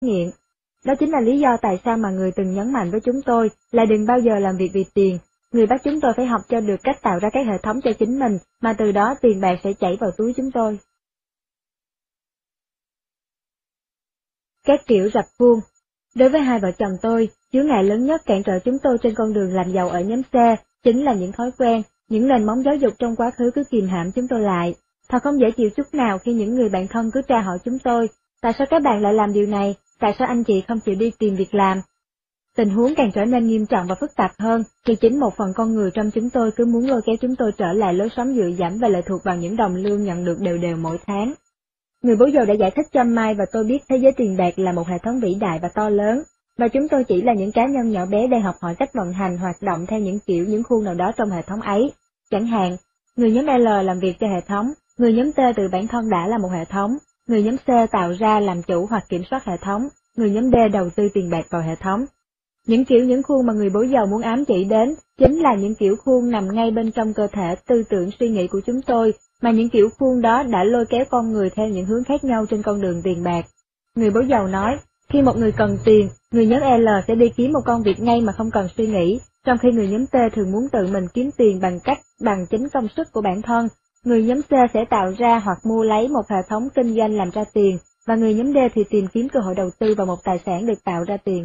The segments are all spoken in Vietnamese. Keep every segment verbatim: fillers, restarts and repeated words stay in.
nghiện. Đó chính là lý do tại sao mà người từng nhấn mạnh với chúng tôi là đừng bao giờ làm việc vì tiền. Người bắt chúng tôi phải học cho được cách tạo ra các hệ thống cho chính mình, mà từ đó tiền bạc sẽ chảy vào túi chúng tôi. Các kiểu rập khuôn. Đối với hai vợ chồng tôi, chướng ngại lớn nhất cản trở chúng tôi trên con đường làm giàu ở nhóm C chính là những thói quen, những nền móng giáo dục trong quá khứ cứ kìm hãm chúng tôi lại. Thật không dễ chịu chút nào khi những người bạn thân cứ tra hỏi chúng tôi, tại sao các bạn lại làm điều này, tại sao anh chị không chịu đi tìm việc làm. Tình huống càng trở nên nghiêm trọng và phức tạp hơn khi chính một phần con người trong chúng tôi cứ muốn lôi kéo chúng tôi trở lại lối sống dựa dẫm và lệ thuộc vào những đồng lương nhận được đều đều mỗi tháng. Người bố giàu đã giải thích cho Mai và tôi biết thế giới tiền bạc là một hệ thống vĩ đại và to lớn, và chúng tôi chỉ là những cá nhân nhỏ bé đang học hỏi cách vận hành hoạt động theo những kiểu những khuôn nào đó trong hệ thống ấy. Chẳng hạn, người nhóm L làm việc cho hệ thống, người nhóm T từ bản thân đã là một hệ thống, người nhóm C tạo ra làm chủ hoặc kiểm soát hệ thống, người nhóm D đầu tư tiền bạc vào hệ thống. Những kiểu những khuôn mà người bố giàu muốn ám chỉ đến chính là những kiểu khuôn nằm ngay bên trong cơ thể tư tưởng suy nghĩ của chúng tôi, mà những kiểu khuôn đó đã lôi kéo con người theo những hướng khác nhau trên con đường tiền bạc. Người bố giàu nói, khi một người cần tiền, người nhóm L sẽ đi kiếm một công việc ngay mà không cần suy nghĩ, trong khi người nhóm T thường muốn tự mình kiếm tiền bằng cách bằng chính công sức của bản thân. Người nhóm C sẽ tạo ra hoặc mua lấy một hệ thống kinh doanh làm ra tiền, và người nhóm D thì tìm kiếm cơ hội đầu tư vào một tài sản được tạo ra tiền.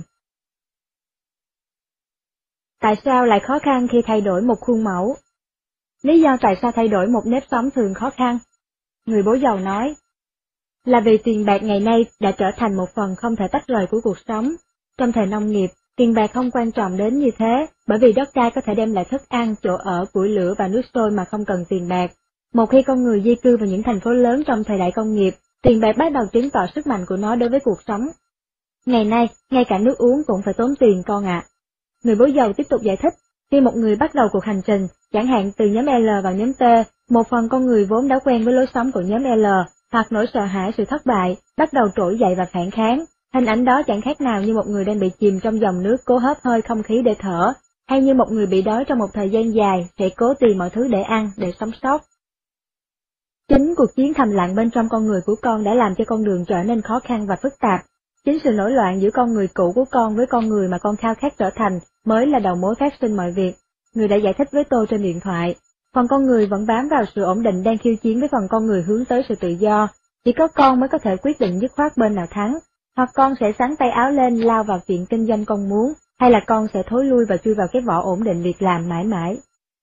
Tại sao lại khó khăn khi thay đổi một khuôn mẫu? Lý do tại sao thay đổi một nếp sống thường khó khăn? Người bố giàu nói, là vì tiền bạc ngày nay đã trở thành một phần không thể tách rời của cuộc sống. Trong thời nông nghiệp, tiền bạc không quan trọng đến như thế, bởi vì đất đai có thể đem lại thức ăn, chỗ ở, củi lửa và nước sôi mà không cần tiền bạc. Một khi con người di cư vào những thành phố lớn trong thời đại công nghiệp, tiền bạc bắt đầu chứng tỏ sức mạnh của nó đối với cuộc sống. Ngày nay, ngay cả nước uống cũng phải tốn tiền con ạ. Người bố giàu tiếp tục giải thích, khi một người bắt đầu cuộc hành trình, chẳng hạn từ nhóm L vào nhóm T, một phần con người vốn đã quen với lối sống của nhóm L, hoặc nỗi sợ hãi sự thất bại, bắt đầu trỗi dậy và phản kháng. Hình ảnh đó chẳng khác nào như một người đang bị chìm trong dòng nước cố hớp hơi không khí để thở, hay như một người bị đói trong một thời gian dài sẽ cố tìm mọi thứ để ăn, để sống sót. Chính cuộc chiến thầm lặng bên trong con người của con đã làm cho con đường trở nên khó khăn và phức tạp. Chính sự nổi loạn giữa con người cũ của con với con người mà con khao khát trở thành mới là đầu mối phát sinh mọi việc. Người đã giải thích với tôi trên điện thoại, phần con người vẫn bám vào sự ổn định đang khiêu chiến với phần con người hướng tới sự tự do. Chỉ có con mới có thể quyết định dứt khoát bên nào thắng, hoặc con sẽ xắn tay áo lên lao vào chuyện kinh doanh con muốn, hay là con sẽ thối lui và chui vào cái vỏ ổn định việc làm mãi mãi.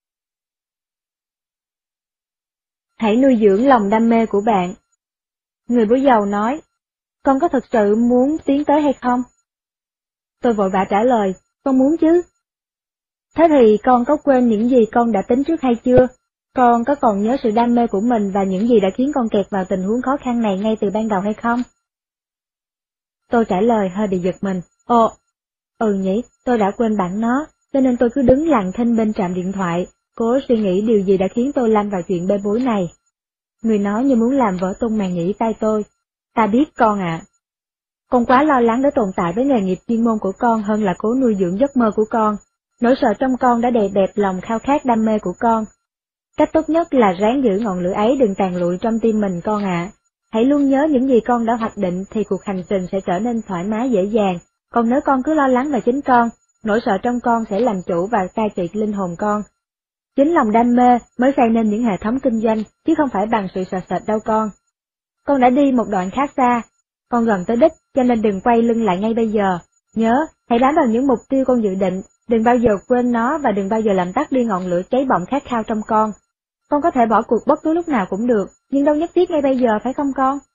Hãy nuôi dưỡng lòng đam mê của bạn. Người bố giàu nói, con có thực sự muốn tiến tới hay không? Tôi vội vã trả lời, con muốn chứ. Thế thì con có quên những gì con đã tính trước hay chưa? Con có còn nhớ sự đam mê của mình và những gì đã khiến con kẹt vào tình huống khó khăn này ngay từ ban đầu hay không? Tôi trả lời hơi bị giật mình, ồ, ừ nhỉ, tôi đã quên bẵng nó, cho nên tôi cứ đứng lặng thinh bên trạm điện thoại, cố suy nghĩ điều gì đã khiến tôi lâm vào chuyện bê bối này. Người nói như muốn làm vỡ tung màn nhĩ tay tôi. Ta biết con ạ. À. Con quá lo lắng để tồn tại với nghề nghiệp chuyên môn của con hơn là cố nuôi dưỡng giấc mơ của con. Nỗi sợ trong con đã đè bẹp lòng khao khát đam mê của con. Cách tốt nhất là ráng giữ ngọn lửa ấy đừng tàn lụi trong tim mình con ạ. À. Hãy luôn nhớ những gì con đã hoạch định thì cuộc hành trình sẽ trở nên thoải mái dễ dàng. Còn nếu con cứ lo lắng về chính con, nỗi sợ trong con sẽ làm chủ và cai trị linh hồn con. Chính lòng đam mê mới xây nên những hệ thống kinh doanh, chứ không phải bằng sự sợ sệt đâu con. Con đã đi một đoạn khá xa, con gần tới đích cho nên đừng quay lưng lại ngay bây giờ. Nhớ, hãy bám vào những mục tiêu con dự định, đừng bao giờ quên nó và đừng bao giờ làm tắt đi ngọn lửa cháy bỏng khát khao trong con. Con có thể bỏ cuộc bất cứ lúc nào cũng được, nhưng đâu nhất thiết ngay bây giờ phải không con?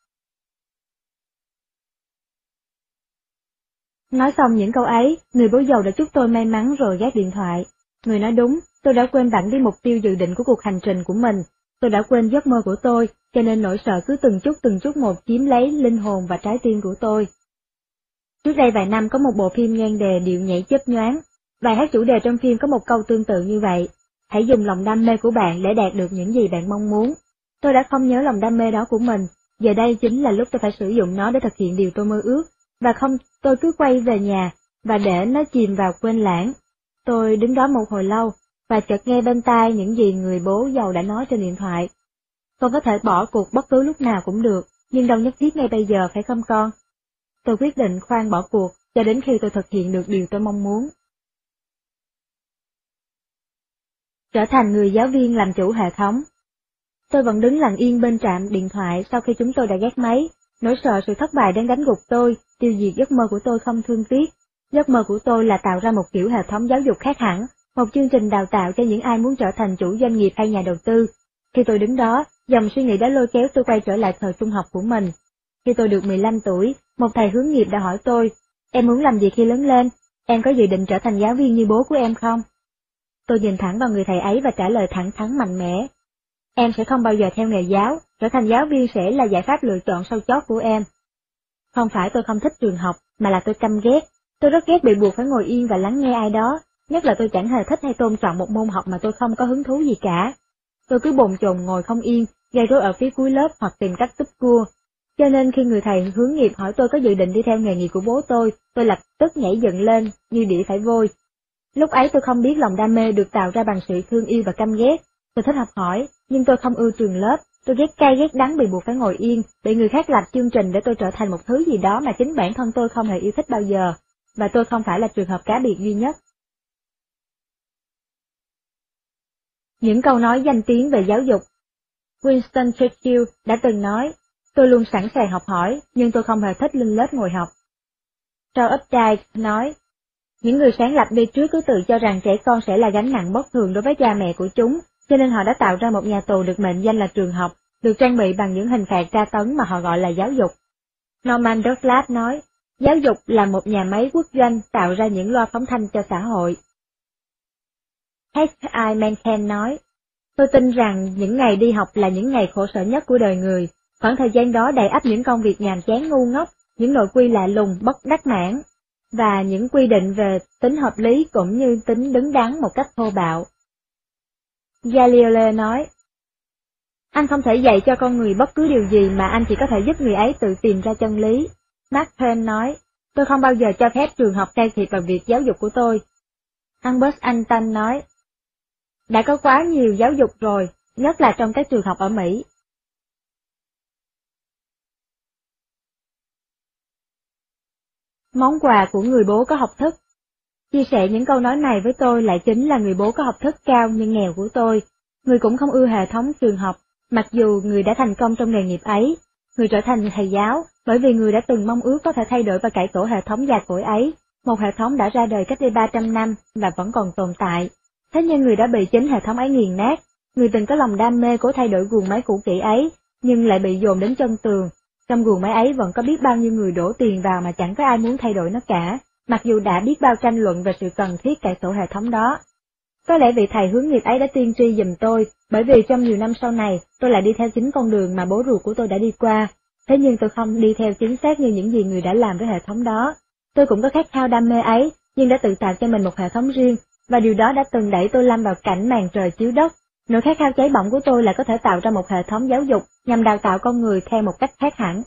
Nói xong những câu ấy, người bố giàu đã chúc tôi may mắn rồi gác điện thoại. Người nói đúng, tôi đã quên bẵng đi mục tiêu dự định của cuộc hành trình của mình. Tôi đã quên giấc mơ của tôi, cho nên nỗi sợ cứ từng chút từng chút một chiếm lấy linh hồn và trái tim của tôi. Trước đây vài năm có một bộ phim nhan đề Điệu nhảy chớp nhoáng. Bài hát chủ đề trong phim có một câu tương tự như vậy. Hãy dùng lòng đam mê của bạn để đạt được những gì bạn mong muốn. Tôi đã không nhớ lòng đam mê đó của mình. Giờ đây chính là lúc tôi phải sử dụng nó để thực hiện điều tôi mơ ước. Và không, tôi cứ quay về nhà và để nó chìm vào quên lãng. Tôi đứng đó một hồi lâu và chợt nghe bên tai những gì người bố giàu đã nói trên điện thoại. Con có thể bỏ cuộc bất cứ lúc nào cũng được, nhưng đâu nhất thiết ngay bây giờ phải không con? tôi quyết định khoan bỏ cuộc cho đến khi tôi thực hiện được điều tôi mong muốn. Trở thành người giáo viên làm chủ hệ thống. Tôi vẫn đứng lặng yên bên trạm điện thoại sau khi chúng tôi đã gác máy, nỗi sợ sự thất bại đang đánh gục tôi, tiêu diệt giấc mơ của tôi không thương tiếc. Giấc mơ của tôi là tạo ra một kiểu hệ thống giáo dục khác hẳn, một chương trình đào tạo cho những ai muốn trở thành chủ doanh nghiệp hay nhà đầu tư. Khi tôi đứng đó, dòng suy nghĩ đã lôi kéo tôi quay trở lại thời trung học của mình. Khi tôi được mười lăm tuổi, một thầy hướng nghiệp đã hỏi tôi, em muốn làm gì khi lớn lên? Em có dự định trở thành giáo viên như bố của em không? Tôi nhìn thẳng vào người thầy ấy và trả lời thẳng thắn mạnh mẽ. Em sẽ không bao giờ theo nghề giáo, trở thành giáo viên sẽ là giải pháp lựa chọn sau chót của em. Không phải tôi không thích trường học, mà là tôi căm ghét. Tôi rất ghét bị buộc phải ngồi yên và lắng nghe ai đó, nhất là tôi chẳng hề thích hay tôn trọng một môn học mà tôi không có hứng thú gì cả. Tôi cứ bồn chồn ngồi không yên, gây rối ở phía cuối lớp hoặc tìm cách túp cua. Cho nên khi người thầy hướng nghiệp hỏi tôi có dự định đi theo nghề nghiệp của bố tôi, tôi lập tức nhảy dựng lên, như đĩa phải vôi. Lúc ấy tôi không biết lòng đam mê được tạo ra bằng sự thương yêu và căm ghét. Tôi thích học hỏi, nhưng tôi không ưa trường lớp. Tôi ghét cay ghét đắng bị buộc phải ngồi yên, bị người khác lập chương trình để tôi trở thành một thứ gì đó mà chính bản thân tôi không hề yêu thích bao giờ. Và tôi không phải là trường hợp cá biệt duy nhất. Những câu nói danh tiếng về giáo dục. Winston Churchill đã từng nói, tôi luôn sẵn sàng học hỏi, nhưng tôi không hề thích lên lớp ngồi học. Charles Updike nói, những người sáng lập đi trước cứ tự cho rằng trẻ con sẽ là gánh nặng bất thường đối với cha mẹ của chúng, cho nên họ đã tạo ra một nhà tù được mệnh danh là trường học, được trang bị bằng những hình phạt tra tấn mà họ gọi là giáo dục. Norman Douglas nói, giáo dục là một nhà máy quốc doanh tạo ra những loa phóng thanh cho xã hội. H I Mencken nói, tôi tin rằng những ngày đi học là những ngày khổ sở nhất của đời người, khoảng thời gian đó đầy ắp những công việc nhàm chán ngu ngốc, những nội quy lạ lùng bất đắc mãn, và những quy định về tính hợp lý cũng như tính đứng đắn một cách thô bạo. Galileo nói, anh không thể dạy cho con người bất cứ điều gì mà anh chỉ có thể giúp người ấy tự tìm ra chân lý. Mark Twain nói, tôi không bao giờ cho phép trường học can thiệp vào việc giáo dục của tôi. Albert Einstein nói, đã có quá nhiều giáo dục rồi, nhất là trong các trường học ở Mỹ. Món quà của người bố có học thức. Chia sẻ những câu nói này với tôi lại chính là người bố có học thức cao nhưng nghèo của tôi. Người cũng không ưa hệ thống trường học, mặc dù người đã thành công trong nghề nghiệp ấy. Người trở thành thầy giáo, bởi vì người đã từng mong ước có thể thay đổi và cải tổ hệ thống già cỗi ấy, một hệ thống đã ra đời cách đây ba trăm năm và vẫn còn tồn tại. Thế nhưng người đã bị chính hệ thống ấy nghiền nát. Người từng có lòng đam mê cố thay đổi guồng máy cũ kỹ ấy, nhưng lại bị dồn đến chân tường. Trong guồng máy ấy vẫn có biết bao nhiêu người đổ tiền vào mà chẳng có ai muốn thay đổi nó cả, mặc dù đã biết bao tranh luận về sự cần thiết cải tổ hệ thống đó. Có lẽ vị thầy hướng nghiệp ấy đã tiên tri giùm tôi, bởi vì trong nhiều năm sau này, tôi lại đi theo chính con đường mà bố ruột của tôi đã đi qua. Thế nhưng tôi không đi theo chính xác như những gì người đã làm với hệ thống đó. Tôi cũng có khát khao đam mê ấy, nhưng đã tự tạo cho mình một hệ thống riêng, và điều đó đã từng đẩy tôi lâm vào cảnh màn trời chiếu đất. Nỗi khát khao cháy bỏng của tôi là có thể tạo ra một hệ thống giáo dục nhằm đào tạo con người theo một cách khác hẳn.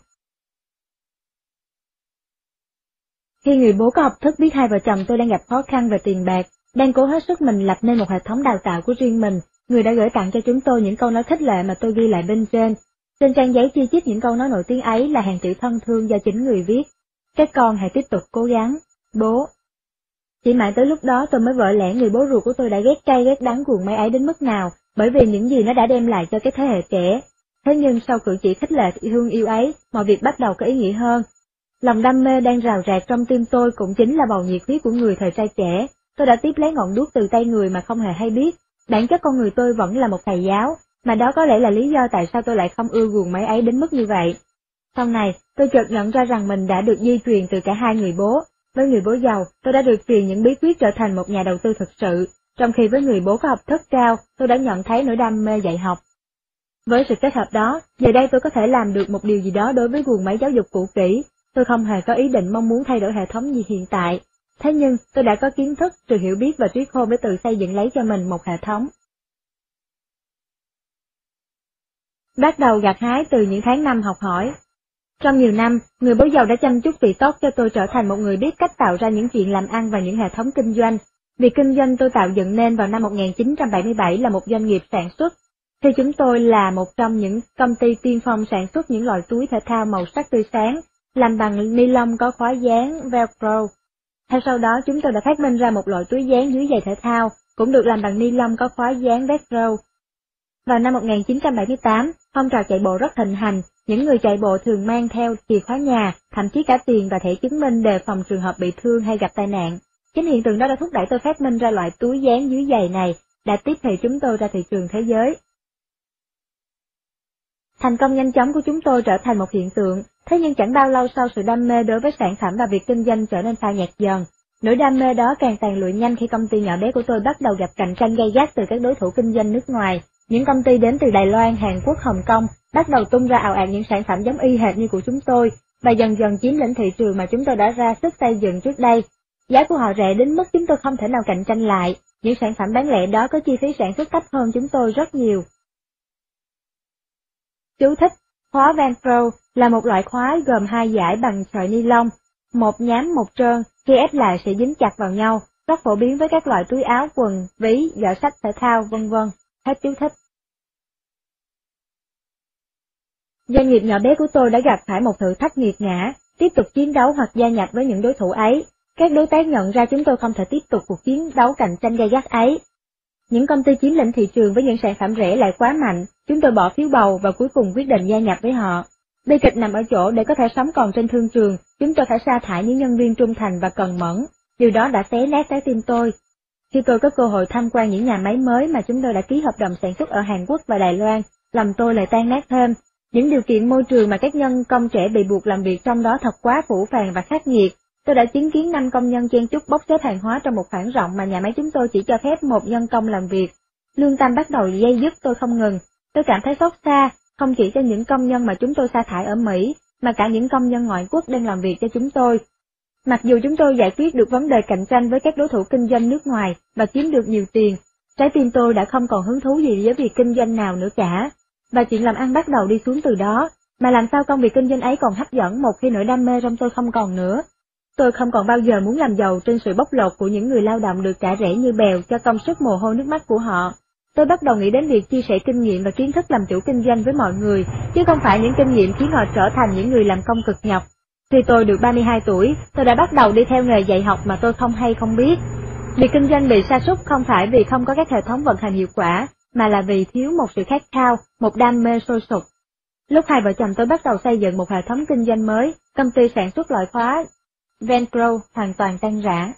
Khi người bố có học thức biết hai vợ chồng tôi đang gặp khó khăn về tiền bạc, đang cố hết sức mình lập nên một hệ thống đào tạo của riêng mình, người đã gửi tặng cho chúng tôi những câu nói khích lệ mà tôi ghi lại bên trên. Trên trang giấy chi chít những câu nói nổi tiếng ấy là hàng chữ thân thương do chính người viết. Các con hãy tiếp tục cố gắng, bố. Chỉ mãi tới lúc đó tôi mới vỡ lẽ người bố ruột của tôi đã ghét cay ghét đắng guồng máy ấy đến mức nào, bởi vì những gì nó đã đem lại cho cái thế hệ trẻ. Thế nhưng sau cử chỉ khích lệ thương yêu ấy, mọi việc bắt đầu có ý nghĩa hơn. Lòng đam mê đang rào rạt trong tim tôi cũng chính là bầu nhiệt huyết của người thời trai trẻ. Tôi đã tiếp lấy ngọn đuốc từ tay người mà không hề hay biết. Bản chất con người tôi vẫn là một thầy giáo, mà đó có lẽ là lý do tại sao tôi lại không ưa guồng máy ấy đến mức như vậy. Sau này, tôi chợt nhận ra rằng mình đã được di truyền từ cả hai người bố. Với người bố giàu, tôi đã được truyền những bí quyết trở thành một nhà đầu tư thực sự, trong khi với người bố có học thức cao, tôi đã nhận thấy nỗi đam mê dạy học. Với sự kết hợp đó, giờ đây tôi có thể làm được một điều gì đó đối với guồng máy giáo dục cũ kỹ. Tôi không hề có ý định mong muốn thay đổi hệ thống gì hiện tại. Thế nhưng, tôi đã có kiến thức, sự hiểu biết và trí khôn để tự xây dựng lấy cho mình một hệ thống. Bắt đầu gặt hái từ những tháng năm học hỏi. Trong nhiều năm, người bố giàu đã chăm chút tỉ tót cho tôi trở thành một người biết cách tạo ra những chuyện làm ăn và những hệ thống kinh doanh. Việc kinh doanh tôi tạo dựng nên vào năm một nghìn chín trăm bảy mươi bảy là một doanh nghiệp sản xuất. Thì chúng tôi là một trong những công ty tiên phong sản xuất những loại túi thể thao màu sắc tươi sáng, làm bằng ni lông có khóa dán Velcro. Theo sau đó chúng tôi đã phát minh ra một loại túi dán dưới giày thể thao, cũng được làm bằng ni lông có khóa dán Velcro. Vào năm một nghìn chín trăm bảy mươi tám, phong trào chạy bộ rất thịnh hành, những người chạy bộ thường mang theo chìa khóa nhà, thậm chí cả tiền và thẻ chứng minh đề phòng trường hợp bị thương hay gặp tai nạn. Chính hiện tượng đó đã thúc đẩy tôi phát minh ra loại túi dán dưới giày này, đã tiếp thị chúng tôi ra thị trường thế giới. Thành công nhanh chóng của chúng tôi trở thành một hiện tượng, thế nhưng chẳng bao lâu sau sự đam mê đối với sản phẩm và việc kinh doanh trở nên phai nhạt dần. Nỗi đam mê đó càng tàn lụi nhanh khi công ty nhỏ bé của tôi bắt đầu gặp cạnh tranh gay gắt từ các đối thủ kinh doanh nước ngoài. Những công ty đến từ Đài Loan, Hàn Quốc, Hồng Kông bắt đầu tung ra ào ạt những sản phẩm giống y hệt như của chúng tôi, và dần dần chiếm lĩnh thị trường mà chúng tôi đã ra sức xây dựng trước đây. Giá của họ rẻ đến mức chúng tôi không thể nào cạnh tranh lại, những sản phẩm bán lẻ đó có chi phí sản xuất thấp hơn chúng tôi rất nhiều. Chú thích: khóa Velcro là một loại khóa gồm hai dải bằng sợi ni lông, một nhám một trơn, khi ép lại sẽ dính chặt vào nhau, rất phổ biến với các loại túi áo, quần, ví, giỏ xách thể thao, vân vân. Hết chú thích. Doanh nghiệp nhỏ bé của tôi đã gặp phải một thử thách nghiệt ngã, tiếp tục chiến đấu hoặc gia nhập với những đối thủ ấy. Các đối tác nhận ra chúng tôi không thể tiếp tục cuộc chiến đấu cạnh tranh gay gắt ấy. Những công ty chiếm lĩnh thị trường với những sản phẩm rẻ lại quá mạnh, chúng tôi bỏ phiếu bầu và cuối cùng quyết định gia nhập với họ. Bi kịch nằm ở chỗ để có thể sống còn trên thương trường, chúng tôi phải sa thải những nhân viên trung thành và cần mẫn. Điều đó đã xé nát trái tim tôi. Khi tôi có cơ hội tham quan những nhà máy mới mà chúng tôi đã ký hợp đồng sản xuất ở Hàn Quốc và Đài Loan, lòng tôi lại tan nát thêm. Những điều kiện môi trường mà các nhân công trẻ bị buộc làm việc trong đó thật quá phũ phàng và khắc nghiệt. Tôi đã chứng kiến năm công nhân chen chúc bốc xếp hàng hóa trong một khoảng rộng mà nhà máy chúng tôi chỉ cho phép một nhân công làm việc. Lương tâm bắt đầu dây dứt tôi không ngừng. Tôi cảm thấy xót xa, không chỉ cho những công nhân mà chúng tôi sa thải ở Mỹ, mà cả những công nhân ngoại quốc đang làm việc cho chúng tôi. Mặc dù chúng tôi giải quyết được vấn đề cạnh tranh với các đối thủ kinh doanh nước ngoài và kiếm được nhiều tiền, trái tim tôi đã không còn hứng thú gì với việc kinh doanh nào nữa cả. Và chuyện làm ăn bắt đầu đi xuống từ đó, mà làm sao công việc kinh doanh ấy còn hấp dẫn một khi nỗi đam mê trong tôi không còn nữa. Tôi không còn bao giờ muốn làm giàu trên sự bóc lột của những người lao động được trả rẻ như bèo cho công sức mồ hôi nước mắt của họ. Tôi bắt đầu nghĩ đến việc chia sẻ kinh nghiệm và kiến thức làm chủ kinh doanh với mọi người, chứ không phải những kinh nghiệm khiến họ trở thành những người làm công cực nhọc. Khi tôi được ba mươi hai tuổi, tôi đã bắt đầu đi theo nghề dạy học mà tôi không hay không biết. Việc kinh doanh bị sa sút không phải vì không có các hệ thống vận hành hiệu quả, mà là vì thiếu một sự khát khao, một đam mê sôi sục. Lúc hai vợ chồng tôi bắt đầu xây dựng một hệ thống kinh doanh mới, công ty sản xuất loại khóa Velcro hoàn toàn tan rã.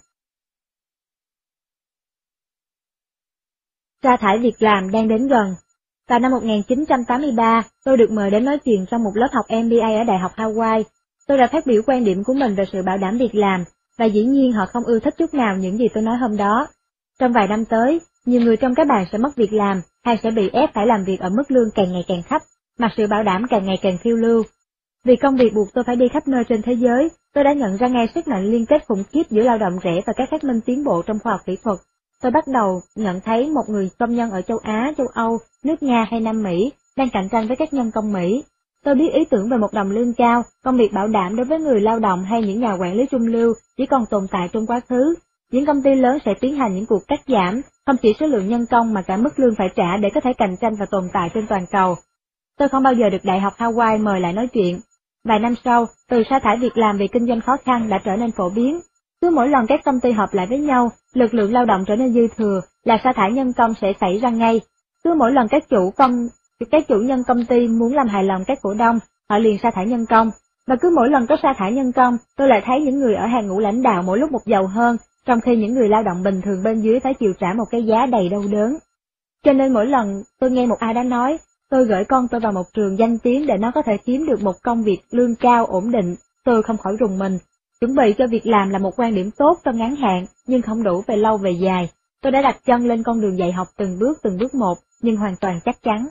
Sa thải việc làm đang đến gần. Vào năm một nghìn chín trăm tám mươi ba, tôi được mời đến nói chuyện trong một lớp học em bê a ở Đại học Hawaii. Tôi đã phát biểu quan điểm của mình về sự bảo đảm việc làm, và dĩ nhiên họ không ưa thích chút nào những gì tôi nói hôm đó. Trong vài năm tới, nhiều người trong các bạn sẽ mất việc làm, hay sẽ bị ép phải làm việc ở mức lương càng ngày càng thấp, mà sự bảo đảm càng ngày càng phiêu lưu. Vì công việc buộc tôi phải đi khắp nơi trên thế giới, tôi đã nhận ra ngay sức mạnh liên kết khủng khiếp giữa lao động rẻ và các phát minh tiến bộ trong khoa học kỹ thuật. Tôi bắt đầu nhận thấy một người công nhân ở châu Á, châu Âu, nước Nga hay Nam Mỹ đang cạnh tranh với các nhân công Mỹ. Tôi biết ý tưởng về một đồng lương cao, công việc bảo đảm đối với người lao động hay những nhà quản lý trung lưu chỉ còn tồn tại trong quá khứ. Những công ty lớn sẽ tiến hành những cuộc cắt giảm, không chỉ số lượng nhân công mà cả mức lương phải trả để có thể cạnh tranh và tồn tại trên toàn cầu. Tôi không bao giờ được Đại học Hawaii mời lại nói chuyện. Vài năm sau, từ sa thải việc làm vì kinh doanh khó khăn đã trở nên phổ biến. Cứ mỗi lần các công ty họp lại với nhau, lực lượng lao động trở nên dư thừa, là sa thải nhân công sẽ xảy ra ngay. Cứ mỗi lần các chủ công, các chủ nhân công ty muốn làm hài lòng các cổ đông, họ liền sa thải nhân công. Và cứ mỗi lần có sa thải nhân công, tôi lại thấy những người ở hàng ngũ lãnh đạo mỗi lúc một giàu hơn, trong khi những người lao động bình thường bên dưới phải chịu trả một cái giá đầy đau đớn. Cho nên mỗi lần tôi nghe một ai đó nói, tôi gửi con tôi vào một trường danh tiếng để nó có thể kiếm được một công việc lương cao ổn định, tôi không khỏi rùng mình. Chuẩn bị cho việc làm là một quan điểm tốt trong ngắn hạn, nhưng không đủ về lâu về dài. Tôi đã đặt chân lên con đường dạy học từng bước từng bước một, nhưng hoàn toàn chắc chắn.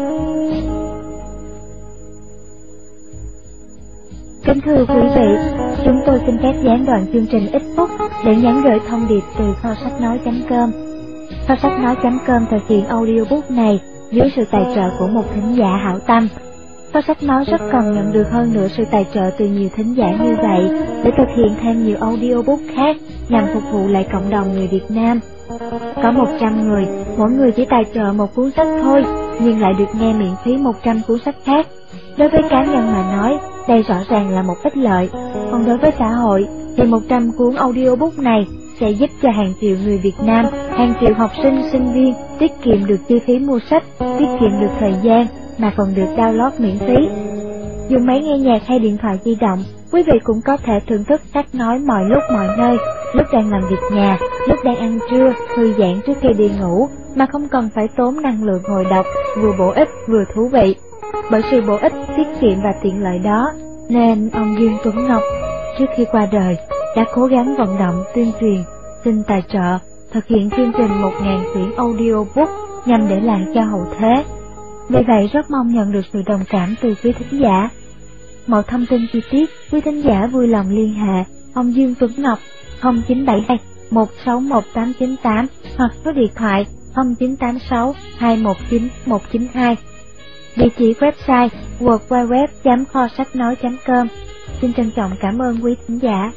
Kính thưa quý vị, Chúng tôi xin phép gián đoạn chương trình ít phút để nhắn gửi thông điệp từ kho sách nói chấm com. Kho sách nói chấm com thực hiện audiobook này dưới sự tài trợ của một thính giả hảo tâm. Kho sách nói rất cần nhận được hơn nữa sự tài trợ từ nhiều thính giả như vậy để thực hiện thêm nhiều audiobook khác nhằm phục vụ lại cộng đồng người Việt Nam. Có một trăm người, mỗi người chỉ tài trợ một cuốn sách thôi, nhưng lại được nghe miễn phí một trăm cuốn sách khác. Đối với cá nhân mà nói, đây rõ ràng là một ích lợi, còn đối với xã hội thì một trăm cuốn audiobook này sẽ giúp cho hàng triệu người Việt Nam, hàng triệu học sinh, sinh viên tiết kiệm được chi phí mua sách, tiết kiệm được thời gian mà còn được download miễn phí. Dùng máy nghe nhạc hay điện thoại di động, quý vị cũng có thể thưởng thức sách nói mọi lúc mọi nơi, lúc đang làm việc nhà, lúc đang ăn trưa, thư giãn trước khi đi ngủ, mà không cần phải tốn năng lượng ngồi đọc, vừa bổ ích vừa thú vị. Bởi sự bổ ích, tiết kiệm và tiện lợi đó, nên ông Dương Tuấn Ngọc, trước khi qua đời, đã cố gắng vận động tuyên truyền, xin tài trợ, thực hiện chương trình một nghìn quyển audiobook nhằm để lại cho hậu thế. Vì vậy rất mong nhận được sự đồng cảm từ quý thính giả. Mọi thông tin chi tiết, quý thính giả vui lòng liên hệ ông Dương Tuấn Ngọc không chín bảy hai một sáu một tám chín tám hoặc số điện thoại không chín tám sáu hai một chín một chín hai. Địa chỉ website w w w chấm kho sách nói chấm com. Xin trân trọng cảm ơn quý thính giả.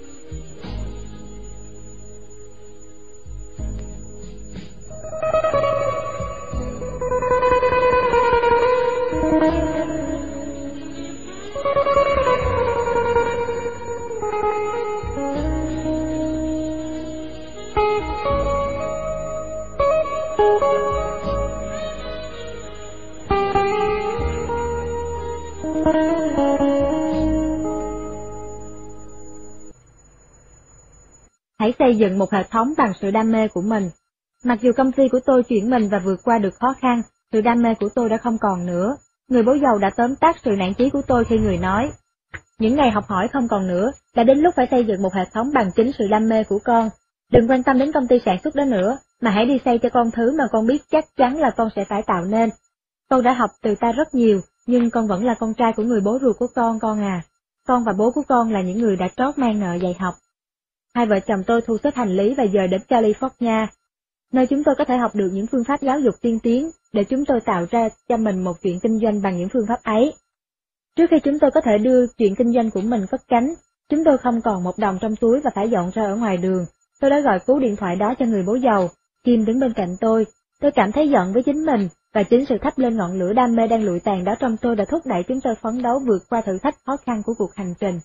Hãy xây dựng một hệ thống bằng sự đam mê của mình. Mặc dù công ty của tôi chuyển mình và vượt qua được khó khăn, sự đam mê của tôi đã không còn nữa. Người bố giàu đã tóm tắt sự nản chí của tôi khi người nói: những ngày học hỏi không còn nữa, đã đến lúc phải xây dựng một hệ thống bằng chính sự đam mê của con. Đừng quan tâm đến công ty sản xuất đó nữa, mà hãy đi xây cho con thứ mà con biết chắc chắn là con sẽ phải tạo nên. Con đã học từ ta rất nhiều, nhưng con vẫn là con trai của người bố ruột của con, con à. Con và bố của con là những người đã trót mang nợ dạy học. Hai vợ chồng tôi thu xếp hành lý và dời đến California, nơi chúng tôi có thể học được những phương pháp giáo dục tiên tiến, để chúng tôi tạo ra cho mình một chuyện kinh doanh bằng những phương pháp ấy. Trước khi chúng tôi có thể đưa chuyện kinh doanh của mình cất cánh, chúng tôi không còn một đồng trong túi và phải dọn ra ở ngoài đường. Tôi đã gọi cú điện thoại đó cho người bố giàu. Kim đứng bên cạnh tôi. Tôi cảm thấy giận với chính mình, và chính sự thắp lên ngọn lửa đam mê đang lụi tàn đó trong tôi đã thúc đẩy chúng tôi phấn đấu vượt qua thử thách khó khăn của cuộc hành trình.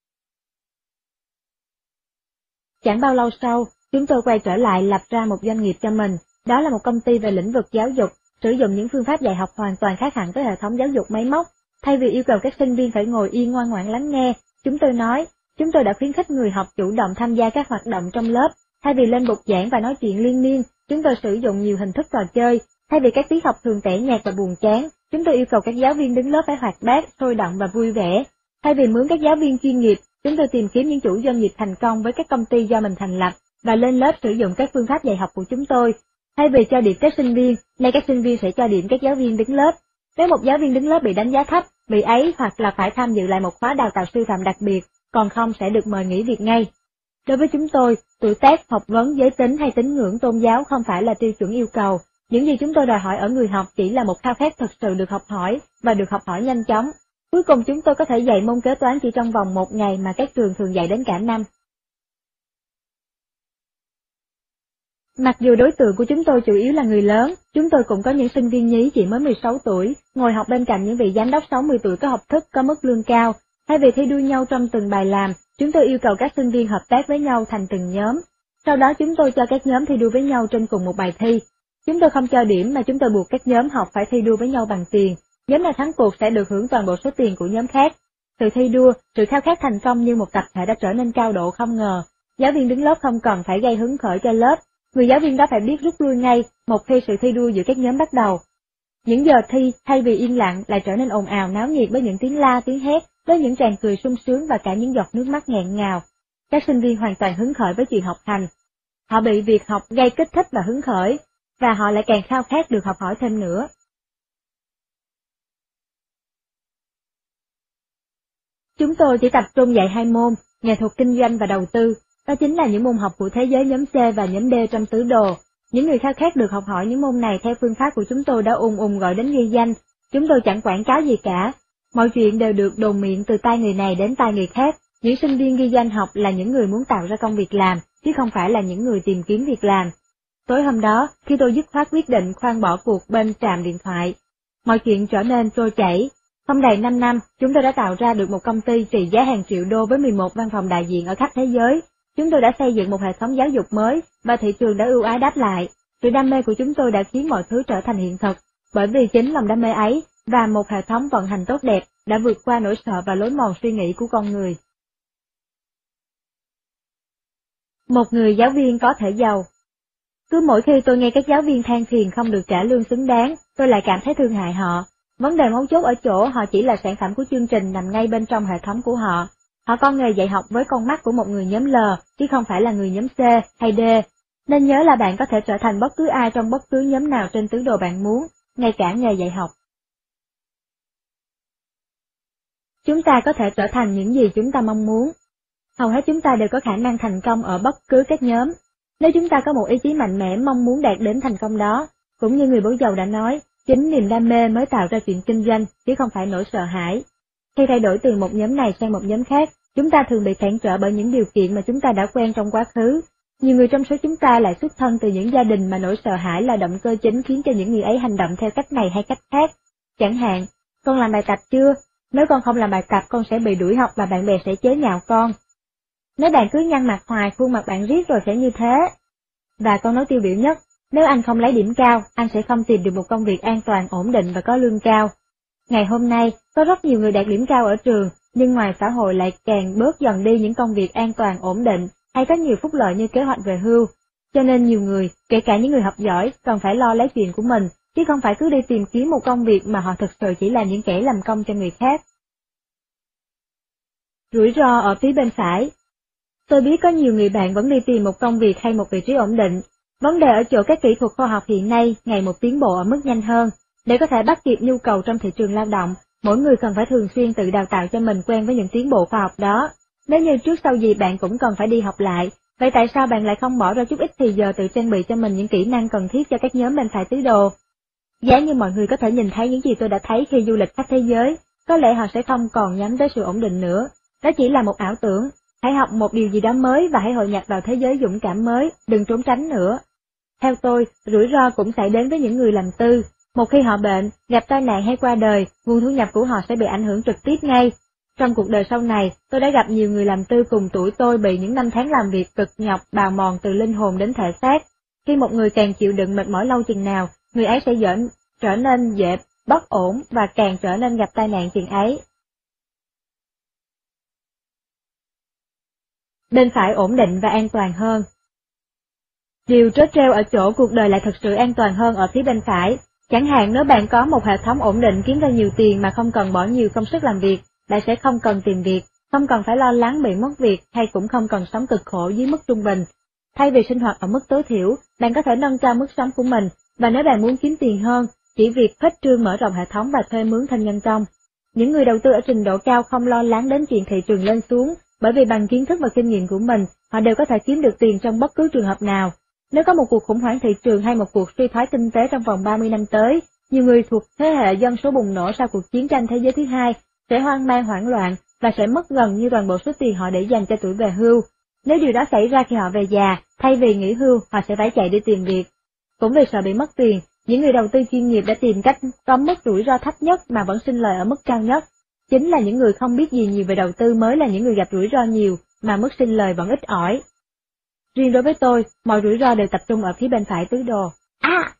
Chẳng bao lâu sau, chúng tôi quay trở lại lập ra một doanh nghiệp cho mình. Đó là một công ty về lĩnh vực giáo dục, sử dụng những phương pháp dạy học hoàn toàn khác hẳn với hệ thống giáo dục máy móc. Thay vì yêu cầu các sinh viên phải ngồi yên ngoan ngoãn lắng nghe, chúng tôi nói, chúng tôi đã khuyến khích người học chủ động tham gia các hoạt động trong lớp. Thay vì lên bục giảng và nói chuyện liên miên, chúng tôi sử dụng nhiều hình thức trò chơi. Thay vì các tiết học thường tẻ nhạt và buồn chán, chúng tôi yêu cầu các giáo viên đứng lớp phải hoạt bát, sôi động và vui vẻ. Thay vì mướn các giáo viên chuyên nghiệp, chúng tôi tìm kiếm những chủ doanh nghiệp thành công với các công ty do mình thành lập, và lên lớp sử dụng các phương pháp dạy học của chúng tôi. Thay vì cho điểm các sinh viên, nay các sinh viên sẽ cho điểm các giáo viên đứng lớp. Nếu một giáo viên đứng lớp bị đánh giá thấp, bị ấy hoặc là phải tham dự lại một khóa đào tạo sư phạm đặc biệt, còn không sẽ được mời nghỉ việc ngay. Đối với chúng tôi, tuổi tác, học vấn, giới tính hay tín ngưỡng tôn giáo không phải là tiêu chuẩn yêu cầu. Những gì chúng tôi đòi hỏi ở người học chỉ là một khao khát thực sự được học hỏi và được học hỏi nhanh chóng. Cuối cùng chúng tôi có thể dạy môn kế toán chỉ trong vòng một ngày mà các trường thường dạy đến cả năm. Mặc dù đối tượng của chúng tôi chủ yếu là người lớn, chúng tôi cũng có những sinh viên nhí chỉ mới mười sáu tuổi, ngồi học bên cạnh những vị giám đốc sáu mươi tuổi có học thức, có mức lương cao. Thay vì thi đua nhau trong từng bài làm, chúng tôi yêu cầu các sinh viên hợp tác với nhau thành từng nhóm. Sau đó chúng tôi cho các nhóm thi đua với nhau trên cùng một bài thi. Chúng tôi không cho điểm mà chúng tôi buộc các nhóm học phải thi đua với nhau bằng tiền. Nhóm nào thắng cuộc sẽ được hưởng toàn bộ số tiền của nhóm khác. Sự thi đua, sự khao khát thành công như một tập thể đã trở nên cao độ không ngờ. Giáo viên đứng lớp không cần phải gây hứng khởi cho lớp. Người giáo viên đó phải biết rút lui ngay một khi sự thi đua giữa các nhóm bắt đầu. Những giờ thi, thay vì yên lặng, lại trở nên ồn ào náo nhiệt với những tiếng la, tiếng hét, với những tràng cười sung sướng và cả những giọt nước mắt nghẹn ngào. Các sinh viên hoàn toàn hứng khởi với chuyện học hành. Họ bị việc học gây kích thích và hứng khởi, và họ lại càng khao khát được học hỏi thêm nữa. Chúng tôi chỉ tập trung dạy hai môn, nghệ thuật kinh doanh và đầu tư, đó chính là những môn học của thế giới nhóm C và nhóm D trong tứ đồ. Những người khao khát được học hỏi những môn này theo phương pháp của chúng tôi đã ùng ùng gọi đến ghi danh. Chúng tôi chẳng quảng cáo gì cả. Mọi chuyện đều được đồn miệng từ tai người này đến tai người khác. Những sinh viên ghi danh học là những người muốn tạo ra công việc làm, chứ không phải là những người tìm kiếm việc làm. Tối hôm đó, khi tôi dứt khoát quyết định khoan bỏ cuộc bên trạm điện thoại, mọi chuyện trở nên trôi chảy. Không đầy năm năm, chúng tôi đã tạo ra được một công ty trị giá hàng triệu đô với mười một văn phòng đại diện ở khắp thế giới. Chúng tôi đã xây dựng một hệ thống giáo dục mới, và thị trường đã ưu ái đáp lại. Sự đam mê của chúng tôi đã khiến mọi thứ trở thành hiện thực, bởi vì chính lòng đam mê ấy, và một hệ thống vận hành tốt đẹp, đã vượt qua nỗi sợ và lối mòn suy nghĩ của con người. Một người giáo viên có thể giàu. Cứ mỗi khi tôi nghe các giáo viên than phiền không được trả lương xứng đáng, tôi lại cảm thấy thương hại họ. Vấn đề mấu chốt ở chỗ họ chỉ là sản phẩm của chương trình nằm ngay bên trong hệ thống của họ. Họ coi nghề dạy học với con mắt của một người nhóm L, chứ không phải là người nhóm C hay D. Nên nhớ là bạn có thể trở thành bất cứ ai trong bất cứ nhóm nào trên tứ đồ bạn muốn, ngay cả nghề dạy học. Chúng ta có thể trở thành những gì chúng ta mong muốn. Hầu hết chúng ta đều có khả năng thành công ở bất cứ các nhóm. Nếu chúng ta có một ý chí mạnh mẽ mong muốn đạt đến thành công đó, cũng như người bố giàu đã nói, chính niềm đam mê mới tạo ra chuyện kinh doanh, chứ không phải nỗi sợ hãi. Khi thay đổi từ một nhóm này sang một nhóm khác, chúng ta thường bị cản trở bởi những điều kiện mà chúng ta đã quen trong quá khứ. Nhiều người trong số chúng ta lại xuất thân từ những gia đình mà nỗi sợ hãi là động cơ chính khiến cho những người ấy hành động theo cách này hay cách khác. Chẳng hạn, con làm bài tập chưa? Nếu con không làm bài tập con sẽ bị đuổi học và bạn bè sẽ chế nhạo con. Nếu bạn cứ nhăn mặt hoài khuôn mặt bạn riết rồi sẽ như thế. Và câu nói tiêu biểu nhất, nếu anh không lấy điểm cao, anh sẽ không tìm được một công việc an toàn, ổn định và có lương cao. Ngày hôm nay, có rất nhiều người đạt điểm cao ở trường, nhưng ngoài xã hội lại càng bớt dần đi những công việc an toàn, ổn định, hay có nhiều phúc lợi như kế hoạch về hưu. Cho nên nhiều người, kể cả những người học giỏi, cần phải lo lấy chuyện của mình, chứ không phải cứ đi tìm kiếm một công việc mà họ thực sự chỉ là những kẻ làm công cho người khác. Rủi ro ở phía bên phải. Tôi biết có nhiều người bạn vẫn đi tìm một công việc hay một vị trí ổn định. Vấn đề ở chỗ các kỹ thuật khoa học hiện nay ngày một tiến bộ ở mức nhanh hơn. Để có thể bắt kịp nhu cầu trong thị trường lao động, mỗi người cần phải thường xuyên tự đào tạo cho mình quen với những tiến bộ khoa học đó. Nếu như trước sau gì bạn cũng cần phải đi học lại, vậy tại sao bạn lại không bỏ ra chút ít thì giờ tự trang bị cho mình những kỹ năng cần thiết cho các nhóm bên phải tứ đồ? Giá như mọi người có thể nhìn thấy những gì tôi đã thấy khi du lịch khắp thế giới, có lẽ họ sẽ không còn nhắm tới sự ổn định nữa. Đó chỉ là một ảo tưởng. Hãy học một điều gì đó mới và hãy hội nhập vào thế giới dũng cảm mới, đừng trốn tránh nữa. Theo tôi, rủi ro cũng xảy đến với những người làm tư. Một khi họ bệnh, gặp tai nạn hay qua đời, nguồn thu nhập của họ sẽ bị ảnh hưởng trực tiếp ngay. Trong cuộc đời sau này, tôi đã gặp nhiều người làm tư cùng tuổi tôi bị những năm tháng làm việc cực nhọc bào mòn từ linh hồn đến thể xác. Khi một người càng chịu đựng mệt mỏi lâu chừng nào, người ấy sẽ dễ, trở nên dễ bất ổn và càng trở nên gặp tai nạn chừng ấy. Bên phải ổn định và an toàn hơn. Điều trớ trêu ở chỗ cuộc đời lại thực sự an toàn hơn ở phía bên phải. Chẳng hạn nếu bạn có một hệ thống ổn định kiếm ra nhiều tiền mà không cần bỏ nhiều công sức làm việc, bạn sẽ không cần tìm việc, không cần phải lo lắng bị mất việc hay cũng không cần sống cực khổ dưới mức trung bình. Thay vì sinh hoạt ở mức tối thiểu, bạn có thể nâng cao mức sống của mình, và nếu bạn muốn kiếm tiền hơn, chỉ việc khuếch trương mở rộng hệ thống và thuê mướn thêm nhân công. Những người đầu tư ở trình độ cao không lo lắng đến chuyện thị trường lên xuống, bởi vì bằng kiến thức và kinh nghiệm của mình, họ đều có thể kiếm được tiền trong bất cứ trường hợp nào. Nếu có một cuộc khủng hoảng thị trường hay một cuộc suy thoái kinh tế trong vòng ba mươi năm tới, nhiều người thuộc thế hệ dân số bùng nổ sau cuộc chiến tranh thế giới thứ hai sẽ hoang mang hoảng loạn và sẽ mất gần như toàn bộ số tiền họ để dành cho tuổi về hưu. Nếu điều đó xảy ra khi họ về già, thay vì nghỉ hưu, họ sẽ phải chạy đi tìm việc. Cũng vì sợ bị mất tiền, những người đầu tư chuyên nghiệp đã tìm cách có mức rủi ro thấp nhất mà vẫn sinh lời ở mức cao nhất. Chính là những người không biết gì nhiều về đầu tư mới là những người gặp rủi ro nhiều, mà mức sinh lời vẫn ít ỏi. Riêng đối với tôi, mọi rủi ro đều tập trung ở phía bên phải tứ đồ. À!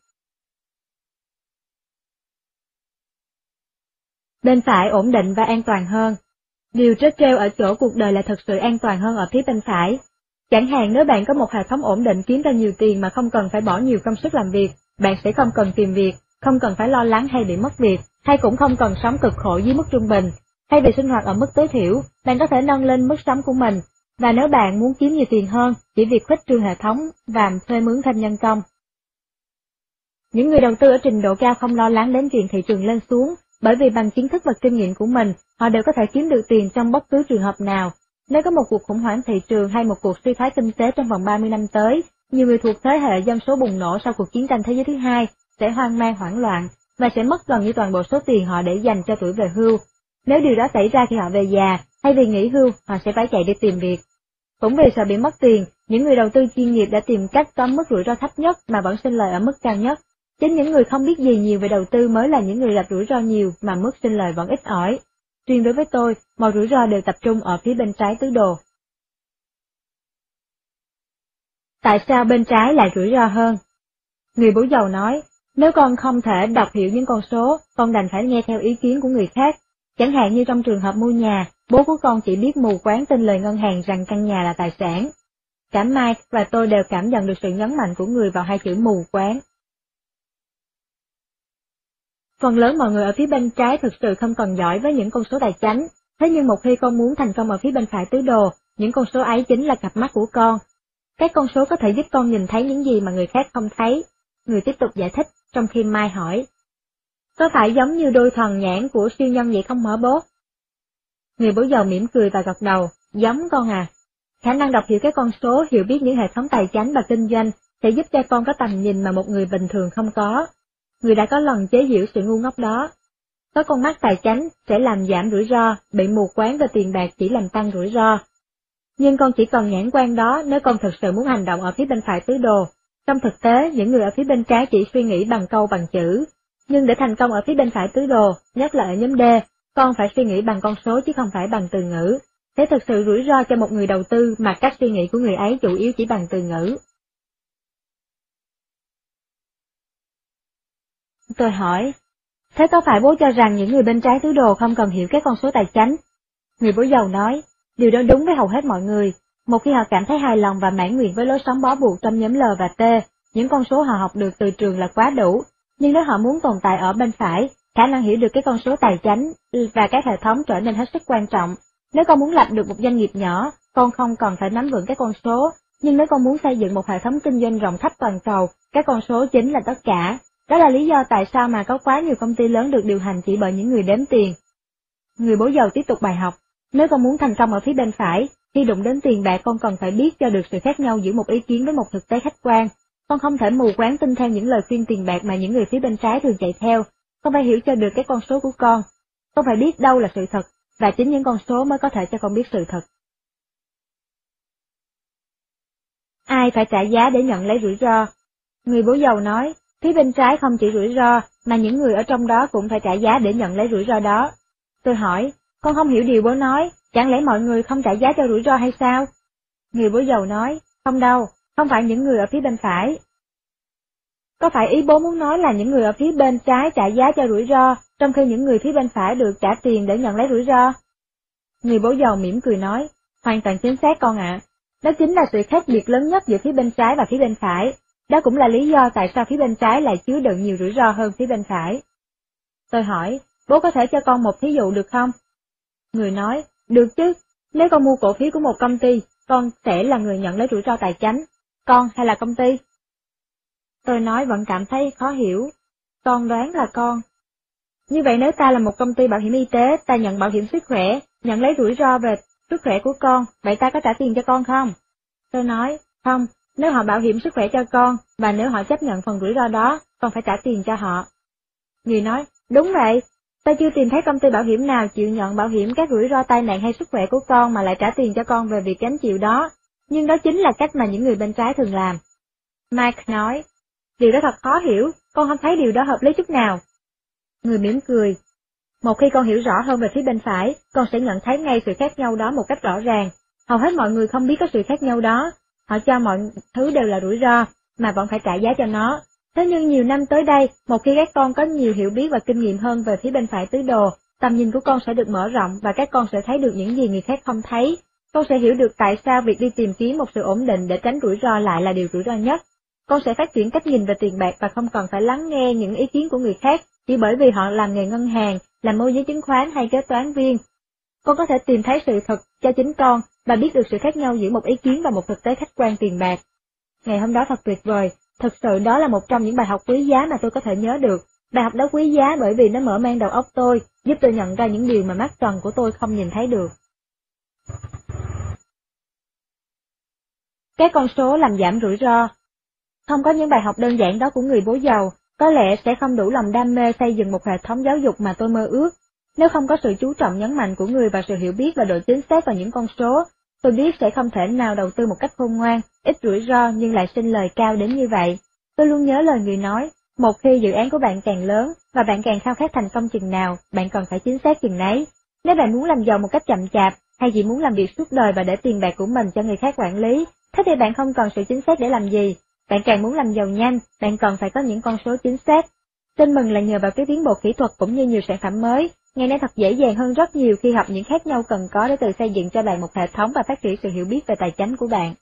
Bên phải ổn định và an toàn hơn. Điều trớ trêu ở chỗ cuộc đời là thật sự an toàn hơn ở phía bên phải. Chẳng hạn nếu bạn có một hệ thống ổn định kiếm ra nhiều tiền mà không cần phải bỏ nhiều công sức làm việc, bạn sẽ không cần tìm việc, không cần phải lo lắng hay bị mất việc, hay cũng không cần sống cực khổ dưới mức trung bình. Thay vì sinh hoạt ở mức tối thiểu, bạn có thể nâng lên mức sống của mình. Và nếu bạn muốn kiếm nhiều tiền hơn, chỉ việc khuếch trương hệ thống và thuê mướn thêm nhân công. Những người đầu tư ở trình độ cao không lo lắng đến chuyện thị trường lên xuống, bởi vì bằng kiến thức và kinh nghiệm của mình, họ đều có thể kiếm được tiền trong bất cứ trường hợp nào. Nếu có một cuộc khủng hoảng thị trường hay một cuộc suy thoái kinh tế trong vòng ba mươi năm tới, nhiều người thuộc thế hệ dân số bùng nổ sau cuộc chiến tranh thế giới thứ hai sẽ hoang mang hoảng loạn và sẽ mất gần như toàn bộ số tiền họ để dành cho tuổi về hưu. Nếu điều đó xảy ra khi họ về già, hay vì nghỉ hưu, họ sẽ phải chạy đi tìm việc. Cũng vì sợ bị mất tiền, những người đầu tư chuyên nghiệp đã tìm cách tóm mức rủi ro thấp nhất mà vẫn sinh lời ở mức cao nhất. Chính những người không biết gì nhiều về đầu tư mới là những người gặp rủi ro nhiều mà mức sinh lời vẫn ít ỏi. Riêng đối với tôi, mọi rủi ro đều tập trung ở phía bên trái tứ đồ. Tại sao bên trái lại rủi ro hơn? Người bố giàu nói, nếu con không thể đọc hiểu những con số, con đành phải nghe theo ý kiến của người khác. Chẳng hạn như trong trường hợp mua nhà, bố của con chỉ biết mù quáng tin lời ngân hàng rằng căn nhà là tài sản. Cả Mike và tôi đều cảm nhận được sự nhấn mạnh của người vào hai chữ mù quáng. Phần lớn mọi người ở phía bên trái thực sự không còn giỏi với những con số tài chánh, thế nhưng một khi con muốn thành công ở phía bên phải tứ đồ, những con số ấy chính là cặp mắt của con. Các con số có thể giúp con nhìn thấy những gì mà người khác không thấy. Người tiếp tục giải thích, trong khi Mai hỏi. Có phải giống như đôi thần nhãn của siêu nhân vậy không hả bố? Người bố giàu mỉm cười và gật đầu, giống con à. Khả năng đọc hiểu các con số, hiểu biết những hệ thống tài chánh và kinh doanh sẽ giúp cho con có tầm nhìn mà một người bình thường không có. Người đã có lần chế giễu sự ngu ngốc đó. Có con mắt tài chánh sẽ làm giảm rủi ro, bị mù quáng về tiền bạc chỉ làm tăng rủi ro. Nhưng con chỉ cần nhãn quan đó nếu con thực sự muốn hành động ở phía bên phải tứ đồ. Trong thực tế, những người ở phía bên trái chỉ suy nghĩ bằng câu bằng chữ. Nhưng để thành công ở phía bên phải tứ đồ, nhất là ở nhóm D, con phải suy nghĩ bằng con số chứ không phải bằng từ ngữ. Thế thực sự rủi ro cho một người đầu tư mà cách suy nghĩ của người ấy chủ yếu chỉ bằng từ ngữ. Tôi hỏi, thế có phải bố cho rằng những người bên trái tứ đồ không cần hiểu các con số tài chánh? Người bố giàu nói, điều đó đúng với hầu hết mọi người. Một khi họ cảm thấy hài lòng và mãn nguyện với lối sống bó buộc trong nhóm L và T, những con số họ học được từ trường là quá đủ. Nhưng nếu họ muốn tồn tại ở bên phải, khả năng hiểu được các con số tài chánh và các hệ thống trở nên hết sức quan trọng. Nếu con muốn lập được một doanh nghiệp nhỏ, con không cần phải nắm vững các con số, nhưng nếu con muốn xây dựng một hệ thống kinh doanh rộng khắp toàn cầu, các con số chính là tất cả. Đó là lý do tại sao mà có quá nhiều công ty lớn được điều hành chỉ bởi những người đếm tiền. Người bố giàu tiếp tục bài học, nếu con muốn thành công ở phía bên phải, khi đụng đến tiền bạc con cần phải biết cho được sự khác nhau giữa một ý kiến với một thực tế khách quan. Con không thể mù quáng tin theo những lời khuyên tiền bạc mà những người phía bên trái thường chạy theo. Con phải hiểu cho được các con số của con. Con phải biết đâu là sự thật, và chính những con số mới có thể cho con biết sự thật. Ai phải trả giá để nhận lấy rủi ro? Người bố giàu nói, phía bên trái không chỉ rủi ro, mà những người ở trong đó cũng phải trả giá để nhận lấy rủi ro đó. Tôi hỏi, con không hiểu điều bố nói, chẳng lẽ mọi người không trả giá cho rủi ro hay sao? Người bố giàu nói, không đâu, không phải những người ở phía bên phải. Có phải ý bố muốn nói là những người ở phía bên trái trả giá cho rủi ro, trong khi những người phía bên phải được trả tiền để nhận lấy rủi ro? Người bố giàu mỉm cười nói, hoàn toàn chính xác con ạ. Đó chính là sự khác biệt lớn nhất giữa phía bên trái và phía bên phải. Đó cũng là lý do tại sao phía bên trái lại chứa đựng nhiều rủi ro hơn phía bên phải. Tôi hỏi, bố có thể cho con một thí dụ được không? Người nói, được chứ, nếu con mua cổ phiếu của một công ty, con sẽ là người nhận lấy rủi ro tài chánh. Con hay là công ty? Tôi nói vẫn cảm thấy khó hiểu. Con đoán là con. Như vậy nếu ta là một công ty bảo hiểm y tế, ta nhận bảo hiểm sức khỏe, nhận lấy rủi ro về sức khỏe của con, vậy ta có trả tiền cho con không? Tôi nói, không, nếu họ bảo hiểm sức khỏe cho con, và nếu họ chấp nhận phần rủi ro đó, con phải trả tiền cho họ. Người nói, đúng vậy, ta chưa tìm thấy công ty bảo hiểm nào chịu nhận bảo hiểm các rủi ro tai nạn hay sức khỏe của con mà lại trả tiền cho con về việc gánh chịu đó, nhưng đó chính là cách mà những người bên trái thường làm. Mike nói, điều đó thật khó hiểu, con không thấy điều đó hợp lý chút nào. Người mỉm cười, một khi con hiểu rõ hơn về phía bên phải, con sẽ nhận thấy ngay sự khác nhau đó một cách rõ ràng. Hầu hết mọi người không biết có sự khác nhau đó, họ cho mọi thứ đều là rủi ro, mà vẫn phải trả giá cho nó. Thế nhưng nhiều năm tới đây, một khi các con có nhiều hiểu biết và kinh nghiệm hơn về phía bên phải tứ đồ, tầm nhìn của con sẽ được mở rộng và các con sẽ thấy được những gì người khác không thấy. Con sẽ hiểu được tại sao việc đi tìm kiếm một sự ổn định để tránh rủi ro lại là điều rủi ro nhất. Con sẽ phát triển cách nhìn về tiền bạc và không cần phải lắng nghe những ý kiến của người khác chỉ bởi vì họ làm nghề ngân hàng, làm môi giới chứng khoán hay kế toán viên. Con có thể tìm thấy sự thật cho chính con và biết được sự khác nhau giữa một ý kiến và một thực tế khách quan tiền bạc. Ngày hôm đó thật tuyệt vời, thực sự đó là một trong những bài học quý giá mà tôi có thể nhớ được. Bài học đó quý giá bởi vì nó mở mang đầu óc tôi, giúp tôi nhận ra những điều mà mắt trần của tôi không nhìn thấy được. Các con số làm giảm rủi ro. Không có những bài học đơn giản đó của người bố giàu, có lẽ sẽ không đủ lòng đam mê xây dựng một hệ thống giáo dục mà tôi mơ ước. Nếu không có sự chú trọng nhấn mạnh của người và sự hiểu biết và độ chính xác vào những con số, tôi biết sẽ không thể nào đầu tư một cách khôn ngoan, ít rủi ro nhưng lại sinh lời cao đến như vậy. Tôi luôn nhớ lời người nói, một khi dự án của bạn càng lớn và bạn càng khao khát thành công chừng nào, bạn cần phải chính xác chừng nấy. Nếu bạn muốn làm giàu một cách chậm chạp, hay chỉ muốn làm việc suốt đời và để tiền bạc của mình cho người khác quản lý, thế thì bạn không cần sự chính xác để làm gì. Bạn càng muốn làm giàu nhanh, bạn cần phải có những con số chính xác. Tin mừng là nhờ vào cái tiến bộ kỹ thuật cũng như nhiều sản phẩm mới, ngày nay thật dễ dàng hơn rất nhiều khi học những khác nhau cần có để tự xây dựng cho bạn một hệ thống và phát triển sự hiểu biết về tài chính của bạn.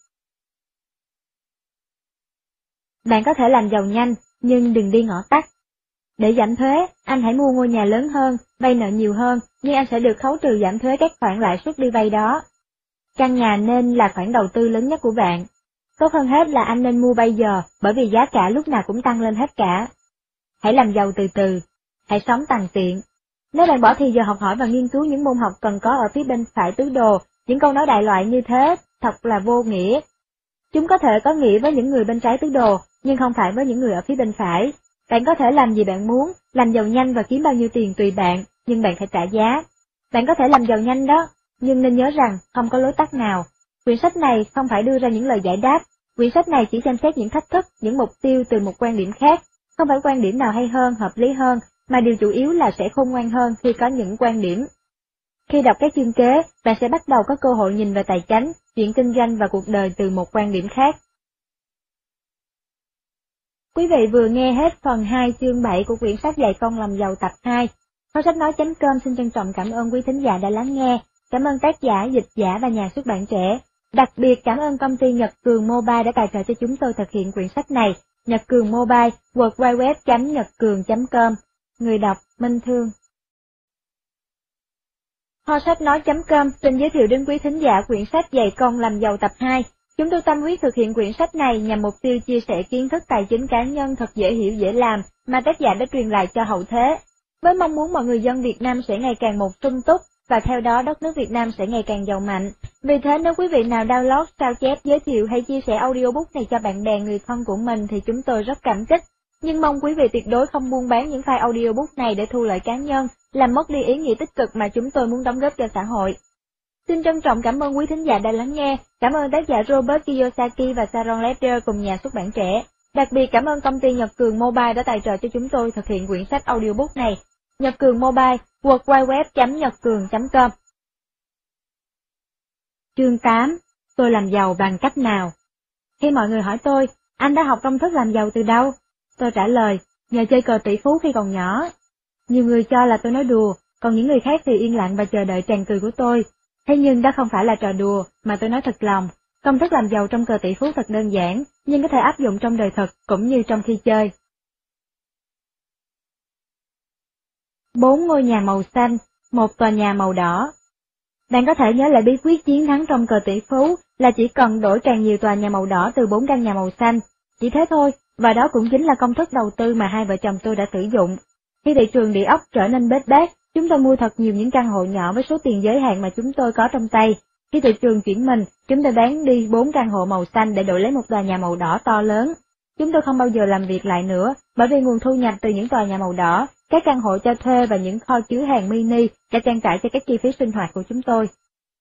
Bạn có thể làm giàu nhanh, nhưng đừng đi ngõ tắt. Để giảm thuế, anh hãy mua ngôi nhà lớn hơn, vay nợ nhiều hơn, nhưng anh sẽ được khấu trừ giảm thuế các khoản lãi suất đi vay đó. Căn nhà nên là khoản đầu tư lớn nhất của bạn. Tốt hơn hết là anh nên mua bây giờ, bởi vì giá cả lúc nào cũng tăng lên hết cả. Hãy làm giàu từ từ, hãy sống tằn tiện. Nếu bạn bỏ thì giờ học hỏi và nghiên cứu những môn học cần có ở phía bên phải tứ đồ, những câu nói đại loại như thế, thật là vô nghĩa. Chúng có thể có nghĩa với những người bên trái tứ đồ, nhưng không phải với những người ở phía bên phải. Bạn có thể làm gì bạn muốn, làm giàu nhanh và kiếm bao nhiêu tiền tùy bạn, nhưng bạn phải trả giá. Bạn có thể làm giàu nhanh đó, nhưng nên nhớ rằng không có lối tắt nào. Quyển sách này không phải đưa ra những lời giải đáp, quyển sách này chỉ xem xét những thách thức, những mục tiêu từ một quan điểm khác, không phải quan điểm nào hay hơn, hợp lý hơn, mà điều chủ yếu là sẽ khôn ngoan hơn khi có những quan điểm. Khi đọc các chương kế, bạn sẽ bắt đầu có cơ hội nhìn về tài chính, chuyện kinh doanh và cuộc đời từ một quan điểm khác. Quý vị vừa nghe hết phần hai chương bảy của quyển sách Dạy con làm giàu tập hai. Kho sách nói chấm com xin trân trọng cảm ơn quý thính giả đã lắng nghe. Cảm ơn tác giả, dịch giả và nhà xuất bản trẻ. Đặc biệt cảm ơn công ty Nhật Cường Mobile đã tài trợ cho chúng tôi thực hiện quyển sách này. Nhật Cường Mobile, w w w chấm nhật cường chấm com. Người đọc Minh Thương. Kho sách nói chấm com xin giới thiệu đến quý thính giả quyển sách Dạy con làm giàu tập hai. Chúng tôi tâm huyết thực hiện quyển sách này nhằm mục tiêu chia sẻ kiến thức tài chính cá nhân thật dễ hiểu dễ làm mà tác giả đã truyền lại cho hậu thế, với mong muốn mọi người dân Việt Nam sẽ ngày càng một sung túc và theo đó đất nước Việt Nam sẽ ngày càng giàu mạnh. Vì thế nếu quý vị nào download, sao chép, giới thiệu hay chia sẻ audiobook này cho bạn bè người thân của mình thì chúng tôi rất cảm kích. Nhưng mong quý vị tuyệt đối không buôn bán những file audiobook này để thu lợi cá nhân, làm mất đi ý nghĩa tích cực mà chúng tôi muốn đóng góp cho xã hội. Xin trân trọng cảm ơn quý thính giả đã lắng nghe, cảm ơn tác giả Robert Kiyosaki và Sharon Leder cùng nhà xuất bản trẻ. Đặc biệt cảm ơn công ty Nhật Cường Mobile đã tài trợ cho chúng tôi thực hiện quyển sách audiobook này. Nhật Cường Mobile, w w w chấm nhật cường chấm com. Chương tám. Tôi làm giàu bằng cách nào? Khi mọi người hỏi tôi, anh đã học công thức làm giàu từ đâu? Tôi trả lời, nhờ chơi cờ tỷ phú khi còn nhỏ. Nhiều người cho là tôi nói đùa, còn những người khác thì yên lặng và chờ đợi tràng cười của tôi. Thế nhưng đó không phải là trò đùa, mà tôi nói thật lòng. Công thức làm giàu trong cờ tỷ phú thật đơn giản, nhưng có thể áp dụng trong đời thực cũng như trong khi chơi. Bốn ngôi nhà màu xanh, một tòa nhà màu đỏ. Bạn có thể nhớ lại bí quyết chiến thắng trong cờ tỷ phú là chỉ cần đổi càng nhiều tòa nhà màu đỏ từ bốn căn nhà màu xanh. Chỉ thế thôi, và đó cũng chính là công thức đầu tư mà hai vợ chồng tôi đã sử dụng. Khi thị trường địa ốc trở nên bết bát, chúng tôi mua thật nhiều những căn hộ nhỏ với số tiền giới hạn mà chúng tôi có trong tay. Khi thị trường chuyển mình, chúng tôi bán đi bốn căn hộ màu xanh để đổi lấy một tòa nhà màu đỏ to lớn. Chúng tôi không bao giờ làm việc lại nữa, bởi vì nguồn thu nhập từ những tòa nhà màu đỏ, các căn hộ cho thuê và những kho chứa hàng mini đã trang trải cho các chi phí sinh hoạt của chúng tôi.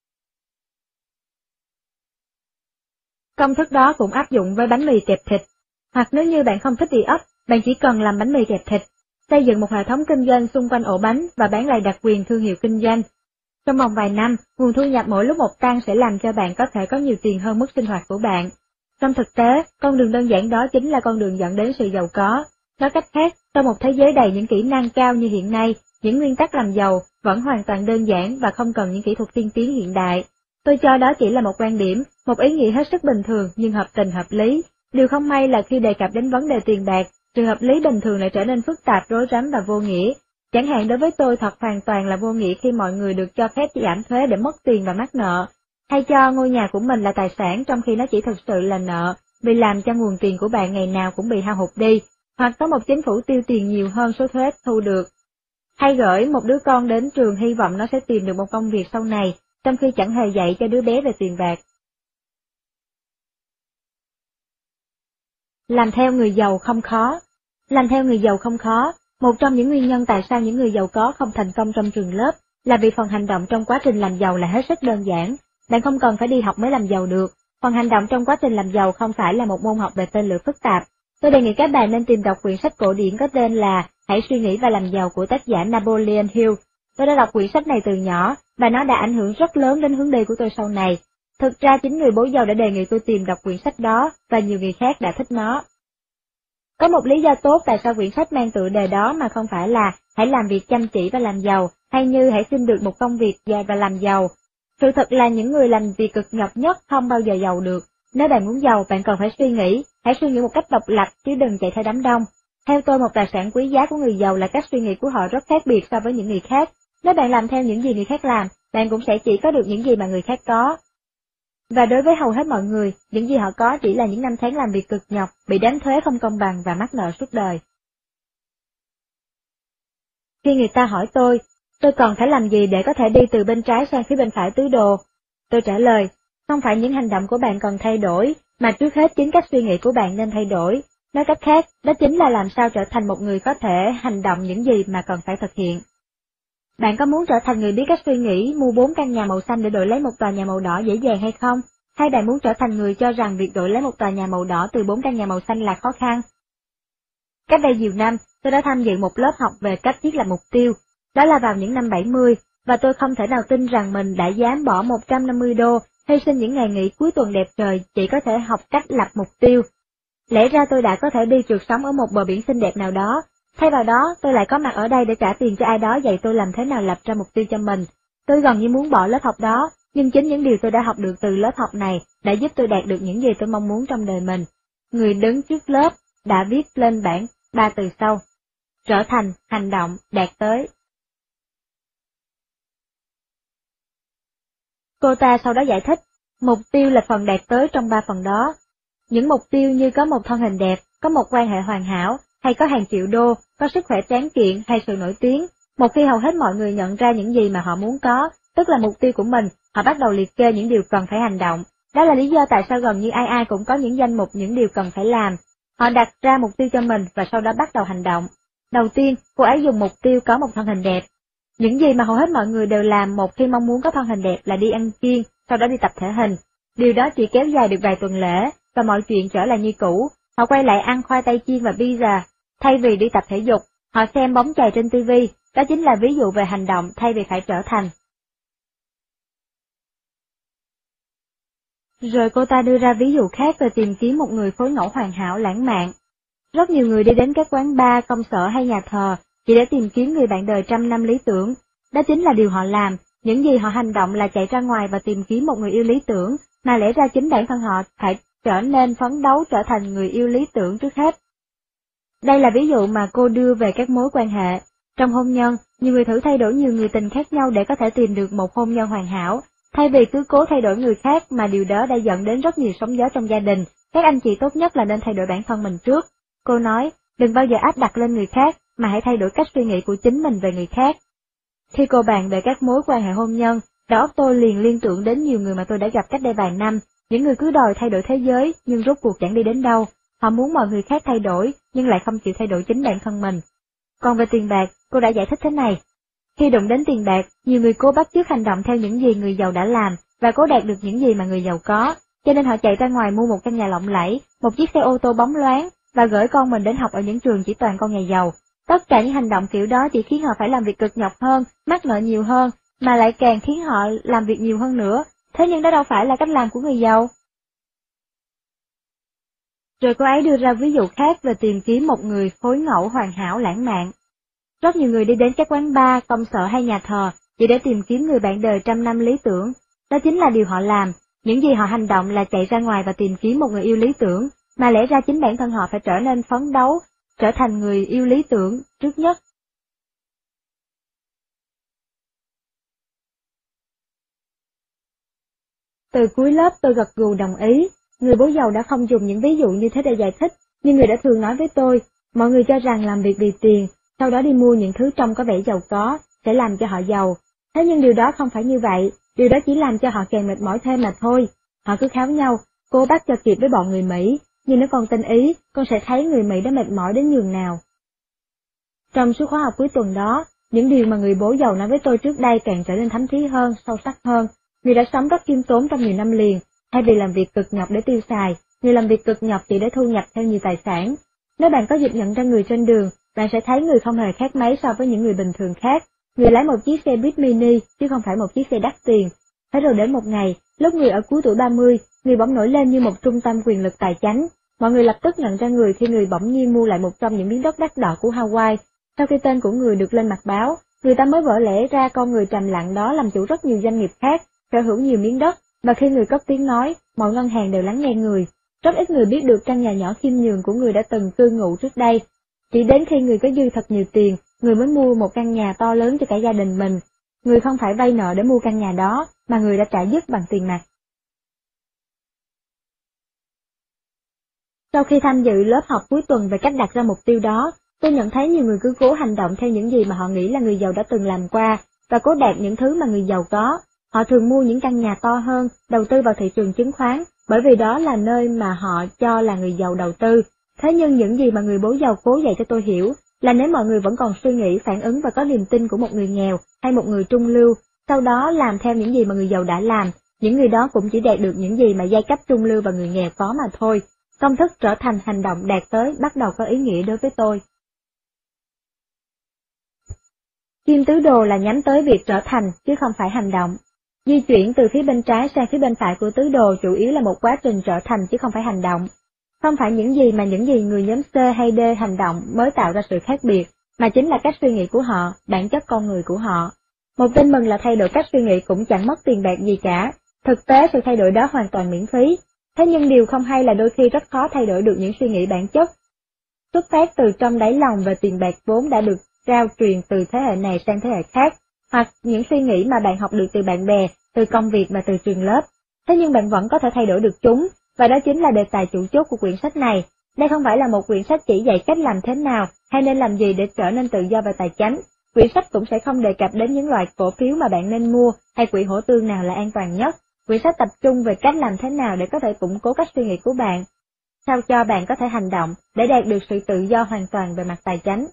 Công thức đó cũng áp dụng với bánh mì kẹp thịt. Hoặc nếu như bạn không thích đi ốc, bạn chỉ cần làm bánh mì kẹp thịt, xây dựng một hệ thống kinh doanh xung quanh ổ bánh và bán lại đặc quyền thương hiệu kinh doanh. Trong vòng vài năm, nguồn thu nhập mỗi lúc một tăng sẽ làm cho bạn có thể có nhiều tiền hơn mức sinh hoạt của bạn. Trong thực tế, con đường đơn giản đó chính là con đường dẫn đến sự giàu có. Nói cách khác, trong một thế giới đầy những kỹ năng cao như hiện nay, những nguyên tắc làm giàu vẫn hoàn toàn đơn giản và không cần những kỹ thuật tiên tiến hiện đại. Tôi cho đó chỉ là một quan điểm, một ý nghĩa hết sức bình thường nhưng hợp tình hợp lý. Điều không may là khi đề cập đến vấn đề tiền bạc, sự hợp lý bình thường lại trở nên phức tạp, rối rắm và vô nghĩa. Chẳng hạn đối với tôi thật hoàn toàn là vô nghĩa khi mọi người được cho phép giảm thuế để mất tiền và mắc nợ, hay cho ngôi nhà của mình là tài sản trong khi nó chỉ thực sự là nợ, vì làm cho nguồn tiền của bạn ngày nào cũng bị hao hụt đi, hoặc có một chính phủ tiêu tiền nhiều hơn số thuế thu được. Hay gửi một đứa con đến trường hy vọng nó sẽ tìm được một công việc sau này, trong khi chẳng hề dạy cho đứa bé về tiền bạc. Làm theo người giàu không khó. Làm theo người giàu không khó, một trong những nguyên nhân tại sao những người giàu có không thành công trong trường lớp là vì phần hành động trong quá trình làm giàu là hết sức đơn giản. Bạn không cần phải đi học mới làm giàu được. Phần hành động trong quá trình làm giàu không phải là một môn học về tên lửa phức tạp. Tôi đề nghị các bạn nên tìm đọc quyển sách cổ điển có tên là Hãy suy nghĩ và làm giàu của tác giả Napoleon Hill. Tôi đã đọc quyển sách này từ nhỏ, và nó đã ảnh hưởng rất lớn đến hướng đi của tôi sau này. Thực ra chính người bố giàu đã đề nghị tôi tìm đọc quyển sách đó, và nhiều người khác đã thích nó. Có một lý do tốt tại sao quyển sách mang tựa đề đó mà không phải là hãy làm việc chăm chỉ và làm giàu, hay như hãy xin được một công việc dài và làm giàu. Sự thật là những người làm việc cực nhọc nhất không bao giờ giàu được. Nếu bạn muốn giàu, bạn cần phải suy nghĩ, hãy suy nghĩ một cách độc lập chứ đừng chạy theo đám đông. Theo tôi, một tài sản quý giá của người giàu là các suy nghĩ của họ rất khác biệt so với những người khác. Nếu bạn làm theo những gì người khác làm, bạn cũng sẽ chỉ có được những gì mà người khác có. Và đối với hầu hết mọi người, những gì họ có chỉ là những năm tháng làm việc cực nhọc, bị đánh thuế không công bằng và mắc nợ suốt đời. Khi người ta hỏi tôi, tôi còn phải làm gì để có thể đi từ bên trái sang phía bên phải tứ đồ? Tôi trả lời, không phải những hành động của bạn cần thay đổi, mà trước hết chính cách suy nghĩ của bạn nên thay đổi. Nói cách khác, đó chính là làm sao trở thành một người có thể hành động những gì mà cần phải thực hiện. Bạn có muốn trở thành người biết cách suy nghĩ, mua bốn căn nhà màu xanh để đổi lấy một tòa nhà màu đỏ dễ dàng hay không? Hay bạn muốn trở thành người cho rằng việc đổi lấy một tòa nhà màu đỏ từ bốn căn nhà màu xanh là khó khăn? Cách đây nhiều năm, tôi đã tham dự một lớp học về cách thiết lập mục tiêu. Đó là vào những năm bảy mươi, và tôi không thể nào tin rằng mình đã dám bỏ một trăm năm mươi đô, hy sinh những ngày nghỉ cuối tuần đẹp trời chỉ có thể học cách lập mục tiêu. Lẽ ra tôi đã có thể đi trượt sóng ở một bờ biển xinh đẹp nào đó. Thay vào đó, tôi lại có mặt ở đây để trả tiền cho ai đó dạy tôi làm thế nào lập ra mục tiêu cho mình. Tôi gần như muốn bỏ lớp học đó, nhưng chính những điều tôi đã học được từ lớp học này đã giúp tôi đạt được những gì tôi mong muốn trong đời mình. Người đứng trước lớp đã viết lên bảng ba từ sau: trở thành, hành động, đạt tới. Cô ta sau đó giải thích, mục tiêu là phần đạt tới trong ba phần đó. Những mục tiêu như có một thân hình đẹp, có một quan hệ hoàn hảo, hay có hàng triệu đô, có sức khỏe tráng kiện hay sự nổi tiếng. Một khi hầu hết mọi người nhận ra những gì mà họ muốn có, tức là mục tiêu của mình, họ bắt đầu liệt kê những điều cần phải hành động. Đó là lý do tại sao gần như ai ai cũng có những danh mục những điều cần phải làm. Họ đặt ra mục tiêu cho mình và sau đó bắt đầu hành động. Đầu tiên, cô ấy dùng mục tiêu có một thân hình đẹp. Những gì mà hầu hết mọi người đều làm một khi mong muốn có thân hình đẹp là đi ăn kiêng, sau đó đi tập thể hình. Điều đó chỉ kéo dài được vài tuần lễ, và mọi chuyện trở lại như cũ. Họ quay lại ăn khoai tây chiên và pizza, thay vì đi tập thể dục. Họ xem bóng chày trên ti vi, đó chính là ví dụ về hành động thay vì phải trở thành. Rồi cô ta đưa ra ví dụ khác về tìm kiếm một người phối ngẫu hoàn hảo lãng mạn. Rất nhiều người đi đến các quán bar, công sở hay nhà thờ chỉ để tìm kiếm người bạn đời trăm năm lý tưởng. Đó chính là điều họ làm, những gì họ hành động là chạy ra ngoài và tìm kiếm một người yêu lý tưởng, mà lẽ ra chính bản thân họ phải trở nên phấn đấu trở thành người yêu lý tưởng trước hết. Đây là ví dụ mà cô đưa về các mối quan hệ. Trong hôn nhân, nhiều người thử thay đổi nhiều người tình khác nhau để có thể tìm được một hôn nhân hoàn hảo. Thay vì cứ cố thay đổi người khác mà điều đó đã dẫn đến rất nhiều sóng gió trong gia đình, các anh chị tốt nhất là nên thay đổi bản thân mình trước. Cô nói, đừng bao giờ áp đặt lên người khác, mà hãy thay đổi cách suy nghĩ của chính mình về người khác. Khi cô bàn về các mối quan hệ hôn nhân, đầu óc tôi liền liên tưởng đến nhiều người mà tôi đã gặp cách đây vài năm, những người cứ đòi thay đổi thế giới, nhưng rốt cuộc chẳng đi đến đâu. Họ muốn mọi người khác thay đổi, nhưng lại không chịu thay đổi chính bản thân mình. Còn về tiền bạc, cô đã giải thích thế này. Khi đụng đến tiền bạc, nhiều người cố bắt chước hành động theo những gì người giàu đã làm, và cố đạt được những gì mà người giàu có, cho nên họ chạy ra ngoài mua một căn nhà lộng lẫy, một chiếc xe ô tô bóng loáng, và gửi con mình đến học ở những trường chỉ toàn con nhà giàu. Tất cả những hành động kiểu đó chỉ khiến họ phải làm việc cực nhọc hơn, mắc nợ nhiều hơn, mà lại càng khiến họ làm việc nhiều hơn nữa. Thế nhưng đó đâu phải là cách làm của người giàu. Rồi cô ấy đưa ra ví dụ khác về tìm kiếm một người phối ngẫu hoàn hảo lãng mạn. Rất nhiều người đi đến các quán bar, công sở hay nhà thờ chỉ để tìm kiếm người bạn đời trăm năm lý tưởng. Đó chính là điều họ làm, những gì họ hành động là chạy ra ngoài và tìm kiếm một người yêu lý tưởng, mà lẽ ra chính bản thân họ phải trở nên phấn đấu, trở thành người yêu lý tưởng trước nhất. Từ cuối lớp tôi gật gù đồng ý. Người bố giàu đã không dùng những ví dụ như thế để giải thích, nhưng người đã thường nói với tôi, mọi người cho rằng làm việc vì tiền, sau đó đi mua những thứ trông có vẻ giàu có, sẽ làm cho họ giàu. Thế nhưng điều đó không phải như vậy, điều đó chỉ làm cho họ càng mệt mỏi thêm mà thôi. Họ cứ kháo nhau, cố bắt cho kịp với bọn người Mỹ, nhưng nếu con tinh ý, con sẽ thấy người Mỹ đã mệt mỏi đến nhường nào. Trong suốt khóa học cuối tuần đó, những điều mà người bố giàu nói với tôi trước đây càng trở nên thấm thía hơn, sâu sắc hơn. Người đã sống rất khiêm tốn trong nhiều năm liền, thay vì làm việc cực nhọc để tiêu xài, người làm việc cực nhọc chỉ để thu nhập thêm nhiều tài sản. Nếu bạn có dịp nhận ra người trên đường, bạn sẽ thấy người không hề khác mấy so với những người bình thường khác. Người lái một chiếc xe buýt mini, chứ không phải một chiếc xe đắt tiền. Thế rồi đến một ngày, lúc người ở cuối tuổi ba mươi, người bỗng nổi lên như một trung tâm quyền lực tài chánh. Mọi người lập tức nhận ra người khi người bỗng nhiên mua lại một trong những miếng đất đắt đỏ của Hawaii. Sau khi tên của người được lên mặt báo, người ta mới vỡ lẽ ra con người trầm lặng đó làm chủ rất nhiều doanh nghiệp khác, sở hữu nhiều miếng đất, và khi người cất tiếng nói, mọi ngân hàng đều lắng nghe người. Rất ít người biết được căn nhà nhỏ khiêm nhường của người đã từng cư ngụ trước đây. Chỉ đến khi người có dư thật nhiều tiền, người mới mua một căn nhà to lớn cho cả gia đình mình. Người không phải vay nợ để mua căn nhà đó, mà người đã trả dứt bằng tiền mặt. Sau khi tham dự lớp học cuối tuần về cách đặt ra mục tiêu đó, tôi nhận thấy nhiều người cứ cố hành động theo những gì mà họ nghĩ là người giàu đã từng làm qua, và cố đạt những thứ mà người giàu có. Họ thường mua những căn nhà to hơn, đầu tư vào thị trường chứng khoán, bởi vì đó là nơi mà họ cho là người giàu đầu tư. Thế nhưng những gì mà người bố giàu cố dạy cho tôi hiểu, là nếu mọi người vẫn còn suy nghĩ, phản ứng và có niềm tin của một người nghèo hay một người trung lưu, sau đó làm theo những gì mà người giàu đã làm, những người đó cũng chỉ đạt được những gì mà giai cấp trung lưu và người nghèo có mà thôi. Công thức trở thành hành động đạt tới bắt đầu có ý nghĩa đối với tôi. Kim tứ đồ là nhắm tới việc trở thành, chứ không phải hành động. Di chuyển từ phía bên trái sang phía bên phải của tứ đồ chủ yếu là một quá trình trở thành chứ không phải hành động. Không phải những gì mà những gì người nhóm C hay D hành động mới tạo ra sự khác biệt, mà chính là cách suy nghĩ của họ, bản chất con người của họ. Một tin mừng là thay đổi cách suy nghĩ cũng chẳng mất tiền bạc gì cả, thực tế sự thay đổi đó hoàn toàn miễn phí. Thế nhưng điều không hay là đôi khi rất khó thay đổi được những suy nghĩ bản chất, xuất phát từ trong đáy lòng về tiền bạc vốn đã được trao truyền từ thế hệ này sang thế hệ khác, hoặc những suy nghĩ mà bạn học được từ bạn bè, từ công việc và từ trường lớp. Thế nhưng bạn vẫn có thể thay đổi được chúng, và đó chính là đề tài chủ chốt của quyển sách này. Đây không phải là một quyển sách chỉ dạy cách làm thế nào hay nên làm gì để trở nên tự do về tài chính. Quyển sách cũng sẽ không đề cập đến những loại cổ phiếu mà bạn nên mua hay quỹ hỗ tương nào là an toàn nhất. Quyển sách tập trung về cách làm thế nào để có thể củng cố cách suy nghĩ của bạn, sao cho bạn có thể hành động để đạt được sự tự do hoàn toàn về mặt tài chính.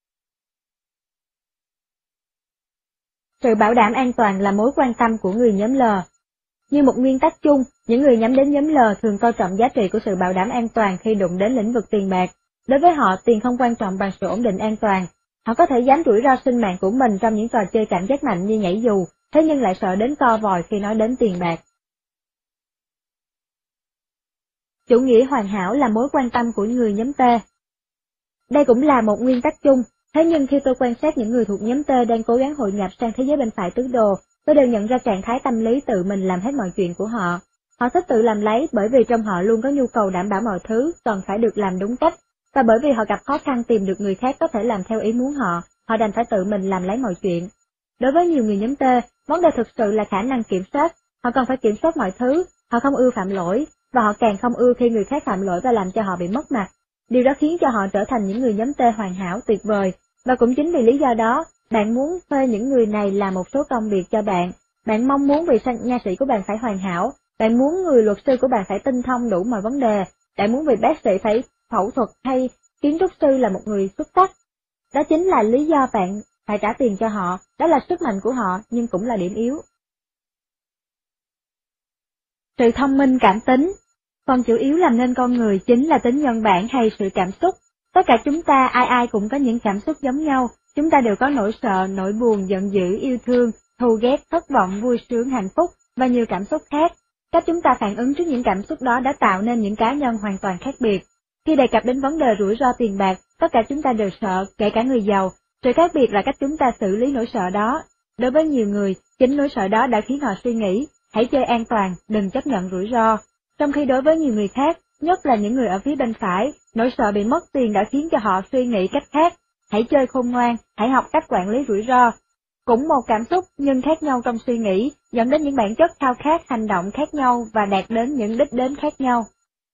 Sự bảo đảm an toàn là mối quan tâm của người nhóm L. Như một nguyên tắc chung, những người nhắm đến nhóm L thường coi trọng giá trị của sự bảo đảm an toàn khi đụng đến lĩnh vực tiền bạc. Đối với họ, tiền không quan trọng bằng sự ổn định an toàn. Họ có thể dám rủi ro sinh mạng của mình trong những trò chơi cảm giác mạnh như nhảy dù, thế nhưng lại sợ đến co vòi khi nói đến tiền bạc. Chủ nghĩa hoàn hảo là mối quan tâm của người nhóm T. Đây cũng là một nguyên tắc chung, thế nhưng khi tôi quan sát những người thuộc nhóm T đang cố gắng hội nhập sang thế giới bên phải tứ đồ, tôi đều nhận ra trạng thái tâm lý tự mình làm hết mọi chuyện của họ. Họ thích tự làm lấy bởi vì trong họ luôn có nhu cầu đảm bảo mọi thứ cần phải được làm đúng cách, và bởi vì họ gặp khó khăn tìm được người khác có thể làm theo ý muốn họ, họ đành phải tự mình làm lấy mọi chuyện. Đối với nhiều người nhóm T, vấn đề thực sự là khả năng kiểm soát, họ cần phải kiểm soát mọi thứ, họ không ưa phạm lỗi, và họ càng không ưa khi người khác phạm lỗi và làm cho họ bị mất mặt. Điều đó khiến cho họ trở thành những người nhóm T hoàn hảo tuyệt vời, và cũng chính vì lý do đó, bạn muốn thuê những người này làm một số công việc cho bạn. Bạn mong muốn vị nha sĩ của bạn phải hoàn hảo, bạn muốn người luật sư của bạn phải tinh thông đủ mọi vấn đề, bạn muốn vị bác sĩ phải phẫu thuật hay kiến trúc sư là một người xuất sắc. Đó chính là lý do bạn phải trả tiền cho họ, đó là sức mạnh của họ nhưng cũng là điểm yếu. Sự thông minh cảm tính. Phần chủ yếu làm nên con người chính là tính nhân bản hay sự cảm xúc. Tất cả chúng ta ai ai cũng có những cảm xúc giống nhau, chúng ta đều có nỗi sợ, nỗi buồn, giận dữ, yêu thương, thù ghét, thất vọng, vui sướng, hạnh phúc và nhiều cảm xúc khác. Cách chúng ta phản ứng trước những cảm xúc đó đã tạo nên những cá nhân hoàn toàn khác biệt. Khi đề cập đến vấn đề rủi ro tiền bạc, tất cả chúng ta đều sợ, kể cả người giàu. Sự khác biệt là cách chúng ta xử lý nỗi sợ đó. Đối với nhiều người, chính nỗi sợ đó đã khiến họ suy nghĩ, hãy chơi an toàn, đừng chấp nhận rủi ro. Trong khi đối với nhiều người khác, nhất là những người ở phía bên phải, nỗi sợ bị mất tiền đã khiến cho họ suy nghĩ cách khác, hãy chơi khôn ngoan, hãy học cách quản lý rủi ro. Cũng một cảm xúc nhưng khác nhau trong suy nghĩ, dẫn đến những bản chất khao khát hành động khác nhau và đạt đến những đích đến khác nhau.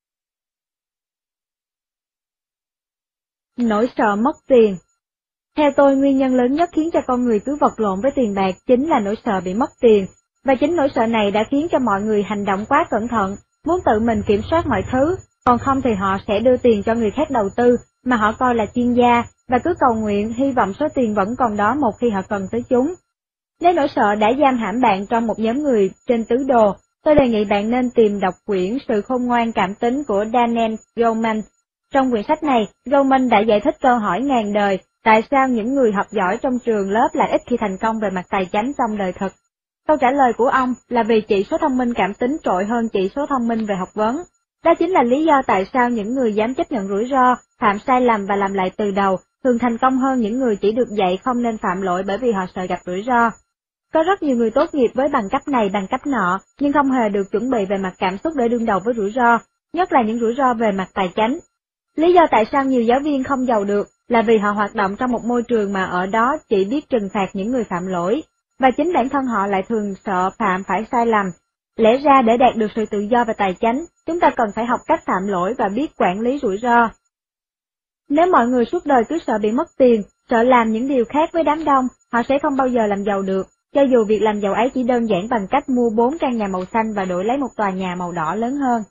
Nỗi sợ mất tiền. Theo tôi, nguyên nhân lớn nhất khiến cho con người cứ vật lộn với tiền bạc chính là nỗi sợ bị mất tiền, và chính nỗi sợ này đã khiến cho mọi người hành động quá cẩn thận, muốn tự mình kiểm soát mọi thứ, còn không thì họ sẽ đưa tiền cho người khác đầu tư mà họ coi là chuyên gia, và cứ cầu nguyện hy vọng số tiền vẫn còn đó một khi họ cần tới chúng. Nếu nỗi sợ đã giam hãm bạn trong một nhóm người trên tứ đồ, tôi đề nghị bạn nên tìm đọc quyển Sự khôn ngoan cảm tính của Daniel Goleman. Trong quyển sách này, Goleman đã giải thích câu hỏi ngàn đời tại sao những người học giỏi trong trường lớp lại ít khi thành công về mặt tài chính trong đời thực. Câu trả lời của ông là vì chỉ số thông minh cảm tính trội hơn chỉ số thông minh về học vấn. Đó chính là lý do tại sao những người dám chấp nhận rủi ro, phạm sai lầm và làm lại từ đầu thường thành công hơn những người chỉ được dạy không nên phạm lỗi bởi vì họ sợ gặp rủi ro. Có rất nhiều người tốt nghiệp với bằng cấp này bằng cấp nọ, nhưng không hề được chuẩn bị về mặt cảm xúc để đương đầu với rủi ro, nhất là những rủi ro về mặt tài chính. Lý do tại sao nhiều giáo viên không giàu được là vì họ hoạt động trong một môi trường mà ở đó chỉ biết trừng phạt những người phạm lỗi, và chính bản thân họ lại thường sợ phạm phải sai lầm. Lẽ ra để đạt được sự tự do và tài chính, chúng ta cần phải học cách phạm lỗi và biết quản lý rủi ro. Nếu mọi người suốt đời cứ sợ bị mất tiền, sợ làm những điều khác với đám đông, họ sẽ không bao giờ làm giàu được, cho dù việc làm giàu ấy chỉ đơn giản bằng cách mua bốn căn nhà màu xanh và đổi lấy một tòa nhà màu đỏ lớn hơn.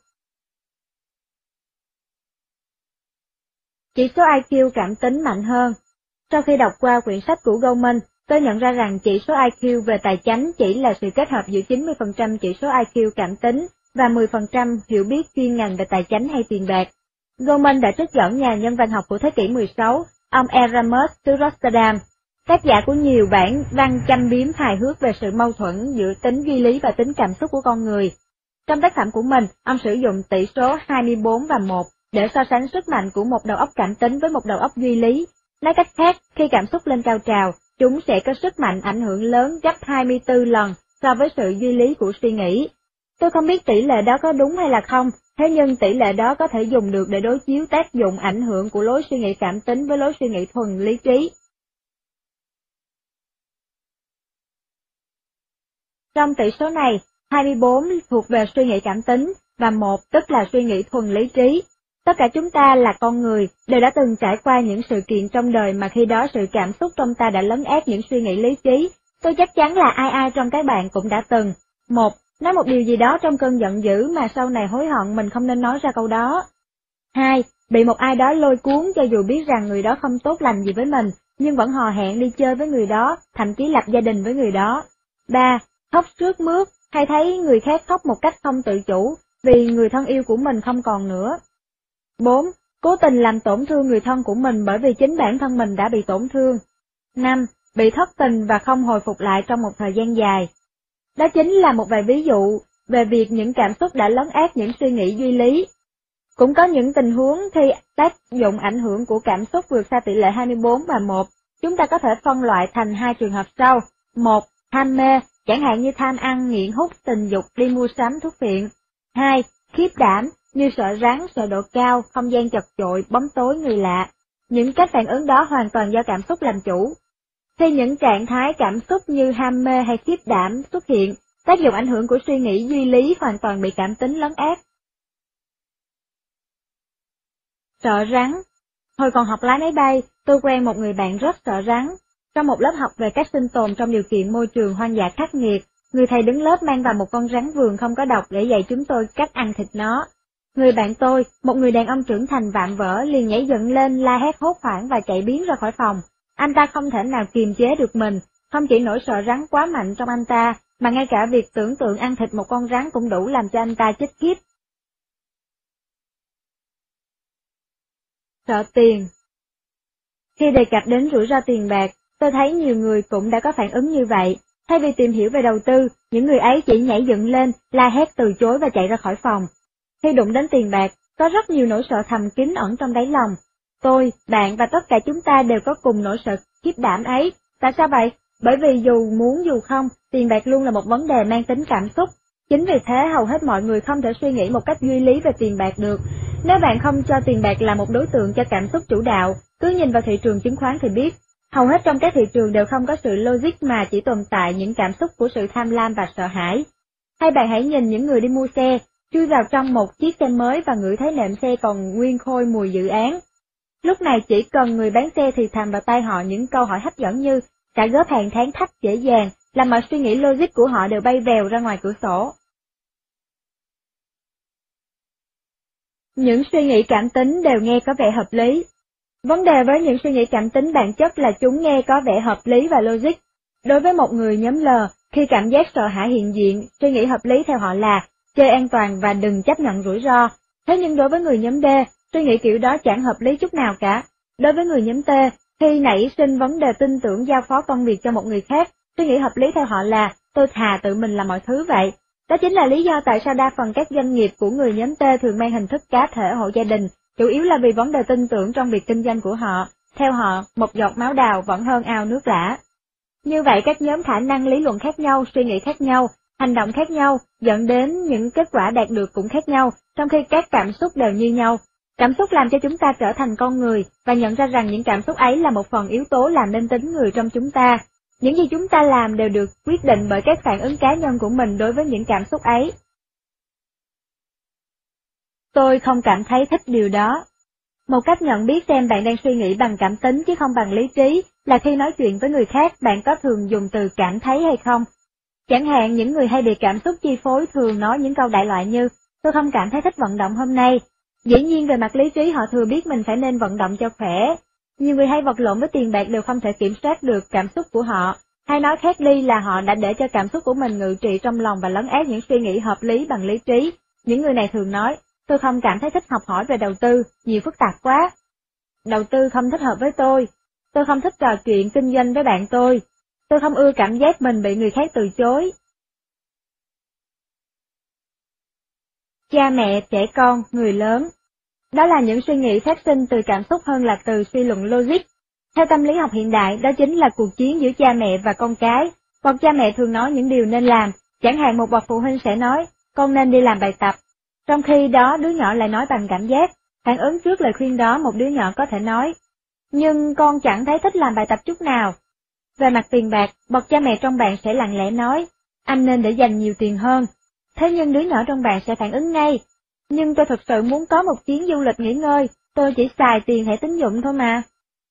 Chỉ số i kiu cảm tính mạnh hơn. Sau khi đọc qua quyển sách của Goleman, tôi nhận ra rằng chỉ số i kiu về tài chính chỉ là sự kết hợp giữa chín mươi phần trăm chỉ số i kiu cảm tính và mười phần trăm hiểu biết chuyên ngành về tài chính hay tiền bạc. Goleman đã trích dẫn nhà nhân văn học của thế kỷ mười sáu, ông Erasmus từ Rotterdam, tác giả của nhiều bản văn châm biếm hài hước về sự mâu thuẫn giữa tính duy lý và tính cảm xúc của con người. Trong tác phẩm của mình, ông sử dụng tỷ số hai mươi bốn và một để so sánh sức mạnh của một đầu óc cảm tính với một đầu óc duy lý. Nói cách khác, khi cảm xúc lên cao trào, chúng sẽ có sức mạnh ảnh hưởng lớn gấp hai mươi tư lần so với sự duy lý của suy nghĩ. Tôi không biết tỷ lệ đó có đúng hay là không, thế nhưng tỷ lệ đó có thể dùng được để đối chiếu tác dụng ảnh hưởng của lối suy nghĩ cảm tính với lối suy nghĩ thuần lý trí. Trong tỷ số này, hai mươi bốn thuộc về suy nghĩ cảm tính, và một tức là suy nghĩ thuần lý trí. Tất cả chúng ta là con người, đều đã từng trải qua những sự kiện trong đời mà khi đó sự cảm xúc trong ta đã lấn át những suy nghĩ lý trí. Tôi chắc chắn là ai ai trong các bạn cũng đã từng. Một, nói một điều gì đó trong cơn giận dữ mà sau này hối hận mình không nên nói ra câu đó. Hai, bị một ai đó lôi cuốn cho dù biết rằng người đó không tốt lành gì với mình, nhưng vẫn hò hẹn đi chơi với người đó, thậm chí lập gia đình với người đó. Ba, khóc sướt mướt, hay thấy người khác khóc một cách không tự chủ, vì người thân yêu của mình không còn nữa. Bốn, cố tình làm tổn thương người thân của mình bởi vì chính bản thân mình đã bị tổn thương. Năm, bị thất tình và không hồi phục lại trong một thời gian dài. Đó chính là một vài ví dụ về việc những cảm xúc đã lấn át những suy nghĩ duy lý. Cũng có những tình huống khi tác dụng ảnh hưởng của cảm xúc vượt xa tỷ lệ hai mươi bốn và một, chúng ta có thể phân loại thành hai trường hợp sau. Một, ham mê, chẳng hạn như tham ăn, nghiện hút, tình dục, đi mua sắm, thuốc phiện. Hai, khiếp đảm, như sợ rắn, sợ độ cao, không gian chật chội, bóng tối, người lạ. Những cách phản ứng đó hoàn toàn do cảm xúc làm chủ. Khi những trạng thái cảm xúc như ham mê hay khiếp đảm xuất hiện, tác dụng ảnh hưởng của suy nghĩ duy lý hoàn toàn bị cảm tính lấn át. Sợ rắn. Hồi còn học lái máy bay, tôi quen một người bạn rất sợ rắn. Trong một lớp học về cách sinh tồn trong điều kiện môi trường hoang dã khắc nghiệt, người thầy đứng lớp mang vào một con rắn vườn không có độc để dạy chúng tôi cách ăn thịt nó. Người bạn tôi, một người đàn ông trưởng thành vạm vỡ, liền nhảy dựng lên, la hét hốt hoảng và chạy biến ra khỏi phòng. Anh ta không thể nào kiềm chế được mình, không chỉ nỗi sợ rắn quá mạnh trong anh ta, mà ngay cả việc tưởng tượng ăn thịt một con rắn cũng đủ làm cho anh ta chết khiếp. Sợ tiền. Khi đề cập đến rủi ro tiền bạc, tôi thấy nhiều người cũng đã có phản ứng như vậy. Thay vì tìm hiểu về đầu tư, những người ấy chỉ nhảy dựng lên, la hét từ chối và chạy ra khỏi phòng. Khi đụng đến tiền bạc, có rất nhiều nỗi sợ thầm kín ẩn trong đáy lòng. Tôi, bạn và tất cả chúng ta đều có cùng nỗi sợ khiếp đảm ấy. Tại sao vậy? Bởi vì dù muốn dù không, tiền bạc luôn là một vấn đề mang tính cảm xúc. Chính vì thế hầu hết mọi người không thể suy nghĩ một cách duy lý về tiền bạc được. Nếu bạn không cho tiền bạc là một đối tượng cho cảm xúc chủ đạo, cứ nhìn vào thị trường chứng khoán thì biết, hầu hết trong các thị trường đều không có sự logic mà chỉ tồn tại những cảm xúc của sự tham lam và sợ hãi. Hay bạn hãy nhìn những người đi mua xe, chui vào trong một chiếc xe mới và ngửi thấy nệm xe còn nguyên khôi mùi dự án. Lúc này chỉ cần người bán xe thì thầm vào tai họ những câu hỏi hấp dẫn như trả góp hàng tháng thấp dễ dàng, làm mọi suy nghĩ logic của họ đều bay vèo ra ngoài cửa sổ. Những suy nghĩ cảm tính đều nghe có vẻ hợp lý. Vấn đề với những suy nghĩ cảm tính bản chất là chúng nghe có vẻ hợp lý và logic. Đối với một người nhóm L, khi cảm giác sợ hãi hiện diện, suy nghĩ hợp lý theo họ là chơi an toàn và đừng chấp nhận rủi ro. Thế nhưng đối với người nhóm D, suy nghĩ kiểu đó chẳng hợp lý chút nào cả. Đối với người nhóm T, khi nảy sinh vấn đề tin tưởng giao phó công việc cho một người khác, suy nghĩ hợp lý theo họ là tôi thà tự mình làm mọi thứ vậy. Đó chính là lý do tại sao đa phần các doanh nghiệp của người nhóm T thường mang hình thức cá thể hộ gia đình, chủ yếu là vì vấn đề tin tưởng trong việc kinh doanh của họ. Theo họ, một giọt máu đào vẫn hơn ao nước lã. Như vậy các nhóm khả năng lý luận khác nhau, suy nghĩ khác nhau, hành động khác nhau, dẫn đến những kết quả đạt được cũng khác nhau, trong khi các cảm xúc đều như nhau. Cảm xúc làm cho chúng ta trở thành con người, và nhận ra rằng những cảm xúc ấy là một phần yếu tố làm nên tính người trong chúng ta. Những gì chúng ta làm đều được quyết định bởi các phản ứng cá nhân của mình đối với những cảm xúc ấy. Tôi không cảm thấy thích điều đó. Một cách nhận biết xem bạn đang suy nghĩ bằng cảm tính chứ không bằng lý trí là khi nói chuyện với người khác bạn có thường dùng từ cảm thấy hay không. Chẳng hạn những người hay bị cảm xúc chi phối thường nói những câu đại loại như tôi không cảm thấy thích vận động hôm nay. Dĩ nhiên về mặt lý trí họ thừa biết mình phải nên vận động cho khỏe. Nhiều người hay vật lộn với tiền bạc đều không thể kiểm soát được cảm xúc của họ, hay nói khác đi là họ đã để cho cảm xúc của mình ngự trị trong lòng và lấn át những suy nghĩ hợp lý bằng lý trí. Những người này thường nói, tôi không cảm thấy thích học hỏi về đầu tư, nhiều phức tạp quá. Đầu tư không thích hợp với tôi, tôi không thích trò chuyện kinh doanh với bạn tôi, tôi không ưa cảm giác mình bị người khác từ chối. Cha mẹ, trẻ con, người lớn. Đó là những suy nghĩ phát sinh từ cảm xúc hơn là từ suy luận logic. Theo tâm lý học hiện đại, đó chính là cuộc chiến giữa cha mẹ và con cái. Bậc cha mẹ thường nói những điều nên làm, chẳng hạn một bậc phụ huynh sẽ nói, con nên đi làm bài tập. Trong khi đó đứa nhỏ lại nói bằng cảm giác, phản ứng trước lời khuyên đó một đứa nhỏ có thể nói, nhưng con chẳng thấy thích làm bài tập chút nào. Về mặt tiền bạc, bậc cha mẹ trong bạn sẽ lặng lẽ nói, anh nên để dành nhiều tiền hơn. Thế nhưng đứa nhỏ trong bạn sẽ phản ứng ngay, nhưng tôi thực sự muốn có một chuyến du lịch nghỉ ngơi, tôi chỉ xài tiền thẻ tín dụng thôi mà.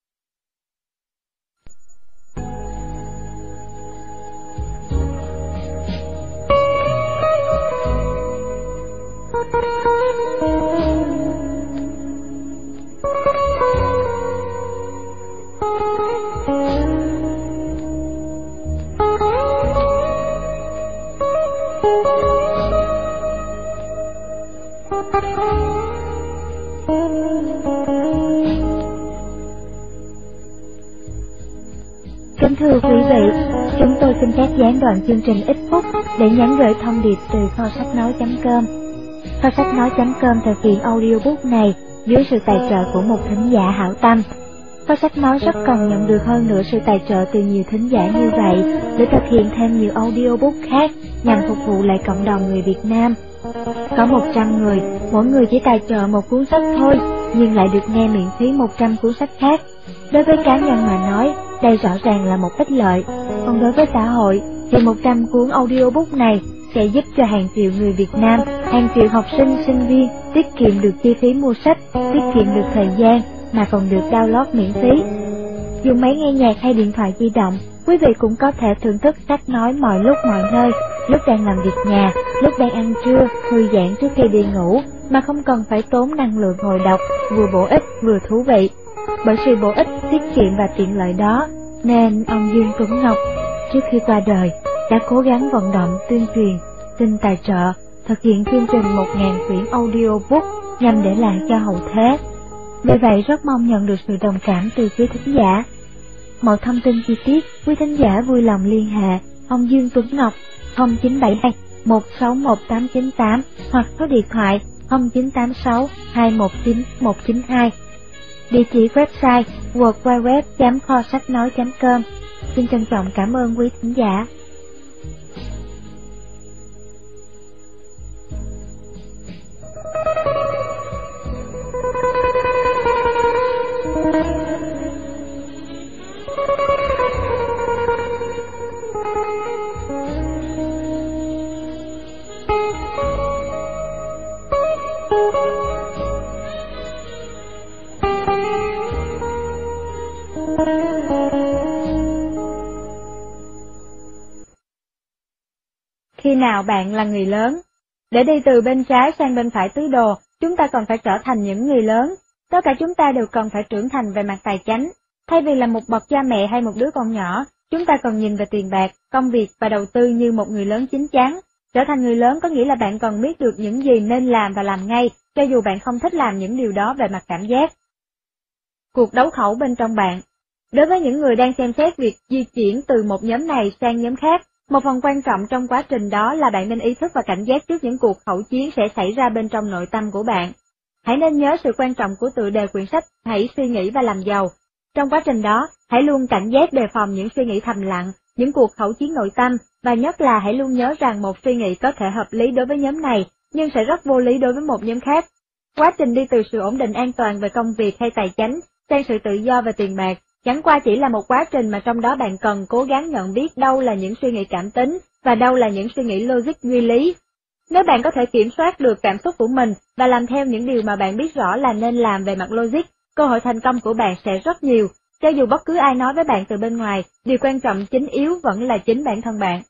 Kính thưa quý vị, chúng tôi xin phép gián đoạn chương trình ít phút để nhắn gửi thông điệp từ kho sách nói chấm com. Kho sách nói chấm com thực hiện audiobook này dưới sự tài trợ của một thính giả hảo tâm. Kho sách nói rất cần nhận được hơn nữa sự tài trợ từ nhiều thính giả như vậy để thực hiện thêm nhiều audiobook khác nhằm phục vụ lại cộng đồng người Việt Nam. Có một trăm người, mỗi người chỉ tài trợ một cuốn sách thôi, nhưng lại được nghe miễn phí một trăm cuốn sách khác. Đối với cá nhân mà nói, đây rõ ràng là một ích lợi, còn đối với xã hội, thì một trăm cuốn audiobook này sẽ giúp cho hàng triệu người Việt Nam, hàng triệu học sinh, sinh viên tiết kiệm được chi phí mua sách, tiết kiệm được thời gian, mà còn được download miễn phí. Dùng máy nghe nhạc hay điện thoại di động, quý vị cũng có thể thưởng thức sách nói mọi lúc mọi nơi, lúc đang làm việc nhà, lúc đang ăn trưa, thư giãn trước khi đi ngủ, mà không cần phải tốn năng lượng ngồi đọc, vừa bổ ích vừa thú vị. Bởi sự bổ ích, tiết kiệm và tiện lợi đó, nên ông Dương Tuấn Ngọc, trước khi qua đời, đã cố gắng vận động tuyên truyền, xin tài trợ, thực hiện chương trình một nghìn quyển audiobook nhằm để lại cho hậu thế. Vì vậy rất mong nhận được sự đồng cảm từ phía thính giả. Mọi thông tin chi tiết, quý thính giả vui lòng liên hệ ông Dương Tuấn Ngọc không chín bảy hai một sáu một tám chín tám hoặc số điện thoại không chín tám sáu hai một chín một chín hai. Địa chỉ website w w w chấm kho sách nói chấm com. Xin trân trọng cảm ơn quý thính giả. Khi nào bạn là người lớn? Để đi từ bên trái sang bên phải tứ đồ, chúng ta còn phải trở thành những người lớn. Tất cả chúng ta đều cần phải trưởng thành về mặt tài chính. Thay vì là một bậc cha mẹ hay một đứa con nhỏ, chúng ta cần nhìn về tiền bạc, công việc và đầu tư như một người lớn chín chắn. Trở thành người lớn có nghĩa là bạn cần biết được những gì nên làm và làm ngay, cho dù bạn không thích làm những điều đó về mặt cảm giác. Cuộc đấu khẩu bên trong bạn. Đối với những người đang xem xét việc di chuyển từ một nhóm này sang nhóm khác, một phần quan trọng trong quá trình đó là bạn nên ý thức và cảnh giác trước những cuộc khẩu chiến sẽ xảy ra bên trong nội tâm của bạn. Hãy nên nhớ sự quan trọng của tựa đề quyển sách Hãy suy nghĩ và làm giàu. Trong quá trình đó, hãy luôn cảnh giác đề phòng những suy nghĩ thầm lặng, những cuộc khẩu chiến nội tâm, và nhất là hãy luôn nhớ rằng một suy nghĩ có thể hợp lý đối với nhóm này, nhưng sẽ rất vô lý đối với một nhóm khác. Quá trình đi từ sự ổn định an toàn về công việc hay tài chính sang sự tự do về tiền bạc, chẳng qua chỉ là một quá trình mà trong đó bạn cần cố gắng nhận biết đâu là những suy nghĩ cảm tính và đâu là những suy nghĩ logic duy lý. Nếu bạn có thể kiểm soát được cảm xúc của mình và làm theo những điều mà bạn biết rõ là nên làm về mặt logic, cơ hội thành công của bạn sẽ rất nhiều. Cho dù bất cứ ai nói với bạn từ bên ngoài, điều quan trọng chính yếu vẫn là chính bản thân bạn.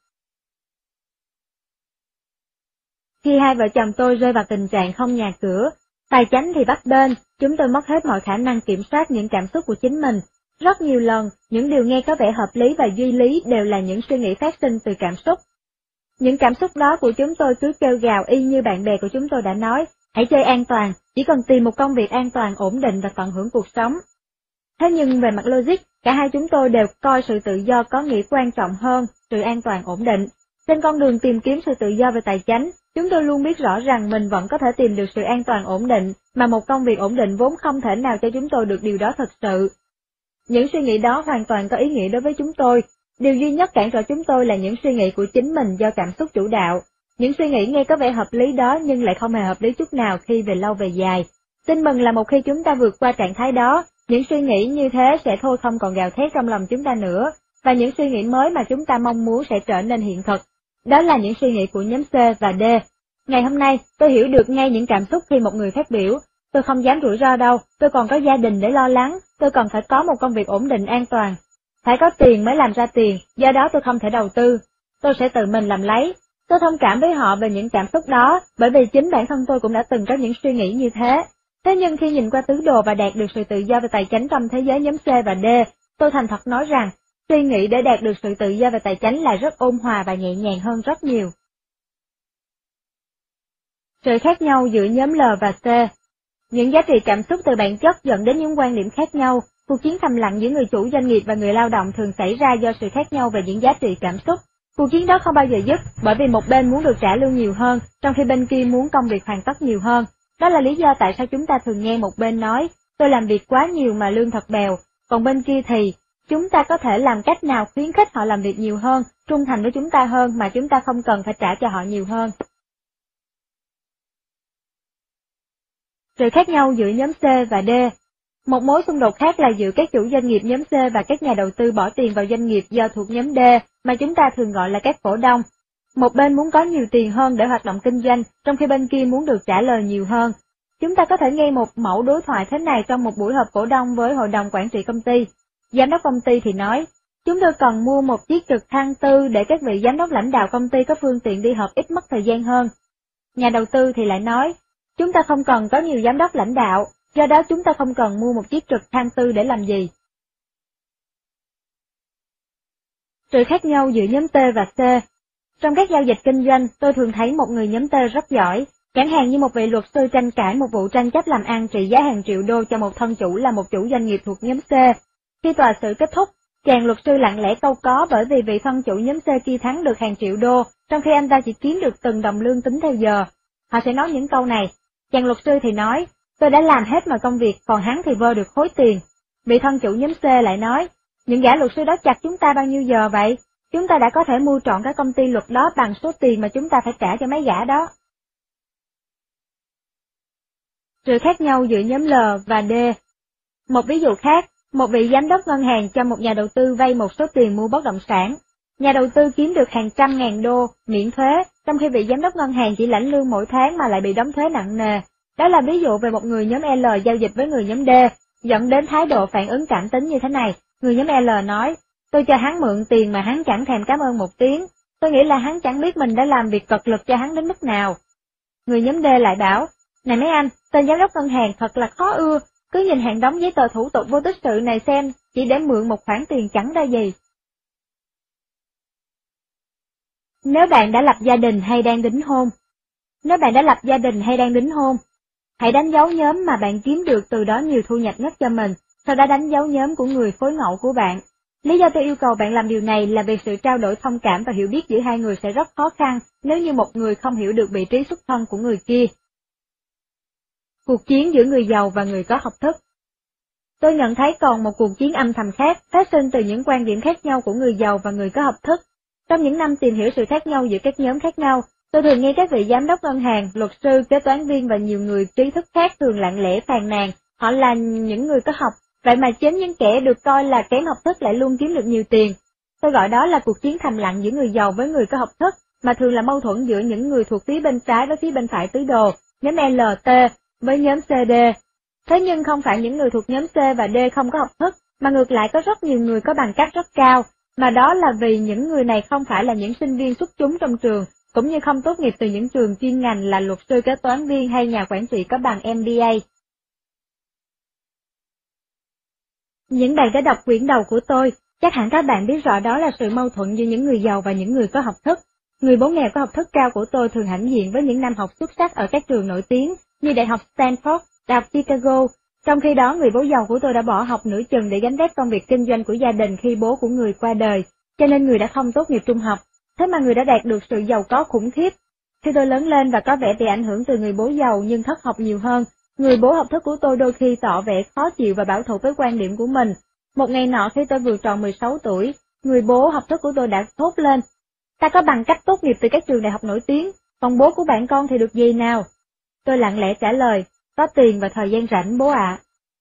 Khi hai vợ chồng tôi rơi vào tình trạng không nhà cửa, tài chính thì bấp bênh, chúng tôi mất hết mọi khả năng kiểm soát những cảm xúc của chính mình. Rất nhiều lần, những điều nghe có vẻ hợp lý và duy lý đều là những suy nghĩ phát sinh từ cảm xúc. Những cảm xúc đó của chúng tôi cứ kêu gào y như bạn bè của chúng tôi đã nói, hãy chơi an toàn, chỉ cần tìm một công việc an toàn, ổn định và tận hưởng cuộc sống. Thế nhưng về mặt logic, cả hai chúng tôi đều coi sự tự do có nghĩa quan trọng hơn sự an toàn ổn định. Trên con đường tìm kiếm sự tự do về tài chính, chúng tôi luôn biết rõ rằng mình vẫn có thể tìm được sự an toàn ổn định, mà một công việc ổn định vốn không thể nào cho chúng tôi được điều đó thật sự. Những suy nghĩ đó hoàn toàn có ý nghĩa đối với chúng tôi. Điều duy nhất cản trở chúng tôi là những suy nghĩ của chính mình do cảm xúc chủ đạo. Những suy nghĩ nghe có vẻ hợp lý đó nhưng lại không hề hợp lý chút nào khi về lâu về dài. Tin mừng là một khi chúng ta vượt qua trạng thái đó, những suy nghĩ như thế sẽ thôi không còn gào thét trong lòng chúng ta nữa, và những suy nghĩ mới mà chúng ta mong muốn sẽ trở nên hiện thực. Đó là những suy nghĩ của nhóm C và D. Ngày hôm nay, tôi hiểu được ngay những cảm xúc khi một người phát biểu. Tôi không dám rủi ro đâu, tôi còn có gia đình để lo lắng, tôi cần phải có một công việc ổn định an toàn. Phải có tiền mới làm ra tiền, do đó tôi không thể đầu tư. Tôi sẽ tự mình làm lấy. Tôi thông cảm với họ về những cảm xúc đó, bởi vì chính bản thân tôi cũng đã từng có những suy nghĩ như thế. Thế nhưng khi nhìn qua tứ đồ và đạt được sự tự do về tài chính trong thế giới nhóm C và D, tôi thành thật nói rằng, suy nghĩ để đạt được sự tự do về tài chính là rất ôn hòa và nhẹ nhàng hơn rất nhiều. Sự khác nhau giữa nhóm L và C. Những giá trị cảm xúc từ bản chất dẫn đến những quan điểm khác nhau. Cuộc chiến thầm lặng giữa người chủ doanh nghiệp và người lao động thường xảy ra do sự khác nhau về những giá trị cảm xúc. Cuộc chiến đó không bao giờ dứt, bởi vì một bên muốn được trả lương nhiều hơn, trong khi bên kia muốn công việc hoàn tất nhiều hơn. Đó là lý do tại sao chúng ta thường nghe một bên nói, tôi làm việc quá nhiều mà lương thật bèo, còn bên kia thì, chúng ta có thể làm cách nào khuyến khích họ làm việc nhiều hơn, trung thành với chúng ta hơn mà chúng ta không cần phải trả cho họ nhiều hơn. Sự khác nhau giữa nhóm C và D. Một mối xung đột khác là giữa các chủ doanh nghiệp nhóm C và các nhà đầu tư bỏ tiền vào doanh nghiệp do thuộc nhóm D, mà chúng ta thường gọi là các cổ đông. Một bên muốn có nhiều tiền hơn để hoạt động kinh doanh, trong khi bên kia muốn được trả lời nhiều hơn. Chúng ta có thể nghe một mẫu đối thoại thế này trong một buổi họp cổ đông với hội đồng quản trị công ty. Giám đốc công ty thì nói, chúng tôi cần mua một chiếc trực thăng tư để các vị giám đốc lãnh đạo công ty có phương tiện đi họp ít mất thời gian hơn. Nhà đầu tư thì lại nói, chúng ta không cần có nhiều giám đốc lãnh đạo, do đó chúng ta không cần mua một chiếc trực thăng tư để làm gì. Sự khác nhau giữa nhóm T và C. Trong các giao dịch kinh doanh, tôi thường thấy một người nhóm T rất giỏi, chẳng hạn như một vị luật sư tranh cãi một vụ tranh chấp làm ăn trị giá hàng triệu đô cho một thân chủ là một chủ doanh nghiệp thuộc nhóm C. Khi tòa xử kết thúc, chàng luật sư lặng lẽ câu có bởi vì vị thân chủ nhóm C kia thắng được hàng triệu đô, trong khi anh ta chỉ kiếm được từng đồng lương tính theo giờ. Họ sẽ nói những câu này. Chàng luật sư thì nói, tôi đã làm hết mọi công việc, còn hắn thì vơ được khối tiền. Vị thân chủ nhóm C lại nói, những gã luật sư đó chặt chúng ta bao nhiêu giờ vậy? Chúng ta đã có thể mua trọn cái công ty luật đó bằng số tiền mà chúng ta phải trả cho mấy gã đó. Sự khác nhau giữa nhóm L và D. Một ví dụ khác, một vị giám đốc ngân hàng cho một nhà đầu tư vay một số tiền mua bất động sản. Nhà đầu tư kiếm được hàng trăm ngàn đô, miễn thuế, trong khi vị giám đốc ngân hàng chỉ lãnh lương mỗi tháng mà lại bị đóng thuế nặng nề. Đó là ví dụ về một người nhóm L giao dịch với người nhóm D, dẫn đến thái độ phản ứng cảm tính như thế này. Người nhóm L nói, tôi cho hắn mượn tiền mà hắn chẳng thèm cảm ơn một tiếng, tôi nghĩ là hắn chẳng biết mình đã làm việc cật lực cho hắn đến mức nào. Người nhóm D lại bảo, Này mấy anh, tên giám đốc ngân hàng thật là khó ưa, cứ nhìn hàng đống giấy tờ thủ tục vô tích sự này xem, chỉ để mượn một khoản tiền chẳng ra gì. Nếu bạn đã lập gia đình hay đang đính hôn, nếu bạn đã lập gia đình hay đang đính hôn, hãy đánh dấu nhóm mà bạn kiếm được từ đó nhiều thu nhập nhất cho mình, sau đó đánh dấu nhóm của người phối ngẫu của bạn. Lý do tôi yêu cầu bạn làm điều này là vì sự trao đổi thông cảm và hiểu biết giữa hai người sẽ rất khó khăn nếu như một người không hiểu được vị trí xuất thân của người kia. Cuộc chiến giữa người giàu và người có học thức. Tôi nhận thấy còn một cuộc chiến âm thầm khác phát sinh từ những quan điểm khác nhau của người giàu và người có học thức. Trong những năm tìm hiểu sự khác nhau giữa các nhóm khác nhau, tôi thường nghe các vị giám đốc ngân hàng, luật sư, kế toán viên và nhiều người trí thức khác thường lặng lẽ phàn nàn, họ là những người có học, vậy mà chính những kẻ được coi là kém học thức lại luôn kiếm được nhiều tiền. Tôi gọi đó là cuộc chiến thầm lặng giữa người giàu với người có học thức, mà thường là mâu thuẫn giữa những người thuộc phía bên trái với phía bên phải tứ đồ, nhóm lờ tê với nhóm xê đê. Thế nhưng không phải những người thuộc nhóm C và D không có học thức, mà ngược lại có rất nhiều người có bằng cấp rất cao, mà đó là vì những người này không phải là những sinh viên xuất chúng trong trường, cũng như không tốt nghiệp từ những trường chuyên ngành là luật sư, kế toán viên hay nhà quản trị có bằng em bê a. Những bạn đã đọc quyển đầu của tôi, chắc hẳn các bạn biết rõ đó là sự mâu thuẫn giữa những người giàu và những người có học thức. Người bố nghèo có học thức cao của tôi thường hãnh diện với những năm học xuất sắc ở các trường nổi tiếng như Đại học Stanford, Đại học Chicago, trong khi đó người bố giàu của tôi đã bỏ học nửa chừng để gánh vác công việc kinh doanh của gia đình khi bố của người qua đời, cho nên người đã không tốt nghiệp trung học, thế mà người đã đạt được sự giàu có khủng khiếp. Khi tôi lớn lên và có vẻ bị ảnh hưởng từ người bố giàu nhưng thất học nhiều hơn, người bố học thức của tôi đôi khi tỏ vẻ khó chịu và bảo thủ với quan điểm của mình. Một ngày nọ khi tôi vừa tròn mười sáu tuổi, người bố học thức của tôi đã thốt lên: "Ta có bằng cấp tốt nghiệp từ các trường đại học nổi tiếng, còn bố của bạn con thì được gì nào?" Tôi lặng lẽ trả lời: "Có tiền và thời gian rảnh bố ạ."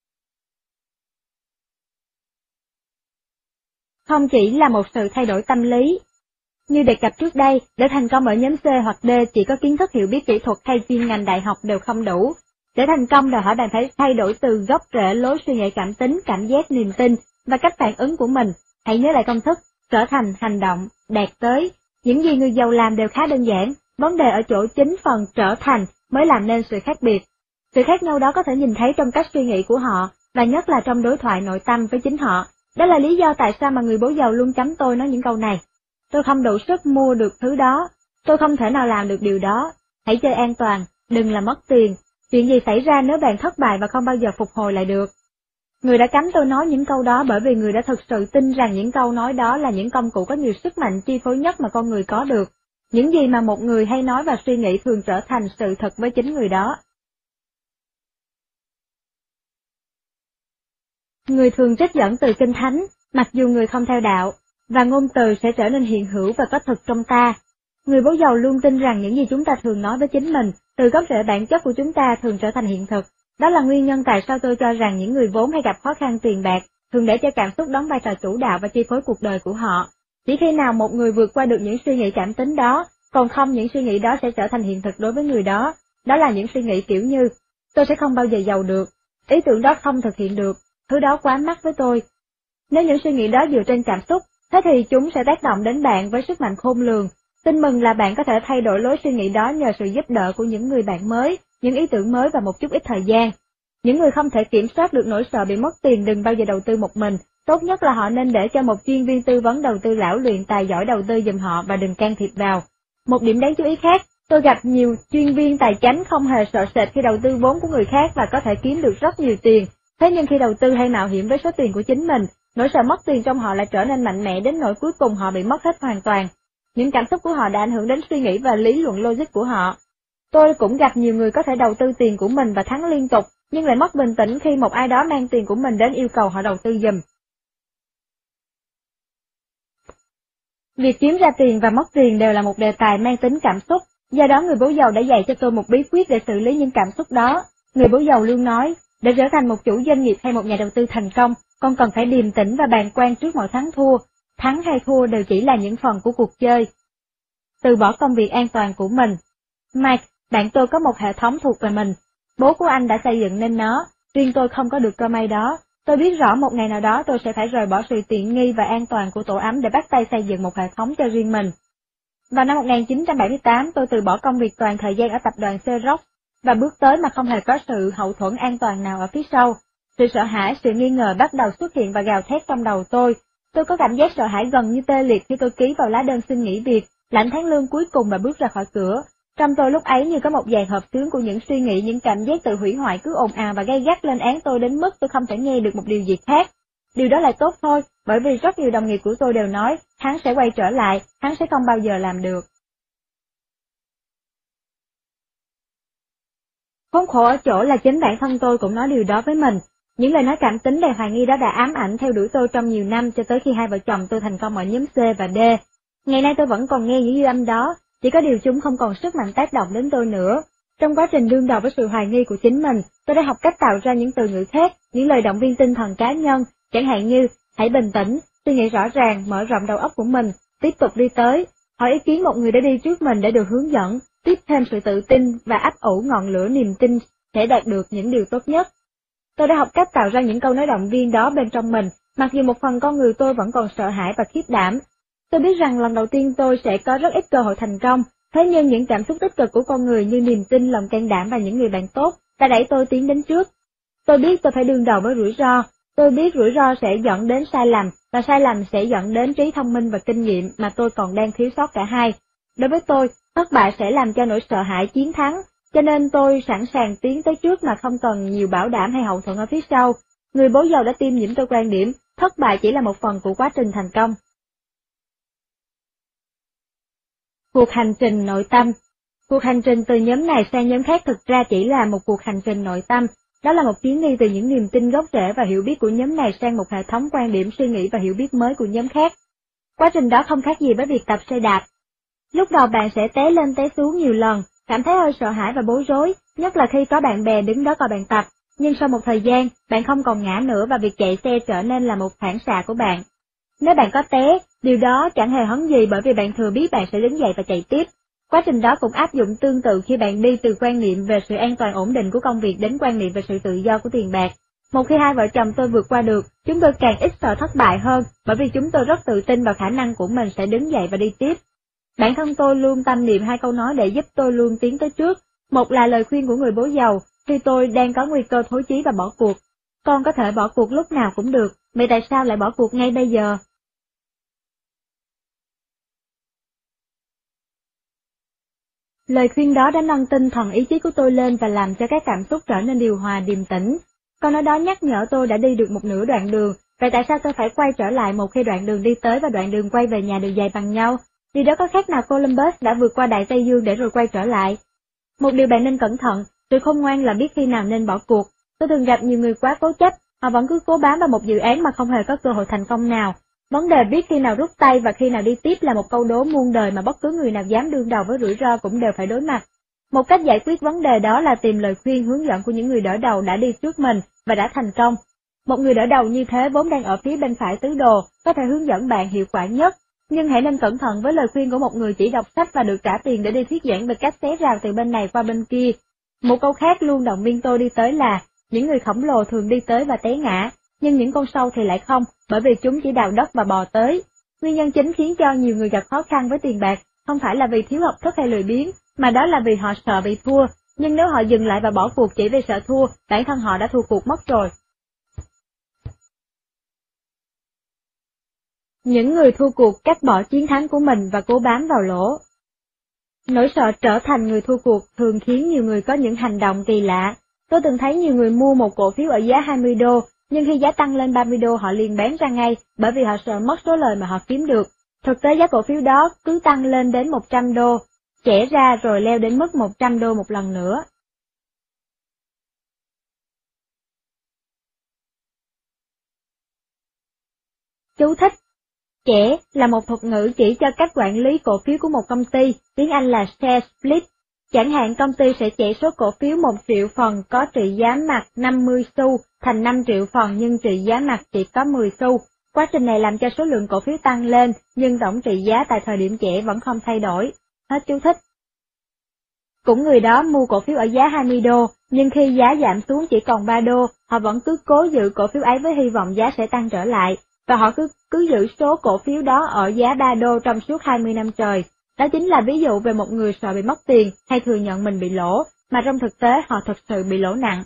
Không chỉ là một sự thay đổi tâm lý. Như đề cập trước đây, để thành công ở nhóm C hoặc D chỉ có kiến thức hiểu biết kỹ thuật hay chuyên ngành đại học đều không đủ. Để thành công đòi hỏi bạn phải thay đổi từ gốc rễ lối suy nghĩ cảm tính, cảm giác, niềm tin và cách phản ứng của mình. Hãy nhớ lại công thức, trở thành, hành động, đạt tới. Những gì người giàu làm đều khá đơn giản, vấn đề ở chỗ chính phần trở thành mới làm nên sự khác biệt. Sự khác nhau đó có thể nhìn thấy trong cách suy nghĩ của họ, và nhất là trong đối thoại nội tâm với chính họ. Đó là lý do tại sao mà người bố giàu luôn cấm tôi nói những câu này. Tôi không đủ sức mua được thứ đó, tôi không thể nào làm được điều đó. Hãy chơi an toàn, đừng làm mất tiền. Chuyện gì xảy ra nếu bạn thất bại và không bao giờ phục hồi lại được? Người đã cấm tôi nói những câu đó bởi vì người đã thực sự tin rằng những câu nói đó là những công cụ có nhiều sức mạnh chi phối nhất mà con người có được. Những gì mà một người hay nói và suy nghĩ thường trở thành sự thật với chính người đó. Người thường trích dẫn từ Kinh Thánh, mặc dù người không theo đạo, và ngôn từ sẽ trở nên hiện hữu và có thực trong ta. Người bố giàu luôn tin rằng những gì chúng ta thường nói với chính mình, từ gốc rễ bản chất của chúng ta thường trở thành hiện thực. Đó là nguyên nhân tại sao tôi cho rằng những người vốn hay gặp khó khăn tiền bạc, thường để cho cảm xúc đóng vai trò chủ đạo và chi phối cuộc đời của họ. Chỉ khi nào một người vượt qua được những suy nghĩ cảm tính đó, còn không những suy nghĩ đó sẽ trở thành hiện thực đối với người đó. Đó là những suy nghĩ kiểu như, tôi sẽ không bao giờ giàu được, ý tưởng đó không thực hiện được, thứ đó quá mắc với tôi. Nếu những suy nghĩ đó dựa trên cảm xúc, thế thì chúng sẽ tác động đến bạn với sức mạnh khôn lường. Tin mừng là bạn có thể thay đổi lối suy nghĩ đó nhờ sự giúp đỡ của những người bạn mới, những ý tưởng mới và một chút ít thời gian. Những người không thể kiểm soát được nỗi sợ bị mất tiền đừng bao giờ đầu tư một mình, tốt nhất là họ nên để cho một chuyên viên tư vấn đầu tư lão luyện tài giỏi đầu tư giùm họ và đừng can thiệp vào. Một điểm đáng chú ý khác, tôi gặp nhiều chuyên viên tài chính không hề sợ sệt khi đầu tư vốn của người khác và có thể kiếm được rất nhiều tiền, thế nhưng khi đầu tư hay mạo hiểm với số tiền của chính mình, nỗi sợ mất tiền trong họ lại trở nên mạnh mẽ đến nỗi cuối cùng họ bị mất hết hoàn toàn. Những cảm xúc của họ đã ảnh hưởng đến suy nghĩ và lý luận logic của họ. Tôi cũng gặp nhiều người có thể đầu tư tiền của mình và thắng liên tục, nhưng lại mất bình tĩnh khi một ai đó mang tiền của mình đến yêu cầu họ đầu tư giùm. Việc kiếm ra tiền và mất tiền đều là một đề tài mang tính cảm xúc, do đó người bố giàu đã dạy cho tôi một bí quyết để xử lý những cảm xúc đó. Người bố giàu luôn nói, để trở thành một chủ doanh nghiệp hay một nhà đầu tư thành công, con cần phải điềm tĩnh và bàng quan trước mọi thắng thua. Thắng hay thua đều chỉ là những phần của cuộc chơi. Từ bỏ công việc an toàn của mình. Mike, bạn tôi có một hệ thống thuộc về mình. Bố của anh đã xây dựng nên nó, riêng tôi không có được cơ may đó. Tôi biết rõ một ngày nào đó tôi sẽ phải rời bỏ sự tiện nghi và an toàn của tổ ấm để bắt tay xây dựng một hệ thống cho riêng mình. Vào năm một nghìn chín trăm bảy mươi tám, tôi từ bỏ công việc toàn thời gian ở tập đoàn Xerox. và bước tới mà không hề có sự hậu thuẫn an toàn nào ở phía sau. Sự sợ hãi, sự nghi ngờ bắt đầu xuất hiện và gào thét trong đầu tôi. Tôi có cảm giác sợ hãi gần như tê liệt khi tôi ký vào lá đơn xin nghỉ việc, lãnh tháng lương cuối cùng và bước ra khỏi cửa. Trong tôi lúc ấy như có một dàn hợp xướng của những suy nghĩ, những cảm giác tự hủy hoại cứ ồn ào và gay gắt lên án tôi đến mức tôi không thể nghe được một điều gì khác. Điều đó lại tốt thôi, bởi vì rất nhiều đồng nghiệp của tôi đều nói, hắn sẽ quay trở lại, hắn sẽ không bao giờ làm được. Khốn khổ ở chỗ là chính bản thân tôi cũng nói điều đó với mình. Những lời nói cảm tính đầy hoài nghi đó đã ám ảnh theo đuổi tôi trong nhiều năm cho tới khi hai vợ chồng tôi thành công ở nhóm C và D. Ngày nay tôi vẫn còn nghe những dư âm đó, chỉ có điều chúng không còn sức mạnh tác động đến tôi nữa. Trong quá trình đương đầu với sự hoài nghi của chính mình, tôi đã học cách tạo ra những từ ngữ khác, những lời động viên tinh thần cá nhân, chẳng hạn như, hãy bình tĩnh, suy nghĩ rõ ràng, mở rộng đầu óc của mình, tiếp tục đi tới, hỏi ý kiến một người đã đi trước mình để được hướng dẫn, tiếp thêm sự tự tin và ấp ủ ngọn lửa niềm tin sẽ đạt được những điều tốt nhất. Tôi đã học cách tạo ra những câu nói động viên đó bên trong mình, mặc dù một phần con người tôi vẫn còn sợ hãi và khiếp đảm. Tôi biết rằng lần đầu tiên tôi sẽ có rất ít cơ hội thành công, thế nhưng những cảm xúc tích cực của con người như niềm tin, lòng can đảm và những người bạn tốt đã đẩy tôi tiến đến trước. Tôi biết tôi phải đương đầu với rủi ro, tôi biết rủi ro sẽ dẫn đến sai lầm, và sai lầm sẽ dẫn đến trí thông minh và kinh nghiệm mà tôi còn đang thiếu sót cả hai. Đối với tôi, thất bại sẽ làm cho nỗi sợ hãi chiến thắng, cho nên tôi sẵn sàng tiến tới trước mà không cần nhiều bảo đảm hay hậu thuẫn ở phía sau. Người bố giàu đã tiêm nhiễm tôi quan điểm, thất bại chỉ là một phần của quá trình thành công. Cuộc hành trình nội tâm. Cuộc hành trình từ nhóm này sang nhóm khác thực ra chỉ là một cuộc hành trình nội tâm. Đó là một chuyến đi từ những niềm tin gốc rễ và hiểu biết của nhóm này sang một hệ thống quan điểm suy nghĩ và hiểu biết mới của nhóm khác. Quá trình đó không khác gì với việc tập xe đạp. Lúc đầu bạn sẽ té lên té xuống nhiều lần, cảm thấy hơi sợ hãi và bối rối, nhất là khi có bạn bè đứng đó coi bạn tập. Nhưng sau một thời gian, bạn không còn ngã nữa và việc chạy xe trở nên là một phản xạ của bạn. Nếu bạn có té, điều đó chẳng hề hấn gì bởi vì bạn thừa biết bạn sẽ đứng dậy và chạy tiếp. Quá trình đó cũng áp dụng tương tự khi bạn đi từ quan niệm về sự an toàn ổn định của công việc đến quan niệm về sự tự do của tiền bạc. Một khi hai vợ chồng tôi vượt qua được, chúng tôi càng ít sợ thất bại hơn bởi vì chúng tôi rất tự tin vào khả năng của mình sẽ đứng dậy và đi tiếp. Bản thân tôi luôn tâm niệm hai câu nói để giúp tôi luôn tiến tới trước. Một là lời khuyên của người bố giàu khi tôi đang có nguy cơ thối chí và bỏ cuộc. Con có thể bỏ cuộc lúc nào cũng được, vậy tại sao lại bỏ cuộc ngay bây giờ? Lời khuyên đó đã nâng tinh thần ý chí của tôi lên và làm cho các cảm xúc trở nên điều hòa điềm tĩnh. Câu nói đó nhắc nhở tôi đã đi được một nửa đoạn đường, vậy tại sao tôi phải quay trở lại một khi đoạn đường đi tới và đoạn đường quay về nhà đều dài bằng nhau? Điều đó có khác nào Columbus đã vượt qua Đại Tây Dương để rồi quay trở lại? Một điều bạn nên cẩn thận, sự khôn ngoan là biết khi nào nên bỏ cuộc. Tôi thường gặp nhiều người quá cố chấp, họ vẫn cứ cố bám vào một dự án mà không hề có cơ hội thành công nào. Vấn đề biết khi nào rút tay và khi nào đi tiếp là một câu đố muôn đời mà bất cứ người nào dám đương đầu với rủi ro cũng đều phải đối mặt. Một cách giải quyết vấn đề đó là tìm lời khuyên hướng dẫn của những người đỡ đầu đã đi trước mình và đã thành công. Một người đỡ đầu như thế vốn đang ở phía bên phải tứ đồ, có thể hướng dẫn bạn hiệu quả nhất. Nhưng hãy nên cẩn thận với lời khuyên của một người chỉ đọc sách và được trả tiền để đi thuyết giảng về cách xé rào từ bên này qua bên kia. Một câu khác luôn động viên tôi đi tới là, những người khổng lồ thường đi tới và té ngã, nhưng những con sâu thì lại không, bởi vì chúng chỉ đào đất và bò tới. Nguyên nhân chính khiến cho nhiều người gặp khó khăn với tiền bạc, không phải là vì thiếu học thức hay lười biếng, mà đó là vì họ sợ bị thua, nhưng nếu họ dừng lại và bỏ cuộc chỉ vì sợ thua, bản thân họ đã thua cuộc mất rồi. Những người thua cuộc cắt bỏ chiến thắng của mình và cố bám vào lỗ. Nỗi sợ trở thành người thua cuộc thường khiến nhiều người có những hành động kỳ lạ. Tôi từng thấy nhiều người mua một cổ phiếu ở giá hai mươi đô, nhưng khi giá tăng lên ba mươi đô họ liền bán ra ngay, bởi vì họ sợ mất số lời mà họ kiếm được. Thực tế giá cổ phiếu đó cứ tăng lên đến một trăm đô, chẻ ra rồi leo đến mức một trăm đô một lần nữa. Chú thích: chẻ là một thuật ngữ chỉ cho cách quản lý cổ phiếu của một công ty, tiếng Anh là share split. Chẳng hạn công ty sẽ chẻ số cổ phiếu một triệu phần có trị giá mặt năm mươi xu thành năm triệu phần nhưng trị giá mặt chỉ có mười xu. Quá trình này làm cho số lượng cổ phiếu tăng lên, nhưng tổng trị giá tại thời điểm chẻ vẫn không thay đổi. Hết chú thích. Cũng người đó mua cổ phiếu ở giá hai mươi đô, nhưng khi giá giảm xuống chỉ còn ba đô, họ vẫn cứ cố giữ cổ phiếu ấy với hy vọng giá sẽ tăng trở lại, và họ cứ cứ giữ số cổ phiếu đó ở giá ba đô trong suốt hai mươi năm trời. Đó chính là ví dụ về một người sợ bị mất tiền hay thừa nhận mình bị lỗ, mà trong thực tế họ thực sự bị lỗ nặng.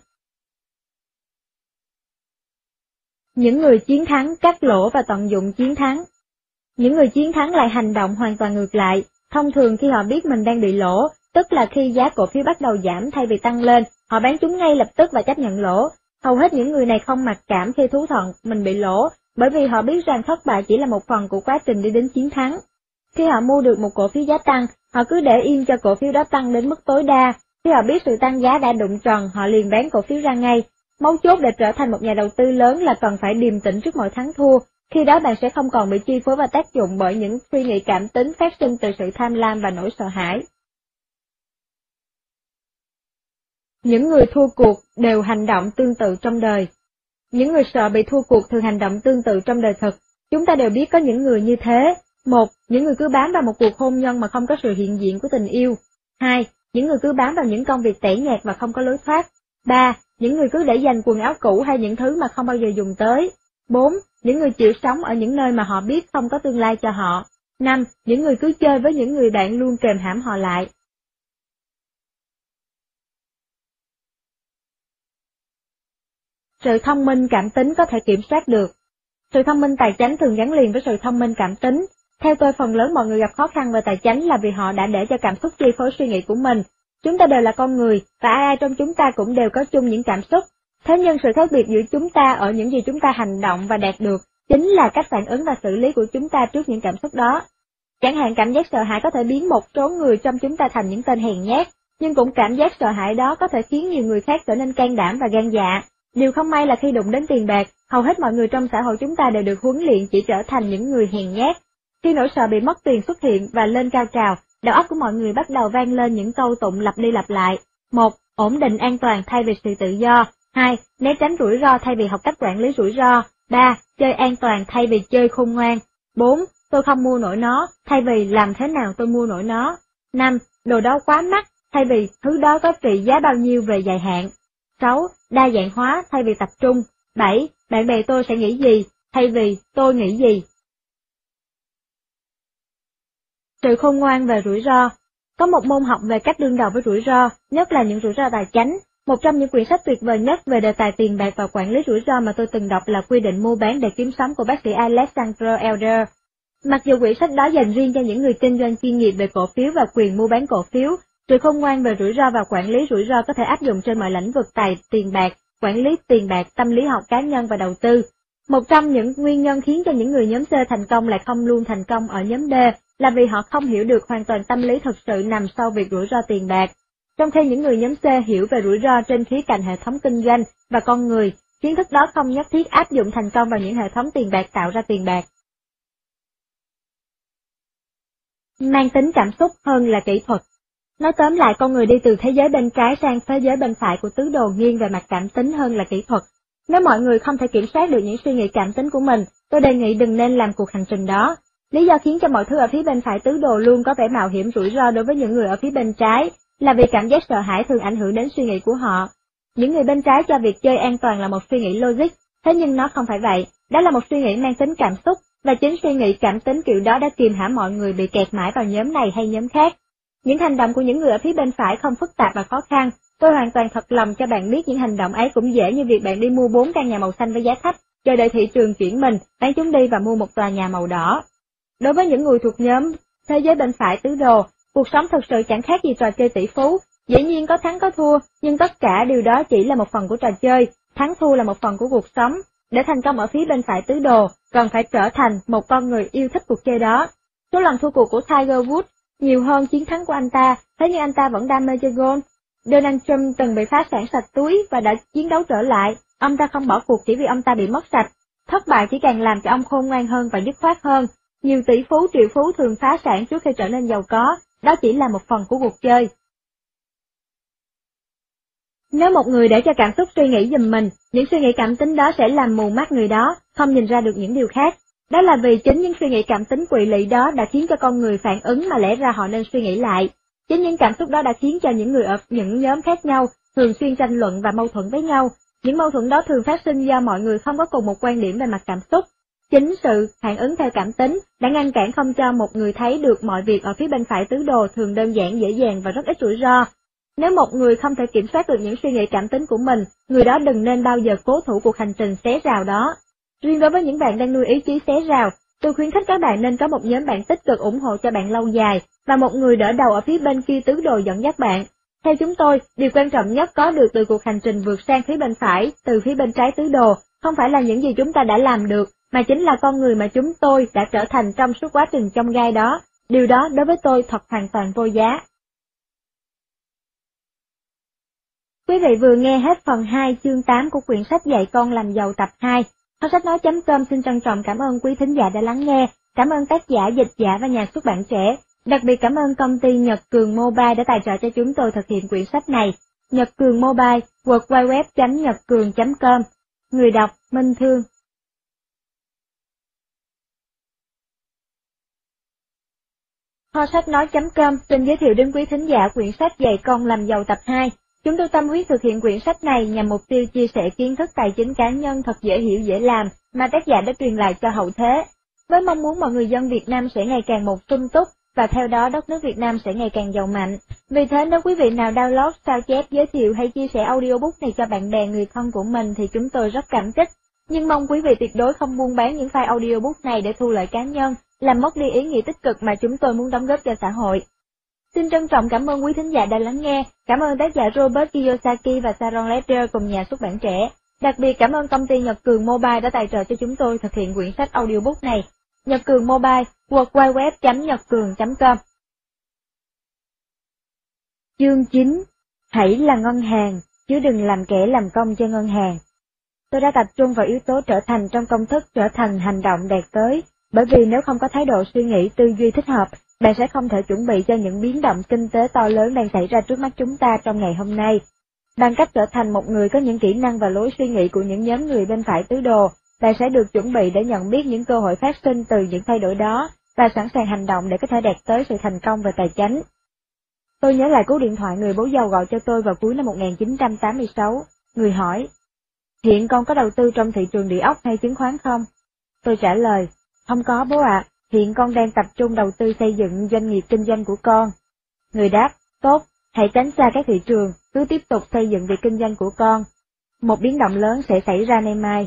Những người chiến thắng cắt lỗ và tận dụng chiến thắng. Những người chiến thắng lại hành động hoàn toàn ngược lại. Thông thường khi họ biết mình đang bị lỗ, tức là khi giá cổ phiếu bắt đầu giảm thay vì tăng lên, họ bán chúng ngay lập tức và chấp nhận lỗ. Hầu hết những người này không mặc cảm khi thú nhận mình bị lỗ, bởi vì họ biết rằng thất bại chỉ là một phần của quá trình đi đến chiến thắng. Khi họ mua được một cổ phiếu giá tăng, họ cứ để yên cho cổ phiếu đó tăng đến mức tối đa. Khi họ biết sự tăng giá đã đụng trần, họ liền bán cổ phiếu ra ngay. Mấu chốt để trở thành một nhà đầu tư lớn là cần phải điềm tĩnh trước mọi thắng thua. Khi đó bạn sẽ không còn bị chi phối và tác dụng bởi những suy nghĩ cảm tính phát sinh từ sự tham lam và nỗi sợ hãi. Những người thua cuộc đều hành động tương tự trong đời. Những người sợ bị thua cuộc thường hành động tương tự trong đời thực. Chúng ta đều biết có những người như thế. Một, những người cứ bám vào một cuộc hôn nhân mà không có sự hiện diện của tình yêu. Hai, những người cứ bám vào những công việc tẻ nhạt và không có lối thoát. Ba, những người cứ để dành quần áo cũ hay những thứ mà không bao giờ dùng tới. Bốn, những người chịu sống ở những nơi mà họ biết không có tương lai cho họ. Năm, những người cứ chơi với những người bạn luôn kềm hãm họ lại. Sự thông minh cảm tính có thể kiểm soát được. Sự thông minh tài chính thường gắn liền với sự thông minh cảm tính. Theo tôi, phần lớn mọi người gặp khó khăn về tài chính là vì họ đã để cho cảm xúc chi phối suy nghĩ của mình. Chúng ta đều là con người, và ai ai trong chúng ta cũng đều có chung những cảm xúc. Thế nhưng sự khác biệt giữa chúng ta ở những gì chúng ta hành động và đạt được, chính là cách phản ứng và xử lý của chúng ta trước những cảm xúc đó. Chẳng hạn cảm giác sợ hãi có thể biến một số người trong chúng ta thành những tên hèn nhát, nhưng cũng cảm giác sợ hãi đó có thể khiến nhiều người khác trở nên can đảm và gan dạ. Điều không may là khi đụng đến tiền bạc, hầu hết mọi người trong xã hội chúng ta đều được huấn luyện chỉ trở thành những người hèn nhát. Khi nỗi sợ bị mất tiền xuất hiện và lên cao trào, đầu óc của mọi người bắt đầu vang lên những câu tụng lặp đi lặp lại. Một, ổn định an toàn thay vì sự tự do. Hai, né tránh rủi ro thay vì học cách quản lý rủi ro. Ba, chơi an toàn thay vì chơi khôn ngoan. Bốn, tôi không mua nổi nó thay vì làm thế nào tôi mua nổi nó. Năm, đồ đó quá mắc thay vì thứ đó có trị giá bao nhiêu về dài hạn. Sáu, đa dạng hóa thay vì tập trung. Bảy, bạn bè tôi sẽ nghĩ gì thay vì tôi nghĩ gì. Sự khôn ngoan về rủi ro. Có một môn học về cách đương đầu với rủi ro, nhất là những rủi ro tài chính. Một trong những quyển sách tuyệt vời nhất về đề tài tiền bạc và quản lý rủi ro mà tôi từng đọc là Quy định mua bán để kiếm sống của bác sĩ Alexander Elder. Mặc dù quyển sách đó dành riêng cho những người kinh doanh chuyên nghiệp về cổ phiếu và quyền mua bán cổ phiếu, sự khôn ngoan về rủi ro và quản lý rủi ro có thể áp dụng trên mọi lĩnh vực tài tiền bạc, quản lý tiền bạc, tâm lý học cá nhân và đầu tư. Một trong những nguyên nhân khiến cho những người nhóm C thành công lại không luôn thành công ở nhóm D là vì họ không hiểu được hoàn toàn tâm lý thực sự nằm sau việc rủi ro tiền bạc. Trong khi những người nhóm C hiểu về rủi ro trên khía cạnh hệ thống kinh doanh và con người, kiến thức đó không nhất thiết áp dụng thành công vào những hệ thống tiền bạc tạo ra tiền bạc. Mang tính cảm xúc hơn là kỹ thuật. Nói tóm lại, con người đi từ thế giới bên trái sang thế giới bên phải của tứ đồ nghiêng về mặt cảm tính hơn là kỹ thuật. Nếu mọi người không thể kiểm soát được những suy nghĩ cảm tính của mình, tôi đề nghị đừng nên làm cuộc hành trình đó. Lý do khiến cho mọi thứ ở phía bên phải tứ đồ luôn có vẻ mạo hiểm rủi ro đối với những người ở phía bên trái là vì cảm giác sợ hãi thường ảnh hưởng đến suy nghĩ của họ. Những người bên trái cho việc chơi an toàn là một suy nghĩ logic, thế nhưng nó không phải vậy, đó là một suy nghĩ mang tính cảm xúc, và chính suy nghĩ cảm tính kiểu đó đã kìm hãm mọi người bị kẹt mãi vào nhóm này hay nhóm khác. Những hành động của những người ở phía bên phải không phức tạp và khó khăn, tôi hoàn toàn thật lòng cho bạn biết những hành động ấy cũng dễ như việc bạn đi mua bốn căn nhà màu xanh với giá thấp, chờ đợi thị trường chuyển mình, bán chúng đi và mua một tòa nhà màu đỏ. Đối với những người thuộc nhóm thế giới bên phải tứ đồ, cuộc sống thực sự chẳng khác gì trò chơi tỷ phú, dĩ nhiên có thắng có thua, nhưng tất cả điều đó chỉ là một phần của trò chơi, thắng thua là một phần của cuộc sống. Để thành công ở phía bên phải tứ đồ, cần phải trở thành một con người yêu thích cuộc chơi đó. Số lần thua cuộc của Tiger Woods nhiều hơn chiến thắng của anh ta, thế nhưng anh ta vẫn đam mê chơi golf. Donald Trump từng bị phá sản sạch túi và đã chiến đấu trở lại, ông ta không bỏ cuộc chỉ vì ông ta bị mất sạch. Thất bại chỉ càng làm cho ông khôn ngoan hơn và dứt khoát hơn. Nhiều tỷ phú triệu phú thường phá sản trước khi trở nên giàu có, đó chỉ là một phần của cuộc chơi. Nếu một người để cho cảm xúc suy nghĩ giùm mình, những suy nghĩ cảm tính đó sẽ làm mù mắt người đó, không nhìn ra được những điều khác. Đó là vì chính những suy nghĩ cảm tính quỵ lỵ đó đã khiến cho con người phản ứng mà lẽ ra họ nên suy nghĩ lại. Chính những cảm xúc đó đã khiến cho những người ở những nhóm khác nhau thường xuyên tranh luận và mâu thuẫn với nhau. Những mâu thuẫn đó thường phát sinh do mọi người không có cùng một quan điểm về mặt cảm xúc. Chính sự phản ứng theo cảm tính đã ngăn cản không cho một người thấy được mọi việc ở phía bên phải tứ đồ thường đơn giản, dễ dàng và rất ít rủi ro. Nếu một người không thể kiểm soát được những suy nghĩ cảm tính của mình, người đó đừng nên bao giờ cố thủ cuộc hành trình xé rào đó. Riêng đối với những bạn đang nuôi ý chí xé rào, tôi khuyến khích các bạn nên có một nhóm bạn tích cực ủng hộ cho bạn lâu dài, và một người đỡ đầu ở phía bên kia tứ đồ dẫn dắt bạn. Theo chúng tôi, điều quan trọng nhất có được từ cuộc hành trình vượt sang phía bên phải, từ phía bên trái tứ đồ, không phải là những gì chúng ta đã làm được, mà chính là con người mà chúng tôi đã trở thành trong suốt quá trình chông gai đó. Điều đó đối với tôi thật hoàn toàn vô giá. Quý vị vừa nghe hết phần hai chương tám của quyển sách Dạy con làm giàu tập hai. Kho sách nói chấm com xin trân trọng cảm ơn quý thính giả đã lắng nghe, cảm ơn tác giả, dịch giả và nhà xuất bản trẻ. Đặc biệt cảm ơn công ty Nhật Cường Mobile đã tài trợ cho chúng tôi thực hiện quyển sách này. Nhật Cường Mobile, w w w chấm nhật cường chấm com. Người đọc Minh Thương. Kho sách nói chấm com xin giới thiệu đến quý thính giả quyển sách Dạy con làm giàu tập hai. Chúng tôi tâm huyết thực hiện quyển sách này nhằm mục tiêu chia sẻ kiến thức tài chính cá nhân thật dễ hiểu dễ làm mà tác giả đã truyền lại cho hậu thế, với mong muốn mọi người dân Việt Nam sẽ ngày càng một sung túc, và theo đó đất nước Việt Nam sẽ ngày càng giàu mạnh. Vì thế nếu quý vị nào download, sao chép, giới thiệu hay chia sẻ audiobook này cho bạn bè người thân của mình thì chúng tôi rất cảm kích. Nhưng mong quý vị tuyệt đối không buôn bán những file audiobook này để thu lợi cá nhân, làm mất đi ý nghĩa tích cực mà chúng tôi muốn đóng góp cho xã hội. Xin trân trọng cảm ơn quý thính giả đã lắng nghe, cảm ơn tác giả Robert Kiyosaki và Sharon Leder cùng nhà xuất bản trẻ. Đặc biệt cảm ơn công ty Nhật Cường Mobile đã tài trợ cho chúng tôi thực hiện quyển sách audiobook này. Nhật Cường Mobile, w w w chấm nhật cường chấm com. Chương chín. Hãy là ngân hàng, chứ đừng làm kẻ làm công cho ngân hàng. Tôi đã tập trung vào yếu tố trở thành trong công thức trở thành hành động đạt tới, bởi vì nếu không có thái độ suy nghĩ tư duy thích hợp, bạn sẽ không thể chuẩn bị cho những biến động kinh tế to lớn đang xảy ra trước mắt chúng ta trong ngày hôm nay. Bằng cách trở thành một người có những kỹ năng và lối suy nghĩ của những nhóm người bên phải tứ đồ, bạn sẽ được chuẩn bị để nhận biết những cơ hội phát sinh từ những thay đổi đó, và sẵn sàng hành động để có thể đạt tới sự thành công về tài chính. Tôi nhớ lại cú điện thoại người bố giàu gọi cho tôi vào cuối năm một nghìn chín trăm tám mươi sáu. Người hỏi, hiện con có đầu tư trong thị trường địa ốc hay chứng khoán không? Tôi trả lời, không có bố ạ, hiện con đang tập trung đầu tư xây dựng doanh nghiệp kinh doanh của con. Người đáp, tốt, hãy tránh xa các thị trường, cứ tiếp tục xây dựng việc kinh doanh của con. Một biến động lớn sẽ xảy ra nay mai.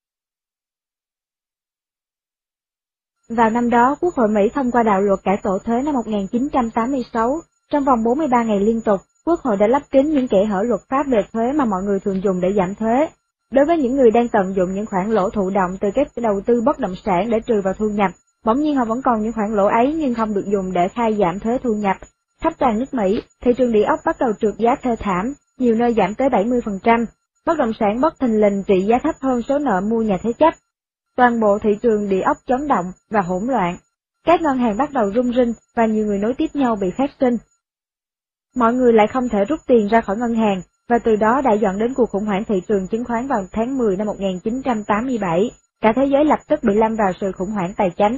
Vào năm đó, Quốc hội Mỹ thông qua đạo luật cải tổ thuế năm một nghìn chín trăm tám mươi sáu. Trong vòng bốn mươi ba ngày liên tục, Quốc hội đã lấp kín những kẽ hở luật pháp về thuế mà mọi người thường dùng để giảm thuế. Đối với những người đang tận dụng những khoản lỗ thụ động từ các đầu tư bất động sản để trừ vào thu nhập, bỗng nhiên họ vẫn còn những khoản lỗ ấy nhưng không được dùng để khai giảm thuế thu nhập. Khắp toàn nước Mỹ, thị trường địa ốc bắt đầu trượt giá thê thảm, nhiều nơi giảm tới bảy mươi phần trăm. Bất động sản bất thình lình trị giá thấp hơn số nợ mua nhà thế chấp. Toàn bộ thị trường địa ốc chấn động và hỗn loạn. Các ngân hàng bắt đầu rung rinh và nhiều người nối tiếp nhau bị phát sinh. Mọi người lại không thể rút tiền ra khỏi ngân hàng, và từ đó đã dẫn đến cuộc khủng hoảng thị trường chứng khoán vào tháng mười năm một nghìn chín trăm tám mươi bảy. Cả thế giới lập tức bị lâm vào sự khủng hoảng tài chính.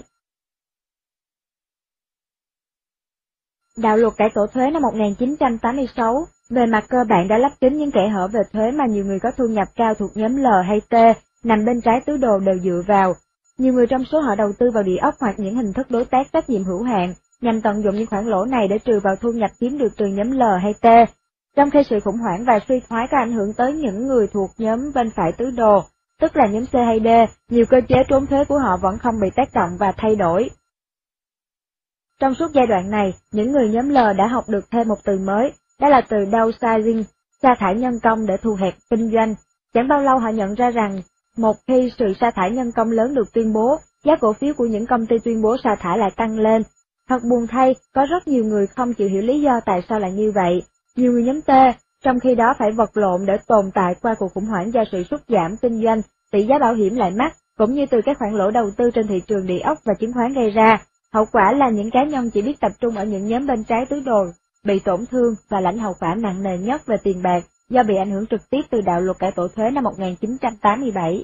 Đạo luật cải tổ thuế năm một nghìn chín trăm tám mươi sáu về mặt cơ bản đã lấp kín những kẽ hở về thuế mà nhiều người có thu nhập cao thuộc nhóm L hay T nằm bên trái tứ đồ đều dựa vào. Nhiều người trong số họ đầu tư vào địa ốc hoặc những hình thức đối tác trách nhiệm hữu hạn nhằm tận dụng những khoản lỗ này để trừ vào thu nhập kiếm được từ nhóm L hay T. Trong khi sự khủng hoảng và suy thoái có ảnh hưởng tới những người thuộc nhóm bên phải tứ đồ, tức là nhóm C hay D, nhiều cơ chế trốn thuế của họ vẫn không bị tác động và thay đổi. Trong suốt giai đoạn này, những người nhóm L đã học được thêm một từ mới, đó là từ downsizing, sa thải nhân công để thu hẹp kinh doanh. Chẳng bao lâu họ nhận ra rằng, một khi sự sa thải nhân công lớn được tuyên bố, giá cổ phiếu của những công ty tuyên bố sa thải lại tăng lên. Thật buồn thay, có rất nhiều người không chịu hiểu lý do tại sao lại như vậy. Nhiều người nhóm T, trong khi đó phải vật lộn để tồn tại qua cuộc khủng hoảng do sự sút giảm kinh doanh, tỷ giá bảo hiểm lại mắc, cũng như từ các khoản lỗ đầu tư trên thị trường địa ốc và chứng khoán gây ra. Hậu quả là những cá nhân chỉ biết tập trung ở những nhóm bên trái tứ đồ, bị tổn thương và lãnh hậu quả nặng nề nhất về tiền bạc do bị ảnh hưởng trực tiếp từ đạo luật cải tổ thuế năm một nghìn chín trăm tám mươi bảy.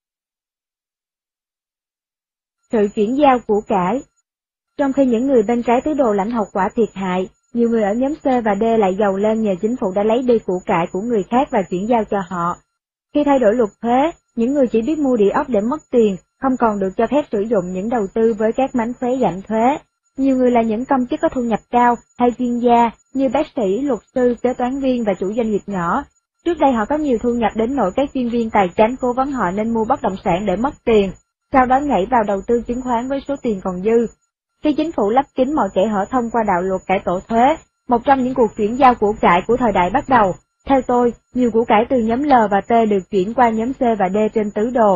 Sự chuyển giao của cải. Trong khi những người bên trái tứ đồ lãnh hậu quả thiệt hại, nhiều người ở nhóm C và D lại giàu lên nhờ chính phủ đã lấy đi của cải của người khác và chuyển giao cho họ. Khi thay đổi luật thuế, những người chỉ biết mua địa ốc để mất tiền, không còn được cho phép sử dụng những đầu tư với các mánh khóe giảm thuế. Nhiều người là những công chức có thu nhập cao hay chuyên gia như bác sĩ, luật sư, kế toán viên và chủ doanh nghiệp nhỏ. Trước đây họ có nhiều thu nhập đến nỗi các chuyên viên tài chính cố vấn họ nên mua bất động sản để mất tiền, sau đó nhảy vào đầu tư chứng khoán với số tiền còn dư. Khi chính phủ lấp kín mọi kẽ hở thông qua đạo luật cải tổ thuế, một trong những cuộc chuyển giao của cải của thời đại bắt đầu. Theo tôi, nhiều của cải từ nhóm L và T được chuyển qua nhóm C và D trên tứ đồ.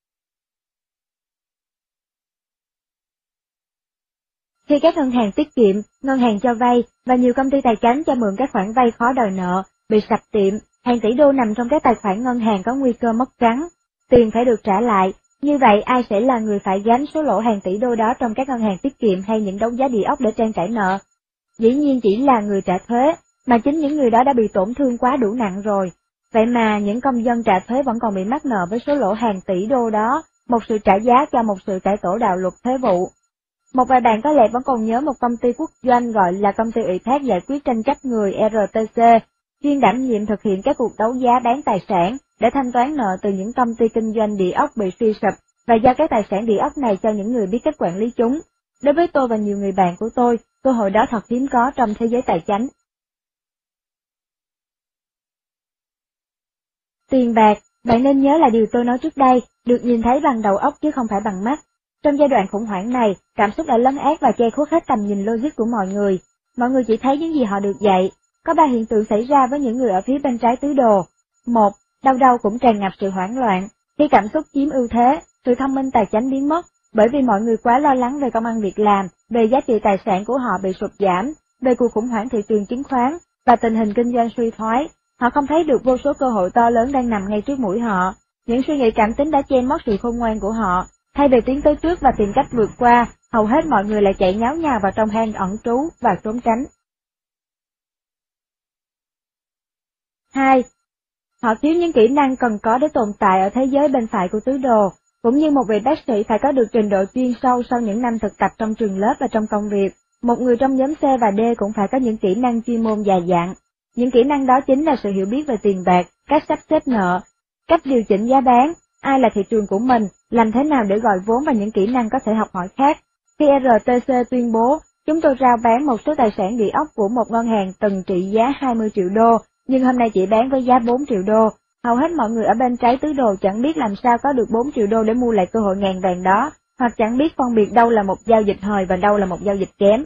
Khi các ngân hàng tiết kiệm, ngân hàng cho vay và nhiều công ty tài chính cho mượn các khoản vay khó đòi nợ, bị sập tiệm, hàng tỷ đô nằm trong các tài khoản ngân hàng có nguy cơ mất trắng, tiền phải được trả lại. Như vậy ai sẽ là người phải gánh số lỗ hàng tỷ đô đó trong các ngân hàng tiết kiệm hay những đấu giá địa ốc để trang trải nợ? Dĩ nhiên chỉ là người trả thuế, mà chính những người đó đã bị tổn thương quá đủ nặng rồi. Vậy mà những công dân trả thuế vẫn còn bị mắc nợ với số lỗ hàng tỷ đô đó, một sự trả giá cho một sự cải tổ đạo luật thuế vụ. Một vài bạn có lẽ vẫn còn nhớ một công ty quốc doanh gọi là công ty ủy thác giải quyết tranh chấp người R T C, chuyên đảm nhiệm thực hiện các cuộc đấu giá bán tài sản để thanh toán nợ từ những công ty kinh doanh địa ốc bị suy sụp và giao các tài sản địa ốc này cho những người biết cách quản lý chúng. Đối với tôi và nhiều người bạn của tôi, cơ hội đó thật hiếm có trong thế giới tài chính. Tiền bạc, bạn nên nhớ là điều tôi nói trước đây, được nhìn thấy bằng đầu óc chứ không phải bằng mắt. Trong giai đoạn khủng hoảng này, cảm xúc đã lấn át và che khuất hết tầm nhìn logic của mọi người. Mọi người chỉ thấy những gì họ được dạy. Có ba hiện tượng xảy ra với những người ở phía bên trái tứ đồ. Một, đâu đâu cũng tràn ngập sự hoảng loạn. Khi cảm xúc chiếm ưu thế, sự thông minh tài chính biến mất, bởi vì mọi người quá lo lắng về công ăn việc làm, về giá trị tài sản của họ bị sụt giảm, về cuộc khủng hoảng thị trường chứng khoán và tình hình kinh doanh suy thoái. Họ không thấy được vô số cơ hội to lớn đang nằm ngay trước mũi họ. Những suy nghĩ cảm tính đã che mất sự khôn ngoan của họ. Thay vì tiến tới trước và tìm cách vượt qua, hầu hết mọi người lại chạy nháo nhào vào trong hang ẩn trú và trốn tránh. Hai, họ thiếu những kỹ năng cần có để tồn tại ở thế giới bên phải của tứ đồ, cũng như một vị bác sĩ phải có được trình độ chuyên sâu sau những năm thực tập trong trường lớp và trong công việc. Một người trong nhóm C và D cũng phải có những kỹ năng chuyên môn dày dặn. Những kỹ năng đó chính là sự hiểu biết về tiền bạc, cách sắp xếp nợ, cách điều chỉnh giá bán, ai là thị trường của mình, làm thế nào để gọi vốn và những kỹ năng có thể học hỏi khác. Khi R T C tuyên bố, chúng tôi rao bán một số tài sản địa ốc của một ngân hàng từng trị giá hai mươi triệu đô, nhưng hôm nay chỉ bán với giá bốn triệu đô. Hầu hết mọi người ở bên trái tứ đồ chẳng biết làm sao có được bốn triệu đô để mua lại cơ hội ngàn vàng đó, hoặc chẳng biết phân biệt đâu là một giao dịch hời và đâu là một giao dịch kém.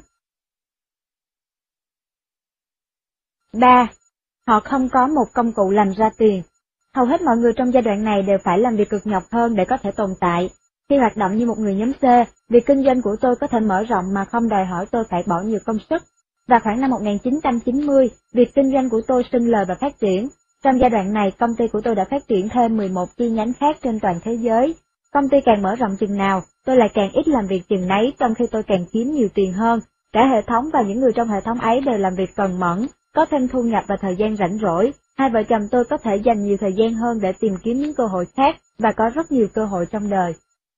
Ba, họ không có một công cụ làm ra tiền. Hầu hết mọi người trong giai đoạn này đều phải làm việc cực nhọc hơn để có thể tồn tại. Khi hoạt động như một người nhóm C, việc kinh doanh của tôi có thể mở rộng mà không đòi hỏi tôi phải bỏ nhiều công sức. Và khoảng năm một nghìn chín trăm chín mươi, việc kinh doanh của tôi sinh lời và phát triển. Trong giai đoạn này, công ty của tôi đã phát triển thêm mười một chi nhánh khác trên toàn thế giới. Công ty càng mở rộng chừng nào, tôi lại càng ít làm việc chừng nấy, trong khi tôi càng kiếm nhiều tiền hơn. Cả hệ thống và những người trong hệ thống ấy đều làm việc cần mẫn, có thêm thu nhập và thời gian rảnh rỗi. Hai vợ chồng tôi có thể dành nhiều thời gian hơn để tìm kiếm những cơ hội khác và có rất nhiều cơ hội trong đời.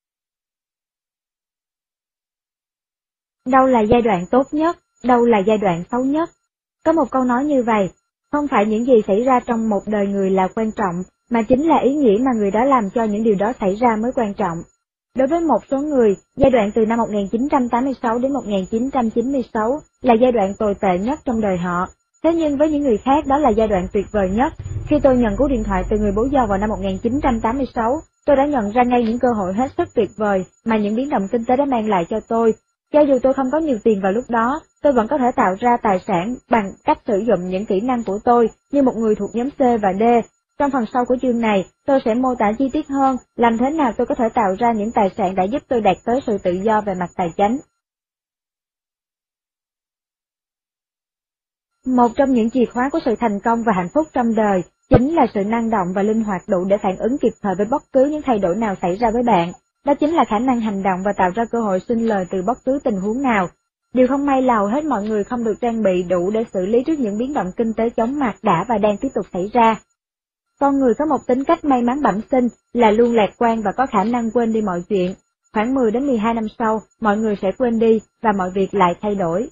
Đâu là giai đoạn tốt nhất, đâu là giai đoạn xấu nhất? Có một câu nói như vậy, không phải những gì xảy ra trong một đời người là quan trọng, mà chính là ý nghĩa mà người đó làm cho những điều đó xảy ra mới quan trọng. Đối với một số người, giai đoạn từ năm một nghìn chín trăm tám mươi sáu đến một nghìn chín trăm chín mươi sáu là giai đoạn tồi tệ nhất trong đời họ. Thế nhưng với những người khác đó là giai đoạn tuyệt vời nhất. Khi tôi nhận cú điện thoại từ người bố giàu vào năm một nghìn chín trăm tám mươi sáu, tôi đã nhận ra ngay những cơ hội hết sức tuyệt vời mà những biến động kinh tế đã mang lại cho tôi. Cho dù tôi không có nhiều tiền vào lúc đó, tôi vẫn có thể tạo ra tài sản bằng cách sử dụng những kỹ năng của tôi như một người thuộc nhóm C và D. Trong phần sau của chương này, tôi sẽ mô tả chi tiết hơn làm thế nào tôi có thể tạo ra những tài sản đã giúp tôi đạt tới sự tự do về mặt tài chính. Một trong những chìa khóa của sự thành công và hạnh phúc trong đời chính là sự năng động và linh hoạt đủ để phản ứng kịp thời với bất cứ những thay đổi nào xảy ra với bạn. Đó chính là khả năng hành động và tạo ra cơ hội sinh lời từ bất cứ tình huống nào. Điều không may là hầu hết mọi người không được trang bị đủ để xử lý trước những biến động kinh tế chóng mặt đã và đang tiếp tục xảy ra. Con người có một tính cách may mắn bẩm sinh là luôn lạc quan và có khả năng quên đi mọi chuyện. Khoảng mười đến mười hai năm sau, mọi người sẽ quên đi và mọi việc lại thay đổi.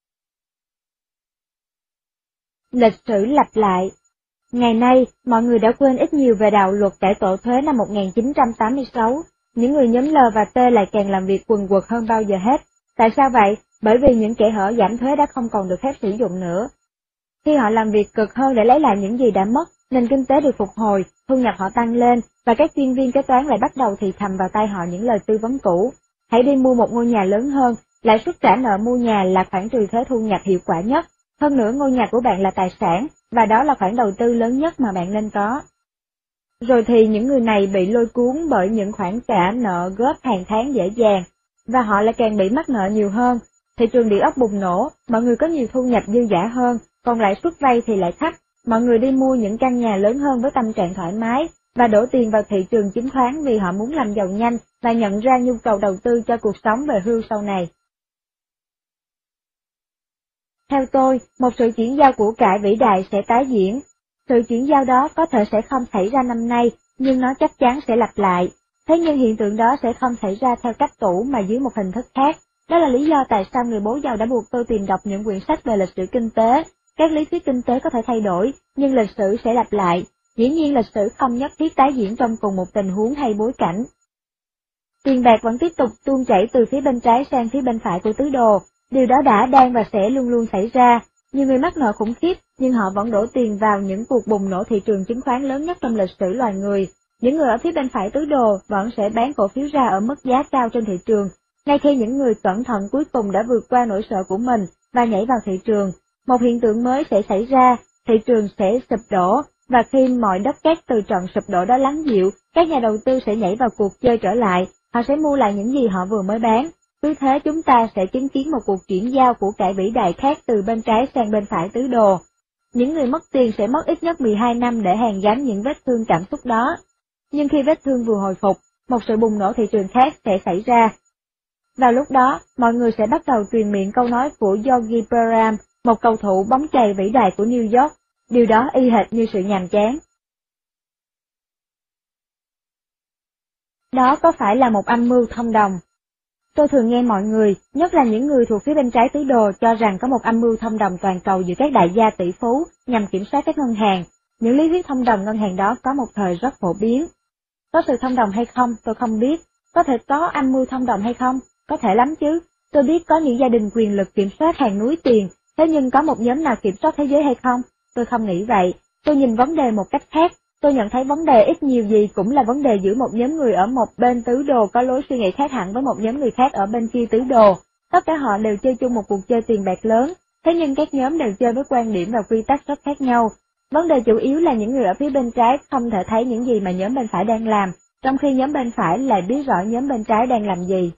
Lịch sử lặp lại. Ngày nay, mọi người đã quên ít nhiều về đạo luật cải tổ thuế năm một nghìn chín trăm tám mươi sáu. Những người nhóm L và T lại càng làm việc quần quật hơn bao giờ hết. Tại sao vậy? bởi vì những kẻ hở giảm thuế đã không còn được phép sử dụng nữa. Khi họ làm việc cực hơn để lấy lại những gì đã mất, nền kinh tế được phục hồi, thu nhập họ tăng lên, và các chuyên viên kế toán lại bắt đầu thì thầm vào tai họ những lời tư vấn cũ. Hãy đi mua một ngôi nhà lớn hơn, lãi suất trả nợ mua nhà là khoản trừ thuế thu nhập hiệu quả nhất. Hơn nữa ngôi nhà của bạn là tài sản, và đó là khoản đầu tư lớn nhất mà bạn nên có. Rồi thì những người này bị lôi cuốn bởi những khoản trả nợ góp hàng tháng dễ dàng, và họ lại càng bị mắc nợ nhiều hơn. Thị trường địa ốc bùng nổ, mọi người có nhiều thu nhập dư dả hơn, còn lãi suất vay thì lại thấp. Mọi người đi mua những căn nhà lớn hơn với tâm trạng thoải mái, và đổ tiền vào thị trường chứng khoán vì họ muốn làm giàu nhanh và nhận ra nhu cầu đầu tư cho cuộc sống về hưu sau này. Theo tôi, một sự chuyển giao của cải vĩ đại sẽ tái diễn. Sự chuyển giao đó có thể sẽ không xảy ra năm nay, nhưng nó chắc chắn sẽ lặp lại. Thế nhưng hiện tượng đó sẽ không xảy ra theo cách cũ mà dưới một hình thức khác. Đó là lý do tại sao người bố giàu đã buộc tôi tìm đọc những quyển sách về lịch sử kinh tế. Các lý thuyết kinh tế có thể thay đổi, nhưng lịch sử sẽ lặp lại. Dĩ nhiên lịch sử không nhất thiết tái diễn trong cùng một tình huống hay bối cảnh. Tiền bạc vẫn tiếp tục tuôn chảy từ phía bên trái sang phía bên phải của tứ đồ. Điều đó đã, đang và sẽ luôn luôn xảy ra. Nhiều người mắc nợ khủng khiếp, nhưng họ vẫn đổ tiền vào những cuộc bùng nổ thị trường chứng khoán lớn nhất trong lịch sử loài người. Những người ở phía bên phải tứ đồ vẫn sẽ bán cổ phiếu ra ở mức giá cao trên thị trường, ngay khi những người cẩn thận cuối cùng đã vượt qua nỗi sợ của mình và nhảy vào thị trường. Một hiện tượng mới sẽ xảy ra, thị trường sẽ sụp đổ, và khi mọi đất cát từ trận sụp đổ đó lắng dịu, các nhà đầu tư sẽ nhảy vào cuộc chơi trở lại, họ sẽ mua lại những gì họ vừa mới bán. Cứ thế chúng ta sẽ chứng kiến một cuộc chuyển giao của cải vĩ đại khác từ bên trái sang bên phải tứ đồ. Những người mất tiền sẽ mất ít nhất mười hai năm để hàn gắn những vết thương cảm xúc đó. Nhưng khi vết thương vừa hồi phục, một sự bùng nổ thị trường khác sẽ xảy ra. Vào lúc đó, mọi người sẽ bắt đầu truyền miệng câu nói của Yogi Berra, một cầu thủ bóng chày vĩ đại của New York. Điều đó y hệt như sự nhàm chán. Đó có phải là một âm mưu thông đồng? Tôi thường nghe mọi người, nhất là những người thuộc phía bên trái tứ đồ, cho rằng có một âm mưu thông đồng toàn cầu giữa các đại gia tỷ phú nhằm kiểm soát các ngân hàng. Những lý thuyết thông đồng ngân hàng đó có một thời rất phổ biến. Có sự thông đồng hay không, tôi không biết. Có thể có âm mưu thông đồng hay không? Có thể lắm chứ. Tôi biết có những gia đình quyền lực kiểm soát hàng núi tiền, thế nhưng có một nhóm nào kiểm soát thế giới hay không? Tôi không nghĩ vậy. Tôi nhìn vấn đề một cách khác. Tôi nhận thấy vấn đề ít nhiều gì cũng là vấn đề giữa một nhóm người ở một bên tứ đồ có lối suy nghĩ khác hẳn với một nhóm người khác ở bên kia tứ đồ. Tất cả họ đều chơi chung một cuộc chơi tiền bạc lớn, thế nhưng các nhóm đều chơi với quan điểm và quy tắc rất khác nhau. Vấn đề chủ yếu là những người ở phía bên trái không thể thấy những gì mà nhóm bên phải đang làm, trong khi nhóm bên phải lại biết rõ nhóm bên trái đang làm gì.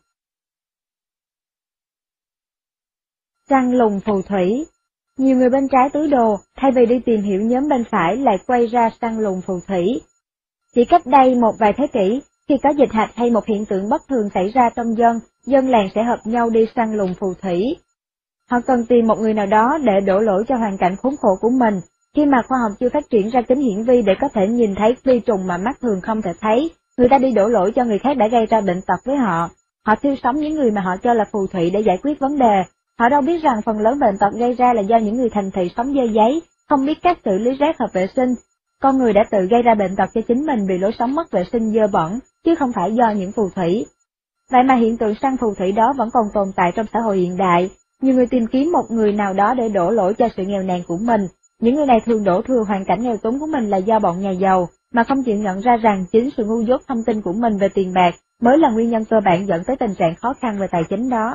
Săn lùng phù thủy. Nhiều người bên trái tứ đồ, thay vì đi tìm hiểu nhóm bên phải lại quay ra săn lùng phù thủy. Chỉ cách đây một vài thế kỷ, khi có dịch hạch hay một hiện tượng bất thường xảy ra trong dân, dân làng sẽ hợp nhau đi săn lùng phù thủy. Họ cần tìm một người nào đó để đổ lỗi cho hoàn cảnh khốn khổ của mình. Khi mà khoa học chưa phát triển ra kính hiển vi để có thể nhìn thấy vi trùng mà mắt thường không thể thấy, người ta đi đổ lỗi cho người khác đã gây ra bệnh tật với họ. Họ thiêu sống những người mà họ cho là phù thủy để giải quyết vấn đề. Họ đâu biết rằng phần lớn bệnh tật gây ra là do những người thành thị sống dơ giấy, không biết cách xử lý rác hợp vệ sinh. Con người đã tự gây ra bệnh tật cho chính mình vì lối sống mất vệ sinh dơ bẩn, chứ không phải do những phù thủy. Vậy mà hiện tượng săn phù thủy đó vẫn còn tồn tại trong xã hội hiện đại. Nhiều người tìm kiếm một người nào đó để đổ lỗi cho sự nghèo nàn của mình. Những người này thường đổ thừa hoàn cảnh nghèo túng của mình là do bọn nhà giàu, mà không chịu nhận ra rằng chính sự ngu dốt thông tin của mình về tiền bạc mới là nguyên nhân cơ bản dẫn tới tình trạng khó khăn về tài chính đó.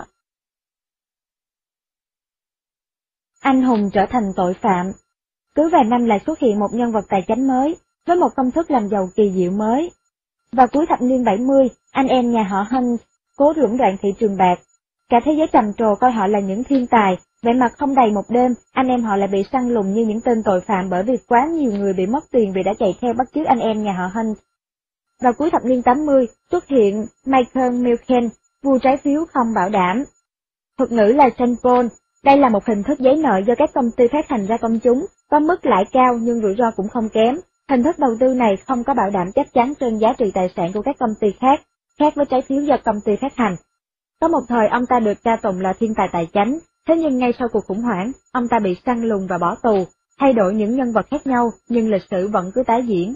Anh hùng trở thành tội phạm. Cứ vài năm lại xuất hiện một nhân vật tài chính mới, với một công thức làm giàu kỳ diệu mới. Vào cuối thập niên bảy mươi, anh em nhà họ Hunt cố lũng đoạn thị trường bạc. Cả thế giới trầm trồ coi họ là những thiên tài, vậy mà không đầy một đêm, anh em họ lại bị săn lùng như những tên tội phạm bởi vì quá nhiều người bị mất tiền vì đã chạy theo bắt chước anh em nhà họ Hunt. Vào cuối thập niên tám mươi, xuất hiện Michael Milken, vua trái phiếu không bảo đảm. Thuật ngữ là Saint Paul. Đây là một hình thức giấy nợ do các công ty phát hành ra công chúng, có mức lãi cao nhưng rủi ro cũng không kém. Hình thức đầu tư này không có bảo đảm chắc chắn trên giá trị tài sản của các công ty khác, khác với trái phiếu do công ty phát hành. Có một thời ông ta được ca tụng là thiên tài tài chánh, thế nhưng ngay sau cuộc khủng hoảng, ông ta bị săn lùng và bỏ tù, thay đổi những nhân vật khác nhau nhưng lịch sử vẫn cứ tái diễn.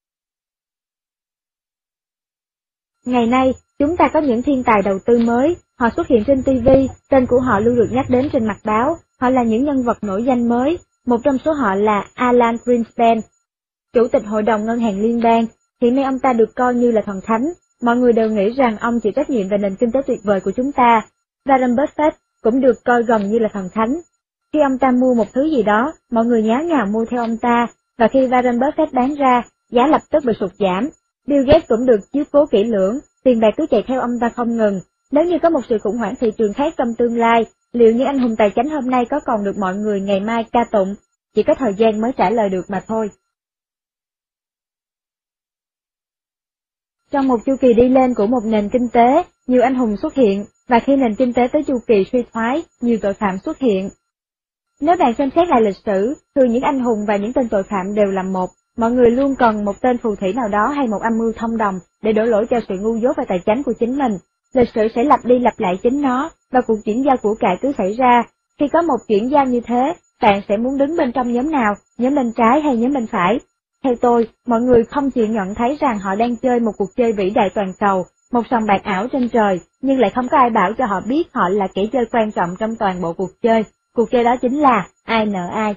Ngày nay, chúng ta có những thiên tài đầu tư mới, Họ xuất hiện trên ti vi, tên của họ luôn được nhắc đến trên mặt báo, họ là những nhân vật nổi danh mới, một trong số họ là Alan Greenspan, Chủ tịch Hội đồng Ngân hàng Liên bang. Hiện nay ông ta được coi như là thần thánh, mọi người đều nghĩ rằng ông chịu trách nhiệm về nền kinh tế tuyệt vời của chúng ta. Warren Buffett cũng được coi gần như là thần thánh. Khi ông ta mua một thứ gì đó, mọi người nháo nhào mua theo ông ta, và khi Warren Buffett bán ra, giá lập tức bị sụt giảm. Bill Gates cũng được chiếu cố kỹ lưỡng, tiền bạc cứ chạy theo ông ta không ngừng. Nếu như có một sự khủng hoảng thị trường khác trong tương lai, liệu những anh hùng tài chính hôm nay có còn được mọi người ngày mai ca tụng? Chỉ có thời gian mới trả lời được mà thôi. Trong một chu kỳ đi lên của một nền kinh tế, nhiều anh hùng xuất hiện, và khi nền kinh tế tới chu kỳ suy thoái, nhiều tội phạm xuất hiện. Nếu bạn xem xét lại lịch sử, thường những anh hùng và những tên tội phạm đều là một, mọi người luôn cần một tên phù thủy nào đó hay một âm mưu thông đồng để đổ lỗi cho sự ngu dốt và tài chánh của chính mình. Lịch sử sẽ lặp đi lặp lại chính nó, và cuộc chuyển giao của cải cứ xảy ra. Khi có một chuyển giao như thế, bạn sẽ muốn đứng bên trong nhóm nào, nhóm bên trái hay nhóm bên phải? Theo tôi, mọi người không chịu nhận thấy rằng họ đang chơi một cuộc chơi vĩ đại toàn cầu, một sòng bạc ảo trên trời, nhưng lại không có ai bảo cho họ biết họ là kẻ chơi quan trọng trong toàn bộ cuộc chơi. Cuộc chơi đó chính là ai nợ ai.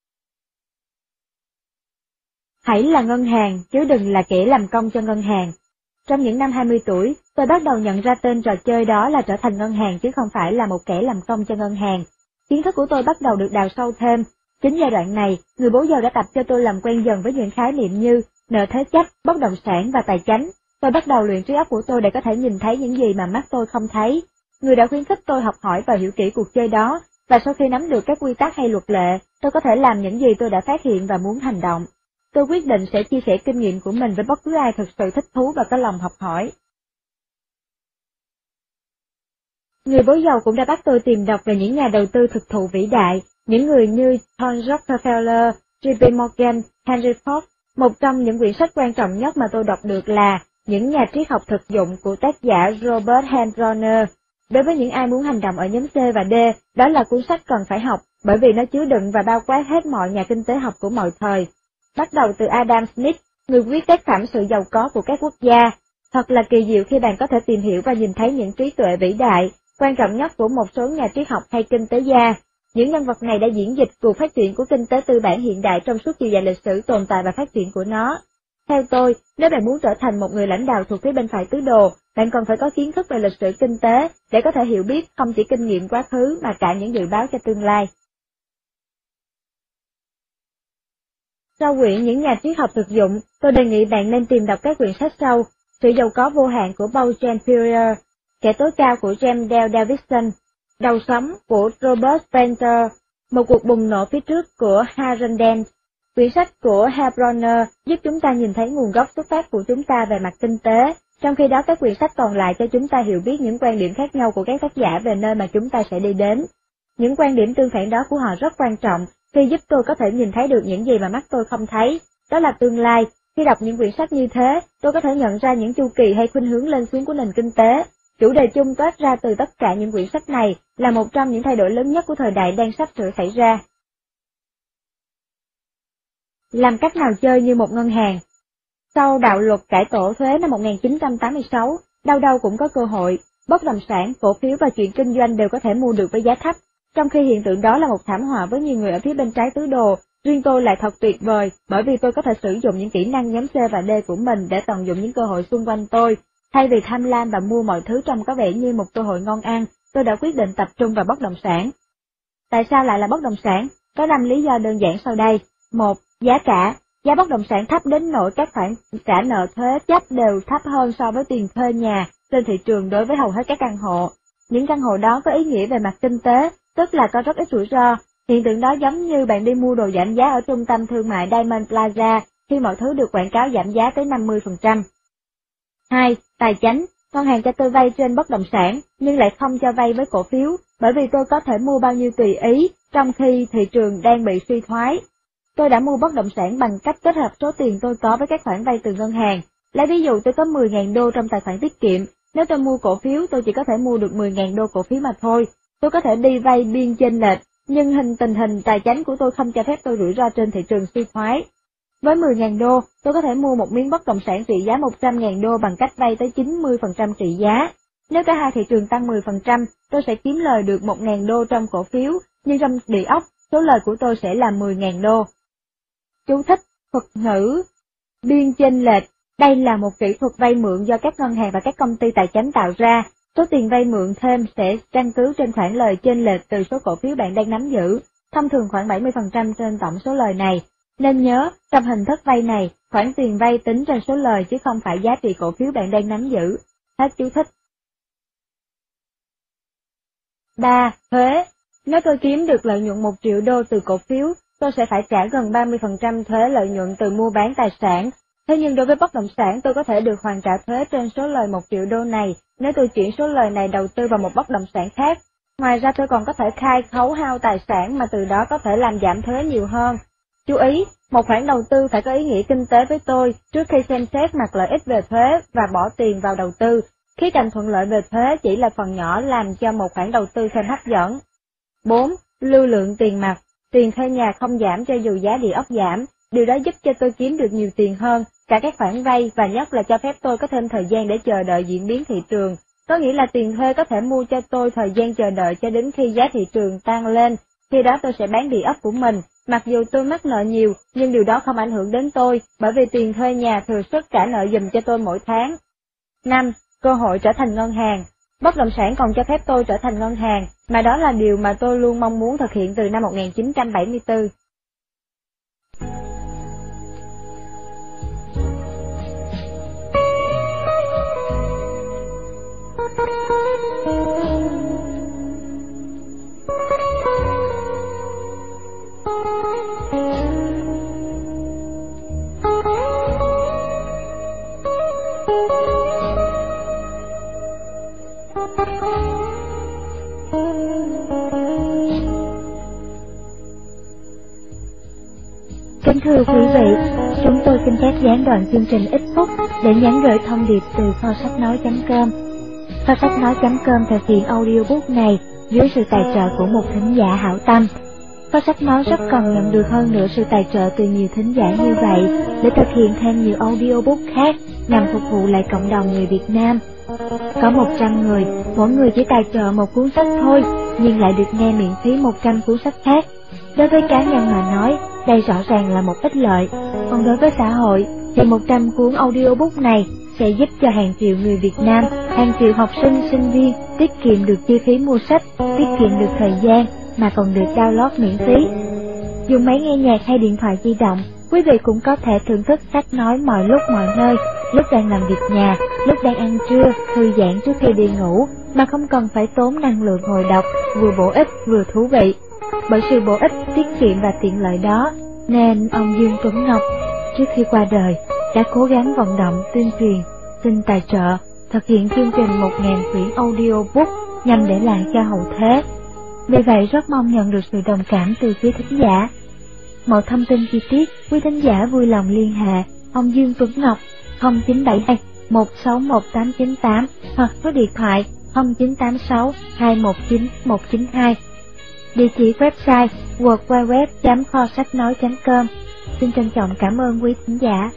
Hãy là ngân hàng, chứ đừng là kẻ làm công cho ngân hàng. Trong những năm hai mươi tuổi, tôi bắt đầu nhận ra tên trò chơi đó là trở thành ngân hàng chứ không phải là một kẻ làm công cho ngân hàng. Kiến thức của tôi bắt đầu được đào sâu thêm. Chính giai đoạn này, người bố giàu đã tập cho tôi làm quen dần với những khái niệm như nợ thế chấp, bất động sản và tài chánh. Tôi bắt đầu luyện trí óc của tôi để có thể nhìn thấy những gì mà mắt tôi không thấy. Người đã khuyến khích tôi học hỏi và hiểu kỹ cuộc chơi đó, và sau khi nắm được các quy tắc hay luật lệ, tôi có thể làm những gì tôi đã phát hiện và muốn hành động. Tôi quyết định sẽ chia sẻ kinh nghiệm của mình với bất cứ ai thực sự thích thú và có lòng học hỏi. Người bố giàu cũng đã bắt tôi tìm đọc về những nhà đầu tư thực thụ vĩ đại, những người như Thomas Rockefeller, J P Morgan, Henry Ford. Một trong những quyển sách quan trọng nhất mà tôi đọc được là Những nhà triết học thực dụng của tác giả Robert H. Bronner. Đối với những ai muốn hành động ở nhóm C và D, đó là cuốn sách cần phải học, bởi vì nó chứa đựng và bao quát hết mọi nhà kinh tế học của mọi thời. Bắt đầu từ Adam Smith, người viết tác phẩm Sự giàu có của các quốc gia. Thật là kỳ diệu khi bạn có thể tìm hiểu và nhìn thấy những trí tuệ vĩ đại, quan trọng nhất của một số nhà triết học hay kinh tế gia. Những nhân vật này đã diễn dịch cuộc phát triển của kinh tế tư bản hiện đại trong suốt chiều dài lịch sử tồn tại và phát triển của nó. Theo tôi, nếu bạn muốn trở thành một người lãnh đạo thuộc phía bên phải tứ đồ, bạn cần phải có kiến thức về lịch sử kinh tế để có thể hiểu biết không chỉ kinh nghiệm quá khứ mà cả những dự báo cho tương lai. Sau quyển Những nhà triết học thực dụng, tôi đề nghị bạn nên tìm đọc các quyển sách sau: Sự giàu có vô hạn của Paul Jean-Pierre, Kẻ tối cao của James Dale Davidson, Đầu sóng của Robert Spencer, Một cuộc bùng nổ phía trước của Harald Dent. Quyển sách của H. Bronner giúp chúng ta nhìn thấy nguồn gốc xuất phát của chúng ta về mặt kinh tế, trong khi đó các quyển sách còn lại cho chúng ta hiểu biết những quan điểm khác nhau của các tác giả về nơi mà chúng ta sẽ đi đến. Những quan điểm tương phản đó của họ rất quan trọng khi giúp tôi có thể nhìn thấy được những gì mà mắt tôi không thấy, đó là tương lai. Khi đọc những quyển sách như thế, tôi có thể nhận ra những chu kỳ hay khuynh hướng lên xuống của nền kinh tế. Chủ đề chung toát ra từ tất cả những quyển sách này là một trong những thay đổi lớn nhất của thời đại đang sắp sửa xảy ra. Làm cách nào chơi như một ngân hàng? Sau đạo luật cải tổ thuế năm một nghìn chín trăm tám mươi sáu, đâu đâu cũng có cơ hội, bất động sản, cổ phiếu và chuyện kinh doanh đều có thể mua được với giá thấp, trong khi hiện tượng đó là một thảm họa với nhiều người ở phía bên trái tứ đồ. Riêng tôi lại thật tuyệt vời, bởi vì tôi có thể sử dụng những kỹ năng nhóm C và D của mình để tận dụng những cơ hội xung quanh tôi. Thay vì tham lam và mua mọi thứ trông có vẻ như một cơ hội ngon ăn, tôi đã quyết định tập trung vào bất động sản. Tại sao lại là bất động sản? Có năm lý do đơn giản sau đây. Một, giá cả. Giá bất động sản thấp đến nỗi các khoản trả nợ thuế chấp đều thấp hơn so với tiền thuê nhà trên thị trường đối với hầu hết các căn hộ. Những căn hộ đó có ý nghĩa về mặt kinh tế, tức là có rất ít rủi ro. Hiện tượng đó giống như bạn đi mua đồ giảm giá ở trung tâm thương mại Diamond Plaza khi mọi thứ được quảng cáo giảm giá tới năm mươi phần trăm. Hai, tài chánh. Ngân hàng cho tôi vay trên bất động sản, nhưng lại không cho vay với cổ phiếu, bởi vì tôi có thể mua bao nhiêu tùy ý, trong khi thị trường đang bị suy thoái. Tôi đã mua bất động sản bằng cách kết hợp số tiền tôi có với các khoản vay từ ngân hàng. Lấy ví dụ tôi có mười nghìn đô trong tài khoản tiết kiệm, nếu tôi mua cổ phiếu tôi chỉ có thể mua được mười nghìn đô cổ phiếu mà thôi. Tôi có thể đi vay biên chênh lệch, nhưng hình tình hình tài chánh của tôi không cho phép tôi rủi ro trên thị trường suy thoái. Với mười nghìn đô, tôi có thể mua một miếng bất động sản trị giá một trăm nghìn đô bằng cách vay tới chín mươi phần trăm trị giá. Nếu cả hai thị trường tăng mười phần trăm, tôi sẽ kiếm lời được một nghìn đô trong cổ phiếu, nhưng trong địa ốc, số lời của tôi sẽ là mười nghìn đô. Chú thích, thuật ngữ biên chênh lệch. Đây là một kỹ thuật vay mượn do các ngân hàng và các công ty tài chính tạo ra. Số tiền vay mượn thêm sẽ căn cứ trên khoản lời chênh lệch từ số cổ phiếu bạn đang nắm giữ, thông thường khoảng bảy mươi phần trăm trên tổng số lời này. Nên nhớ, trong hình thức vay này, khoản tiền vay tính trên số lời chứ không phải giá trị cổ phiếu bạn đang nắm giữ. Hết chú thích. ba. Thuế. Nếu tôi kiếm được lợi nhuận một triệu đô từ cổ phiếu, tôi sẽ phải trả gần ba mươi phần trăm thuế lợi nhuận từ mua bán tài sản. Thế nhưng đối với bất động sản, tôi có thể được hoàn trả thuế trên số lời một triệu đô này nếu tôi chuyển số lời này đầu tư vào một bất động sản khác. Ngoài ra tôi còn có thể khai khấu hao tài sản mà từ đó có thể làm giảm thuế nhiều hơn. Chú ý, một khoản đầu tư phải có ý nghĩa kinh tế với tôi trước khi xem xét mặt lợi ích về thuế và bỏ tiền vào đầu tư. Khía cạnh thuận lợi về thuế chỉ là phần nhỏ làm cho một khoản đầu tư thêm hấp dẫn. bốn. Lưu lượng tiền mặt. Tiền thuê nhà không giảm cho dù giá địa ốc giảm, điều đó giúp cho tôi kiếm được nhiều tiền hơn, cả các khoản vay và nhất là cho phép tôi có thêm thời gian để chờ đợi diễn biến thị trường. Có nghĩa là tiền thuê có thể mua cho tôi thời gian chờ đợi cho đến khi giá thị trường tăng lên, khi đó tôi sẽ bán địa ốc của mình. Mặc dù tôi mắc nợ nhiều, nhưng điều đó không ảnh hưởng đến tôi, bởi vì tiền thuê nhà thừa sức trả nợ giùm cho tôi mỗi tháng. năm. Cơ hội trở thành ngân hàng. Bất động sản còn cho phép tôi trở thành ngân hàng, mà đó là điều mà tôi luôn mong muốn thực hiện từ năm một nghìn chín trăm bảy mươi tư. Kính thưa quý vị, chúng tôi xin phép gián đoạn chương trình ít phút để nhắn gửi thông điệp từ kho sách nói chấm com. Kho sách nói chấm com thực hiện audiobook này dưới sự tài trợ của một thính giả hảo tâm. Kho sách nói rất cần nhận được hơn nữa sự tài trợ từ nhiều thính giả như vậy để thực hiện thêm nhiều audiobook khác nhằm phục vụ lại cộng đồng người Việt Nam. Có một trăm người, mỗi người chỉ tài trợ một cuốn sách thôi, nhưng lại được nghe miễn phí một trăm cuốn sách khác. Đối với cá nhân mà nói, đây rõ ràng là một ích lợi, còn đối với xã hội, thì một trăm cuốn audiobook này sẽ giúp cho hàng triệu người Việt Nam, hàng triệu học sinh, sinh viên tiết kiệm được chi phí mua sách, tiết kiệm được thời gian, mà còn được download miễn phí. Dùng máy nghe nhạc hay điện thoại di động, quý vị cũng có thể thưởng thức sách nói mọi lúc mọi nơi, lúc đang làm việc nhà, lúc đang ăn trưa, thư giãn trước khi đi ngủ, mà không cần phải tốn năng lượng ngồi đọc, vừa bổ ích vừa thú vị. Bởi sự bổ ích, tiết kiệm và tiện lợi đó, nên ông Dương Tuấn Ngọc, trước khi qua đời, đã cố gắng vận động tuyên truyền, xin tài trợ, thực hiện chương trình một nghìn quyển audiobook nhằm để lại cho hậu thế. Vì vậy rất mong nhận được sự đồng cảm từ quý thính giả. Mọi thông tin chi tiết, quý thính giả vui lòng liên hệ ông Dương Tuấn Ngọc không chín bảy hai một sáu một tám chín tám hoặc số điện thoại không chín tám sáu hai một chín một chín hai. Địa chỉ website w w w chấm kho sách nói chấm com. Xin trân trọng cảm ơn quý thính giả.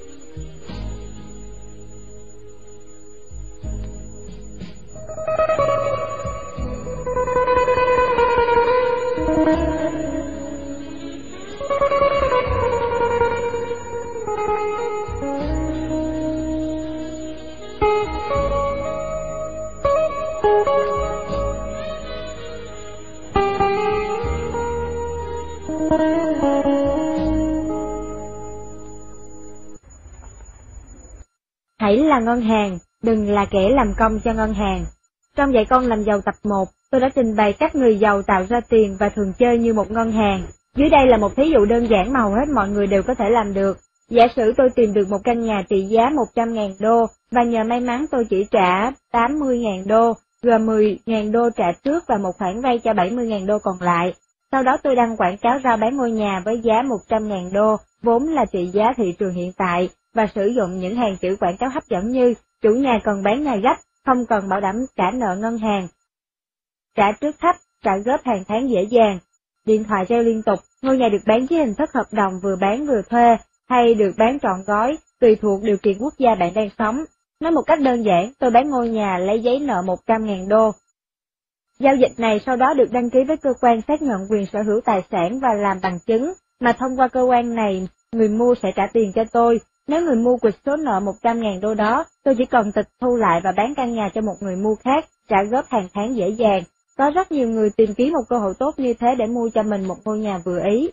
Hãy là ngân hàng, đừng là kẻ làm công cho ngân hàng. Trong Dạy Con Làm Giàu tập một, tôi đã trình bày cách người giàu tạo ra tiền và thường chơi như một ngân hàng. Dưới đây là một thí dụ đơn giản mà hầu hết mọi người đều có thể làm được. Giả sử tôi tìm được một căn nhà trị giá một trăm nghìn đô, và nhờ may mắn tôi chỉ trả tám mươi nghìn đô, gồm mười nghìn đô trả trước và một khoản vay cho bảy mươi nghìn đô còn lại. Sau đó tôi đăng quảng cáo rao bán ngôi nhà với giá một trăm nghìn đô, vốn là trị giá thị trường hiện tại, và sử dụng những hàng chữ quảng cáo hấp dẫn như chủ nhà cần bán nhà gấp, không cần bảo đảm trả nợ ngân hàng, trả trước thấp, trả góp hàng tháng dễ dàng, điện thoại reo liên tục, ngôi nhà được bán dưới hình thức hợp đồng vừa bán vừa thuê, hay được bán trọn gói, tùy thuộc điều kiện quốc gia bạn đang sống. Nói một cách đơn giản, tôi bán ngôi nhà lấy giấy nợ một trăm nghìn đô. Giao dịch này sau đó được đăng ký với cơ quan xác nhận quyền sở hữu tài sản và làm bằng chứng, mà thông qua cơ quan này, người mua sẽ trả tiền cho tôi. Nếu người mua quỵt số nợ một trăm nghìn đô đó, tôi chỉ cần tịch thu lại và bán căn nhà cho một người mua khác, trả góp hàng tháng dễ dàng. Có rất nhiều người tìm kiếm một cơ hội tốt như thế để mua cho mình một ngôi nhà vừa ý.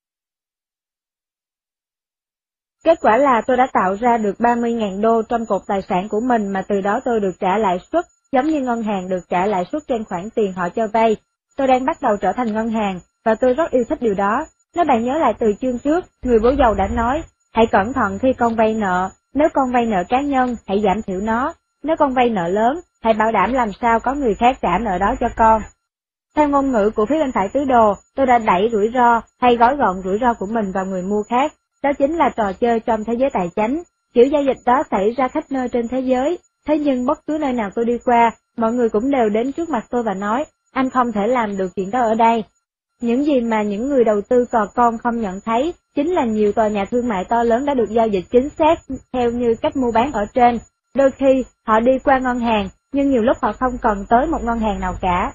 Kết quả là tôi đã tạo ra được ba mươi nghìn đô trong cột tài sản của mình, mà từ đó tôi được trả lãi suất, giống như ngân hàng được trả lãi suất trên khoản tiền họ cho vay. Tôi đang bắt đầu trở thành ngân hàng, và tôi rất yêu thích điều đó. Nếu bạn nhớ lại từ chương trước, người bố giàu đã nói, hãy cẩn thận khi con vay nợ, nếu con vay nợ cá nhân, hãy giảm thiểu nó, nếu con vay nợ lớn, hãy bảo đảm làm sao có người khác trả nợ đó cho con. Theo ngôn ngữ của phía bên phải tứ đồ, tôi đã đẩy rủi ro hay gói gọn rủi ro của mình vào người mua khác. Đó chính là trò chơi trong thế giới tài chính. Kiểu giao dịch đó xảy ra khắp nơi trên thế giới, thế nhưng bất cứ nơi nào tôi đi qua, mọi người cũng đều đến trước mặt tôi và nói, anh không thể làm được chuyện đó ở đây. Những gì mà những người đầu tư cò con không nhận thấy, chính là nhiều tòa nhà thương mại to lớn đã được giao dịch chính xác theo như cách mua bán ở trên. Đôi khi, họ đi qua ngân hàng, nhưng nhiều lúc họ không cần tới một ngân hàng nào cả.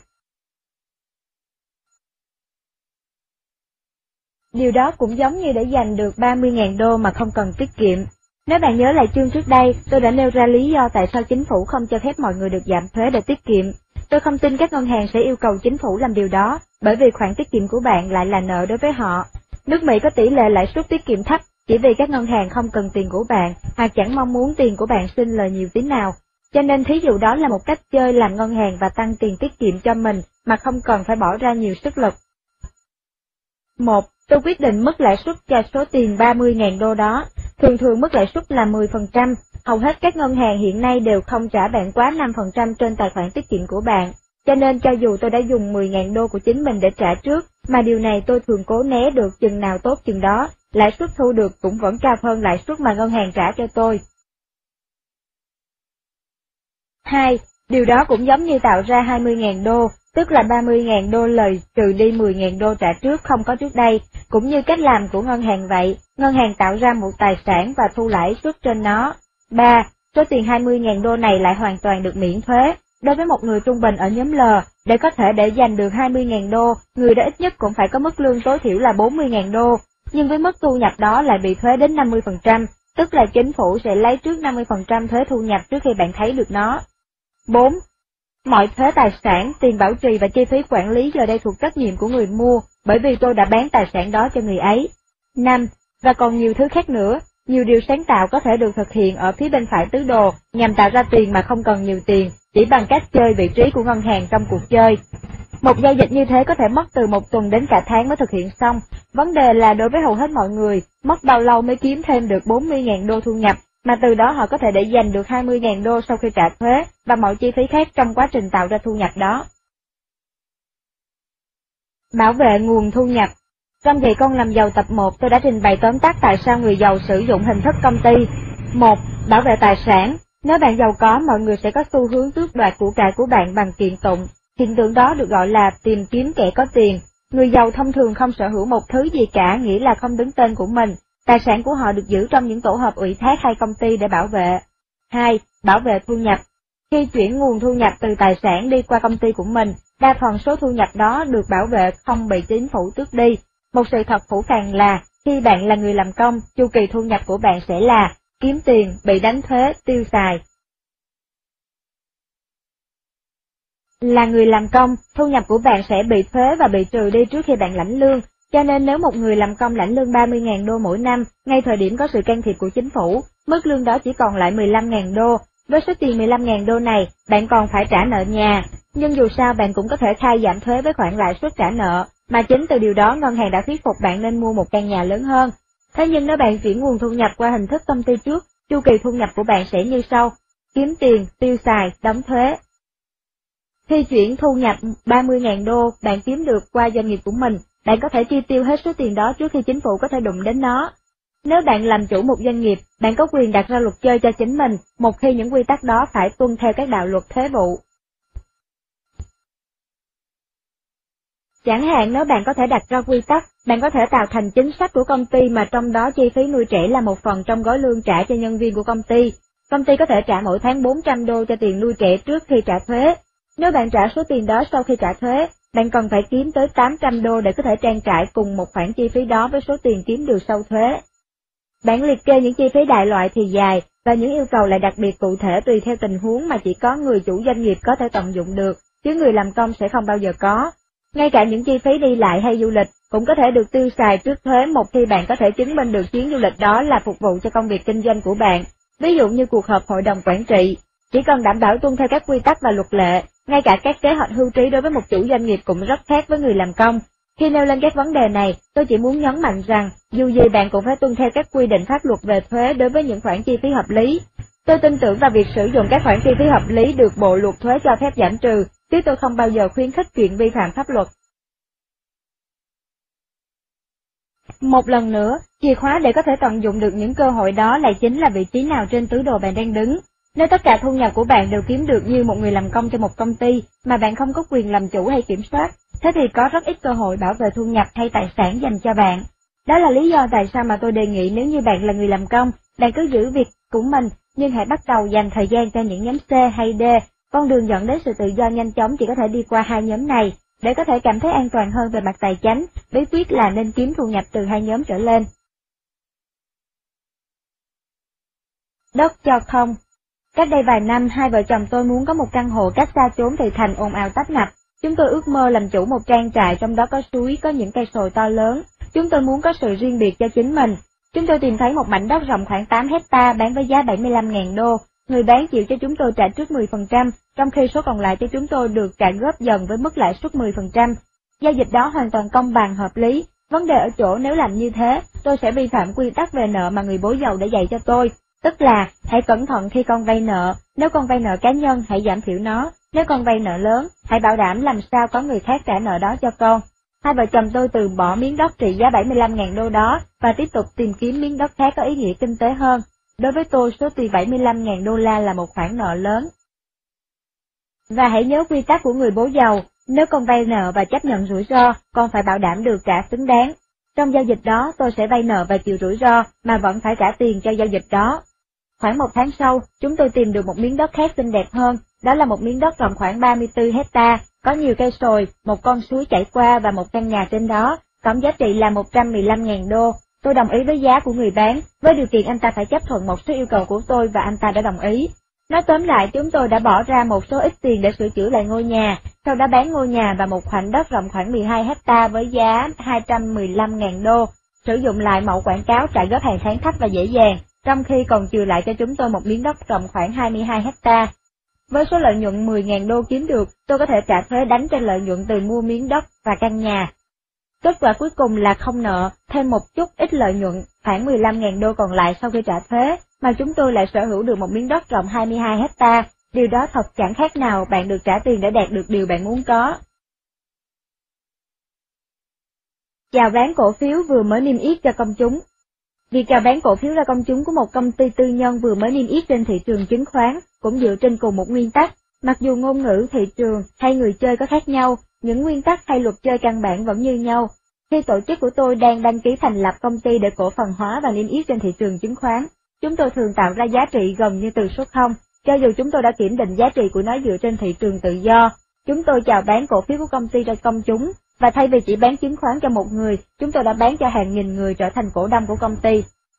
Điều đó cũng giống như để giành được ba mươi nghìn đô mà không cần tiết kiệm. Nếu bạn nhớ lại chương trước đây, tôi đã nêu ra lý do tại sao chính phủ không cho phép mọi người được giảm thuế để tiết kiệm. Tôi không tin các ngân hàng sẽ yêu cầu chính phủ làm điều đó, bởi vì khoản tiết kiệm của bạn lại là nợ đối với họ. Nước Mỹ có tỷ lệ lãi suất tiết kiệm thấp, chỉ vì các ngân hàng không cần tiền của bạn, hoặc chẳng mong muốn tiền của bạn sinh lời nhiều tí nào. Cho nên thí dụ đó là một cách chơi làm ngân hàng và tăng tiền tiết kiệm cho mình, mà không cần phải bỏ ra nhiều sức lực. một. Tôi quyết định mức lãi suất cho số tiền ba mươi nghìn đô đó. Thường thường mức lãi suất là mười phần trăm. Hầu hết các ngân hàng hiện nay đều không trả bạn quá năm phần trăm trên tài khoản tiết kiệm của bạn. Cho nên cho dù tôi đã dùng mười nghìn đô của chính mình để trả trước, mà điều này tôi thường cố né được chừng nào tốt chừng đó, lãi suất thu được cũng vẫn cao hơn lãi suất mà ngân hàng trả cho tôi. hai. Điều đó cũng giống như tạo ra hai mươi nghìn đô, tức là ba mươi nghìn đô lời trừ đi mười nghìn đô trả trước không có trước đây, cũng như cách làm của ngân hàng vậy, ngân hàng tạo ra một tài sản và thu lãi suất trên nó. ba. Số tiền hai mươi nghìn đô này lại hoàn toàn được miễn thuế. Đối với một người trung bình ở nhóm L, để có thể để giành được hai mươi nghìn đô, người đó ít nhất cũng phải có mức lương tối thiểu là bốn mươi nghìn đô, nhưng với mức thu nhập đó lại bị thuế đến năm mươi phần trăm, tức là chính phủ sẽ lấy trước năm mươi phần trăm thuế thu nhập trước khi bạn thấy được nó. bốn. Mọi thuế tài sản, tiền bảo trì và chi phí quản lý giờ đây thuộc trách nhiệm của người mua, bởi vì tôi đã bán tài sản đó cho người ấy. năm. Và còn nhiều thứ khác nữa, nhiều điều sáng tạo có thể được thực hiện ở phía bên phải tứ đồ, nhằm tạo ra tiền mà không cần nhiều tiền, chỉ bằng cách chơi vị trí của ngân hàng trong cuộc chơi. Một giao dịch như thế có thể mất từ một tuần đến cả tháng mới thực hiện xong. Vấn đề là đối với hầu hết mọi người, mất bao lâu mới kiếm thêm được bốn mươi nghìn đô thu nhập, mà từ đó họ có thể để giành được hai mươi nghìn đô sau khi trả thuế và mọi chi phí khác trong quá trình tạo ra thu nhập đó. Bảo vệ nguồn thu nhập. Trong Dạy Con Làm Giàu tập một, tôi đã trình bày tóm tắt tại sao người giàu sử dụng hình thức công ty. một. Bảo vệ tài sản. Nếu bạn giàu có, mọi người sẽ có xu hướng tước đoạt của cải của bạn bằng kiện tụng. Hiện tượng đó được gọi là tìm kiếm kẻ có tiền. Người giàu thông thường không sở hữu một thứ gì cả, nghĩa là không đứng tên của mình. Tài sản của họ được giữ trong những tổ hợp ủy thác hay công ty để bảo vệ. hai. Bảo vệ thu nhập. Khi chuyển nguồn thu nhập từ tài sản đi qua công ty của mình, đa phần số thu nhập đó được bảo vệ không bị chính phủ tước đi. Một sự thật phũ phàng là, khi bạn là người làm công, chu kỳ thu nhập của bạn sẽ là kiếm tiền, bị đánh thuế, tiêu xài. Là người làm công, thu nhập của bạn sẽ bị thuế và bị trừ đi trước khi bạn lãnh lương, cho nên nếu một người làm công lãnh lương ba mươi nghìn đô mỗi năm, ngay thời điểm có sự can thiệp của chính phủ, mức lương đó chỉ còn lại mười lăm nghìn đô. Với số tiền mười lăm nghìn đô này, bạn còn phải trả nợ nhà, nhưng dù sao bạn cũng có thể khai giảm thuế với khoản lãi suất trả nợ, mà chính từ điều đó ngân hàng đã thuyết phục bạn nên mua một căn nhà lớn hơn. Thế nhưng nếu bạn chuyển nguồn thu nhập qua hình thức công ty trước, chu kỳ thu nhập của bạn sẽ như sau: kiếm tiền, tiêu xài, đóng thuế. Khi chuyển thu nhập ba mươi nghìn đô bạn kiếm được qua doanh nghiệp của mình, bạn có thể chi tiêu hết số tiền đó trước khi chính phủ có thể đụng đến nó. Nếu bạn làm chủ một doanh nghiệp, bạn có quyền đặt ra luật chơi cho chính mình, một khi những quy tắc đó phải tuân theo các đạo luật thuế vụ. Chẳng hạn nếu bạn có thể đặt ra quy tắc, bạn có thể tạo thành chính sách của công ty mà trong đó chi phí nuôi trẻ là một phần trong gói lương trả cho nhân viên của công ty. công ty có thể trả mỗi tháng bốn trăm đô cho tiền nuôi trẻ trước khi trả thuế. Nếu bạn trả số tiền đó sau khi trả thuế, bạn còn phải kiếm tới tám trăm đô để có thể trang trải cùng một khoản chi phí đó với số tiền kiếm được sau thuế. Bản liệt kê những chi phí đại loại thì dài, và những yêu cầu lại đặc biệt cụ thể tùy theo tình huống mà chỉ có người chủ doanh nghiệp có thể tận dụng được, chứ người làm công sẽ không bao giờ có. Ngay cả những chi phí đi lại hay du lịch cũng có thể được tiêu xài trước thuế một khi bạn có thể chứng minh được chuyến du lịch đó là phục vụ cho công việc kinh doanh của bạn, ví dụ như cuộc họp hội đồng quản trị. Chỉ cần đảm bảo tuân theo các quy tắc và luật lệ, ngay cả các kế hoạch hưu trí đối với một chủ doanh nghiệp cũng rất khác với người làm công. Khi nêu lên các vấn đề này, tôi chỉ muốn nhấn mạnh rằng, dù gì bạn cũng phải tuân theo các quy định pháp luật về thuế đối với những khoản chi phí hợp lý. Tôi tin tưởng vào việc sử dụng các khoản chi phí hợp lý được Bộ Luật Thuế cho phép giảm trừ, chứ tôi không bao giờ khuyến khích chuyện vi phạm pháp luật. Một lần nữa, chìa khóa để có thể tận dụng được những cơ hội đó lại chính là vị trí nào trên tứ đồ bạn đang đứng. Nếu tất cả thu nhập của bạn đều kiếm được như một người làm công cho một công ty mà bạn không có quyền làm chủ hay kiểm soát, thế thì có rất ít cơ hội bảo vệ thu nhập hay tài sản dành cho bạn. Đó là lý do tại sao mà tôi đề nghị nếu như bạn là người làm công, bạn cứ giữ việc của mình, nhưng hãy bắt đầu dành thời gian cho những nhóm C hay D. Con đường dẫn đến sự tự do nhanh chóng chỉ có thể đi qua hai nhóm này, để có thể cảm thấy an toàn hơn về mặt tài chính. Bí quyết là nên kiếm thu nhập từ hai nhóm trở lên. Đất cho không. Cách đây vài năm, hai vợ chồng tôi muốn có một căn hộ cách xa chốn thị thành ồn ào tấp nập. Chúng tôi ước mơ làm chủ một trang trại trong đó có suối, có những cây sồi to lớn. Chúng tôi muốn có sự riêng biệt cho chính mình. Chúng tôi tìm thấy một mảnh đất rộng khoảng tám hecta bán với giá bảy mươi lăm nghìn đô. Người bán chịu cho chúng tôi trả trước mười phần trăm, trong khi số còn lại cho chúng tôi được trả góp dần với mức lãi suất mười phần trăm. Giao dịch đó hoàn toàn công bằng hợp lý. Vấn đề ở chỗ nếu làm như thế, tôi sẽ vi phạm quy tắc về nợ mà người bố giàu đã dạy cho tôi. Tức là, hãy cẩn thận khi con vay nợ, nếu con vay nợ cá nhân hãy giảm thiểu nó, nếu con vay nợ lớn, hãy bảo đảm làm sao có người khác trả nợ đó cho con. Hai vợ chồng tôi từ bỏ miếng đất trị giá bảy mươi lăm nghìn đô đó và tiếp tục tìm kiếm miếng đất khác có ý nghĩa kinh tế hơn. Đối với tôi, số tiền bảy mươi lăm nghìn đô la là một khoản nợ lớn. Và hãy nhớ quy tắc của người bố giàu, nếu con vay nợ và chấp nhận rủi ro, con phải bảo đảm được trả xứng đáng. Trong giao dịch đó, tôi sẽ vay nợ và chịu rủi ro, mà vẫn phải trả tiền cho giao dịch đó. Khoảng một tháng sau, chúng tôi tìm được một miếng đất khác xinh đẹp hơn, đó là một miếng đất rộng khoảng ba mươi tư hecta, có nhiều cây sồi, một con suối chảy qua và một căn nhà trên đó, tổng giá trị là một trăm mười lăm nghìn đô. Tôi đồng ý với giá của người bán, với điều kiện anh ta phải chấp thuận một số yêu cầu của tôi và anh ta đã đồng ý. Nói tóm lại, chúng tôi đã bỏ ra một số ít tiền để sửa chữa lại ngôi nhà, sau đó bán ngôi nhà và một khoảnh đất rộng khoảng mười hai hecta với giá hai trăm mười lăm nghìn đô, sử dụng lại mẫu quảng cáo trả góp hàng tháng thấp và dễ dàng, trong khi còn trừ lại cho chúng tôi một miếng đất rộng khoảng hai mươi hai hecta. Với số lợi nhuận mười nghìn đô kiếm được, tôi có thể trả thuế đánh trên lợi nhuận từ mua miếng đất và căn nhà. Kết quả cuối cùng là không nợ, thêm một chút ít lợi nhuận, khoảng mười lăm nghìn đô còn lại sau khi trả thuế, mà chúng tôi lại sở hữu được một miếng đất rộng hai mươi hai hecta, điều đó thật chẳng khác nào bạn được trả tiền để đạt được điều bạn muốn có. Chào bán cổ phiếu vừa mới niêm yết cho công chúng. Việc chào bán cổ phiếu ra công chúng của một công ty tư nhân vừa mới niêm yết trên thị trường chứng khoán cũng dựa trên cùng một nguyên tắc, mặc dù ngôn ngữ thị trường hay người chơi có khác nhau, những nguyên tắc hay luật chơi căn bản vẫn như nhau. Khi tổ chức của tôi đang đăng ký thành lập công ty để cổ phần hóa và niêm yết trên thị trường chứng khoán, chúng tôi thường tạo ra giá trị gần như từ số không, cho dù chúng tôi đã kiểm định giá trị của nó dựa trên thị trường tự do. Chúng tôi chào bán cổ phiếu của công ty ra công chúng, và thay vì chỉ bán chứng khoán cho một người, chúng tôi đã bán cho hàng nghìn người trở thành cổ đông của công ty.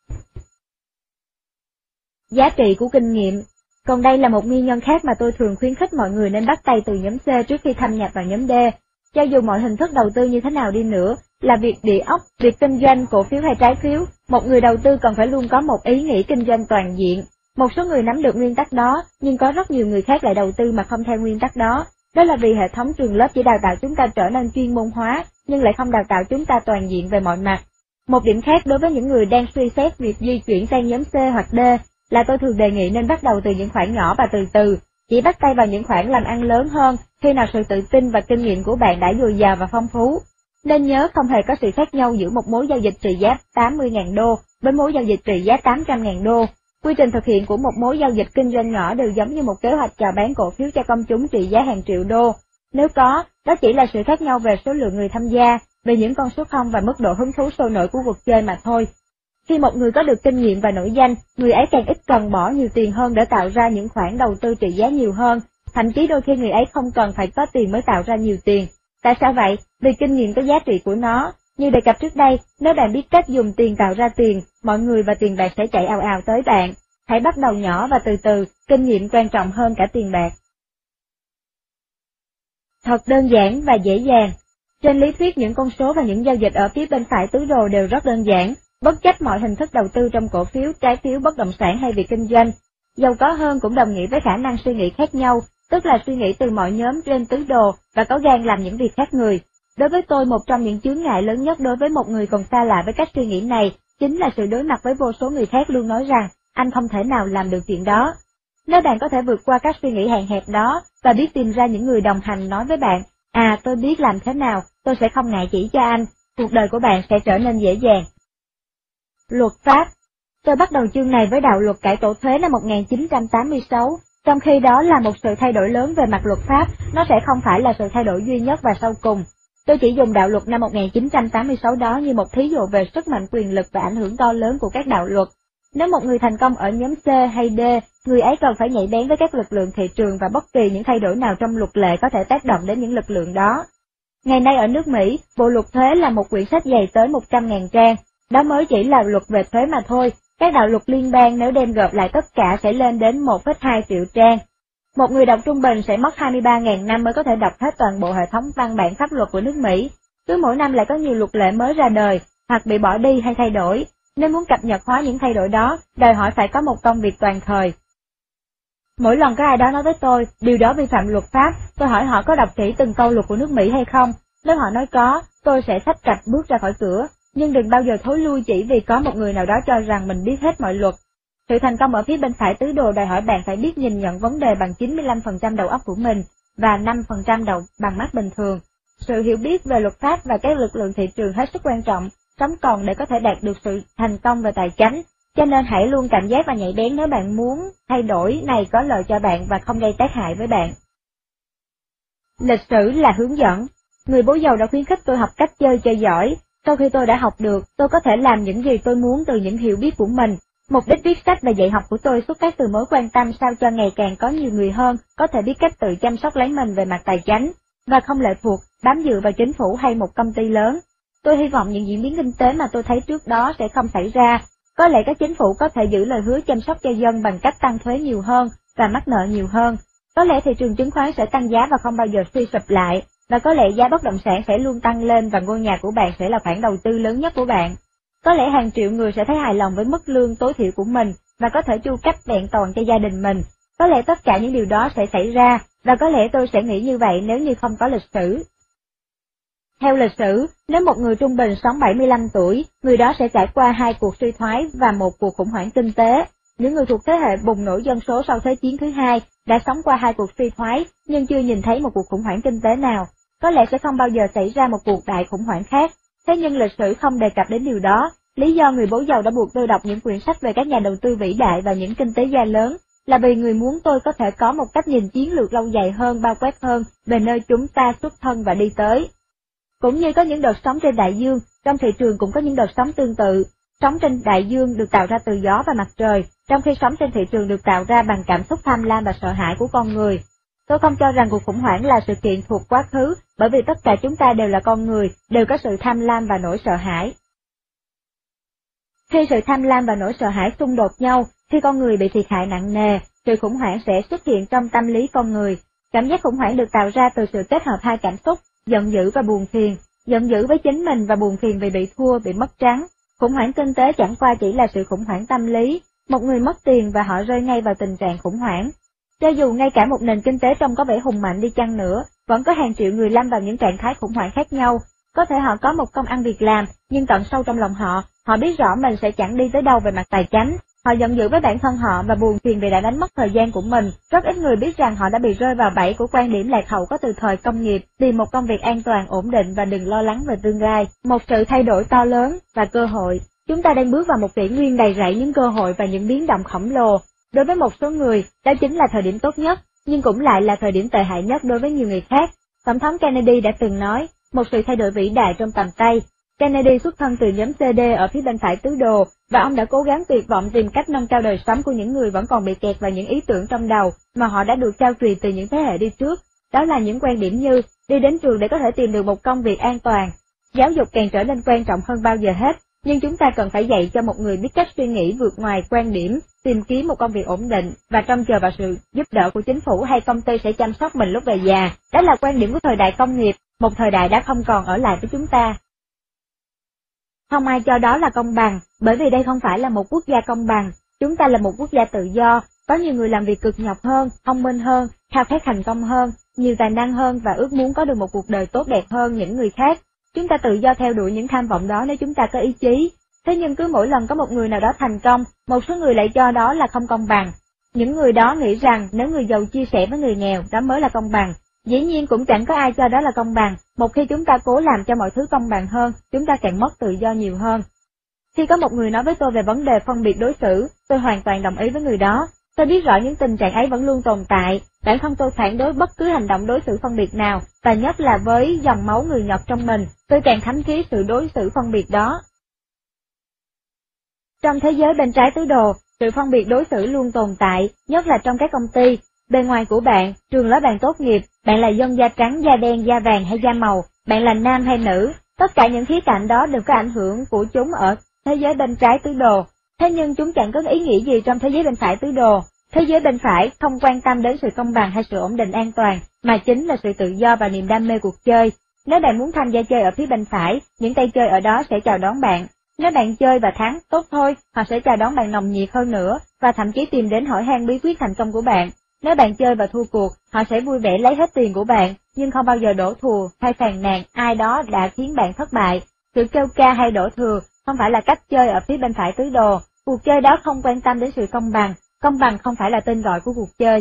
Giá trị của kinh nghiệm. Còn đây là một nguyên nhân khác mà tôi thường khuyến khích mọi người nên bắt tay từ nhóm C trước khi thâm nhập vào nhóm D. Cho dù mọi hình thức đầu tư như thế nào đi nữa, là việc địa ốc, việc kinh doanh cổ phiếu hay trái phiếu, một người đầu tư cần phải luôn có một ý nghĩ kinh doanh toàn diện. Một số người nắm được nguyên tắc đó, nhưng có rất nhiều người khác lại đầu tư mà không theo nguyên tắc đó. Đó là vì hệ thống trường lớp chỉ đào tạo chúng ta trở nên chuyên môn hóa, nhưng lại không đào tạo chúng ta toàn diện về mọi mặt. Một điểm khác đối với những người đang suy xét việc di chuyển sang nhóm C hoặc D, là tôi thường đề nghị nên bắt đầu từ những khoản nhỏ và từ từ, chỉ bắt tay vào những khoản làm ăn lớn hơn khi nào sự tự tin và kinh nghiệm của bạn đã dồi dào và phong phú. Nên nhớ không hề có sự khác nhau giữa một mối giao dịch trị giá tám mươi nghìn đô với mối giao dịch trị giá tám trăm nghìn đô. Quy trình thực hiện của một mối giao dịch kinh doanh nhỏ đều giống như một kế hoạch chào bán cổ phiếu cho công chúng trị giá hàng triệu đô. Nếu có, đó chỉ là sự khác nhau về số lượng người tham gia, về những con số không và mức độ hứng thú sôi nổi của cuộc chơi mà thôi. Khi một người có được kinh nghiệm và nổi danh, người ấy càng ít cần bỏ nhiều tiền hơn để tạo ra những khoản đầu tư trị giá nhiều hơn, thậm chí đôi khi người ấy không cần phải có tiền mới tạo ra nhiều tiền. Tại sao vậy? Vì kinh nghiệm có giá trị của nó. Như đề cập trước đây, nếu bạn biết cách dùng tiền tạo ra tiền, mọi người và tiền bạc sẽ chạy ào ào tới bạn. Hãy bắt đầu nhỏ và từ từ, kinh nghiệm quan trọng hơn cả tiền bạc. Thật đơn giản và dễ dàng. Trên lý thuyết, những con số và những giao dịch ở phía bên phải tứ đồ đều rất đơn giản, bất chấp mọi hình thức đầu tư trong cổ phiếu, trái phiếu, bất động sản hay việc kinh doanh. Giàu có hơn cũng đồng nghĩa với khả năng suy nghĩ khác nhau, tức là suy nghĩ từ mọi nhóm trên tứ đồ và có gan làm những việc khác người. Đối với tôi, một trong những chướng ngại lớn nhất đối với một người còn xa lạ với cách suy nghĩ này, chính là sự đối mặt với vô số người khác luôn nói rằng, anh không thể nào làm được chuyện đó. Nếu bạn có thể vượt qua các suy nghĩ hạn hẹp đó, và biết tìm ra những người đồng hành nói với bạn, à tôi biết làm thế nào, tôi sẽ không ngại chỉ cho anh, cuộc đời của bạn sẽ trở nên dễ dàng. Luật pháp. Tôi bắt đầu chương này với đạo luật cải tổ thuế năm một nghìn chín trăm tám mươi sáu, trong khi đó là một sự thay đổi lớn về mặt luật pháp, nó sẽ không phải là sự thay đổi duy nhất và sau cùng. Tôi chỉ dùng đạo luật năm một nghìn chín trăm tám mươi sáu đó như một thí dụ về sức mạnh quyền lực và ảnh hưởng to lớn của các đạo luật. Nếu một người thành công ở nhóm C hay D, người ấy cần phải nhạy bén với các lực lượng thị trường và bất kỳ những thay đổi nào trong luật lệ có thể tác động đến những lực lượng đó. Ngày nay ở nước Mỹ, Bộ luật thuế là một quyển sách dày tới một trăm nghìn trang, đó mới chỉ là luật về thuế mà thôi, các đạo luật liên bang nếu đem gộp lại tất cả sẽ lên đến một phẩy hai triệu trang. Một người đọc trung bình sẽ mất hai mươi ba nghìn năm mới có thể đọc hết toàn bộ hệ thống văn bản pháp luật của nước Mỹ, cứ mỗi năm lại có nhiều luật lệ mới ra đời, hoặc bị bỏ đi hay thay đổi. Nếu muốn cập nhật hóa những thay đổi đó, đòi hỏi phải có một công việc toàn thời. Mỗi lần có ai đó nói với tôi, điều đó vi phạm luật pháp, tôi hỏi họ có đọc kỹ từng câu luật của nước Mỹ hay không. Nếu họ nói có, tôi sẽ xách cạch bước ra khỏi cửa, nhưng đừng bao giờ thối lui chỉ vì có một người nào đó cho rằng mình biết hết mọi luật. Sự thành công ở phía bên phải tứ đồ đòi hỏi bạn phải biết nhìn nhận vấn đề bằng chín mươi lăm phần trăm đầu óc của mình, và năm phần trăm đầu bằng mắt bình thường. Sự hiểu biết về luật pháp và các lực lượng thị trường hết sức quan trọng, sống còn để có thể đạt được sự thành công về tài chính, cho nên hãy luôn cảnh giác và nhạy bén nếu bạn muốn thay đổi này có lợi cho bạn và không gây tác hại với bạn. Lịch sử là hướng dẫn. Người bố giàu đã khuyến khích tôi học cách chơi chơi giỏi. Sau khi tôi đã học được, tôi có thể làm những gì tôi muốn từ những hiểu biết của mình. Mục đích viết sách và dạy học của tôi xuất phát từ mối quan tâm sao cho ngày càng có nhiều người hơn có thể biết cách tự chăm sóc lấy mình về mặt tài chính, và không lệ thuộc, bám dựa vào chính phủ hay một công ty lớn. Tôi hy vọng những diễn biến kinh tế mà tôi thấy trước đó sẽ không xảy ra. Có lẽ các chính phủ có thể giữ lời hứa chăm sóc cho dân bằng cách tăng thuế nhiều hơn và mắc nợ nhiều hơn. Có lẽ thị trường chứng khoán sẽ tăng giá và không bao giờ suy sụp lại, và có lẽ giá bất động sản sẽ luôn tăng lên và ngôi nhà của bạn sẽ là khoản đầu tư lớn nhất của bạn. Có lẽ hàng triệu người sẽ thấy hài lòng với mức lương tối thiểu của mình và có thể chu cấp vẹn toàn cho gia đình mình. Có lẽ tất cả những điều đó sẽ xảy ra, và có lẽ tôi sẽ nghĩ như vậy nếu như không có lịch sử. Theo lịch sử, nếu một người trung bình sống bảy mươi lăm tuổi, người đó sẽ trải qua hai cuộc suy thoái và một cuộc khủng hoảng kinh tế. Những người thuộc thế hệ bùng nổ dân số sau Thế chiến thứ hai đã sống qua hai cuộc suy thoái nhưng chưa nhìn thấy một cuộc khủng hoảng kinh tế nào. Có lẽ sẽ không bao giờ xảy ra một cuộc đại khủng hoảng khác, thế nhưng lịch sử không đề cập đến điều đó. Lý do người bố giàu đã buộc tôi đọc những quyển sách về các nhà đầu tư vĩ đại và những kinh tế gia lớn là vì người muốn tôi có thể có một cách nhìn chiến lược lâu dài hơn, bao quát hơn về nơi chúng ta xuất thân và đi tới. Cũng như có những đợt sóng trên đại dương, trong thị trường cũng có những đợt sóng tương tự. Sóng trên đại dương được tạo ra từ gió và mặt trời, trong khi sóng trên thị trường được tạo ra bằng cảm xúc tham lam và sợ hãi của con người. Tôi không cho rằng cuộc khủng hoảng là sự kiện thuộc quá khứ, bởi vì tất cả chúng ta đều là con người, đều có sự tham lam và nỗi sợ hãi. Khi sự tham lam và nỗi sợ hãi xung đột nhau, khi con người bị thiệt hại nặng nề, sự khủng hoảng sẽ xuất hiện trong tâm lý con người. Cảm giác khủng hoảng được tạo ra từ sự kết hợp hai cảm xúc, giận dữ và buồn phiền, giận dữ với chính mình và buồn phiền vì bị thua, bị mất trắng. Khủng hoảng kinh tế chẳng qua chỉ là sự khủng hoảng tâm lý, một người mất tiền và họ rơi ngay vào tình trạng khủng hoảng. Cho dù ngay cả một nền kinh tế trông có vẻ hùng mạnh đi chăng nữa, vẫn có hàng triệu người lâm vào những trạng thái khủng hoảng khác nhau. Có thể họ có một công ăn việc làm, nhưng tận sâu trong lòng họ, họ biết rõ mình sẽ chẳng đi tới đâu về mặt tài chính. Họ giận dữ với bản thân họ và buồn phiền vì đã đánh mất thời gian của mình. Rất ít người biết rằng họ đã bị rơi vào bẫy của quan điểm lạc hậu có từ thời công nghiệp, tìm một công việc an toàn, ổn định và đừng lo lắng về tương lai. Một sự thay đổi to lớn và cơ hội. Chúng ta đang bước vào một kỷ nguyên đầy rẫy những cơ hội và những biến động khổng lồ. Đối với một số người, đó chính là thời điểm tốt nhất, nhưng cũng lại là thời điểm tệ hại nhất đối với nhiều người khác. Tổng thống Kennedy đã từng nói, một sự thay đổi vĩ đại trong tầm tay. Kennedy xuất thân từ nhóm xê đê ở phía bên phải tứ đồ, và ông đã cố gắng tuyệt vọng tìm cách nâng cao đời sống của những người vẫn còn bị kẹt vào những ý tưởng trong đầu mà họ đã được trao truyền từ những thế hệ đi trước. Đó là những quan điểm như đi đến trường để có thể tìm được một công việc an toàn. Giáo dục càng trở nên quan trọng hơn bao giờ hết, nhưng chúng ta cần phải dạy cho một người biết cách suy nghĩ vượt ngoài quan điểm, tìm kiếm một công việc ổn định và trông chờ vào sự giúp đỡ của chính phủ hay công ty sẽ chăm sóc mình lúc về già. Đó là quan điểm của thời đại công nghiệp, một thời đại đã không còn ở lại với chúng ta. Không ai cho đó là công bằng, bởi vì đây không phải là một quốc gia công bằng, chúng ta là một quốc gia tự do, có nhiều người làm việc cực nhọc hơn, thông minh hơn, khao khát thành công hơn, nhiều tài năng hơn và ước muốn có được một cuộc đời tốt đẹp hơn những người khác. Chúng ta tự do theo đuổi những tham vọng đó nếu chúng ta có ý chí. Thế nhưng cứ mỗi lần có một người nào đó thành công, một số người lại cho đó là không công bằng. Những người đó nghĩ rằng nếu người giàu chia sẻ với người nghèo, đó mới là công bằng. Dĩ nhiên cũng chẳng có ai cho đó là công bằng, một khi chúng ta cố làm cho mọi thứ công bằng hơn, chúng ta càng mất tự do nhiều hơn. Khi có một người nói với tôi về vấn đề phân biệt đối xử, tôi hoàn toàn đồng ý với người đó. Tôi biết rõ những tình trạng ấy vẫn luôn tồn tại, bản thân tôi phản đối bất cứ hành động đối xử phân biệt nào, và nhất là với dòng máu người Nhật trong mình, tôi càng thấm thía sự đối xử phân biệt đó. Trong thế giới bên trái tứ đồ, sự phân biệt đối xử luôn tồn tại, nhất là trong các công ty. Bề ngoài của bạn, trường lớp bạn tốt nghiệp, bạn là dân da trắng, da đen, da vàng hay da màu, bạn là nam hay nữ, tất cả những khía cạnh đó đều có ảnh hưởng của chúng ở thế giới bên trái tứ đồ. Thế nhưng chúng chẳng có ý nghĩa gì trong thế giới bên phải tứ đồ. Thế giới bên phải không quan tâm đến sự công bằng hay sự ổn định an toàn, mà chính là sự tự do và niềm đam mê cuộc chơi. Nếu bạn muốn tham gia chơi ở phía bên phải, những tay chơi ở đó sẽ chào đón bạn. Nếu bạn chơi và thắng, tốt thôi, họ sẽ chào đón bạn nồng nhiệt hơn nữa, và thậm chí tìm đến hỏi han bí quyết thành công của bạn. Nếu bạn chơi và thua cuộc, họ sẽ vui vẻ lấy hết tiền của bạn, nhưng không bao giờ đổ thừa hay phàn nàn ai đó đã khiến bạn thất bại. Sự kêu ca hay đổ thừa không phải là cách chơi ở phía bên phải tứ đồ. Cuộc chơi đó không quan tâm đến sự công bằng, công bằng không phải là tên gọi của cuộc chơi.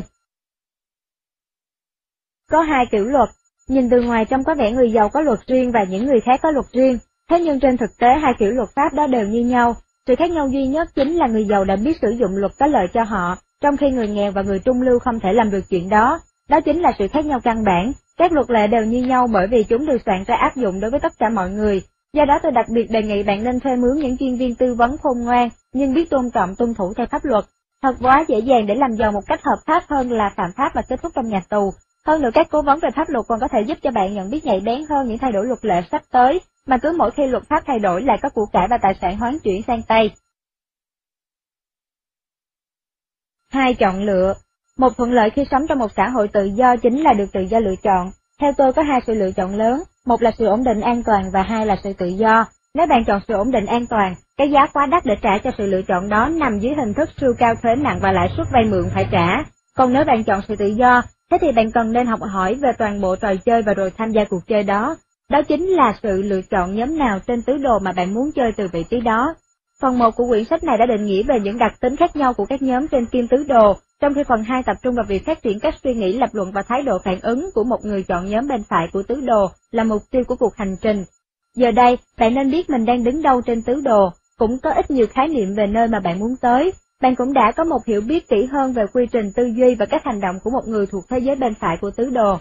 Có hai kiểu luật, nhìn từ ngoài trông có vẻ người giàu có luật riêng và những người khác có luật riêng, thế nhưng trên thực tế hai kiểu luật pháp đó đều như nhau. Sự khác nhau duy nhất chính là người giàu đã biết sử dụng luật có lợi cho họ, trong khi người nghèo và người trung lưu không thể làm được chuyện đó. Đó chính là sự khác nhau căn bản. Các luật lệ đều như nhau bởi vì chúng được soạn ra áp dụng đối với tất cả mọi người. Do đó tôi đặc biệt đề nghị bạn nên thuê mướn những chuyên viên tư vấn khôn ngoan, nhưng biết tôn trọng tuân thủ theo pháp luật. Thật quá dễ dàng để làm giàu một cách hợp pháp hơn là phạm pháp và kết thúc trong nhà tù. Hơn nữa các cố vấn về pháp luật còn có thể giúp cho bạn nhận biết nhạy bén hơn những thay đổi luật lệ sắp tới, mà cứ mỗi khi luật pháp thay đổi lại có của cải và tài sản hoán chuyển sang tay. Hai, chọn lựa. Một thuận lợi khi sống trong một xã hội tự do chính là được tự do lựa chọn. Theo tôi có hai sự lựa chọn lớn, một là sự ổn định an toàn và hai là sự tự do. Nếu bạn chọn sự ổn định an toàn, cái giá quá đắt để trả cho sự lựa chọn đó nằm dưới hình thức siêu cao thuế nặng và lãi suất vay mượn phải trả. Còn nếu bạn chọn sự tự do, thế thì bạn cần nên học hỏi về toàn bộ trò chơi và rồi tham gia cuộc chơi đó. Đó chính là sự lựa chọn nhóm nào trên tứ đồ mà bạn muốn chơi từ vị trí đó. Phần một của quyển sách này đã định nghĩa về những đặc tính khác nhau của các nhóm trên kim tứ đồ, trong khi phần hai tập trung vào việc phát triển cách suy nghĩ, lập luận và thái độ phản ứng của một người chọn nhóm bên phải của tứ đồ là mục tiêu của cuộc hành trình. Giờ đây, bạn nên biết mình đang đứng đâu trên tứ đồ, cũng có ít nhiều khái niệm về nơi mà bạn muốn tới. Bạn cũng đã có một hiểu biết kỹ hơn về quy trình tư duy và các hành động của một người thuộc thế giới bên phải của tứ đồ.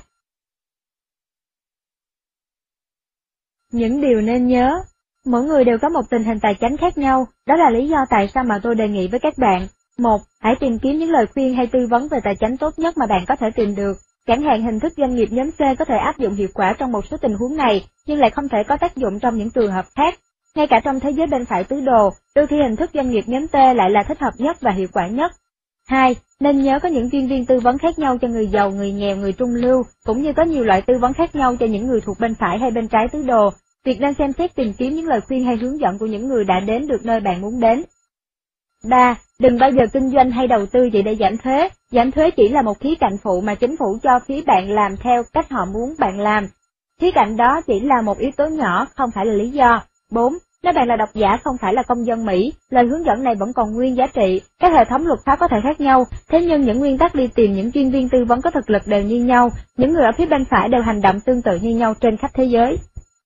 Những điều nên nhớ. Mỗi người đều có một tình hình tài chính khác nhau, đó là lý do tại sao mà tôi đề nghị với các bạn. Một, hãy tìm kiếm những lời khuyên hay tư vấn về tài chính tốt nhất mà bạn có thể tìm được. Chẳng hạn hình thức doanh nghiệp nhóm C có thể áp dụng hiệu quả trong một số tình huống này, nhưng lại không thể có tác dụng trong những trường hợp khác. Ngay cả trong thế giới bên phải tứ đồ, đôi khi hình thức doanh nghiệp nhóm T lại là thích hợp nhất và hiệu quả nhất. Hai, nên nhớ có những chuyên viên tư vấn khác nhau cho người giàu, người nghèo, người trung lưu, cũng như có nhiều loại tư vấn khác nhau cho những người thuộc bên phải hay bên trái tứ đồ. Việc nên xem xét tìm kiếm những lời khuyên hay hướng dẫn của những người đã đến được nơi bạn muốn đến. Ba, đừng bao giờ kinh doanh hay đầu tư chỉ để giảm thuế. Giảm thuế chỉ là một khía cạnh phụ mà chính phủ cho phép bạn làm theo cách họ muốn bạn làm. Khía cạnh đó chỉ là một yếu tố nhỏ, không phải là lý do. Bốn, nếu bạn là độc giả không phải là công dân Mỹ, lời hướng dẫn này vẫn còn nguyên giá trị. Các hệ thống luật pháp có thể khác nhau, thế nhưng những nguyên tắc đi tìm những chuyên viên tư vấn có thực lực đều như nhau. Những người ở phía bên phải đều hành động tương tự như nhau trên khắp thế giới.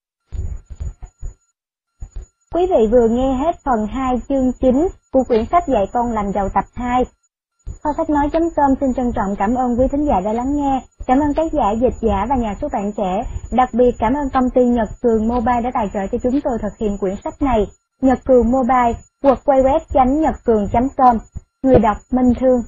Quý vị vừa nghe hết phần hai chương chín của quyển sách Dạy con làm giàu tập hai. Kho sách nói chấm com xin trân trọng cảm ơn quý thính giả đã lắng nghe. Cảm ơn tác giả, dịch giả và nhà xuất bản trẻ. Đặc biệt cảm ơn công ty Nhật Cường Mobile đã tài trợ cho chúng tôi thực hiện quyển sách này. Nhật Cường Mobile, w w w chấm nhật cường chấm com. Người đọc Minh Thương.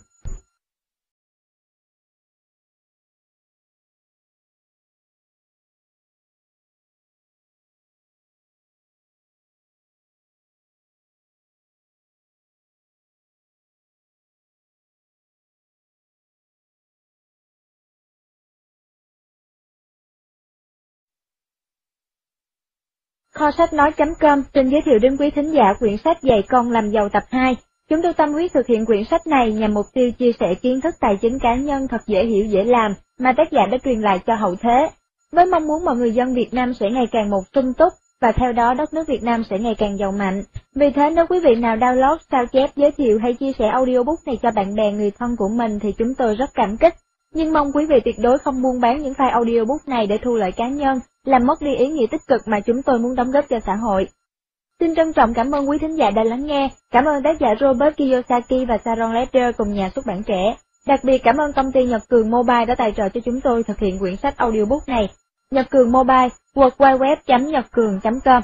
Kho sách nói chấm com xin giới thiệu đến quý thính giả quyển sách Dạy con làm giàu tập hai. Chúng tôi tâm huyết thực hiện quyển sách này nhằm mục tiêu chia sẻ kiến thức tài chính cá nhân thật dễ hiểu dễ làm mà tác giả đã truyền lại cho hậu thế, với mong muốn mọi người dân Việt Nam sẽ ngày càng một sung túc và theo đó đất nước Việt Nam sẽ ngày càng giàu mạnh. Vì thế nếu quý vị nào download, sao chép, giới thiệu hay chia sẻ audiobook này cho bạn bè người thân của mình thì chúng tôi rất cảm kích. Nhưng mong quý vị tuyệt đối không buôn bán những file audiobook này để thu lợi cá nhân, làm mất đi ý nghĩa tích cực mà chúng tôi muốn đóng góp cho xã hội. Xin trân trọng cảm ơn quý thính giả đã lắng nghe, cảm ơn tác giả Robert Kiyosaki và Sharon Leder cùng nhà xuất bản trẻ. Đặc biệt cảm ơn công ty Nhật Cường Mobile đã tài trợ cho chúng tôi thực hiện quyển sách audiobook này. Nhật Cường Mobile, w w w chấm nhật cường chấm com.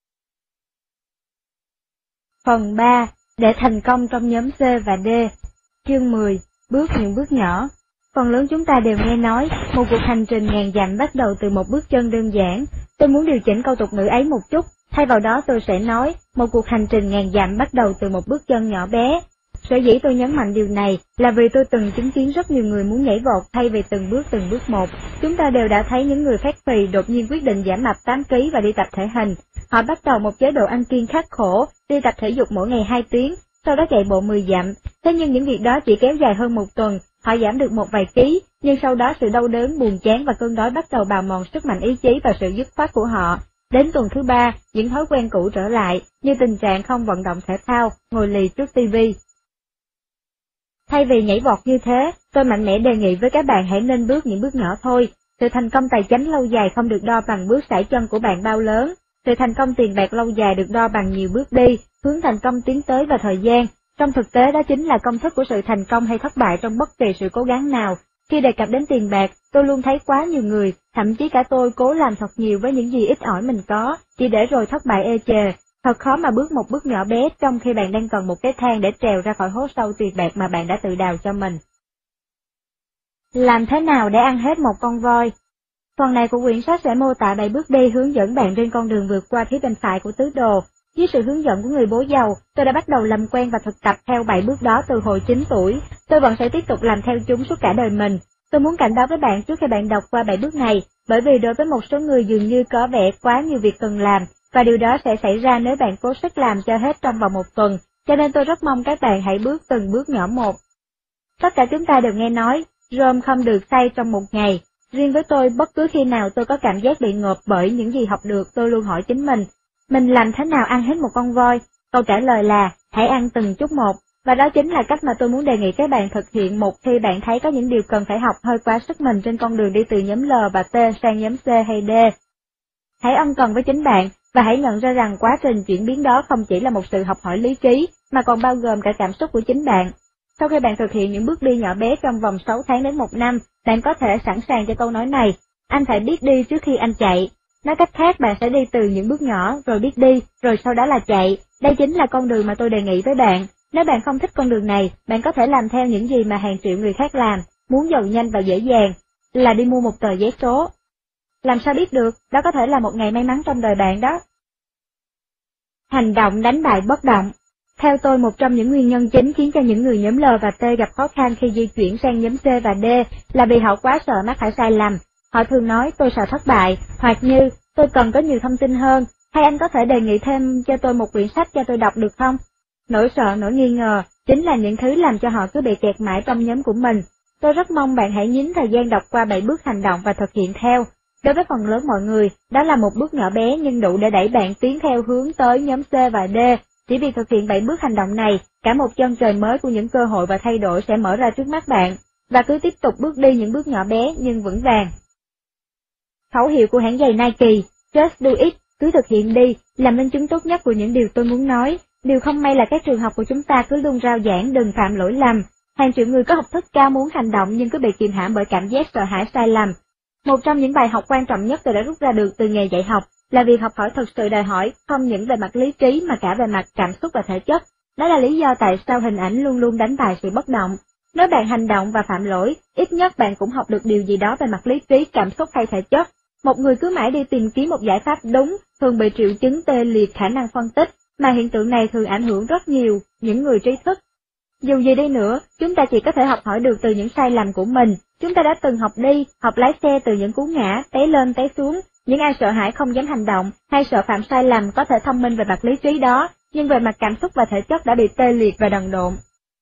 Phần ba. Để thành công trong nhóm C và D. Chương mười. Bước những bước nhỏ. Phần lớn chúng ta đều nghe nói, một cuộc hành trình ngàn dặm bắt đầu từ một bước chân đơn giản. Tôi muốn điều chỉnh câu tục ngữ ấy một chút, thay vào đó tôi sẽ nói, một cuộc hành trình ngàn dặm bắt đầu từ một bước chân nhỏ bé. Sở dĩ tôi nhấn mạnh điều này là vì tôi từng chứng kiến rất nhiều người muốn nhảy vọt thay vì từng bước từng bước một. Chúng ta đều đã thấy những người phát phì đột nhiên quyết định giảm mập tám ki lô gam và đi tập thể hình. Họ bắt đầu một chế độ ăn kiêng khắc khổ, đi tập thể dục mỗi ngày hai tiếng, sau đó chạy bộ mười dặm. Thế nhưng những việc đó chỉ kéo dài hơn một tuần, họ giảm được một vài ký, nhưng sau đó sự đau đớn, buồn chán và cơn đói bắt đầu bào mòn sức mạnh ý chí và sự dứt khoát của họ. Đến tuần thứ ba, những thói quen cũ trở lại, như tình trạng không vận động thể thao, ngồi lì trước tivi. Thay vì nhảy vọt như thế, tôi mạnh mẽ đề nghị với các bạn hãy nên bước những bước nhỏ thôi. Sự thành công tài chính lâu dài không được đo bằng bước sải chân của bạn bao lớn. Sự thành công tiền bạc lâu dài được đo bằng nhiều bước đi, hướng thành công tiến tới và thời gian. Trong thực tế đó chính là công thức của sự thành công hay thất bại trong bất kỳ sự cố gắng nào. Khi đề cập đến tiền bạc, tôi luôn thấy quá nhiều người, thậm chí cả tôi cố làm thật nhiều với những gì ít ỏi mình có, chỉ để rồi thất bại ê chề. Thật khó mà bước một bước nhỏ bé trong khi bạn đang cần một cái thang để trèo ra khỏi hố sâu tiền bạc mà bạn đã tự đào cho mình. Làm thế nào để ăn hết một con voi? Phần này của quyển sách sẽ mô tả bảy bước đi hướng dẫn bạn trên con đường vượt qua phía bên phải của tứ đồ. Dưới sự hướng dẫn của người bố giàu, tôi đã bắt đầu làm quen và thực tập theo bảy bước đó từ hồi chín tuổi. Tôi vẫn sẽ tiếp tục làm theo chúng suốt cả đời mình. Tôi muốn cảnh báo với bạn trước khi bạn đọc qua bảy bước này, bởi vì đối với một số người dường như có vẻ quá nhiều việc cần làm, và điều đó sẽ xảy ra nếu bạn cố sức làm cho hết trong vòng một tuần, cho nên tôi rất mong các bạn hãy bước từng bước nhỏ một. Tất cả chúng ta đều nghe nói, Rome không được xây trong một ngày. Riêng với tôi, bất cứ khi nào tôi có cảm giác bị ngộp bởi những gì học được, tôi luôn hỏi chính mình, mình làm thế nào ăn hết một con voi? Câu trả lời là, hãy ăn từng chút một, và đó chính là cách mà tôi muốn đề nghị các bạn thực hiện một khi bạn thấy có những điều cần phải học hơi quá sức mình trên con đường đi từ nhóm L và T sang nhóm C hay D. Hãy ân cần với chính bạn, và hãy nhận ra rằng quá trình chuyển biến đó không chỉ là một sự học hỏi lý trí, mà còn bao gồm cả cảm xúc của chính bạn. Sau khi bạn thực hiện những bước đi nhỏ bé trong vòng sáu tháng đến một năm, bạn có thể sẵn sàng cho câu nói này, anh phải biết đi trước khi anh chạy. Nói cách khác, bạn sẽ đi từ những bước nhỏ, rồi biết đi, rồi sau đó là chạy. Đây chính là con đường mà tôi đề nghị với bạn. Nếu bạn không thích con đường này, bạn có thể làm theo những gì mà hàng triệu người khác làm, muốn giàu nhanh và dễ dàng, là đi mua một tờ giấy số. Làm sao biết được, đó có thể là một ngày may mắn trong đời bạn đó. Hành động đánh bại bất động. Theo tôi, một trong những nguyên nhân chính khiến cho những người nhóm L và T gặp khó khăn khi di chuyển sang nhóm C và D là vì họ quá sợ mắc phải sai lầm. Họ thường nói tôi sợ thất bại, hoặc như tôi cần có nhiều thông tin hơn, hay anh có thể đề nghị thêm cho tôi một quyển sách cho tôi đọc được không? Nỗi sợ, nỗi nghi ngờ chính là những thứ làm cho họ cứ bị kẹt mãi trong nhóm của mình. Tôi rất mong bạn hãy nhín thời gian đọc qua bảy bước hành động và thực hiện theo. Đối với phần lớn mọi người, đó là một bước nhỏ bé nhưng đủ để đẩy bạn tiến theo hướng tới nhóm C và D. Chỉ vì thực hiện bảy bước hành động này, cả một chân trời mới của những cơ hội và thay đổi sẽ mở ra trước mắt bạn, và cứ tiếp tục bước đi những bước nhỏ bé nhưng vững vàng. Khẩu hiệu của hãng giày Nike, Just Do It, cứ thực hiện đi, là minh chứng tốt nhất của những điều tôi muốn nói. Điều không may là các trường học của chúng ta cứ luôn rao giảng đừng phạm lỗi lầm, Hàng triệu người có học thức cao muốn hành động nhưng cứ bị kiềm hãm bởi cảm giác sợ hãi sai lầm. Một trong những bài học quan trọng nhất tôi đã rút ra được từ nghề dạy học là việc học hỏi thực sự đòi hỏi không những về mặt lý trí mà cả về mặt cảm xúc và thể chất. Đó là lý do tại sao hình ảnh luôn luôn đánh bại sự bất động. Nếu bạn hành động và phạm lỗi, ít nhất bạn cũng học được điều gì đó về mặt lý trí, cảm xúc hay thể chất. Một người cứ mãi đi tìm kiếm một giải pháp đúng, thường bị triệu chứng tê liệt khả năng phân tích, mà hiện tượng này thường ảnh hưởng rất nhiều những người trí thức. Dù gì đi nữa, chúng ta chỉ có thể học hỏi được từ những sai lầm của mình. Chúng ta đã từng học đi, học lái xe từ những cú ngã, té lên té xuống. Những ai sợ hãi không dám hành động hay sợ phạm sai lầm có thể thông minh về mặt lý trí đó, nhưng về mặt cảm xúc và thể chất đã bị tê liệt và đần độn.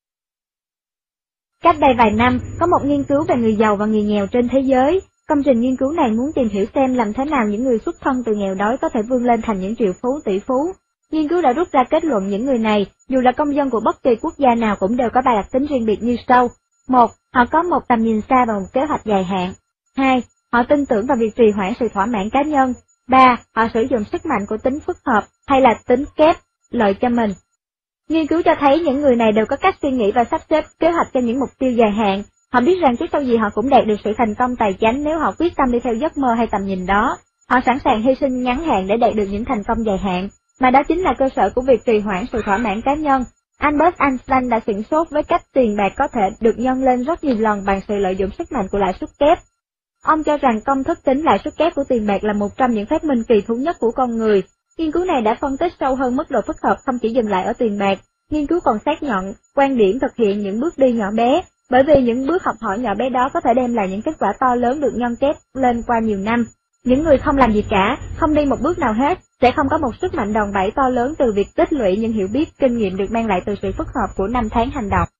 Cách đây vài năm, có một nghiên cứu về người giàu và người nghèo trên thế giới. Công trình nghiên cứu này muốn tìm hiểu xem làm thế nào những người xuất thân từ nghèo đói có thể vươn lên thành những triệu phú tỷ phú. Nghiên cứu đã rút ra kết luận những người này, dù là công dân của bất kỳ quốc gia nào cũng đều có ba đặc tính riêng biệt như sau. Một, họ có một tầm nhìn xa và một kế hoạch dài hạn. Hai, họ tin tưởng vào việc trì hoãn sự thỏa mãn cá nhân. Ba, họ sử dụng sức mạnh của tính phức hợp hay là tính kép lợi cho mình. Nghiên cứu cho thấy những người này đều có cách suy nghĩ và sắp xếp kế hoạch cho những mục tiêu dài hạn. Họ biết rằng trước sau gì họ cũng đạt được sự thành công tài chánh nếu họ quyết tâm đi theo giấc mơ hay tầm nhìn đó. Họ sẵn sàng hy sinh ngắn hạn để đạt được những thành công dài hạn, mà đó chính là cơ sở của việc trì hoãn sự thỏa mãn cá nhân. Albert Einstein đã sửng sốt với cách tiền bạc có thể được nhân lên rất nhiều lần bằng sự lợi dụng sức mạnh của lãi suất kép. Ông cho rằng công thức tính lãi suất kép của tiền bạc là một trong những phát minh kỳ thú nhất của con người. Nghiên cứu này đã phân tích sâu hơn mức độ phức hợp không chỉ dừng lại ở tiền bạc. Nghiên cứu còn xác nhận quan điểm thực hiện những bước đi nhỏ bé, bởi vì những bước học hỏi nhỏ bé đó có thể đem lại những kết quả to lớn được nhân kép lên qua nhiều năm. Những người không làm gì cả, không đi một bước nào hết, sẽ không có một sức mạnh đòn bẩy to lớn từ việc tích lũy những hiểu biết, kinh nghiệm được mang lại từ sự phức hợp của năm tháng hành động.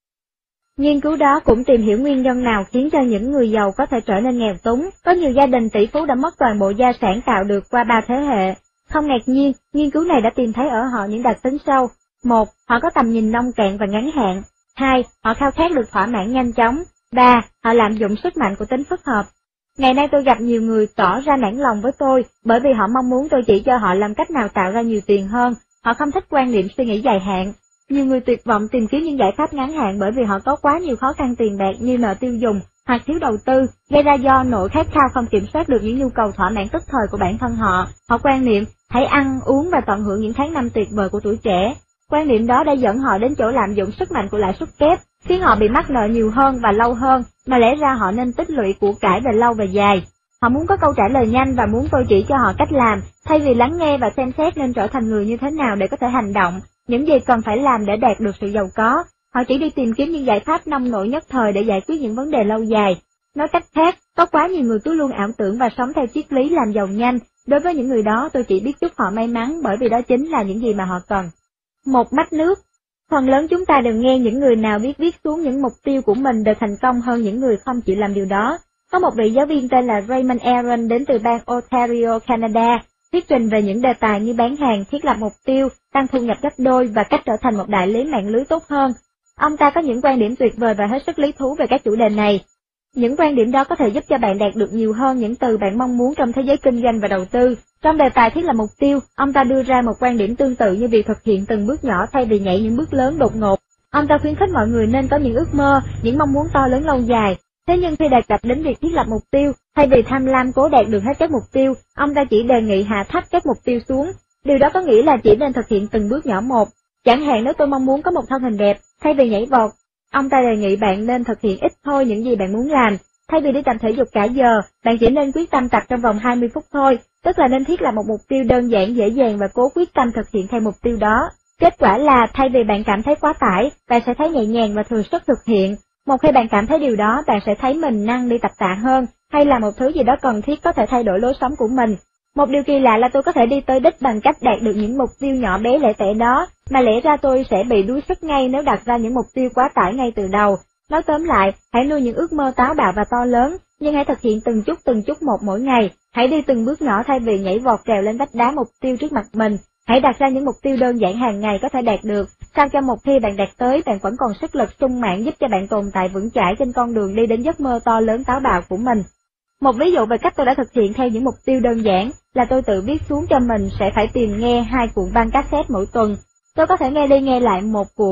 Nghiên cứu đó cũng tìm hiểu nguyên nhân nào khiến cho những người giàu có thể trở nên nghèo túng. Có nhiều gia đình tỷ phú đã mất toàn bộ gia sản tạo được qua ba thế hệ. Không ngạc nhiên, nghiên cứu này đã tìm thấy ở họ những đặc tính sau. Một, họ có tầm nhìn nông cạn và ngắn hạn. Hai, họ khao khát được thỏa mãn nhanh chóng. Ba, họ lạm dụng sức mạnh của tính phức hợp. Ngày nay tôi gặp nhiều người tỏ ra nản lòng với tôi, bởi vì họ mong muốn tôi chỉ cho họ làm cách nào tạo ra nhiều tiền hơn. Họ không thích quan niệm suy nghĩ dài hạn. Nhiều người tuyệt vọng tìm kiếm những giải pháp ngắn hạn bởi vì họ có quá nhiều khó khăn tiền bạc như nợ tiêu dùng hoặc thiếu đầu tư, gây ra do nỗi khát khao không kiểm soát được những nhu cầu thỏa mãn tức thời của bản thân họ. Họ quan niệm hãy ăn, uống và tận hưởng những tháng năm tuyệt vời của tuổi trẻ. Quan niệm đó đã dẫn họ đến chỗ lạm dụng sức mạnh của lãi suất kép, khiến họ bị mắc nợ nhiều hơn và lâu hơn, mà lẽ ra họ nên tích lũy của cải về lâu về dài. Họ muốn có câu trả lời nhanh và muốn tôi chỉ cho họ cách làm, thay vì lắng nghe và xem xét nên trở thành người như thế nào để có thể hành động, những gì cần phải làm để đạt được sự giàu có. Họ chỉ đi tìm kiếm những giải pháp nông nổi nhất thời để giải quyết những vấn đề lâu dài. Nói cách khác, có quá nhiều người cứ luôn ảo tưởng và sống theo triết lý làm giàu nhanh. Đối với những người đó, tôi chỉ biết chúc họ may mắn bởi vì đó chính là những gì mà họ cần. Một mách nước. Phần lớn chúng ta đều nghe những người nào biết viết xuống những mục tiêu của mình đều thành công hơn những người không chịu làm điều đó. Có một vị giáo viên tên là Raymond Aron đến từ bang Ontario, Canada, thuyết trình về những đề tài như bán hàng, thiết lập mục tiêu, tăng thu nhập gấp đôi và cách trở thành một đại lý mạng lưới tốt hơn. Ông ta có những quan điểm tuyệt vời và hết sức lý thú về các chủ đề này. Những quan điểm đó có thể giúp cho bạn đạt được nhiều hơn những từ bạn mong muốn trong thế giới kinh doanh và đầu tư. Trong đề tài thiết lập mục tiêu, ông ta đưa ra một quan điểm tương tự như việc thực hiện từng bước nhỏ thay vì nhảy những bước lớn đột ngột. Ông ta khuyến khích mọi người nên có những ước mơ, những mong muốn to lớn lâu dài. Thế nhưng khi đề cập đến việc thiết lập mục tiêu, thay vì tham lam cố đạt được hết các mục tiêu, ông ta chỉ đề nghị hạ thấp các mục tiêu xuống. Điều đó có nghĩa là chỉ nên thực hiện từng bước nhỏ một. Chẳng hạn nếu tôi mong muốn có một thân hình đẹp, thay vì nhảy vọt, ông ta đề nghị bạn nên thực hiện ít thôi những gì bạn muốn làm. Thay vì đi tập thể dục cả giờ, bạn chỉ nên quyết tâm tập trong vòng hai mươi phút thôi, tức là nên thiết lập một mục tiêu đơn giản dễ dàng và cố quyết tâm thực hiện theo mục tiêu đó. Kết quả là thay vì bạn cảm thấy quá tải, bạn sẽ thấy nhẹ nhàng và thừa sức thực hiện. Một khi bạn cảm thấy điều đó, bạn sẽ thấy mình năng đi tập tạ hơn, hay là một thứ gì đó cần thiết có thể thay đổi lối sống của mình. Một điều kỳ lạ là tôi có thể đi tới đích bằng cách đạt được những mục tiêu nhỏ bé lẻ tẻ đó, mà lẽ ra tôi sẽ bị đuối sức ngay nếu đặt ra những mục tiêu quá tải ngay từ đầu. Nói tóm lại, hãy nuôi những ước mơ táo bạo và to lớn, nhưng hãy thực hiện từng chút từng chút một mỗi ngày. Hãy đi từng bước nhỏ thay vì nhảy vọt trèo lên vách đá mục tiêu trước mặt mình. Hãy đặt ra những mục tiêu đơn giản hàng ngày có thể đạt được, sao cho một khi bạn đạt tới, bạn vẫn còn sức lực sung mãn giúp cho bạn tồn tại vững chãi trên con đường đi đến giấc mơ to lớn táo bạo của mình. Một ví dụ về cách tôi đã thực hiện theo những mục tiêu đơn giản là tôi tự viết xuống cho mình sẽ phải tìm nghe hai cuộn băng cassette mỗi tuần. Tôi có thể nghe đi nghe lại một cuộn,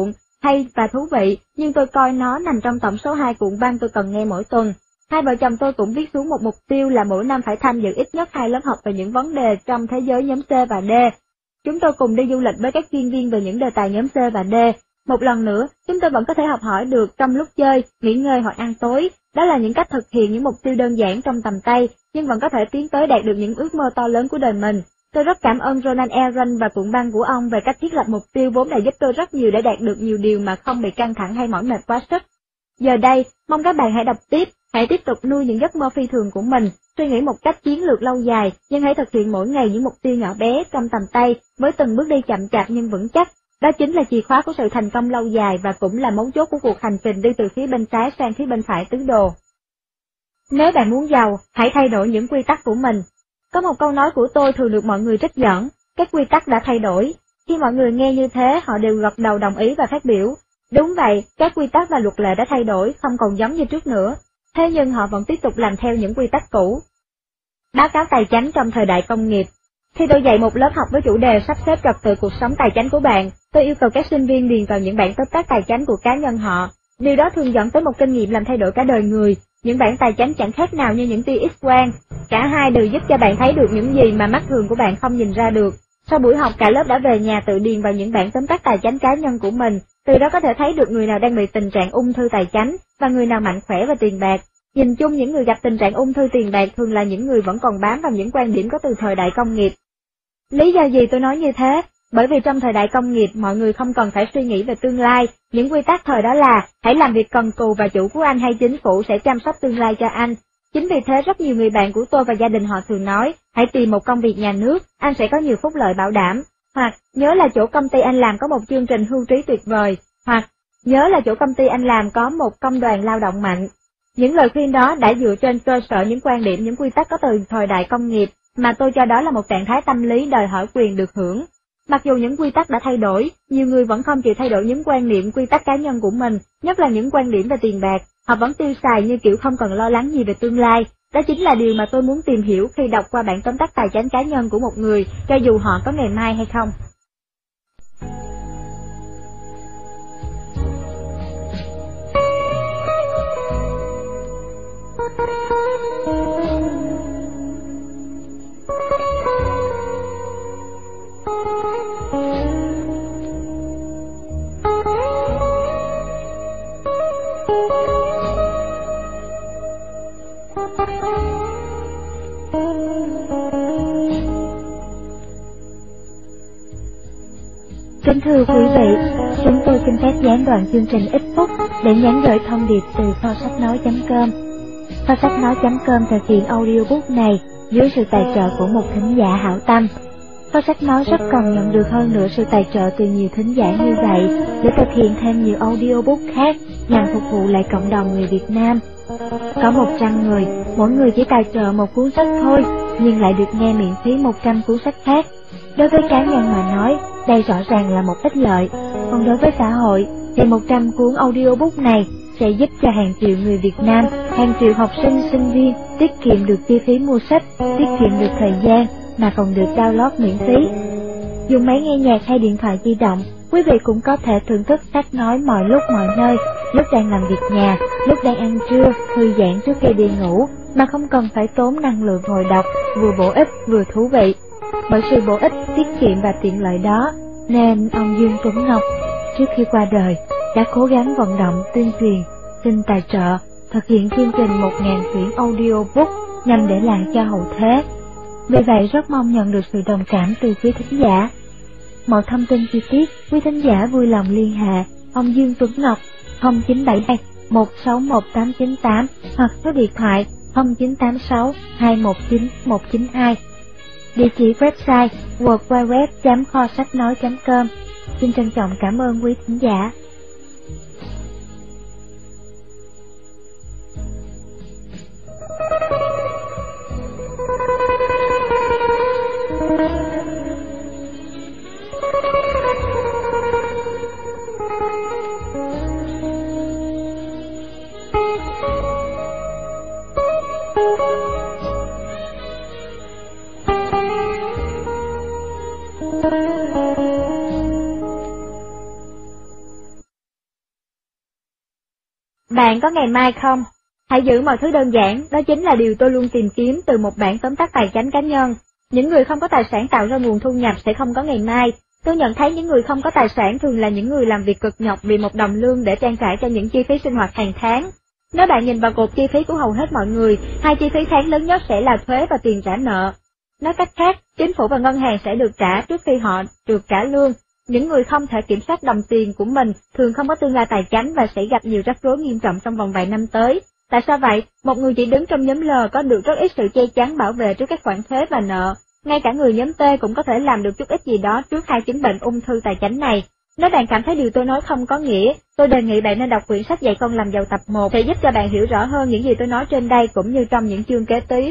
hay và thú vị, nhưng tôi coi nó nằm trong tổng số hai cuộn băng tôi cần nghe mỗi tuần. Hai vợ chồng tôi cũng viết xuống một mục tiêu là mỗi năm phải tham dự ít nhất hai lớp học về những vấn đề trong thế giới nhóm C và D. Chúng tôi cùng đi du lịch với các chuyên viên về những đề tài nhóm C và D. Một lần nữa, chúng tôi vẫn có thể học hỏi được trong lúc chơi, nghỉ ngơi hoặc ăn tối. Đó là những cách thực hiện những mục tiêu đơn giản trong tầm tay, nhưng vẫn có thể tiến tới đạt được những ước mơ to lớn của đời mình. Tôi rất cảm ơn Ronan Aaron và cuộn băng của ông về cách thiết lập mục tiêu vốn đã giúp tôi rất nhiều để đạt được nhiều điều mà không bị căng thẳng hay mỏi mệt quá sức. Giờ đây, mong các bạn hãy đọc tiếp, hãy tiếp tục nuôi những giấc mơ phi thường của mình, suy nghĩ một cách chiến lược lâu dài, nhưng hãy thực hiện mỗi ngày những mục tiêu nhỏ bé trong tầm tay, với từng bước đi chậm chạp nhưng vững chắc. Đó chính là chìa khóa của sự thành công lâu dài và cũng là mấu chốt của cuộc hành trình đi từ phía bên trái sang phía bên phải tứ đồ. Nếu bạn muốn giàu, hãy thay đổi những quy tắc của mình. Có một câu nói của tôi thường được mọi người trích dẫn, các quy tắc đã thay đổi. Khi mọi người nghe như thế, họ đều gật đầu đồng ý và phát biểu. Đúng vậy, các quy tắc và luật lệ đã thay đổi, không còn giống như trước nữa. Thế nhưng họ vẫn tiếp tục làm theo những quy tắc cũ. Báo cáo tài chính trong thời đại công nghiệp. Khi tôi dạy một lớp học với chủ đề sắp xếp trật tự cuộc sống tài chính của bạn, tôi yêu cầu các sinh viên điền vào những bản tóm tắt tài chính của cá nhân họ. Điều đó thường dẫn tới một kinh nghiệm làm thay đổi cả đời người. Những bản tài chính chẳng khác nào như những tia X-quang. Cả hai đều giúp cho bạn thấy được những gì mà mắt thường của bạn không nhìn ra được. Sau buổi học, cả lớp đã về nhà tự điền vào những bản tóm tắt tài chính cá nhân của mình. Từ đó có thể thấy được người nào đang bị tình trạng ung thư tài chính và người nào mạnh khỏe và tiền bạc. Nhìn chung, những người gặp tình trạng ung thư tiền bạc thường là những người vẫn còn bám vào những quan điểm có từ thời đại công nghiệp. Lý do gì tôi nói như thế? Bởi vì trong thời đại công nghiệp, mọi người không cần phải suy nghĩ về tương lai. Những quy tắc thời đó là, hãy làm việc cần cù và chủ của anh hay chính phủ sẽ chăm sóc tương lai cho anh. Chính vì thế rất nhiều người bạn của tôi và gia đình họ thường nói, hãy tìm một công việc nhà nước, anh sẽ có nhiều phúc lợi bảo đảm. Hoặc, nhớ là chỗ công ty anh làm có một chương trình hưu trí tuyệt vời. Hoặc, nhớ là chỗ công ty anh làm có một công đoàn lao động mạnh. Những lời khuyên đó đã dựa trên cơ sở những quan điểm, những quy tắc có từ thời đại công nghiệp, mà tôi cho đó là một trạng thái tâm lý đòi hỏi quyền được hưởng. Mặc dù những quy tắc đã thay đổi, nhiều người vẫn không chịu thay đổi những quan niệm quy tắc cá nhân của mình, nhất là những quan điểm về tiền bạc, họ vẫn tiêu xài như kiểu không cần lo lắng gì về tương lai. Đó chính là điều mà tôi muốn tìm hiểu khi đọc qua bản tóm tắt tài chính cá nhân của một người, cho dù họ có ngày mai hay không. Kính thưa quý vị, chúng tôi xin phép gián đoạn chương trình ít phút để nhắn gửi thông điệp từ kho sách nói chấm com. Kho sách nói chấm com thực hiện audiobook này dưới sự tài trợ của một thính giả hảo tâm. Kho sách nói rất cần nhận được hơn nữa sự tài trợ từ nhiều thính giả như vậy để thực hiện thêm nhiều audiobook khác nhằm phục vụ lại cộng đồng người Việt Nam. Có một trăm người, mỗi người chỉ tài trợ một cuốn sách thôi, nhưng lại được nghe miễn phí một trăm cuốn sách khác. Đối với cá nhân mà nói, đây rõ ràng là một ích lợi, còn đối với xã hội, thì một trăm cuốn audiobook này sẽ giúp cho hàng triệu người Việt Nam, hàng triệu học sinh, sinh viên tiết kiệm được chi phí mua sách, tiết kiệm được thời gian, mà còn được download miễn phí. Dùng máy nghe nhạc hay điện thoại di động, quý vị cũng có thể thưởng thức sách nói mọi lúc mọi nơi, lúc đang làm việc nhà, lúc đang ăn trưa, thư giãn trước khi đi ngủ, mà không cần phải tốn năng lượng ngồi đọc, vừa bổ ích vừa thú vị. Bởi sự bổ ích, tiết kiệm và tiện lợi đó, nên ông Dương Tuấn Ngọc, trước khi qua đời, đã cố gắng vận động tuyên truyền, xin tài trợ, thực hiện chương trình một nghìn quyển audiobook nhằm để lại cho hậu thế. Vì vậy rất mong nhận được sự đồng cảm từ quý thính giả. Mọi thông tin chi tiết, quý thính giả vui lòng liên hệ ông Dương Tuấn Ngọc không chín bảy hai một sáu một tám chín tám hoặc số điện thoại không chín tám sáu hai một chín một chín hai. Địa chỉ website w w w chấm kho sách nói chấm com. Xin trân trọng cảm ơn quý thính giả. có ngày mai không? Hãy giữ mọi thứ đơn giản, đó chính là điều tôi luôn tìm kiếm từ một bản tóm tắt tài chính cá nhân. Những người không có tài sản tạo ra nguồn thu nhập sẽ không có ngày mai. Tôi nhận thấy những người không có tài sản thường là những người làm việc cực nhọc vì một đồng lương để trang trải cho những chi phí sinh hoạt hàng tháng. Nếu bạn nhìn vào cột chi phí của hầu hết mọi người, hai chi phí tháng lớn nhất sẽ là thuế và tiền trả nợ. Nói cách khác, chính phủ và ngân hàng sẽ được trả trước khi họ được trả lương. Những người không thể kiểm soát đồng tiền của mình thường không có tương lai tài chính và sẽ gặp nhiều rắc rối nghiêm trọng trong vòng vài năm tới. Tại sao vậy? Một người chỉ đứng trong nhóm L có được rất ít sự che chắn bảo vệ trước các khoản thuế và nợ. Ngay cả người nhóm T cũng có thể làm được chút ít gì đó trước hai chứng bệnh ung thư tài chính này. Nếu bạn cảm thấy điều tôi nói không có nghĩa, tôi đề nghị bạn nên đọc quyển sách Dạy con làm giàu tập một sẽ giúp cho bạn hiểu rõ hơn những gì tôi nói trên đây cũng như trong những chương kế tiếp.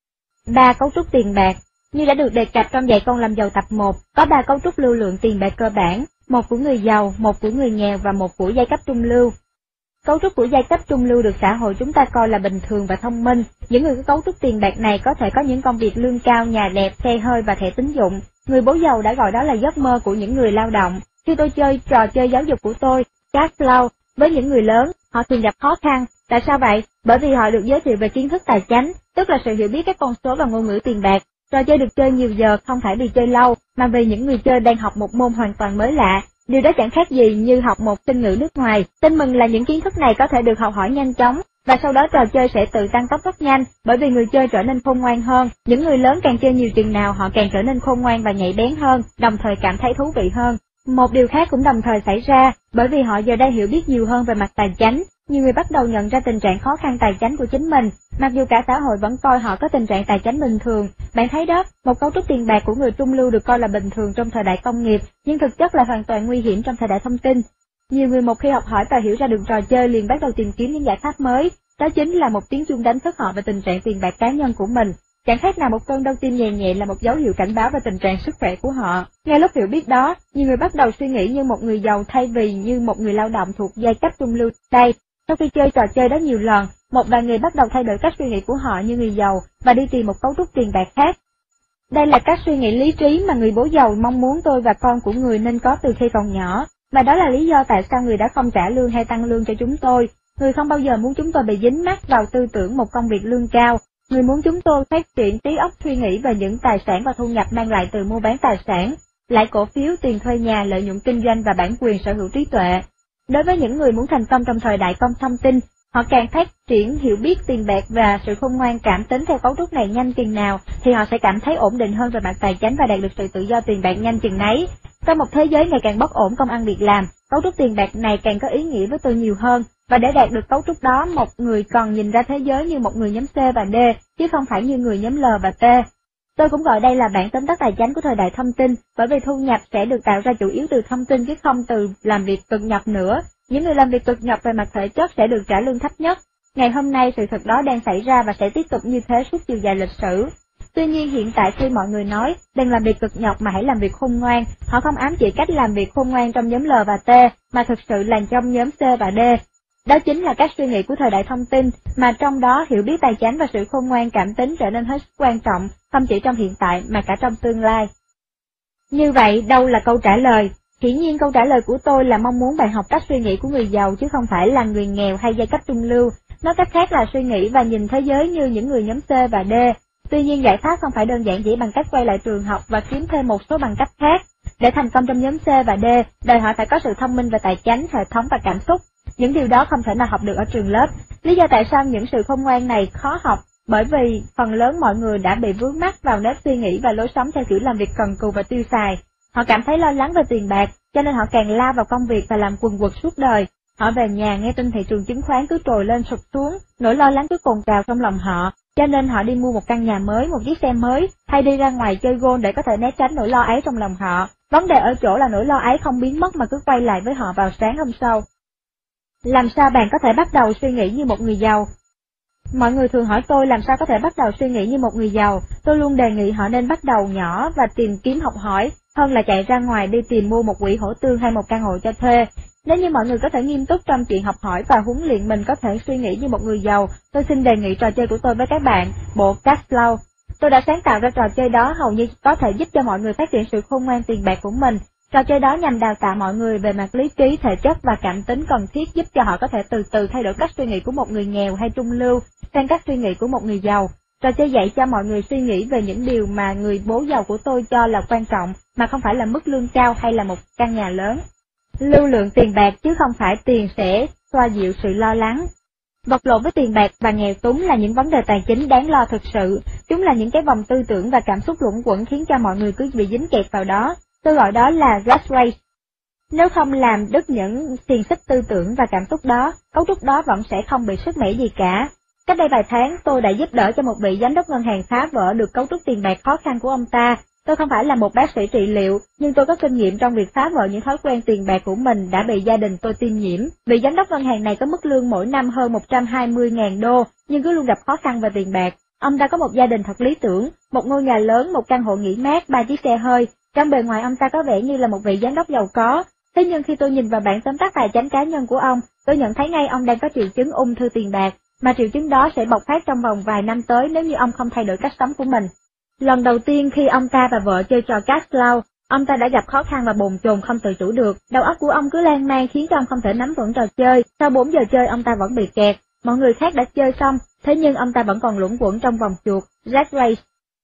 ba. Cấu trúc tiền bạc. Như đã được đề cập trong Dạy con làm giàu tập một, có ba cấu trúc lưu lượng tiền bạc cơ bản, một của người giàu, một của người nghèo và một của giai cấp trung lưu. Cấu trúc của giai cấp trung lưu được xã hội chúng ta coi là bình thường và thông minh. Những người có cấu trúc tiền bạc này có thể có những công việc lương cao, nhà đẹp, xe hơi và thẻ tín dụng. Người bố giàu đã gọi đó là giấc mơ của những người lao động. Khi tôi chơi trò chơi giáo dục của tôi, cash flow, với những người lớn, họ thường gặp khó khăn. Tại sao vậy? Bởi vì họ được giới thiệu về kiến thức tài chính, tức là sự hiểu biết các con số và ngôn ngữ tiền bạc. Trò chơi được chơi nhiều giờ không phải vì chơi lâu, mà vì những người chơi đang học một môn hoàn toàn mới lạ. Điều đó chẳng khác gì như học một tinh ngữ nước ngoài. Tin mừng là những kiến thức này có thể được học hỏi nhanh chóng, và sau đó trò chơi sẽ tự tăng tốc rất nhanh, bởi vì người chơi trở nên khôn ngoan hơn. Những người lớn càng chơi nhiều chừng nào họ càng trở nên khôn ngoan và nhạy bén hơn, đồng thời cảm thấy thú vị hơn. Một điều khác cũng đồng thời xảy ra, bởi vì họ giờ đây hiểu biết nhiều hơn về mặt tài chính. Nhiều người bắt đầu nhận ra tình trạng khó khăn tài chính của chính mình, mặc dù cả xã hội vẫn coi họ có tình trạng tài chính bình thường. Bạn thấy đó, một cấu trúc tiền bạc của người trung lưu được coi là bình thường trong thời đại công nghiệp, nhưng thực chất là hoàn toàn nguy hiểm trong thời đại thông tin. Nhiều người một khi học hỏi và hiểu ra được trò chơi liền bắt đầu tìm kiếm những giải pháp mới, đó chính là một tiếng chuông đánh thức họ về tình trạng tiền bạc cá nhân của mình. Chẳng khác nào một cơn đau tim nhẹ nhẹ là một dấu hiệu cảnh báo về tình trạng sức khỏe của họ. Ngay lúc hiểu biết đó, nhiều người bắt đầu suy nghĩ như một người giàu thay vì như một người lao động thuộc giai cấp trung lưu. Đây, sau khi chơi trò chơi đó nhiều lần, một vài người bắt đầu thay đổi cách suy nghĩ của họ như người giàu và đi tìm một cấu trúc tiền bạc khác. Đây là cách suy nghĩ lý trí mà người bố giàu mong muốn tôi và con của người nên có từ khi còn nhỏ, và đó là lý do tại sao người đã không trả lương hay tăng lương cho chúng tôi. Người không bao giờ muốn chúng tôi bị dính mắc vào tư tưởng một công việc lương cao. Người muốn chúng tôi phát triển trí óc suy nghĩ về những tài sản và thu nhập mang lại từ mua bán tài sản, lãi cổ phiếu, tiền thuê nhà, lợi nhuận kinh doanh và bản quyền sở hữu trí tuệ. Đối với những người muốn thành công trong thời đại công thông tin, họ càng phát triển hiểu biết tiền bạc và sự khôn ngoan cảm tính theo cấu trúc này nhanh chừng nào, thì họ sẽ cảm thấy ổn định hơn về mặt tài chính và đạt được sự tự do tiền bạc nhanh chừng nấy. Trong một thế giới ngày càng bất ổn công ăn việc làm, cấu trúc tiền bạc này càng có ý nghĩa với tôi nhiều hơn, và để đạt được cấu trúc đó, một người còn nhìn ra thế giới như một người nhóm C và D, chứ không phải như người nhóm L và T. Tôi cũng gọi đây là bản tóm tắt tài chính của thời đại thông tin, bởi vì thu nhập sẽ được tạo ra chủ yếu từ thông tin chứ không từ làm việc cực nhọc nữa. Những người làm việc cực nhọc về mặt thể chất sẽ được trả lương thấp nhất. Ngày hôm nay sự thật đó đang xảy ra và sẽ tiếp tục như thế suốt chiều dài lịch sử. Tuy nhiên hiện tại khi mọi người nói đừng làm việc cực nhọc mà hãy làm việc khôn ngoan, họ không ám chỉ cách làm việc khôn ngoan trong nhóm L và T, mà thực sự là trong nhóm C và D. Đó chính là cách suy nghĩ của thời đại thông tin, mà trong đó hiểu biết tài chính và sự khôn ngoan cảm tính trở nên hết sức quan trọng, không chỉ trong hiện tại mà cả trong tương lai. Như vậy, đâu là câu trả lời? Hiển nhiên câu trả lời của tôi là mong muốn bạn học cách suy nghĩ của người giàu chứ không phải là người nghèo hay giai cấp trung lưu, nói cách khác là suy nghĩ và nhìn thế giới như những người nhóm C và D. Tuy nhiên giải pháp không phải đơn giản chỉ bằng cách quay lại trường học và kiếm thêm một số bằng cấp khác. Để thành công trong nhóm C và D, đòi hỏi phải có sự thông minh về tài chính, hệ thống và cảm xúc. Những điều đó không thể nào học được ở trường lớp. Lý do tại sao những sự khôn ngoan này khó học, bởi vì phần lớn mọi người đã bị vướng mắc vào nếp suy nghĩ và lối sống theo kiểu làm việc cần cù và tiêu xài. Họ cảm thấy lo lắng về tiền bạc, cho nên họ càng lao vào công việc và làm quần quật suốt đời. Họ về nhà nghe tin thị trường chứng khoán cứ trồi lên sụt xuống, nỗi lo lắng cứ cồn cào trong lòng họ, cho nên họ đi mua một căn nhà mới, một chiếc xe mới, hay đi ra ngoài chơi golf để có thể né tránh nỗi lo ấy trong lòng họ. Vấn đề ở chỗ là nỗi lo ấy không biến mất mà cứ quay lại với họ vào sáng hôm sau. Làm sao bạn có thể bắt đầu suy nghĩ như một người giàu? Mọi người thường hỏi tôi làm sao có thể bắt đầu suy nghĩ như một người giàu. Tôi luôn đề nghị họ nên bắt đầu nhỏ và tìm kiếm học hỏi, hơn là chạy ra ngoài đi tìm mua một quỹ hỗ tương hay một căn hộ cho thuê. Nếu như mọi người có thể nghiêm túc trong chuyện học hỏi và huấn luyện mình có thể suy nghĩ như một người giàu, tôi xin đề nghị trò chơi của tôi với các bạn, bộ Cash Flow. Tôi đã sáng tạo ra trò chơi đó hầu như có thể giúp cho mọi người phát triển sự khôn ngoan tiền bạc của mình. Trò chơi đó nhằm đào tạo mọi người về mặt lý trí, thể chất và cảm tính cần thiết giúp cho họ có thể từ từ thay đổi cách suy nghĩ của một người nghèo hay trung lưu sang cách suy nghĩ của một người giàu. Trò chơi dạy cho mọi người suy nghĩ về những điều mà người bố giàu của tôi cho là quan trọng, mà không phải là mức lương cao hay là một căn nhà lớn. Lưu lượng tiền bạc chứ không phải tiền sẽ xoa dịu sự lo lắng. Vật lộn với tiền bạc và nghèo túng là những vấn đề tài chính đáng lo thực sự. Chúng là những cái vòng tư tưởng và cảm xúc luẩn quẩn khiến cho mọi người cứ bị dính kẹt vào đó. Tôi gọi đó là rat race. Nếu không làm đứt những xiềng xích tư tưởng và cảm xúc đó, cấu trúc đó vẫn sẽ không bị sứt mẻ gì cả. Cách đây vài tháng, tôi đã giúp đỡ cho một vị giám đốc ngân hàng phá vỡ được cấu trúc tiền bạc khó khăn của ông ta. Tôi không phải là một bác sĩ trị liệu, nhưng tôi có kinh nghiệm trong việc phá vỡ những thói quen tiền bạc của mình đã bị gia đình tôi tiêm nhiễm. Vị giám đốc ngân hàng này có mức lương mỗi năm hơn một trăm hai mươi nghìn đô, nhưng cứ luôn gặp khó khăn về tiền bạc. Ông ta có một gia đình thật lý tưởng, một ngôi nhà lớn, một căn hộ nghỉ mát, ba chiếc xe hơi. Trong bề ngoài ông ta có vẻ như là một vị giám đốc giàu có. Thế nhưng khi tôi nhìn vào bảng tóm tắt tài chính cá nhân của ông, tôi nhận thấy ngay ông đang có triệu chứng ung thư tiền bạc, mà triệu chứng đó sẽ bộc phát trong vòng vài năm tới nếu như ông không thay đổi cách sống của mình. Lần đầu tiên khi ông ta và vợ chơi trò Caslau, ông ta đã gặp khó khăn và bồn chồn không tự chủ được. Đầu óc của ông cứ lan man khiến cho ông không thể nắm vững trò chơi. Sau bốn giờ chơi ông ta vẫn bị kẹt. Mọi người khác đã chơi xong, thế nhưng ông ta vẫn còn luẩn quẩn trong vòng chuột, rat race.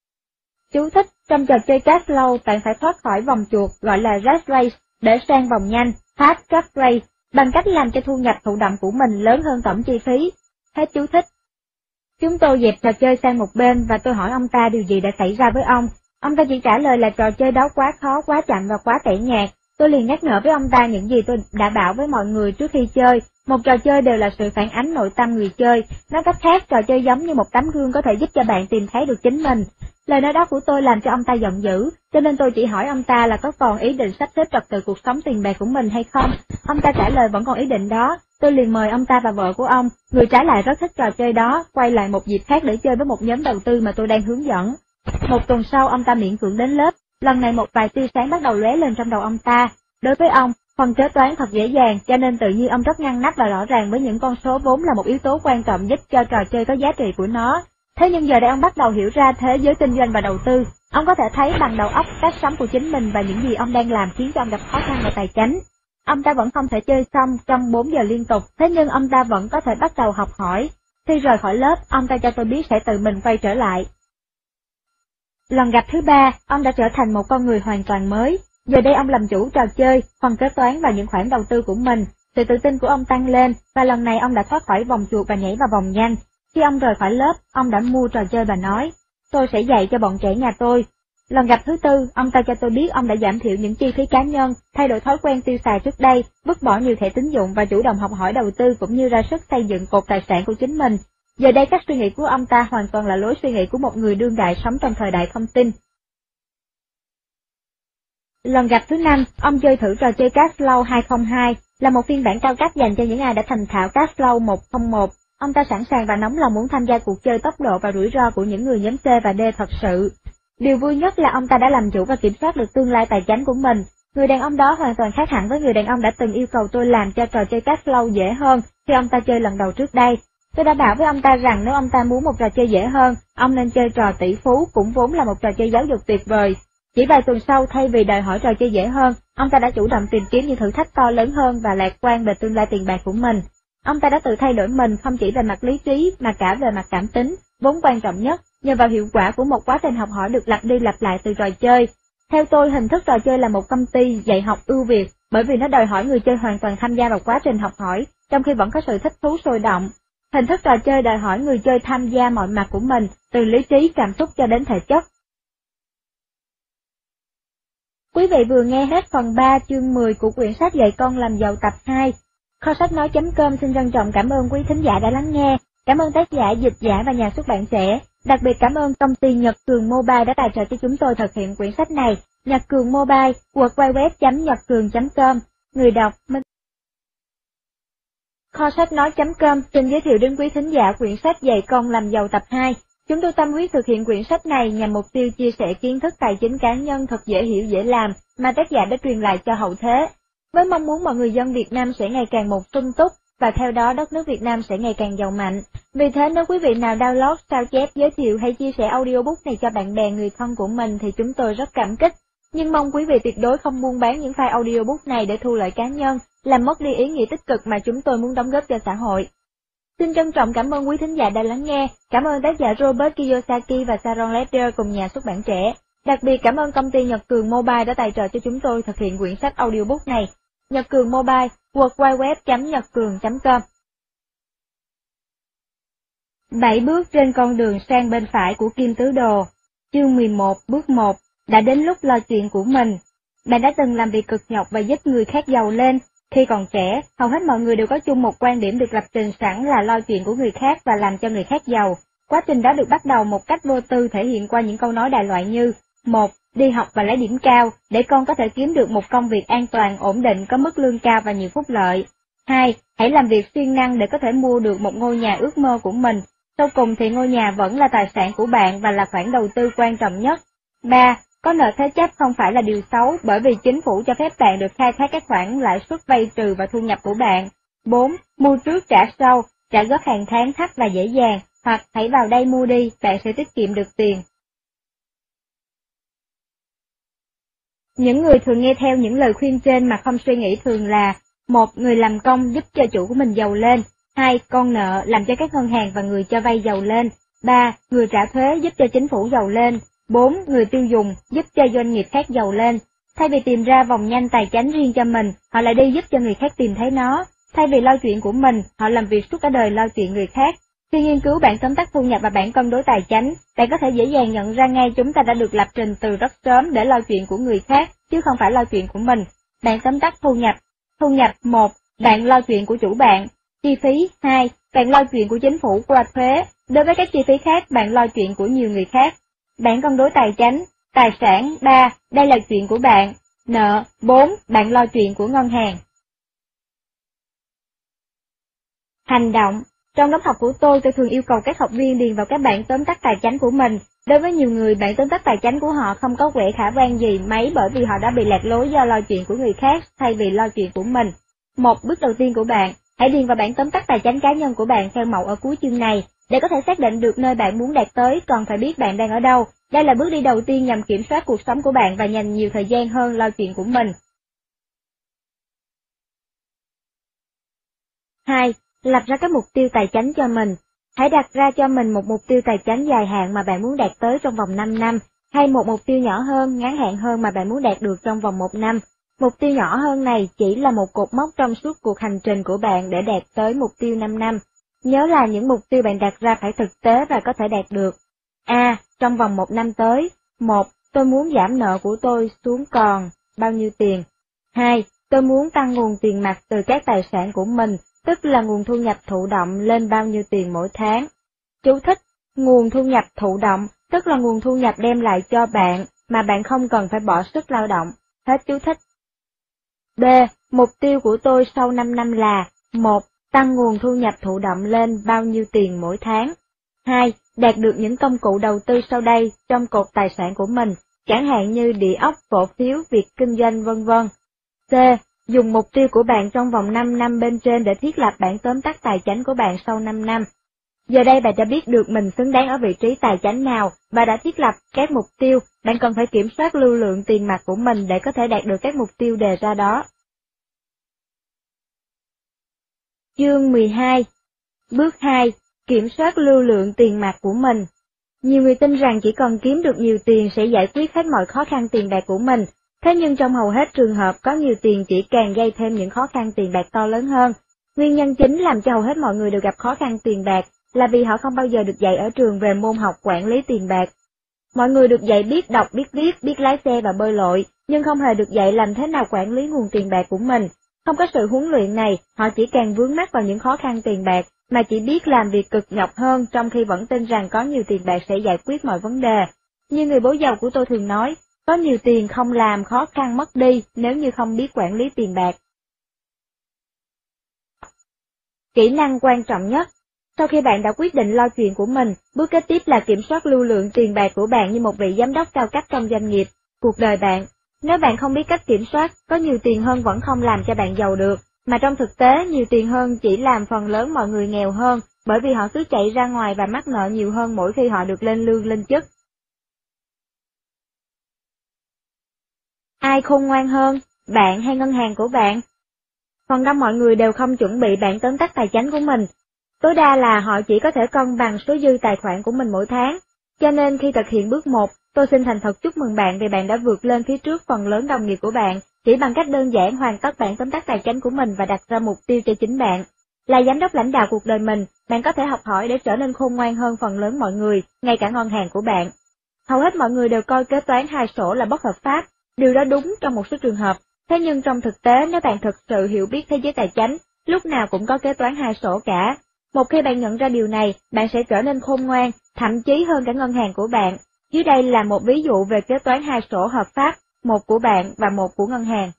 Chú thích, trong trò chơi Caslau, bạn phải thoát khỏi vòng chuột gọi là rat race để sang vòng nhanh, fast track race, bằng cách làm cho thu nhập thụ động của mình lớn hơn tổng chi phí. Hết chú thích. Chúng tôi dẹp trò chơi sang một bên và tôi hỏi ông ta điều gì đã xảy ra với ông. Ông ta chỉ trả lời là trò chơi đó quá khó, quá chậm và quá tẻ nhạt. Tôi liền nhắc nhở với ông ta những gì tôi đã bảo với mọi người trước khi chơi. Một trò chơi đều là sự phản ánh nội tâm người chơi. Nói cách khác, trò chơi giống như một tấm gương có thể giúp cho bạn tìm thấy được chính mình. Lời nói đó của tôi làm cho ông ta giận dữ, cho nên tôi chỉ hỏi ông ta là có còn ý định sắp xếp trật tự cuộc sống tiền bạc của mình hay không. Ông ta trả lời vẫn còn ý định đó. Tôi liền mời ông ta và vợ của ông, người trái lại rất thích trò chơi đó, quay lại một dịp khác để chơi với một nhóm đầu tư mà tôi đang hướng dẫn. Một tuần sau ông ta miễn cưỡng đến lớp, lần này một vài tia sáng bắt đầu lóe lên trong đầu ông ta. Đối với ông, phần kế toán thật dễ dàng, cho nên tự nhiên ông rất ngăn nắp và rõ ràng với những con số vốn là một yếu tố quan trọng giúp cho trò chơi có giá trị của nó. Thế nhưng giờ đây ông bắt đầu hiểu ra thế giới kinh doanh và đầu tư. Ông có thể thấy bằng đầu óc cách sống của chính mình và những gì ông đang làm khiến cho ông gặp khó khăn về tài chính. Ông ta vẫn không thể chơi xong trong bốn giờ liên tục, thế nhưng ông ta vẫn có thể bắt đầu học hỏi. Khi rời khỏi lớp, ông ta cho tôi biết sẽ tự mình quay trở lại. Lần gặp thứ ba, ông đã trở thành một con người hoàn toàn mới. Giờ đây ông làm chủ trò chơi, phần kế toán và những khoản đầu tư của mình. Sự tự tin của ông tăng lên, và lần này ông đã thoát khỏi vòng chuột và nhảy vào vòng nhanh. Khi ông rời khỏi lớp, ông đã mua trò chơi và nói, tôi sẽ dạy cho bọn trẻ nhà tôi. Lần gặp thứ tư, ông ta cho tôi biết ông đã giảm thiểu những chi phí cá nhân, thay đổi thói quen tiêu xài trước đây, vứt bỏ nhiều thẻ tín dụng và chủ động học hỏi đầu tư cũng như ra sức xây dựng cột tài sản của chính mình. Giờ đây cách suy nghĩ của ông ta hoàn toàn là lối suy nghĩ của một người đương đại sống trong thời đại thông tin. Lần gặp thứ năm, ông chơi thử trò chơi Caslau hai không hai, là một phiên bản cao cấp dành cho những ai đã thành thạo Caslau một không một. Ông ta sẵn sàng và nóng lòng muốn tham gia cuộc chơi tốc độ và rủi ro của những người nhóm C và D thật sự. Điều vui nhất là ông ta đã làm chủ và kiểm soát được tương lai tài chính của mình. Người đàn ông đó hoàn toàn khác hẳn với người đàn ông đã từng yêu cầu tôi làm cho trò chơi Caslau dễ hơn khi ông ta chơi lần đầu trước đây. Tôi đã bảo với ông ta rằng nếu ông ta muốn một trò chơi dễ hơn, ông nên chơi trò tỷ phú cũng vốn là một trò chơi giáo dục tuyệt vời. Chỉ vài tuần sau, thay vì đòi hỏi trò chơi dễ hơn, ông ta đã chủ động tìm kiếm những thử thách to lớn hơn và lạc quan về tương lai tiền bạc của mình. Ông ta đã tự thay đổi mình không chỉ về mặt lý trí mà cả về mặt cảm tính, vốn quan trọng nhất, nhờ vào hiệu quả của một quá trình học hỏi được lặp đi lặp lại từ trò chơi. Theo tôi, hình thức trò chơi là một công ty dạy học ưu việt, bởi vì nó đòi hỏi người chơi hoàn toàn tham gia vào quá trình học hỏi, trong khi vẫn có sự thích thú sôi động. Hình thức trò chơi đòi hỏi người chơi tham gia mọi mặt của mình, từ lý trí, cảm xúc cho đến thể chất. Quý vị vừa nghe hết phần ba chương mười của quyển sách Dạy con làm giàu tập hai. Kho sách nói chấm com xin trân trọng cảm ơn quý thính giả đã lắng nghe. Cảm ơn tác giả, dịch giả và nhà xuất bản trẻ. Đặc biệt cảm ơn công ty Nhật Cường Mobile đã tài trợ cho chúng tôi thực hiện quyển sách này. Nhật Cường Mobile, w w w chấm nhật cường chấm com. Người đọc Minh. Kho sách nói chấm com xin giới thiệu đến quý thính giả quyển sách Dạy con làm giàu tập hai. Chúng tôi tâm huyết thực hiện quyển sách này nhằm mục tiêu chia sẻ kiến thức tài chính cá nhân thật dễ hiểu dễ làm mà tác giả đã truyền lại cho hậu thế, với mong muốn mọi người dân Việt Nam sẽ ngày càng một sung túc và theo đó đất nước Việt Nam sẽ ngày càng giàu mạnh. Vì thế nếu quý vị nào download, sao chép, giới thiệu hay chia sẻ audiobook này cho bạn bè người thân của mình thì chúng tôi rất cảm kích. nhưng mong quý vị tuyệt đối không buôn bán những file audiobook này để thu lợi cá nhân, làm mất đi ý nghĩa tích cực mà chúng tôi muốn đóng góp cho xã hội. Xin trân trọng cảm ơn quý thính giả đã lắng nghe, cảm ơn tác giả Robert Kiyosaki và Sharon Leder cùng nhà xuất bản trẻ. Đặc biệt cảm ơn công ty Nhật Cường Mobile đã tài trợ cho chúng tôi thực hiện quyển sách audiobook này. Nhật Cường Mobile, w w w chấm nhật cường chấm com. Bảy bước trên con đường sang bên phải của Kim Tứ Đồ. Chương mười một, bước một. Đã đến lúc lo chuyện của mình. Bạn đã từng làm việc cực nhọc và giúp người khác giàu lên. Khi còn trẻ, hầu hết mọi người đều có chung một quan điểm được lập trình sẵn là lo chuyện của người khác và làm cho người khác giàu. Quá trình đó được bắt đầu một cách vô tư thể hiện qua những câu nói đại loại như: một. Đi học và lấy điểm cao, để con có thể kiếm được một công việc an toàn, ổn định, có mức lương cao và nhiều phúc lợi. hai. Hãy làm việc siêng năng để có thể mua được một ngôi nhà ước mơ của mình. Sau cùng thì ngôi nhà vẫn là tài sản của bạn và là khoản đầu tư quan trọng nhất. ba. Có nợ thế chấp không phải là điều xấu, bởi vì chính phủ cho phép bạn được khai thác các khoản lãi suất vay trừ vào thu nhập của bạn. bốn. Mua trước trả sau, trả góp hàng tháng thấp và dễ dàng, hoặc hãy vào đây mua đi, bạn sẽ tiết kiệm được tiền. Những người thường nghe theo những lời khuyên trên mà không suy nghĩ thường là: một. Người làm công giúp cho chủ của mình giàu lên. hai. Con nợ làm cho các ngân hàng và người cho vay giàu lên. ba. Người trả thuế giúp cho chính phủ giàu lên. bốn. Người tiêu dùng giúp cho doanh nghiệp khác giàu lên. Thay vì tìm ra vòng nhanh tài chánh riêng cho mình, họ lại đi giúp cho người khác tìm thấy nó. Thay vì lo chuyện của mình, họ làm việc suốt cả đời lo chuyện người khác. Khi nghiên cứu bảng tóm tắt thu nhập và bảng cân đối tài chánh, bạn có thể dễ dàng nhận ra ngay chúng ta đã được lập trình từ rất sớm để lo chuyện của người khác, chứ không phải lo chuyện của mình. Bảng tóm tắt thu nhập. Thu nhập một. Bạn lo chuyện của chủ bạn. Chi phí hai. Bạn lo chuyện của chính phủ qua thuế. Đối với các chi phí khác, bạn lo chuyện của nhiều người khác. Bảng cân đối tài chánh. Tài sản ba. Đây là chuyện của bạn. Nợ bốn. Bạn lo chuyện của ngân hàng. Hành động. Trong lớp học của tôi, tôi thường yêu cầu các học viên điền vào các bảng tóm tắt tài chánh của mình. Đối với nhiều người, bảng tóm tắt tài chánh của họ không có vẻ khả quan gì mấy, bởi vì họ đã bị lạc lối do lo chuyện của người khác thay vì lo chuyện của mình. Một bước đầu tiên của bạn, hãy điền vào bảng tóm tắt tài chánh cá nhân của bạn theo mẫu ở cuối chương này. Để có thể xác định được nơi bạn muốn đạt tới, còn phải biết bạn đang ở đâu. Đây là bước đi đầu tiên nhằm kiểm soát cuộc sống của bạn và dành nhiều thời gian hơn lo chuyện của mình. hai. Lập ra các mục tiêu tài chánh cho mình. Hãy đặt ra cho mình một mục tiêu tài chánh dài hạn mà bạn muốn đạt tới trong vòng năm năm, hay một mục tiêu nhỏ hơn, ngắn hạn hơn mà bạn muốn đạt được trong vòng một năm. Mục tiêu nhỏ hơn này chỉ là một cột mốc trong suốt cuộc hành trình của bạn để đạt tới mục tiêu năm năm. Nhớ là những mục tiêu bạn đặt ra phải thực tế và có thể đạt được. A. Trong vòng một năm tới. một. Tôi muốn giảm nợ của tôi xuống còn bao nhiêu tiền. hai. Tôi muốn tăng nguồn tiền mặt từ các tài sản của mình, tức là nguồn thu nhập thụ động lên bao nhiêu tiền mỗi tháng. Chú thích: nguồn thu nhập thụ động, tức là nguồn thu nhập đem lại cho bạn, mà bạn không cần phải bỏ sức lao động. Hết chú thích. B. Mục tiêu của tôi sau năm năm là: một. Tăng nguồn thu nhập thụ động lên bao nhiêu tiền mỗi tháng. hai. Đạt được những công cụ đầu tư sau đây trong cột tài sản của mình, chẳng hạn như địa ốc, cổ phiếu, việc kinh doanh vân vân. C. Dùng mục tiêu của bạn trong vòng năm năm bên trên để thiết lập bảng tóm tắt tài chánh của bạn sau năm năm. Giờ đây bạn đã biết được mình xứng đáng ở vị trí tài chánh nào và đã thiết lập các mục tiêu, bạn cần phải kiểm soát lưu lượng tiền mặt của mình để có thể đạt được các mục tiêu đề ra đó. Chương mười hai. Bước hai. Kiểm soát lưu lượng tiền mặt của mình. Nhiều người tin rằng chỉ cần kiếm được nhiều tiền sẽ giải quyết hết mọi khó khăn tiền bạc của mình. Thế nhưng trong hầu hết trường hợp, có nhiều tiền chỉ càng gây thêm những khó khăn tiền bạc to lớn hơn. Nguyên nhân chính làm cho hầu hết mọi người đều gặp khó khăn tiền bạc là vì họ không bao giờ được dạy ở trường về môn học quản lý tiền bạc. Mọi người được dạy biết đọc, biết viết, biết lái xe và bơi lội, nhưng không hề được dạy làm thế nào quản lý nguồn tiền bạc của mình. Không có sự huấn luyện này, họ chỉ càng vướng mắc vào những khó khăn tiền bạc, mà chỉ biết làm việc cực nhọc hơn, trong khi vẫn tin rằng có nhiều tiền bạc sẽ giải quyết mọi vấn đề. Như người bố giàu của tôi thường nói, có nhiều tiền không làm khó khăn mất đi nếu như không biết quản lý tiền bạc. Kỹ năng quan trọng nhất. Sau khi bạn đã quyết định lo chuyện của mình, bước kế tiếp là kiểm soát lưu lượng tiền bạc của bạn như một vị giám đốc cao cấp trong doanh nghiệp, cuộc đời bạn. Nếu bạn không biết cách kiểm soát, có nhiều tiền hơn vẫn không làm cho bạn giàu được, mà trong thực tế nhiều tiền hơn chỉ làm phần lớn mọi người nghèo hơn, bởi vì họ cứ chạy ra ngoài và mắc nợ nhiều hơn mỗi khi họ được lên lương lên chức. Ai khôn ngoan hơn, bạn hay ngân hàng của bạn? Phần đông mọi người đều không chuẩn bị bảng tóm tắt tài chính của mình. Tối đa là họ chỉ có thể cân bằng số dư tài khoản của mình mỗi tháng. Cho nên khi thực hiện bước một, tôi xin thành thật chúc mừng bạn vì bạn đã vượt lên phía trước phần lớn đồng nghiệp của bạn, chỉ bằng cách đơn giản hoàn tất bảng tóm tắt tài chính của mình và đặt ra mục tiêu cho chính bạn. Là giám đốc lãnh đạo cuộc đời mình, bạn có thể học hỏi để trở nên khôn ngoan hơn phần lớn mọi người, ngay cả ngân hàng của bạn. Hầu hết mọi người đều coi kế toán hai sổ là bất hợp pháp, điều đó đúng trong một số trường hợp. Thế nhưng trong thực tế, nếu bạn thực sự hiểu biết thế giới tài chính, lúc nào cũng có kế toán hai sổ cả. Một khi bạn nhận ra điều này, bạn sẽ trở nên khôn ngoan, thậm chí hơn cả ngân hàng của bạn. Dưới đây là một ví dụ về kế toán hai sổ hợp pháp, một của bạn và một của ngân hàng.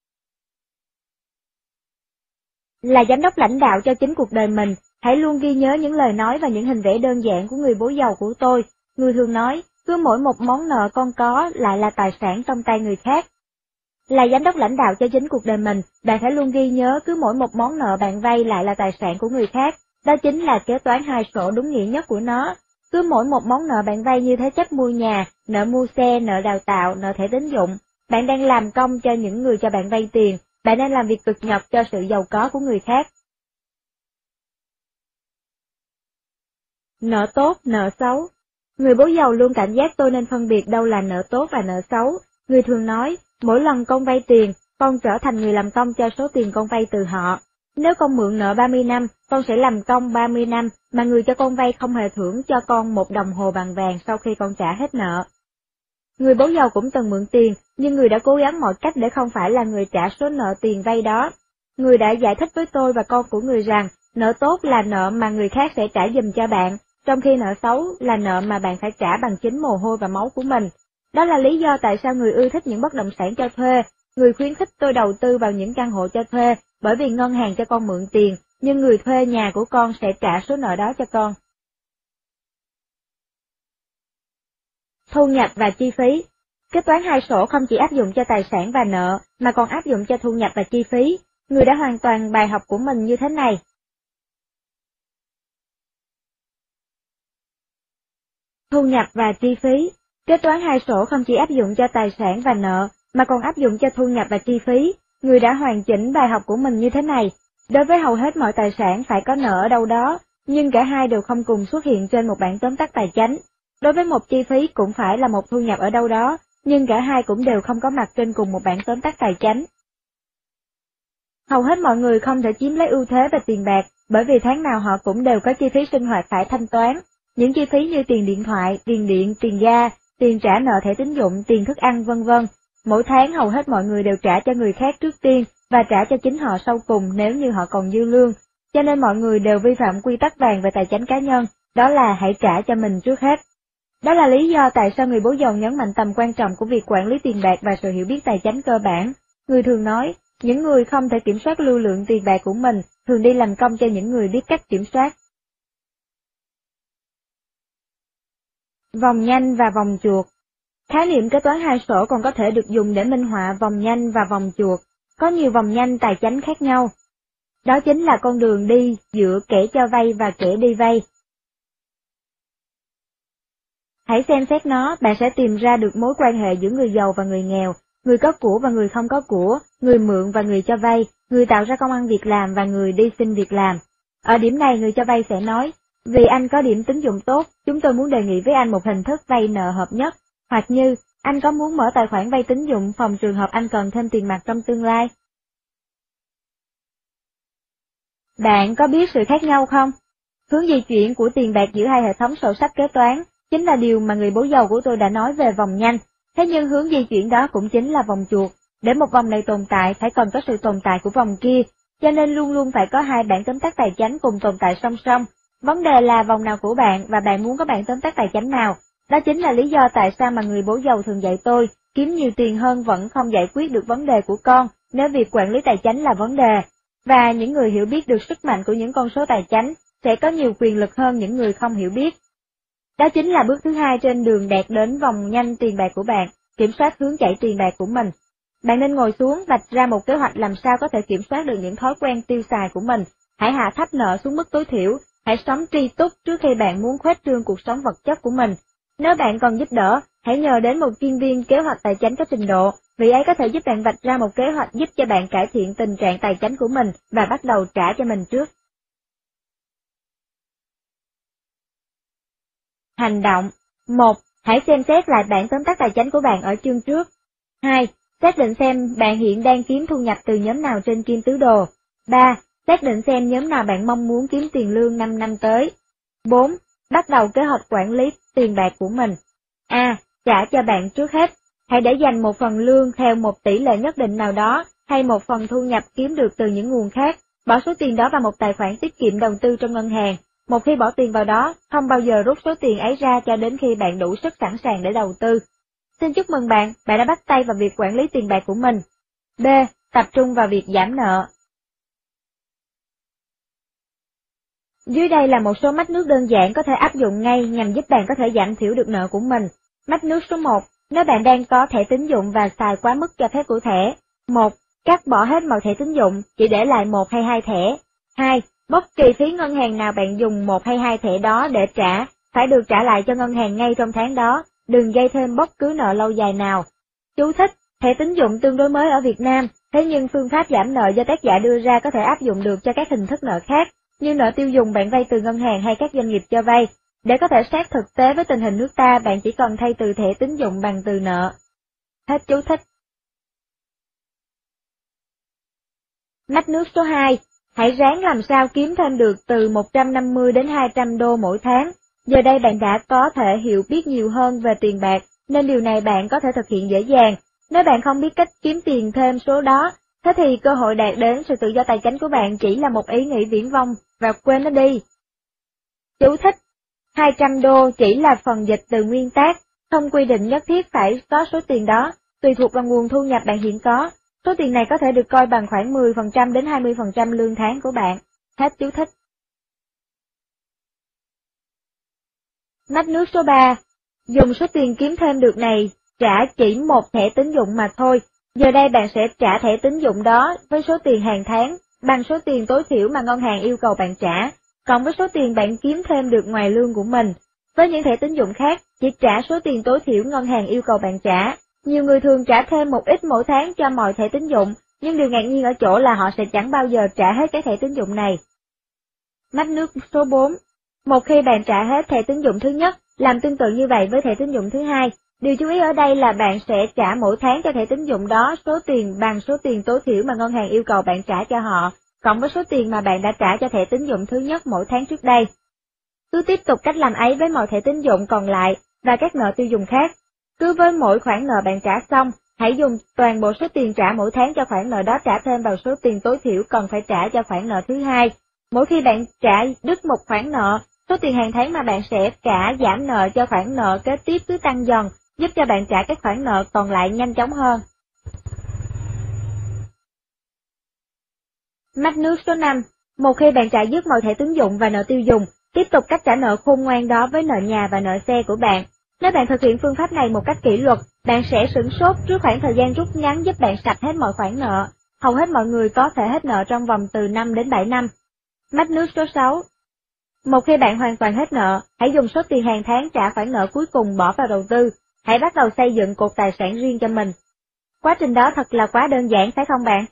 Là giám đốc lãnh đạo cho chính cuộc đời mình, hãy luôn ghi nhớ những lời nói và những hình vẽ đơn giản của người bố giàu của tôi. Người thường nói, cứ mỗi một món nợ con có lại là tài sản trong tay người khác. Là giám đốc lãnh đạo cho chính cuộc đời mình, bạn phải luôn ghi nhớ cứ mỗi một món nợ bạn vay lại là tài sản của người khác, đó chính là kế toán hai sổ đúng nghĩa nhất của nó. Cứ mỗi một món nợ bạn vay như thế chấp mua nhà, nợ mua xe, nợ đào tạo, nợ thẻ tín dụng, bạn đang làm công cho những người cho bạn vay tiền, bạn đang làm việc cực nhọc cho sự giàu có của người khác. Nợ tốt, nợ xấu. Người bố giàu luôn cảnh giác tôi nên phân biệt đâu là nợ tốt và nợ xấu. Người thường nói, mỗi lần con vay tiền, con trở thành người làm công cho số tiền con vay từ họ. Nếu con mượn nợ ba mươi năm, con sẽ làm công ba mươi năm, mà người cho con vay không hề thưởng cho con một đồng hồ bằng vàng sau khi con trả hết nợ. Người bố giàu cũng từng mượn tiền, nhưng người đã cố gắng mọi cách để không phải là người trả số nợ tiền vay đó. Người đã giải thích với tôi và con của người rằng, nợ tốt là nợ mà người khác sẽ trả giùm cho bạn, trong khi nợ xấu là nợ mà bạn phải trả bằng chính mồ hôi và máu của mình. Đó là lý do tại sao người ưa thích những bất động sản cho thuê, người khuyến khích tôi đầu tư vào những căn hộ cho thuê, bởi vì ngân hàng cho con mượn tiền, nhưng người thuê nhà của con sẽ trả số nợ đó cho con. Thu nhập và chi phí. Kế toán hai sổ không chỉ áp dụng cho tài sản và nợ, mà còn áp dụng cho thu nhập và chi phí. Người đã hoàn toàn bài học của mình như thế này. Thu nhập và chi phí. Kế toán hai sổ không chỉ áp dụng cho tài sản và nợ, mà còn áp dụng cho thu nhập và chi phí. Người đã hoàn chỉnh bài học của mình như thế này. Đối với hầu hết mọi tài sản phải có nợ ở đâu đó, nhưng cả hai đều không cùng xuất hiện trên một bảng tóm tắt tài chính. Đối với một chi phí cũng phải là một thu nhập ở đâu đó, nhưng cả hai cũng đều không có mặt trên cùng một bảng tóm tắt tài chính. Hầu hết mọi người không thể chiếm lấy ưu thế về tiền bạc, bởi vì tháng nào họ cũng đều có chi phí sinh hoạt phải thanh toán. Những chi phí như tiền điện thoại, tiền điện, tiền ga, tiền trả nợ thẻ tín dụng, tiền thức ăn vân vân. Mỗi tháng hầu hết mọi người đều trả cho người khác trước tiên và trả cho chính họ sau cùng nếu như họ còn dư lương. Cho nên mọi người đều vi phạm quy tắc vàng về tài chính cá nhân, đó là hãy trả cho mình trước hết. Đó là lý do tại sao người bố giàu nhấn mạnh tầm quan trọng của việc quản lý tiền bạc và sự hiểu biết tài chính cơ bản. Người thường nói, những người không thể kiểm soát lưu lượng tiền bạc của mình thường đi làm công cho những người biết cách kiểm soát. Vòng nhanh và vòng chuột. Khái niệm kế toán hai sổ còn có thể được dùng để minh họa vòng nhanh và vòng chuột. Có nhiều vòng nhanh tài chính khác nhau. Đó chính là con đường đi giữa kẻ cho vay và kẻ đi vay. Hãy xem xét nó, bạn sẽ tìm ra được mối quan hệ giữa người giàu và người nghèo, người có của và người không có của, người mượn và người cho vay, người tạo ra công ăn việc làm và người đi xin việc làm. Ở điểm này người cho vay sẽ nói, vì anh có điểm tín dụng tốt, chúng tôi muốn đề nghị với anh một hình thức vay nợ hợp nhất, hoặc như, anh có muốn mở tài khoản vay tín dụng phòng trường hợp anh cần thêm tiền mặt trong tương lai. Bạn có biết sự khác nhau không? Hướng di chuyển của tiền bạc giữa hai hệ thống sổ sách kế toán chính là điều mà người bố giàu của tôi đã nói về vòng nhanh, thế nhưng hướng di chuyển đó cũng chính là vòng chuột. Để một vòng này tồn tại phải cần có sự tồn tại của vòng kia, cho nên luôn luôn phải có hai bảng tóm tắt tài chính cùng tồn tại song song. Vấn đề là vòng nào của bạn và bạn muốn có bảng tóm tắt tài chính nào. Đó chính là lý do tại sao mà người bố giàu thường dạy tôi, kiếm nhiều tiền hơn vẫn không giải quyết được vấn đề của con, nếu việc quản lý tài chính là vấn đề. Và những người hiểu biết được sức mạnh của những con số tài chính sẽ có nhiều quyền lực hơn những người không hiểu biết. Đó chính là bước thứ hai trên đường đạt đến vòng nhanh tiền bạc của bạn, kiểm soát hướng chảy tiền bạc của mình. Bạn nên ngồi xuống vạch ra một kế hoạch làm sao có thể kiểm soát được những thói quen tiêu xài của mình. Hãy hạ thấp nợ xuống mức tối thiểu, hãy sống tri túc trước khi bạn muốn khuếch trương cuộc sống vật chất của mình. Nếu bạn cần giúp đỡ, hãy nhờ đến một chuyên viên kế hoạch tài chính có trình độ, vị ấy có thể giúp bạn vạch ra một kế hoạch giúp cho bạn cải thiện tình trạng tài chính của mình và bắt đầu trả cho mình trước. Hành động. một. Hãy xem xét lại bản tóm tắt tài chính của bạn ở chương trước. hai. Xác định xem bạn hiện đang kiếm thu nhập từ nhóm nào trên kim tứ đồ. ba. Xác định xem nhóm nào bạn mong muốn kiếm tiền lương năm năm tới. bốn. Bắt đầu kế hoạch quản lý tiền bạc của mình. A. Trả cho bạn trước hết. Hãy để dành một phần lương theo một tỷ lệ nhất định nào đó, hay một phần thu nhập kiếm được từ những nguồn khác, bỏ số tiền đó vào một tài khoản tiết kiệm đầu tư trong ngân hàng. Một khi bỏ tiền vào đó, không bao giờ rút số tiền ấy ra cho đến khi bạn đủ sức sẵn sàng để đầu tư. Xin chúc mừng bạn, bạn đã bắt tay vào việc quản lý tiền bạc của mình. B. Tập trung vào việc giảm nợ. Dưới đây là một số mách nước đơn giản có thể áp dụng ngay nhằm giúp bạn có thể giảm thiểu được nợ của mình. Mách nước số một. Nếu bạn đang có thẻ tín dụng và xài quá mức cho phép của thẻ. một. Cắt bỏ hết mọi thẻ tín dụng, chỉ để lại một hay hai thẻ. hai. Bất kỳ phí ngân hàng nào bạn dùng một hay hai thẻ đó để trả, phải được trả lại cho ngân hàng ngay trong tháng đó, đừng gây thêm bất cứ nợ lâu dài nào. Chú thích, thẻ tín dụng tương đối mới ở Việt Nam, thế nhưng phương pháp giảm nợ do tác giả đưa ra có thể áp dụng được cho các hình thức nợ khác, như nợ tiêu dùng bạn vay từ ngân hàng hay các doanh nghiệp cho vay. Để có thể sát thực tế với tình hình nước ta, bạn chỉ cần thay từ thẻ tín dụng bằng từ nợ. Hết chú thích. Mách nước số hai. Hãy ráng làm sao kiếm thêm được từ một trăm năm mươi đến hai trăm đô mỗi tháng. Giờ đây bạn đã có thể hiểu biết nhiều hơn về tiền bạc, nên điều này bạn có thể thực hiện dễ dàng. Nếu bạn không biết cách kiếm tiền thêm số đó, thế thì cơ hội đạt đến sự tự do tài chính của bạn chỉ là một ý nghĩ viển vông, và quên nó đi. Chú thích. hai trăm đô chỉ là phần dịch từ nguyên tác, không quy định nhất thiết phải có số tiền đó, tùy thuộc vào nguồn thu nhập bạn hiện có. Số tiền này có thể được coi bằng khoảng mười phần trăm đến hai mươi phần trăm lương tháng của bạn. Hết chú thích. Mách nước số ba. Dùng số tiền kiếm thêm được này, trả chỉ một thẻ tín dụng mà thôi. Giờ đây bạn sẽ trả thẻ tín dụng đó với số tiền hàng tháng, bằng số tiền tối thiểu mà ngân hàng yêu cầu bạn trả, cộng với số tiền bạn kiếm thêm được ngoài lương của mình. Với những thẻ tín dụng khác, chỉ trả số tiền tối thiểu ngân hàng yêu cầu bạn trả. Nhiều người thường trả thêm một ít mỗi tháng cho mọi thẻ tín dụng, nhưng điều ngạc nhiên ở chỗ là họ sẽ chẳng bao giờ trả hết các thẻ tín dụng này. Mách nước số bốn. Một khi bạn trả hết thẻ tín dụng thứ nhất, làm tương tự như vậy với thẻ tín dụng thứ hai. Điều chú ý ở đây là bạn sẽ trả mỗi tháng cho thẻ tín dụng đó số tiền bằng số tiền tối thiểu mà ngân hàng yêu cầu bạn trả cho họ, cộng với số tiền mà bạn đã trả cho thẻ tín dụng thứ nhất mỗi tháng trước đây. Cứ tiếp tục cách làm ấy với mọi thẻ tín dụng còn lại và các nợ tiêu dùng khác. Cứ với mỗi khoản nợ bạn trả xong, hãy dùng toàn bộ số tiền trả mỗi tháng cho khoản nợ đó trả thêm vào số tiền tối thiểu cần phải trả cho khoản nợ thứ hai. Mỗi khi bạn trả đứt một khoản nợ, số tiền hàng tháng mà bạn sẽ trả giảm nợ cho khoản nợ kế tiếp cứ tăng dần, giúp cho bạn trả các khoản nợ còn lại nhanh chóng hơn. Mách nước số năm. Một khi bạn trả dứt mọi thẻ tín dụng và nợ tiêu dùng, tiếp tục cách trả nợ khôn ngoan đó với nợ nhà và nợ xe của bạn. Nếu bạn thực hiện phương pháp này một cách kỷ luật, bạn sẽ sửng sốt trước khoảng thời gian rút ngắn giúp bạn sạch hết mọi khoản nợ. Hầu hết mọi người có thể hết nợ trong vòng từ năm đến bảy năm. Mách nước số sáu. Một khi bạn hoàn toàn hết nợ, hãy dùng số tiền hàng tháng trả khoản nợ cuối cùng bỏ vào đầu tư. Hãy bắt đầu xây dựng cột tài sản riêng cho mình. Quá trình đó thật là quá đơn giản phải không bạn?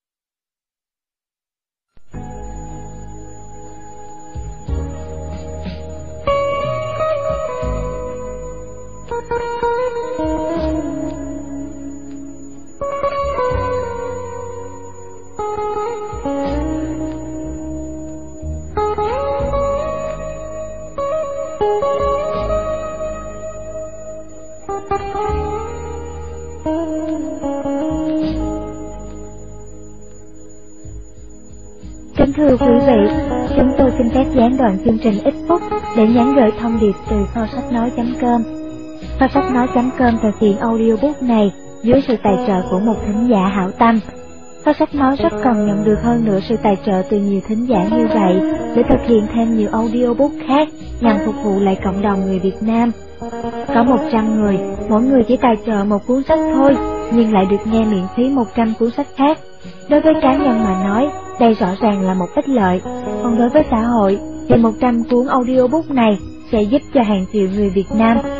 Kính thưa quý vị, chúng tôi xin phép gián đoạn chương trình ít phút để nhắn gửi thông điệp từ kho sách nói chấm com. Kho sách nói chấm com thực hiện audiobook này dưới sự tài trợ của một thính giả hảo tâm. Kho sách nói rất cần nhận được hơn nữa sự tài trợ từ nhiều thính giả như vậy để thực hiện thêm nhiều audiobook khác nhằm phục vụ lại cộng đồng người Việt Nam. Có một trăm người, mỗi người chỉ tài trợ một cuốn sách thôi, nhưng lại được nghe miễn phí một trăm cuốn sách khác. Đối với cá nhân mà nói, đây rõ ràng là một ích lợi, còn đối với xã hội, thì một trăm cuốn audiobook này sẽ giúp cho hàng triệu người Việt Nam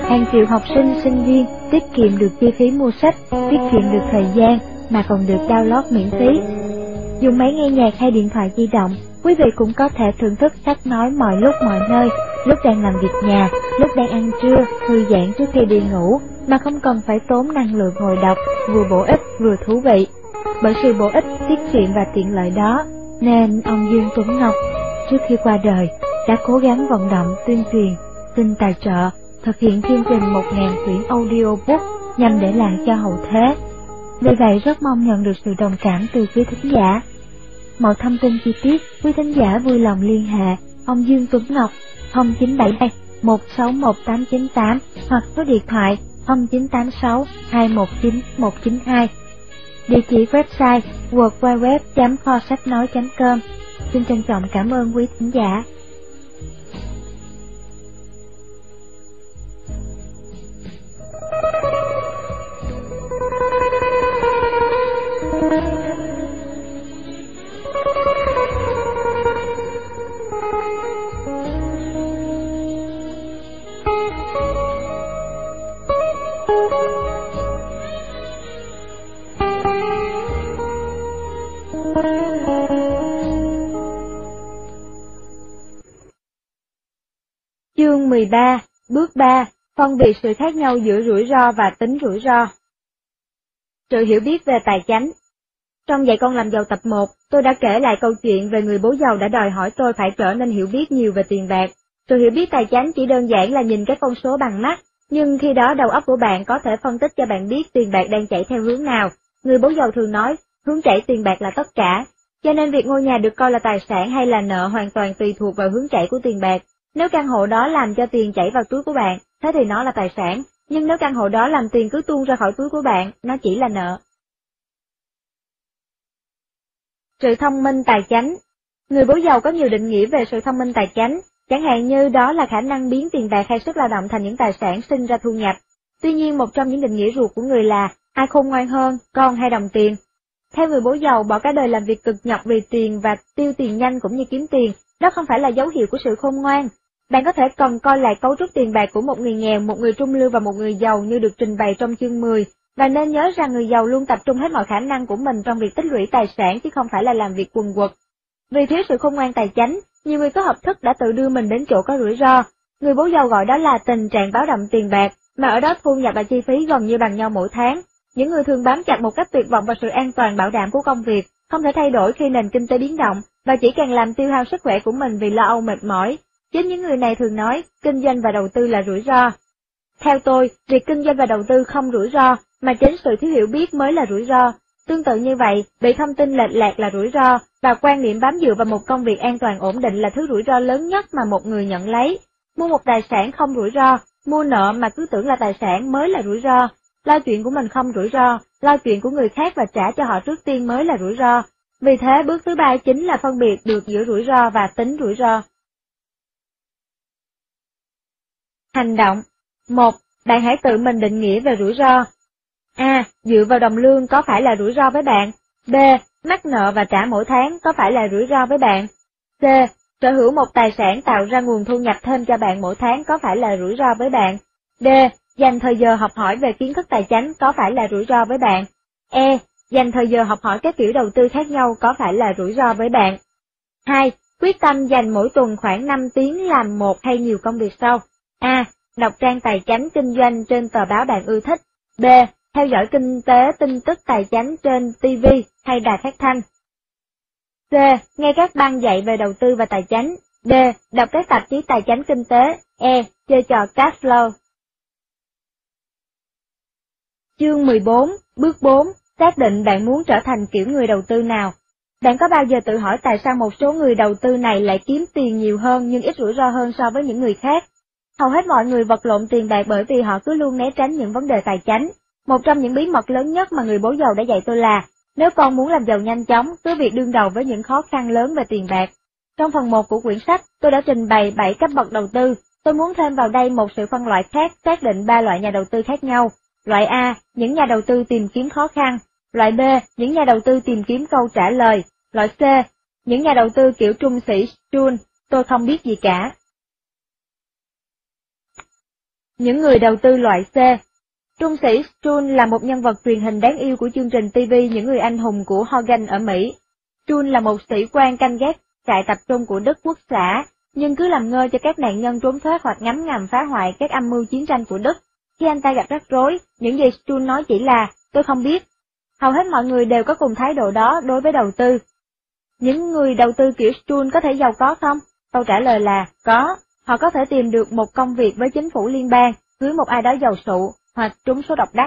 hàng triệu học sinh, sinh viên tiết kiệm được chi phí mua sách, tiết kiệm được thời gian mà còn được download miễn phí. Dùng máy nghe nhạc hay điện thoại di động, quý vị cũng có thể thưởng thức sách nói mọi lúc mọi nơi, lúc đang làm việc nhà, lúc đang ăn trưa, thư giãn trước khi đi ngủ, mà không cần phải tốn năng lượng ngồi đọc, vừa bổ ích vừa thú vị. Bởi sự bổ ích, tiết kiệm và tiện lợi đó, nên ông Dương Tuấn Ngọc, trước khi qua đời, đã cố gắng vận động tuyên truyền, xin tài trợ, thực hiện chương trình một nghìn quyển audiobook nhằm để lại cho hậu thế. Vì vậy rất mong nhận được sự đồng cảm từ quý thính giả. Mọi thông tin chi tiết, quý thính giả vui lòng liên hệ ông Dương Tuấn Ngọc không chín bảy hai một sáu một tám chín tám hoặc số điện thoại không chín tám sáu hai một chín một chín hai. Địa chỉ website w w w chấm kho sách nói chấm com. Xin trân trọng cảm ơn quý thính giả. Chương mười ba, bước ba, phân biệt sự khác nhau giữa rủi ro và tính rủi ro. Sự hiểu biết về tài chánh. Trong Dạy Con Làm Giàu tập một, tôi đã kể lại câu chuyện về người bố giàu đã đòi hỏi tôi phải trở nên hiểu biết nhiều về tiền bạc. Sự hiểu biết tài chánh chỉ đơn giản là nhìn các con số bằng mắt, nhưng khi đó đầu óc của bạn có thể phân tích cho bạn biết tiền bạc đang chảy theo hướng nào. Người bố giàu thường nói, hướng chảy tiền bạc là tất cả, cho nên việc ngôi nhà được coi là tài sản hay là nợ hoàn toàn tùy thuộc vào hướng chảy của tiền bạc. Nếu căn hộ đó làm cho tiền chảy vào túi của bạn, thế thì nó là tài sản, nhưng nếu căn hộ đó làm tiền cứ tuôn ra khỏi túi của bạn, nó chỉ là nợ. Sự thông minh tài chánh. Người bố giàu có nhiều định nghĩa về sự thông minh tài chánh, chẳng hạn như đó là khả năng biến tiền bạc hay sức lao động thành những tài sản sinh ra thu nhập. Tuy nhiên một trong những định nghĩa ruột của người là, ai khôn ngoan hơn, con hay đồng tiền. Theo người bố giàu, bỏ cả đời làm việc cực nhọc vì tiền và tiêu tiền nhanh cũng như kiếm tiền, đó không phải là dấu hiệu của sự khôn ngoan. Bạn có thể cần coi lại cấu trúc tiền bạc của một người nghèo, một người trung lưu và một người giàu như được trình bày trong chương mười, và nên nhớ rằng người giàu luôn tập trung hết mọi khả năng của mình trong việc tích lũy tài sản chứ không phải là làm việc quần quật. Vì thiếu sự khôn ngoan tài chánh, nhiều người có học thức đã tự đưa mình đến chỗ có rủi ro. Người bố giàu gọi đó là tình trạng báo động tiền bạc, mà ở đó thu nhập và chi phí gần như bằng nhau mỗi tháng. Những người thường bám chặt một cách tuyệt vọng vào sự an toàn bảo đảm của công việc, không thể thay đổi khi nền kinh tế biến động, và chỉ càng làm tiêu hao sức khỏe của mình vì lo âu mệt mỏi. Chính những người này thường nói, kinh doanh và đầu tư là rủi ro. Theo tôi, việc kinh doanh và đầu tư không rủi ro, mà chính sự thiếu hiểu biết mới là rủi ro. Tương tự như vậy, bị thông tin lệch lạc là rủi ro, và quan niệm bám dựa vào một công việc an toàn ổn định là thứ rủi ro lớn nhất mà một người nhận lấy. Mua một tài sản không rủi ro, mua nợ mà cứ tưởng là tài sản mới là rủi ro. Lo chuyện của mình không rủi ro, lo chuyện của người khác và trả cho họ trước tiên mới là rủi ro. Vì thế bước thứ ba chính là phân biệt được giữa rủi ro và tính rủi ro. Hành động. Một. Bạn hãy tự mình định nghĩa về rủi ro. A. Dựa vào đồng lương có phải là rủi ro với bạn? B. Mắc nợ và trả mỗi tháng có phải là rủi ro với bạn? C. Sở hữu một tài sản tạo ra nguồn thu nhập thêm cho bạn mỗi tháng có phải là rủi ro với bạn? D. Dành thời giờ học hỏi về kiến thức tài chánh có phải là rủi ro với bạn? E. Dành thời giờ học hỏi các kiểu đầu tư khác nhau có phải là rủi ro với bạn? hai. Quyết tâm dành mỗi tuần khoảng năm tiếng làm một hay nhiều công việc sau. A. Đọc trang tài chánh kinh doanh trên tờ báo bạn ưa thích. B. Theo dõi kinh tế tin tức tài chánh trên ti vi hay đài phát thanh. C. Nghe các băng dạy về đầu tư và tài chánh. D. Đọc các tạp chí tài chánh kinh tế. E. Chơi trò cash flow. Chương mười bốn, bước bốn, xác định bạn muốn trở thành kiểu người đầu tư nào. Bạn có bao giờ tự hỏi tại sao một số người đầu tư này lại kiếm tiền nhiều hơn nhưng ít rủi ro hơn so với những người khác? Hầu hết mọi người vật lộn tiền bạc bởi vì họ cứ luôn né tránh những vấn đề tài chánh. Một trong những bí mật lớn nhất mà người bố giàu đã dạy tôi là, nếu con muốn làm giàu nhanh chóng, cứ việc đương đầu với những khó khăn lớn về tiền bạc. Trong phần một của quyển sách, tôi đã trình bày bảy cấp bậc đầu tư. Tôi muốn thêm vào đây một sự phân loại khác, xác định ba loại nhà đầu tư khác nhau. Loại A, những nhà đầu tư tìm kiếm khó khăn. Loại B, những nhà đầu tư tìm kiếm câu trả lời. Loại C, những nhà đầu tư kiểu trung sĩ, chun, tôi không biết gì cả. Những người đầu tư loại C. Trung sĩ Strun là một nhân vật truyền hình đáng yêu của chương trình ti vi Những Người Anh Hùng của Hogan ở Mỹ. Strun là một sĩ quan canh gác trại tập trung của Đức Quốc xã, nhưng cứ làm ngơ cho các nạn nhân trốn thoát hoặc ngấm ngầm phá hoại các âm mưu chiến tranh của Đức. Khi anh ta gặp rắc rối, những gì Strun nói chỉ là, tôi không biết. Hầu hết mọi người đều có cùng thái độ đó đối với đầu tư. Những người đầu tư kiểu Strun có thể giàu có không? Câu trả lời là, có. Họ có thể tìm được một công việc với chính phủ liên bang, cưới một ai đó giàu sụ, hoặc trúng số độc đắc.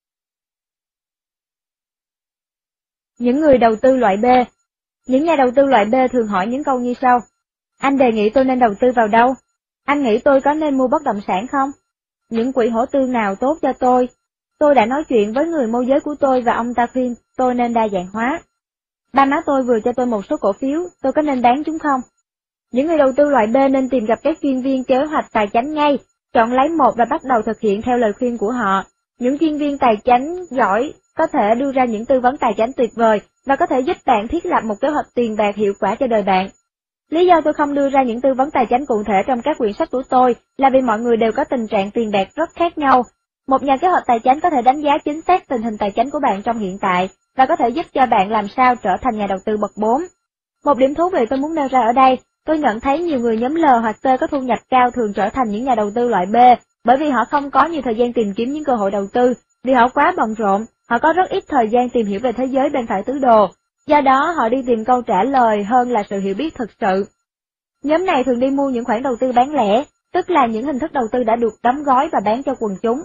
Những người đầu tư loại B. Những nhà đầu tư loại B thường hỏi những câu như sau. Anh đề nghị tôi nên đầu tư vào đâu? Anh nghĩ tôi có nên mua bất động sản không? Những quỹ hỗ tương nào tốt cho tôi? Tôi đã nói chuyện với người môi giới của tôi và ông ta khuyên tôi nên đa dạng hóa. Ba má tôi vừa cho tôi một số cổ phiếu, tôi có nên bán chúng không? Những người đầu tư loại B nên tìm gặp các chuyên viên kế hoạch tài chính ngay, chọn lấy một và bắt đầu thực hiện theo lời khuyên của họ. Những chuyên viên tài chính giỏi có thể đưa ra những tư vấn tài chính tuyệt vời và có thể giúp bạn thiết lập một kế hoạch tiền bạc hiệu quả cho đời bạn. Lý do tôi không đưa ra những tư vấn tài chính cụ thể trong các quyển sách của tôi là vì mọi người đều có tình trạng tiền bạc rất khác nhau. Một nhà kế hoạch tài chính có thể đánh giá chính xác tình hình tài chính của bạn trong hiện tại và có thể giúp cho bạn làm sao trở thành nhà đầu tư bậc bốn. Một điểm thú vị tôi muốn nêu ra ở đây, tôi nhận thấy nhiều người nhóm L hoặc T có thu nhập cao thường trở thành những nhà đầu tư loại B, bởi vì họ không có nhiều thời gian tìm kiếm những cơ hội đầu tư, vì họ quá bận rộn, họ có rất ít thời gian tìm hiểu về thế giới bên phải tứ đồ. Do đó họ đi tìm câu trả lời hơn là sự hiểu biết thực sự. Nhóm này thường đi mua những khoản đầu tư bán lẻ, tức là những hình thức đầu tư đã được đóng gói và bán cho quần chúng.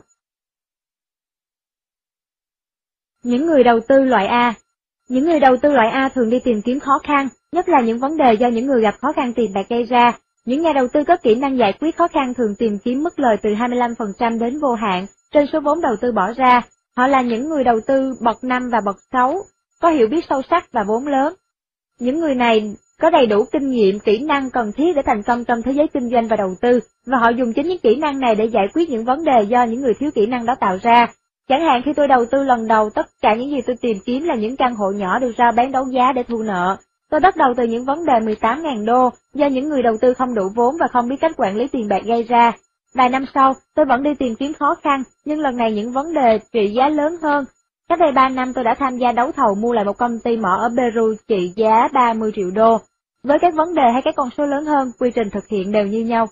Những người đầu tư loại A. Những người đầu tư loại A thường đi tìm kiếm khó khăn, nhất là những vấn đề do những người gặp khó khăn tiền bạc gây ra. Những nhà đầu tư có kỹ năng giải quyết khó khăn thường tìm kiếm mức lời từ hai mươi lăm phần trăm đến vô hạn trên số vốn đầu tư bỏ ra. Họ là những người đầu tư bậc năm và bậc sáu, có hiểu biết sâu sắc và vốn lớn. Những người này có đầy đủ kinh nghiệm, kỹ năng cần thiết để thành công trong thế giới kinh doanh và đầu tư, và họ dùng chính những kỹ năng này để giải quyết những vấn đề do những người thiếu kỹ năng đó tạo ra. Chẳng hạn khi tôi đầu tư lần đầu, tất cả những gì tôi tìm kiếm là những căn hộ nhỏ được rao bán đấu giá để thu nợ. Tôi bắt đầu từ những vấn đề mười tám nghìn đô do những người đầu tư không đủ vốn và không biết cách quản lý tiền bạc gây ra. Vài năm sau, tôi vẫn đi tìm kiếm khó khăn, nhưng lần này những vấn đề trị giá lớn hơn. Cách đây ba năm tôi đã tham gia đấu thầu mua lại một công ty mỏ ở Peru trị giá ba mươi triệu đô. Với các vấn đề hay các con số lớn hơn, quy trình thực hiện đều như nhau.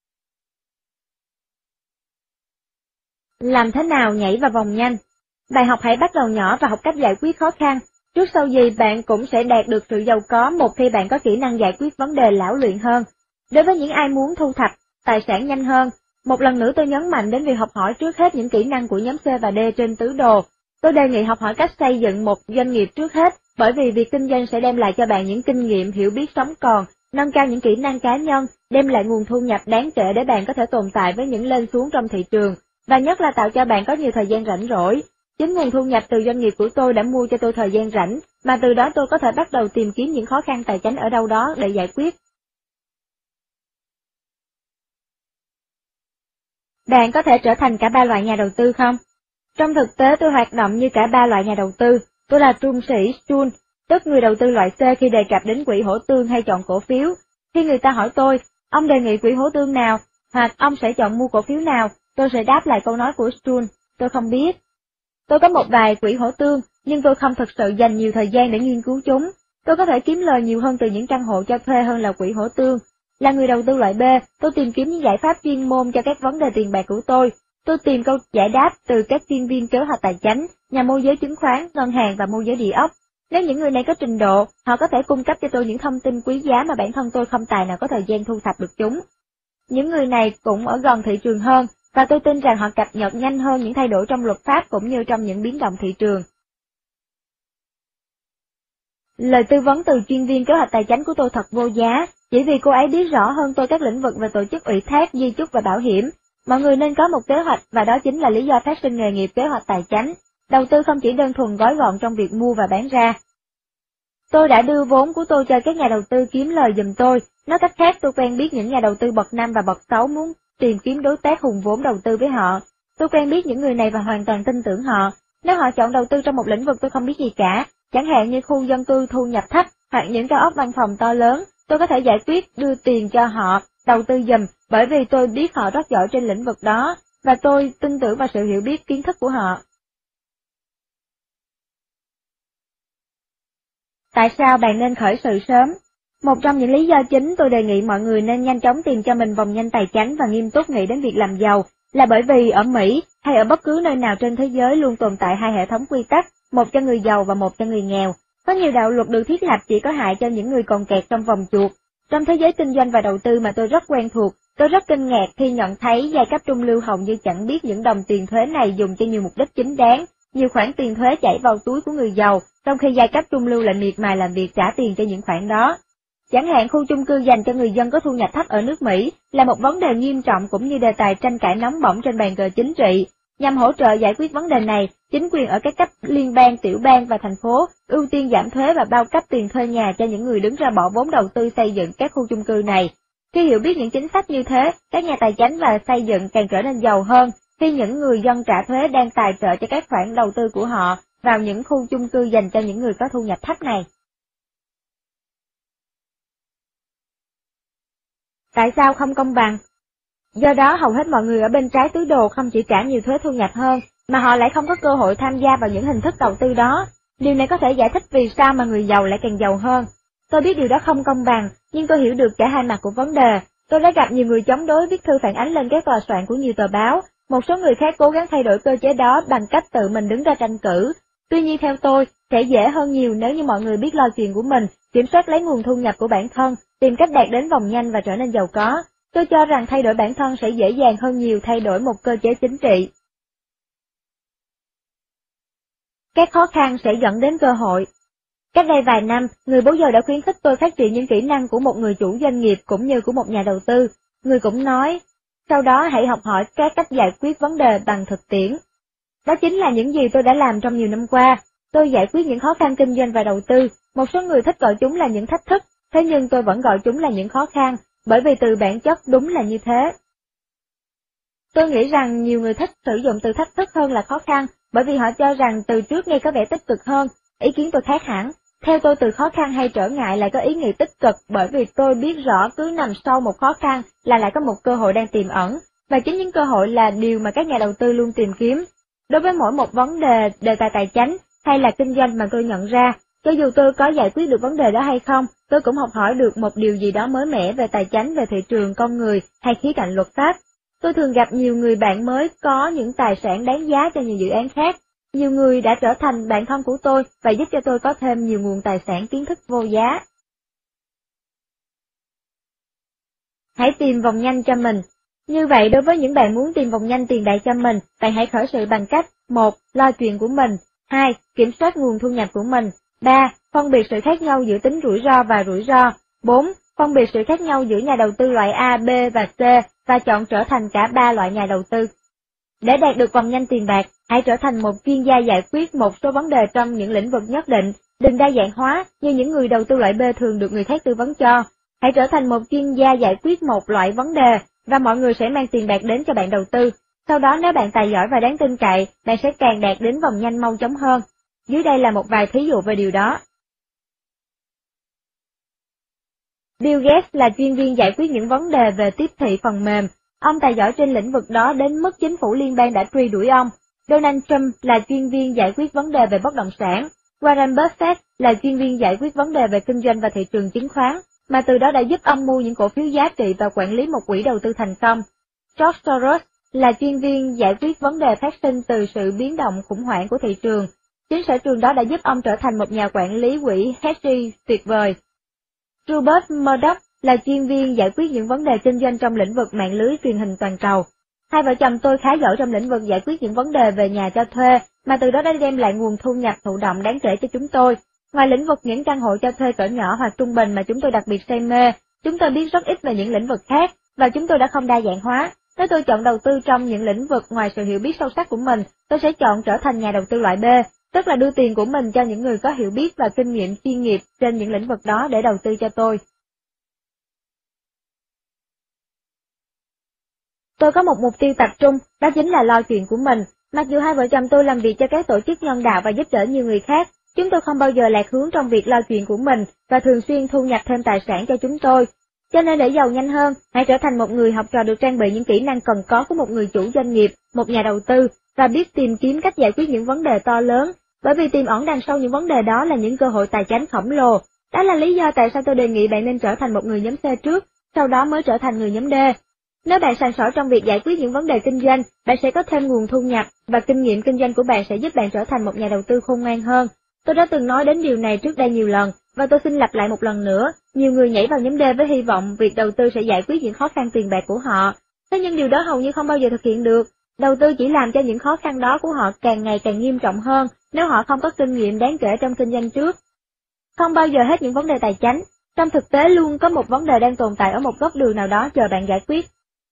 Làm thế nào nhảy vào vòng nhanh? Bài học hãy bắt đầu nhỏ và học cách giải quyết khó khăn. Trước sau gì bạn cũng sẽ đạt được sự giàu có một khi bạn có kỹ năng giải quyết vấn đề lão luyện hơn. Đối với những ai muốn thu thập tài sản nhanh hơn, một lần nữa tôi nhấn mạnh đến việc học hỏi trước hết những kỹ năng của nhóm C và D trên tứ đồ. Tôi đề nghị học hỏi cách xây dựng một doanh nghiệp trước hết, bởi vì việc kinh doanh sẽ đem lại cho bạn những kinh nghiệm, hiểu biết sống còn, nâng cao những kỹ năng cá nhân, đem lại nguồn thu nhập đáng kể để bạn có thể tồn tại với những lên xuống trong thị trường, và nhất là tạo cho bạn có nhiều thời gian rảnh rỗi. Chính nguồn thu nhập từ doanh nghiệp của tôi đã mua cho tôi thời gian rảnh, mà từ đó tôi có thể bắt đầu tìm kiếm những khó khăn tài chính ở đâu đó để giải quyết. Bạn có thể trở thành cả ba loại nhà đầu tư không? Trong thực tế tôi hoạt động như cả ba loại nhà đầu tư. Tôi là trung sĩ Strun, tức người đầu tư loại C khi đề cập đến quỹ hỗ tương hay chọn cổ phiếu. Khi người ta hỏi tôi, ông đề nghị quỹ hỗ tương nào, hoặc ông sẽ chọn mua cổ phiếu nào, tôi sẽ đáp lại câu nói của Strun, tôi không biết. Tôi có một vài quỹ hỗ tương, nhưng tôi không thực sự dành nhiều thời gian để nghiên cứu chúng. Tôi có thể kiếm lời nhiều hơn từ những căn hộ cho thuê hơn là quỹ hỗ tương. Là người đầu tư loại B, tôi tìm kiếm những giải pháp chuyên môn cho các vấn đề tiền bạc của tôi. Tôi tìm câu giải đáp từ các chuyên viên kế hoạch tài chính, nhà môi giới chứng khoán, ngân hàng và môi giới địa ốc. Nếu những người này có trình độ, họ có thể cung cấp cho tôi những thông tin quý giá mà bản thân tôi không tài nào có thời gian thu thập được chúng. Những người này cũng ở gần thị trường hơn, và tôi tin rằng họ cập nhật nhanh hơn những thay đổi trong luật pháp cũng như trong những biến động thị trường. Lời tư vấn từ chuyên viên kế hoạch tài chính của tôi thật vô giá, chỉ vì cô ấy biết rõ hơn tôi các lĩnh vực về tổ chức ủy thác, di chúc và bảo hiểm. Mọi người nên có một kế hoạch, và đó chính là lý do phát sinh nghề nghiệp kế hoạch tài chính. Đầu tư không chỉ đơn thuần gói gọn trong việc mua và bán ra. Tôi đã đưa vốn của tôi cho các nhà đầu tư kiếm lời giùm tôi. Nói cách khác, tôi quen biết những nhà đầu tư bậc năm và bậc sáu muốn tìm kiếm đối tác hùng vốn đầu tư với họ. Tôi quen biết những người này và hoàn toàn tin tưởng họ. Nếu họ chọn đầu tư trong một lĩnh vực tôi không biết gì cả, chẳng hạn như khu dân cư thu nhập thấp hoặc những cao ốc văn phòng to lớn, tôi có thể giải quyết đưa tiền cho họ đầu tư giùm, bởi vì tôi biết họ rất giỏi trên lĩnh vực đó. và tôi tin tưởng vào sự hiểu biết kiến thức của họ. Tại sao bạn nên khởi sự sớm? Một trong những lý do chính tôi đề nghị mọi người nên nhanh chóng tìm cho mình vòng nhanh tài chánh và nghiêm túc nghĩ đến việc làm giàu, là bởi vì ở Mỹ hay ở bất cứ nơi nào trên thế giới luôn tồn tại hai hệ thống quy tắc, một cho người giàu và một cho người nghèo. Có nhiều đạo luật được thiết lập chỉ có hại cho những người còn kẹt trong vòng chuột. Trong thế giới kinh doanh và đầu tư mà tôi rất quen thuộc, tôi rất kinh ngạc khi nhận thấy giai cấp trung lưu hầu như chẳng biết những đồng tiền thuế này dùng cho nhiều mục đích chính đáng. Nhiều khoản tiền thuế chảy vào túi của người giàu, trong khi giai cấp trung lưu lại miệt mài làm việc trả tiền cho những khoản đó. Chẳng hạn khu chung cư dành cho người dân có thu nhập thấp ở nước Mỹ là một vấn đề nghiêm trọng cũng như đề tài tranh cãi nóng bỏng trên bàn cờ chính trị. Nhằm hỗ trợ giải quyết vấn đề này, chính quyền ở các cấp liên bang, tiểu bang và thành phố ưu tiên giảm thuế và bao cấp tiền thuê nhà cho những người đứng ra bỏ vốn đầu tư xây dựng các khu chung cư này. Khi hiểu biết những chính sách như thế, các nhà tài chánh và xây dựng càng trở nên giàu hơn khi những người dân trả thuế đang tài trợ cho các khoản đầu tư của họ vào những khu chung cư dành cho những người có thu nhập thấp này. Tại sao không công bằng? Do đó hầu hết mọi người ở bên trái túi đồ không chỉ trả nhiều thuế thu nhập hơn, mà họ lại không có cơ hội tham gia vào những hình thức đầu tư đó. Điều này có thể giải thích vì sao mà người giàu lại càng giàu hơn. Tôi biết điều đó không công bằng, nhưng tôi hiểu được cả hai mặt của vấn đề. Tôi đã gặp nhiều người chống đối viết thư phản ánh lên các tòa soạn của nhiều tờ báo. Một số người khác cố gắng thay đổi cơ chế đó bằng cách tự mình đứng ra tranh cử. Tuy nhiên theo tôi, sẽ dễ hơn nhiều nếu như mọi người biết lo chuyện của mình, kiểm soát lấy nguồn thu nhập của bản thân, tìm cách đạt đến vòng nhanh và trở nên giàu có. Tôi cho rằng thay đổi bản thân sẽ dễ dàng hơn nhiều thay đổi một cơ chế chính trị. Các khó khăn sẽ dẫn đến cơ hội. Cách đây vài năm, người bố giàu đã khuyến khích tôi phát triển những kỹ năng của một người chủ doanh nghiệp cũng như của một nhà đầu tư. Người cũng nói, sau đó hãy học hỏi các cách giải quyết vấn đề bằng thực tiễn. Đó chính là những gì tôi đã làm trong nhiều năm qua. Tôi giải quyết những khó khăn kinh doanh và đầu tư. Một số người thích gọi chúng là những thách thức, thế nhưng tôi vẫn gọi chúng là những khó khăn, bởi vì từ bản chất đúng là như thế. Tôi nghĩ rằng nhiều người thích sử dụng từ thách thức hơn là khó khăn, bởi vì họ cho rằng từ trước nghe có vẻ tích cực hơn. Ý kiến tôi khác hẳn. Theo tôi, từ khó khăn hay trở ngại lại có ý nghĩa tích cực, bởi vì tôi biết rõ cứ nằm sau một khó khăn là lại có một cơ hội đang tiềm ẩn, và chính những cơ hội là điều mà các nhà đầu tư luôn tìm kiếm. Đối với mỗi một vấn đề, đề tài tài chánh hay là kinh doanh mà tôi nhận ra, cho dù tôi có giải quyết được vấn đề đó hay không, tôi cũng học hỏi được một điều gì đó mới mẻ về tài chánh, về thị trường, con người hay khía cạnh luật pháp. Tôi thường gặp nhiều người bạn mới có những tài sản đáng giá cho nhiều dự án khác. Nhiều người đã trở thành bạn thân của tôi và giúp cho tôi có thêm nhiều nguồn tài sản kiến thức vô giá. Hãy tìm vòng nhanh cho mình. Như vậy, đối với những bạn muốn tìm vòng nhanh tiền đại cho mình, bạn hãy khởi sự bằng cách: một. Lo chuyện của mình. hai. Kiểm soát nguồn thu nhập của mình. ba. Phân biệt sự khác nhau giữa tính rủi ro và rủi ro. bốn. Phân biệt sự khác nhau giữa nhà đầu tư loại A, B và C và chọn trở thành cả ba loại nhà đầu tư. Để đạt được vòng nhanh tiền bạc, hãy trở thành một chuyên gia giải quyết một số vấn đề trong những lĩnh vực nhất định, đừng đa dạng hóa như những người đầu tư loại B thường được người khác tư vấn cho. Hãy trở thành một chuyên gia giải quyết một loại vấn đề, và mọi người sẽ mang tiền bạc đến cho bạn đầu tư. Sau đó nếu bạn tài giỏi và đáng tin cậy, bạn sẽ càng đạt đến vòng nhanh mau chóng hơn. Dưới đây là một vài thí dụ về điều đó. Bill Gates là chuyên viên giải quyết những vấn đề về tiếp thị phần mềm. Ông tài giỏi trên lĩnh vực đó đến mức chính phủ liên bang đã truy đuổi ông. Donald Trump là chuyên viên giải quyết vấn đề về bất động sản. Warren Buffett là chuyên viên giải quyết vấn đề về kinh doanh và thị trường chứng khoán, mà từ đó đã giúp ông mua những cổ phiếu giá trị và quản lý một quỹ đầu tư thành công. George Soros là chuyên viên giải quyết vấn đề phát sinh từ sự biến động khủng hoảng của thị trường. Chính sở trường đó đã giúp ông trở thành một nhà quản lý quỹ hedge tuyệt vời. Rupert Murdoch là chuyên viên giải quyết những vấn đề kinh doanh trong lĩnh vực mạng lưới truyền hình toàn cầu. Hai vợ chồng tôi khá giỏi trong lĩnh vực giải quyết những vấn đề về nhà cho thuê, mà từ đó đã đem lại nguồn thu nhập thụ động đáng kể cho chúng tôi. Ngoài lĩnh vực những căn hộ cho thuê cỡ nhỏ hoặc trung bình mà chúng tôi đặc biệt say mê, chúng tôi biết rất ít về những lĩnh vực khác, và chúng tôi đã không đa dạng hóa. Nếu tôi chọn đầu tư trong những lĩnh vực ngoài sự hiểu biết sâu sắc của mình, tôi sẽ chọn trở thành nhà đầu tư loại B, tức là đưa tiền của mình cho những người có hiểu biết và kinh nghiệm chuyên nghiệp trên những lĩnh vực đó để đầu tư cho tôi. Tôi có một mục tiêu tập trung, đó chính là lo chuyện của mình. Mặc dù hai vợ chồng tôi làm việc cho các tổ chức nhân đạo và giúp đỡ nhiều người khác, chúng tôi không bao giờ lạc hướng trong việc lo chuyện của mình và thường xuyên thu nhập thêm tài sản cho chúng tôi. Cho nên để giàu nhanh hơn, hãy trở thành một người học trò được trang bị những kỹ năng cần có của một người chủ doanh nghiệp, một nhà đầu tư, và biết tìm kiếm cách giải quyết những vấn đề to lớn, bởi vì tiềm ẩn đằng sau những vấn đề đó là những cơ hội tài chính khổng lồ. Đó là lý do tại sao tôi đề nghị bạn nên trở thành một người nhóm C trước, sau đó mới trở thành người nhóm D. Nếu bạn sành sỏi trong việc giải quyết những vấn đề kinh doanh, bạn sẽ có thêm nguồn thu nhập, và kinh nghiệm kinh doanh của bạn sẽ giúp bạn trở thành một nhà đầu tư khôn ngoan hơn. Tôi đã từng nói đến điều này trước đây nhiều lần, và tôi xin lặp lại một lần nữa, nhiều người nhảy vào nhóm D với hy vọng việc đầu tư sẽ giải quyết những khó khăn tiền bạc của họ. Thế nhưng điều đó hầu như không bao giờ thực hiện được. Đầu tư chỉ làm cho những khó khăn đó của họ càng ngày càng nghiêm trọng hơn nếu họ không có kinh nghiệm đáng kể trong kinh doanh trước. Không bao giờ hết những vấn đề tài chính, trong thực tế luôn có một vấn đề đang tồn tại ở một góc đường nào đó chờ bạn giải quyết.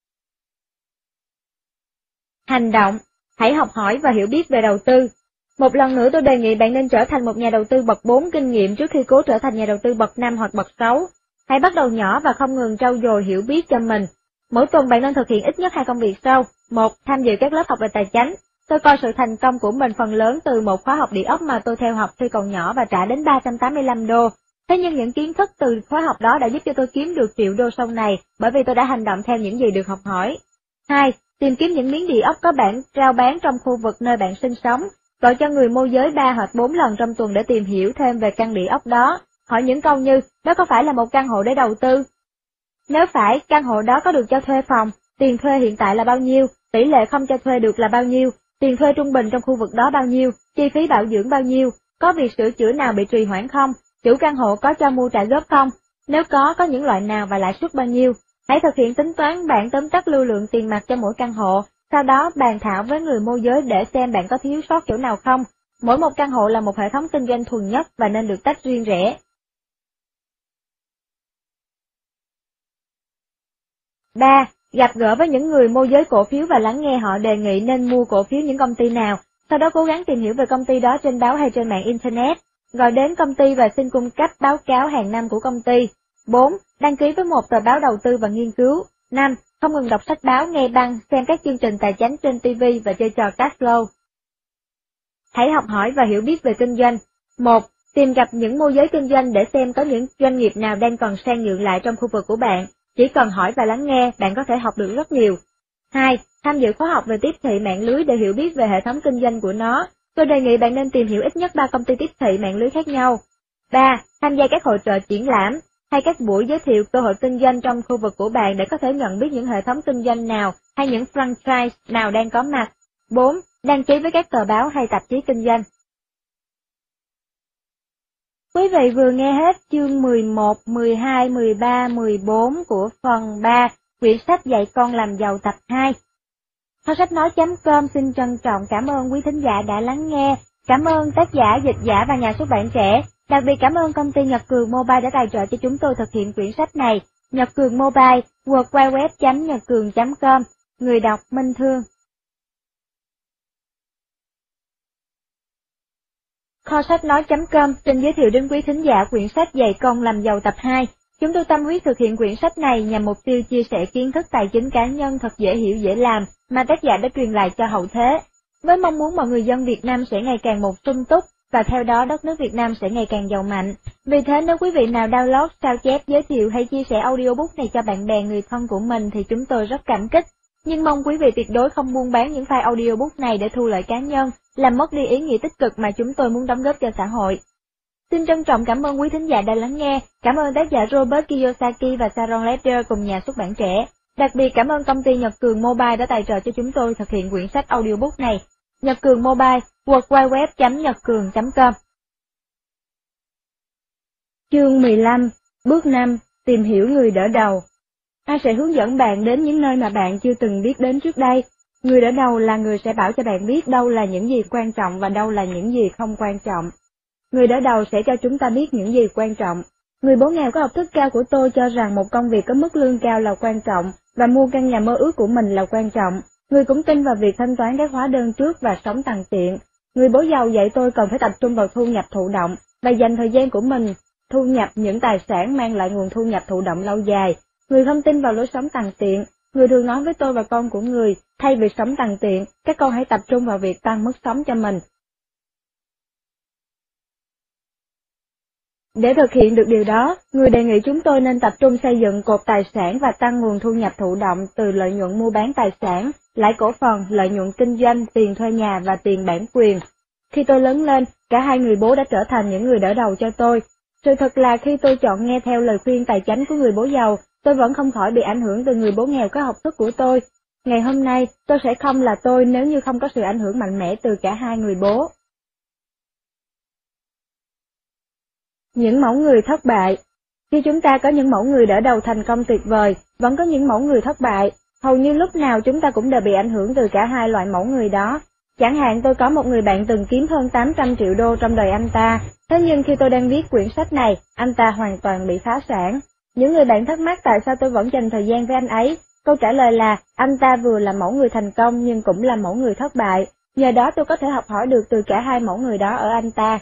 Hành động, hãy học hỏi và hiểu biết về đầu tư. Một lần nữa tôi đề nghị bạn nên trở thành một nhà đầu tư bậc bốn kinh nghiệm trước khi cố trở thành nhà đầu tư bậc năm hoặc bậc sáu. Hãy bắt đầu nhỏ và không ngừng trau dồi hiểu biết cho mình. Mỗi tuần bạn nên thực hiện ít nhất hai công việc sau. Một, tham dự các lớp học về tài chính. Tôi coi sự thành công của mình phần lớn từ một khóa học địa ốc mà tôi theo học khi còn nhỏ và trả đến ba trăm tám mươi lăm đô. Thế nhưng những kiến thức từ khóa học đó đã giúp cho tôi kiếm được triệu đô sau này, bởi vì tôi đã hành động theo những gì được học hỏi. Hai, tìm kiếm những miếng địa ốc có bản rao bán trong khu vực nơi bạn sinh sống. Gọi cho người môi giới ba hoặc bốn lần trong tuần để tìm hiểu thêm về căn địa ốc đó. Hỏi những câu như, đó có phải là một căn hộ để đầu tư? Nếu phải, căn hộ đó có được cho thuê phòng, tiền thuê hiện tại là bao nhiêu, tỷ lệ không cho thuê được là bao nhiêu, tiền thuê trung bình trong khu vực đó bao nhiêu, chi phí bảo dưỡng bao nhiêu, có việc sửa chữa nào bị trì hoãn không, chủ căn hộ có cho mua trả góp không, nếu có, có những loại nào và lãi suất bao nhiêu. Hãy thực hiện tính toán bảng tóm tắt lưu lượng tiền mặt cho mỗi căn hộ, sau đó bàn thảo với người môi giới để xem bạn có thiếu sót chỗ nào không. Mỗi một căn hộ là một hệ thống kinh doanh thuần nhất và nên được tách riêng rẽ. ba. Gặp gỡ với những người môi giới cổ phiếu và lắng nghe họ đề nghị nên mua cổ phiếu những công ty nào, sau đó cố gắng tìm hiểu về công ty đó trên báo hay trên mạng Internet. Gọi đến công ty và xin cung cấp báo cáo hàng năm của công ty. bốn. Đăng ký với một tờ báo đầu tư và nghiên cứu. năm. Không ngừng đọc sách báo, nghe băng, xem các chương trình tài chính trên ti vi và chơi trò cash flow. Hãy học hỏi và hiểu biết về kinh doanh. một. Tìm gặp những môi giới kinh doanh để xem có những doanh nghiệp nào đang còn sang nhượng lại trong khu vực của bạn. Chỉ cần hỏi và lắng nghe, bạn có thể học được rất nhiều. hai. Tham dự khóa học về tiếp thị mạng lưới để hiểu biết về hệ thống kinh doanh của nó. Tôi đề nghị bạn nên tìm hiểu ít nhất ba công ty tiếp thị mạng lưới khác nhau. ba. Tham gia các hội chợ triển lãm, hay các buổi giới thiệu cơ hội kinh doanh trong khu vực của bạn để có thể nhận biết những hệ thống kinh doanh nào hay những franchise nào đang có mặt. bốn. Đăng ký với các tờ báo hay tạp chí kinh doanh. Quý vị vừa nghe hết chương mười một, mười hai, mười ba, mười bốn của phần ba, quyển sách Dạy con làm giàu tập hai. Kho sách nói chấm com xin trân trọng cảm ơn quý thính giả đã lắng nghe, cảm ơn tác giả, dịch giả và nhà xuất bản trẻ, đặc biệt cảm ơn công ty Nhật Cường Mobile đã tài trợ cho chúng tôi thực hiện quyển sách này. Nhật Cường Mobile, w w w chấm nhật cường chấm com, người đọc Minh Thương. Kho sách nói chấm com xin giới thiệu đến quý thính giả quyển sách Dạy con làm giàu tập hai. Chúng tôi tâm huyết thực hiện quyển sách này nhằm mục tiêu chia sẻ kiến thức tài chính cá nhân thật dễ hiểu dễ làm mà tác giả đã truyền lại cho hậu thế, với mong muốn mọi người dân Việt Nam sẽ ngày càng một sung túc và theo đó đất nước Việt Nam sẽ ngày càng giàu mạnh. Vì thế nếu quý vị nào download, sao chép, giới thiệu hay chia sẻ audiobook này cho bạn bè người thân của mình thì chúng tôi rất cảm kích. Nhưng mong quý vị tuyệt đối không buôn bán những file audiobook này để thu lợi cá nhân, làm mất đi ý nghĩa tích cực mà chúng tôi muốn đóng góp cho xã hội. Xin trân trọng cảm ơn quý thính giả đã lắng nghe, cảm ơn tác giả Robert Kiyosaki và Sharon Leder cùng nhà xuất bản trẻ. Đặc biệt cảm ơn công ty Nhật Cường Mobile đã tài trợ cho chúng tôi thực hiện quyển sách audiobook này. Nhật Cường Mobile, w w w chấm nhật cường chấm com. Chương mười lăm, bước năm, tìm hiểu người đỡ đầu. Ai sẽ hướng dẫn bạn đến những nơi mà bạn chưa từng biết đến trước đây? Người đỡ đầu là người sẽ bảo cho bạn biết đâu là những gì quan trọng và đâu là những gì không quan trọng. Người đỡ đầu sẽ cho chúng ta biết những gì quan trọng. Người bố nghèo có học thức cao của tôi cho rằng một công việc có mức lương cao là quan trọng, và mua căn nhà mơ ước của mình là quan trọng. Người cũng tin vào việc thanh toán các hóa đơn trước và sống tằn tiện. Người bố giàu dạy tôi cần phải tập trung vào thu nhập thụ động, và dành thời gian của mình thu nhập những tài sản mang lại nguồn thu nhập thụ động lâu dài. Người không tin vào lối sống tằn tiện. Người thường nói với tôi và con của người, thay vì sống tằn tiện, các con hãy tập trung vào việc tăng mức sống cho mình. Để thực hiện được điều đó, người đề nghị chúng tôi nên tập trung xây dựng cột tài sản và tăng nguồn thu nhập thụ động từ lợi nhuận mua bán tài sản, lãi cổ phần, lợi nhuận kinh doanh, tiền thuê nhà và tiền bản quyền. Khi tôi lớn lên, cả hai người bố đã trở thành những người đỡ đầu cho tôi. Sự thật là khi tôi chọn nghe theo lời khuyên tài chánh của người bố giàu, tôi vẫn không khỏi bị ảnh hưởng từ người bố nghèo có học thức của tôi. Ngày hôm nay, tôi sẽ không là tôi nếu như không có sự ảnh hưởng mạnh mẽ từ cả hai người bố. Những mẫu người thất bại. Khi chúng ta có những mẫu người đỡ đầu thành công tuyệt vời, vẫn có những mẫu người thất bại. Hầu như lúc nào chúng ta cũng đều bị ảnh hưởng từ cả hai loại mẫu người đó. Chẳng hạn tôi có một người bạn từng kiếm hơn tám trăm triệu đô trong đời anh ta, thế nhưng khi tôi đang viết quyển sách này, anh ta hoàn toàn bị phá sản. Những người bạn thắc mắc tại sao tôi vẫn dành thời gian với anh ấy. Câu trả lời là, anh ta vừa là mẫu người thành công nhưng cũng là mẫu người thất bại. Nhờ đó tôi có thể học hỏi được từ cả hai mẫu người đó ở anh ta.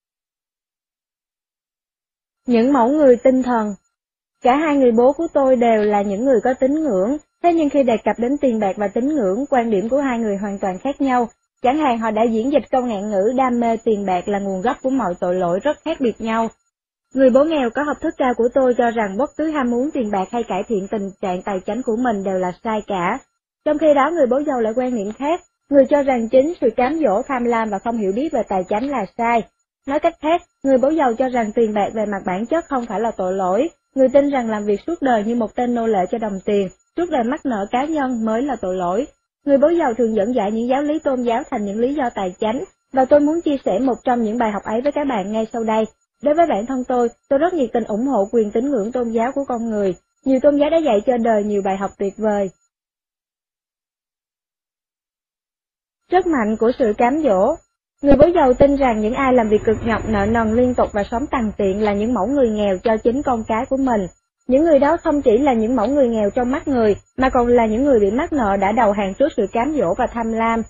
Những mẫu người tinh thần. Cả hai người bố của tôi đều là những người có tín ngưỡng, thế nhưng khi đề cập đến tiền bạc và tín ngưỡng, quan điểm của hai người hoàn toàn khác nhau. Chẳng hạn họ đã diễn dịch câu ngạn ngữ đam mê tiền bạc là nguồn gốc của mọi tội lỗi rất khác biệt nhau. Người bố nghèo có học thức cao của tôi cho rằng bất cứ ham muốn tiền bạc hay cải thiện tình trạng tài chính của mình đều là sai cả. Trong khi đó người bố giàu lại quan niệm khác, người cho rằng chính sự cám dỗ, tham lam và không hiểu biết về tài chính là sai. Nói cách khác, người bố giàu cho rằng tiền bạc về mặt bản chất không phải là tội lỗi, người tin rằng làm việc suốt đời như một tên nô lệ cho đồng tiền, suốt đời mắc nợ cá nhân mới là tội lỗi. Người bố giàu thường dẫn dạy những giáo lý tôn giáo thành những lý do tài chính, và tôi muốn chia sẻ một trong những bài học ấy với các bạn ngay sau đây. Đối với bản thân tôi, tôi rất nhiệt tình ủng hộ quyền tín ngưỡng tôn giáo của con người. Nhiều tôn giáo đã dạy cho đời nhiều bài học tuyệt vời. Sức mạnh của sự cám dỗ. Người bố giàu tin rằng những ai làm việc cực nhọc, nợ nần liên tục và sống tằn tiện là những mẫu người nghèo cho chính con cái của mình. Những người đó không chỉ là những mẫu người nghèo trong mắt người, mà còn là những người bị mắc nợ đã đầu hàng trước sự cám dỗ và tham lam.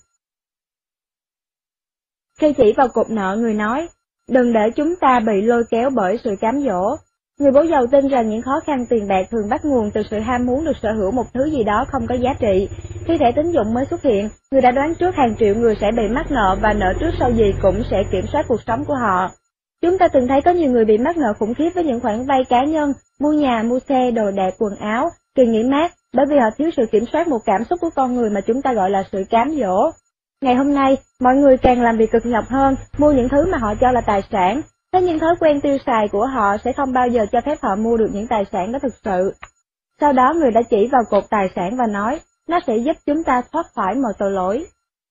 Khi chỉ vào cột nợ, người nói, đừng để chúng ta bị lôi kéo bởi sự cám dỗ. Người bố giàu tin rằng những khó khăn tiền bạc thường bắt nguồn từ sự ham muốn được sở hữu một thứ gì đó không có giá trị. Khi thẻ tín dụng mới xuất hiện, người đã đoán trước hàng triệu người sẽ bị mắc nợ và nợ trước sau gì cũng sẽ kiểm soát cuộc sống của họ. Chúng ta từng thấy có nhiều người bị mắc nợ khủng khiếp với những khoản vay cá nhân, mua nhà, mua xe, đồ đạc, quần áo, kỳ nghỉ mát, bởi vì họ thiếu sự kiểm soát một cảm xúc của con người mà chúng ta gọi là sự cám dỗ. Ngày hôm nay, mọi người càng làm việc cực nhọc hơn, mua những thứ mà họ cho là tài sản, thế nhưng thói quen tiêu xài của họ sẽ không bao giờ cho phép họ mua được những tài sản đó thực sự. Sau đó người đã chỉ vào cột tài sản và nói, nó sẽ giúp chúng ta thoát khỏi mọi tội lỗi.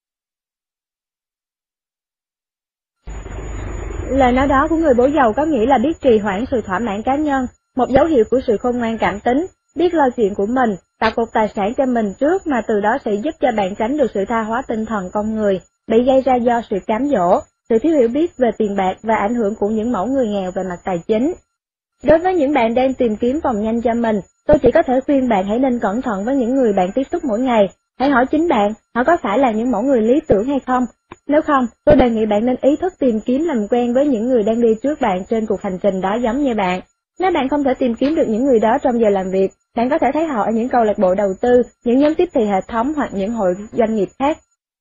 Lời nói đó của người bố giàu có nghĩa là biết trì hoãn sự thỏa mãn cá nhân, một dấu hiệu của sự khôn ngoan cảm tính, biết lo chuyện của mình, tạo cột tài sản cho mình trước mà từ đó sẽ giúp cho bạn tránh được sự tha hóa tinh thần con người, bị gây ra do sự cám dỗ, sự thiếu hiểu biết về tiền bạc và ảnh hưởng của những mẫu người nghèo về mặt tài chính. Đối với những bạn đang tìm kiếm vòng nhanh cho mình, tôi chỉ có thể khuyên bạn hãy nên cẩn thận với những người bạn tiếp xúc mỗi ngày. Hãy hỏi chính bạn, họ có phải là những mẫu người lý tưởng hay không? Nếu không, tôi đề nghị bạn nên ý thức tìm kiếm làm quen với những người đang đi trước bạn trên cuộc hành trình đó giống như bạn. Nếu bạn không thể tìm kiếm được những người đó trong giờ làm việc, bạn có thể thấy họ ở những câu lạc bộ đầu tư, những nhóm tiếp thị hệ thống hoặc những hội doanh nghiệp khác.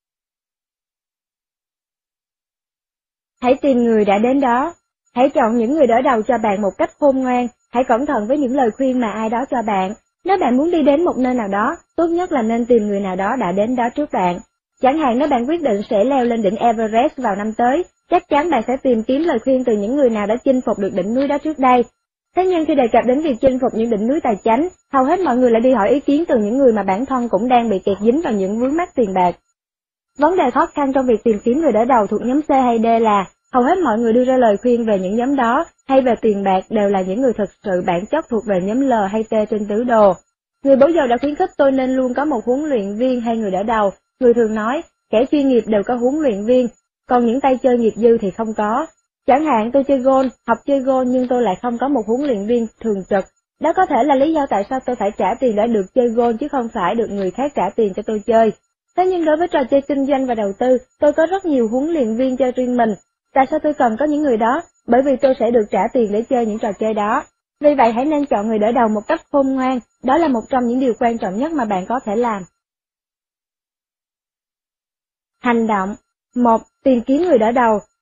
Hãy tìm người đã đến đó. Hãy chọn những người đỡ đầu cho bạn một cách khôn ngoan. Hãy cẩn thận với những lời khuyên mà ai đó cho bạn. Nếu bạn muốn đi đến một nơi nào đó, tốt nhất là nên tìm người nào đó đã đến đó trước bạn. Chẳng hạn nếu bạn quyết định sẽ leo lên đỉnh Everest vào năm tới, chắc chắn bạn sẽ tìm kiếm lời khuyên từ những người nào đã chinh phục được đỉnh núi đó trước đây. Thế nhưng khi đề cập đến việc chinh phục những đỉnh núi tài chính, hầu hết mọi người lại đi hỏi ý kiến từ những người mà bản thân cũng đang bị kẹt dính vào những vướng mắc tiền bạc. Vấn đề khó khăn trong việc tìm kiếm người đỡ đầu thuộc nhóm C hay D là, hầu hết mọi người đưa ra lời khuyên về những nhóm đó hay về tiền bạc đều là những người thực sự bản chất thuộc về nhóm L hay T trên tứ đồ. Người bố giàu đã khuyến khích tôi nên luôn có một huấn luyện viên hay người đỡ đầu. Người thường nói, kẻ chuyên nghiệp đều có huấn luyện viên, còn những tay chơi nghiệp dư thì không có. Chẳng hạn tôi chơi golf, học chơi golf nhưng tôi lại không có một huấn luyện viên thường trực. Đó có thể là lý do tại sao tôi phải trả tiền để được chơi golf chứ không phải được người khác trả tiền cho tôi chơi. Thế nhưng đối với trò chơi kinh doanh và đầu tư, tôi có rất nhiều huấn luyện viên cho riêng mình. Tại sao tôi cần có những người đó? Bởi vì tôi sẽ được trả tiền để chơi những trò chơi đó. Vì vậy hãy nên chọn người đỡ đầu một cách khôn ngoan, đó là một trong những điều quan trọng nhất mà bạn có thể làm. Hành động. một. Tìm kiếm người đỡ đầu.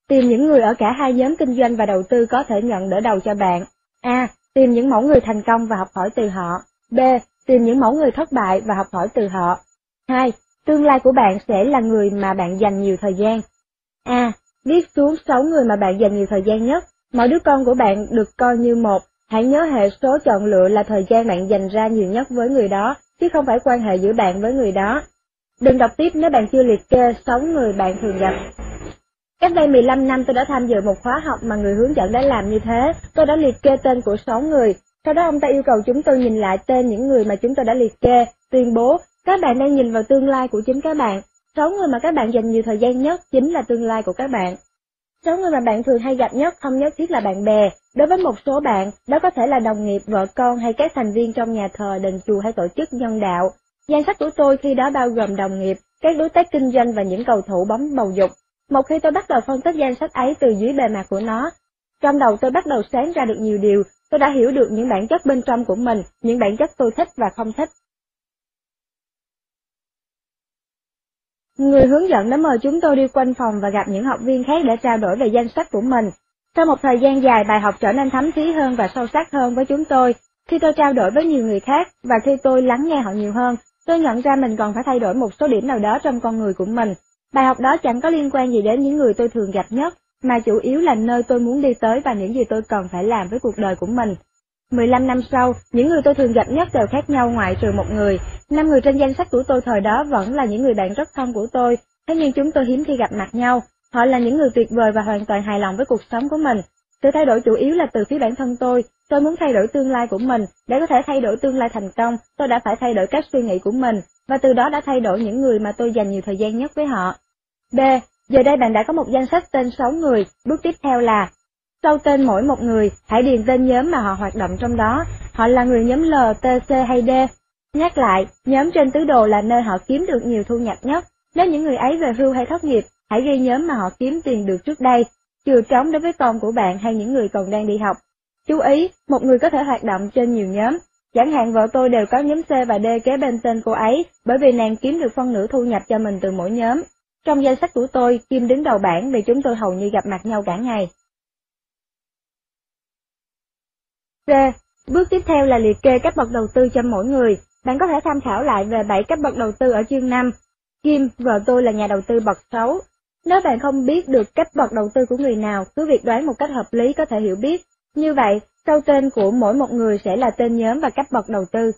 Tìm những người ở cả hai nhóm kinh doanh và đầu tư có thể nhận đỡ đầu cho bạn. A. Tìm những mẫu người thành công và học hỏi từ họ. B. Tìm những mẫu người thất bại và học hỏi từ họ. hai. Tương lai của bạn sẽ là người mà bạn dành nhiều thời gian. A. Viết xuống sáu người mà bạn dành nhiều thời gian nhất. Mỗi đứa con của bạn được coi như một. Hãy nhớ hệ số chọn lựa là thời gian bạn dành ra nhiều nhất với người đó, chứ không phải quan hệ giữa bạn với người đó. Đừng đọc tiếp nếu bạn chưa liệt kê sáu người bạn thường gặp. Cách đây mười lăm năm tôi đã tham dự một khóa học mà người hướng dẫn đã làm như thế. Tôi đã liệt kê tên của sáu người. Sau đó ông ta yêu cầu chúng tôi nhìn lại tên những người mà chúng tôi đã liệt kê, tuyên bố, các bạn đang nhìn vào tương lai của chính các bạn. Sáu người mà các bạn dành nhiều thời gian nhất chính là tương lai của các bạn. Sáu người mà bạn thường hay gặp nhất không nhất thiết là bạn bè. Đối với một số bạn, đó có thể là đồng nghiệp, vợ con hay các thành viên trong nhà thờ, đền chùa hay tổ chức nhân đạo. Danh sách của tôi khi đó bao gồm đồng nghiệp, các đối tác kinh doanh và những cầu thủ bóng bầu dục. Một khi tôi bắt đầu phân tích danh sách ấy từ dưới bề mặt của nó, trong đầu tôi bắt đầu sáng ra được nhiều điều. Tôi đã hiểu được những bản chất bên trong của mình, những bản chất tôi thích và không thích. Người hướng dẫn đã mời chúng tôi đi quanh phòng và gặp những học viên khác để trao đổi về danh sách của mình. Sau một thời gian dài, bài học trở nên thấm thía hơn và sâu sắc hơn với chúng tôi. Khi tôi trao đổi với nhiều người khác và khi tôi lắng nghe họ nhiều hơn, tôi nhận ra mình còn phải thay đổi một số điểm nào đó trong con người của mình. Bài học đó chẳng có liên quan gì đến những người tôi thường gặp nhất, mà chủ yếu là nơi tôi muốn đi tới và những gì tôi cần phải làm với cuộc đời của mình. mười lăm năm sau, những người tôi thường gặp nhất đều khác nhau ngoại trừ một người. Năm người trên danh sách của tôi thời đó vẫn là những người bạn rất thân của tôi, thế nhưng chúng tôi hiếm khi gặp mặt nhau. Họ là những người tuyệt vời và hoàn toàn hài lòng với cuộc sống của mình. Sự thay đổi chủ yếu là từ phía bản thân tôi. Tôi muốn thay đổi tương lai của mình. Để có thể thay đổi tương lai thành công, tôi đã phải thay đổi cách suy nghĩ của mình, và từ đó đã thay đổi những người mà tôi dành nhiều thời gian nhất với họ. B. Giờ đây bạn đã có một danh sách tên sáu người, bước tiếp theo là sau tên mỗi một người, hãy điền tên nhóm mà họ hoạt động trong đó. Họ là người nhóm L, T, C hay D. Nhắc lại, nhóm trên tứ đồ là nơi họ kiếm được nhiều thu nhập nhất. Nếu những người ấy về hưu hay thất nghiệp, hãy ghi nhóm mà họ kiếm tiền được trước đây, chừa trống đối với con của bạn hay những người còn đang đi học. Chú ý, một người có thể hoạt động trên nhiều nhóm. Chẳng hạn vợ tôi đều có nhóm C và D kế bên tên cô ấy, bởi vì nàng kiếm được phân nửa thu nhập cho mình từ mỗi nhóm. Trong danh sách của tôi, Kim đứng đầu bảng vì chúng tôi hầu như gặp mặt nhau cả ngày. C. Bước tiếp theo là liệt kê các bậc đầu tư cho mỗi người. Bạn có thể tham khảo lại về bảy cấp bậc đầu tư ở chương năm. Kim, vợ tôi là nhà đầu tư bậc sáu. Nếu bạn không biết được cấp bậc đầu tư của người nào, cứ việc đoán một cách hợp lý có thể hiểu biết. Như vậy, sau tên của mỗi một người sẽ là tên nhóm và cấp bậc đầu tư.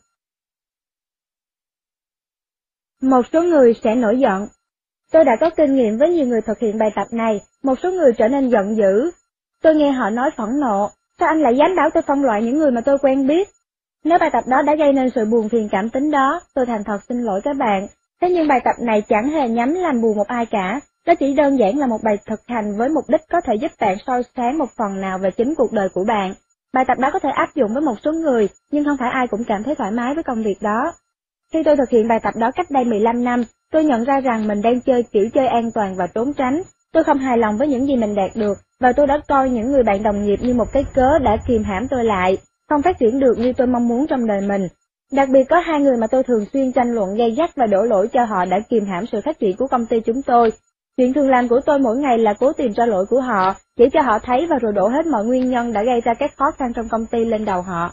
Một số người sẽ nổi giận. Tôi đã có kinh nghiệm với nhiều người thực hiện bài tập này, một số người trở nên giận dữ. Tôi nghe họ nói phẫn nộ, sao anh lại dám bảo tôi phân loại những người mà tôi quen biết? Nếu bài tập đó đã gây nên sự buồn phiền cảm tính đó, tôi thành thật xin lỗi các bạn. Thế nhưng bài tập này chẳng hề nhắm làm buồn một ai cả, đó chỉ đơn giản là một bài thực hành với mục đích có thể giúp bạn soi sáng một phần nào về chính cuộc đời của bạn. Bài tập đó có thể áp dụng với một số người, nhưng không phải ai cũng cảm thấy thoải mái với công việc đó. Khi tôi thực hiện bài tập đó cách đây mười lăm năm, tôi nhận ra rằng mình đang chơi kiểu chơi an toàn và trốn tránh. Tôi không hài lòng với những gì mình đạt được, và tôi đã coi những người bạn đồng nghiệp như một cái cớ đã kìm hãm tôi lại, không phát triển được như tôi mong muốn trong đời mình. Đặc biệt có hai người mà tôi thường xuyên tranh luận gay gắt và đổ lỗi cho họ đã kìm hãm sự phát triển của công ty chúng tôi. Chuyện thường làm của tôi mỗi ngày là cố tìm ra lỗi của họ, chỉ cho họ thấy và rồi đổ hết mọi nguyên nhân đã gây ra các khó khăn trong công ty lên đầu họ.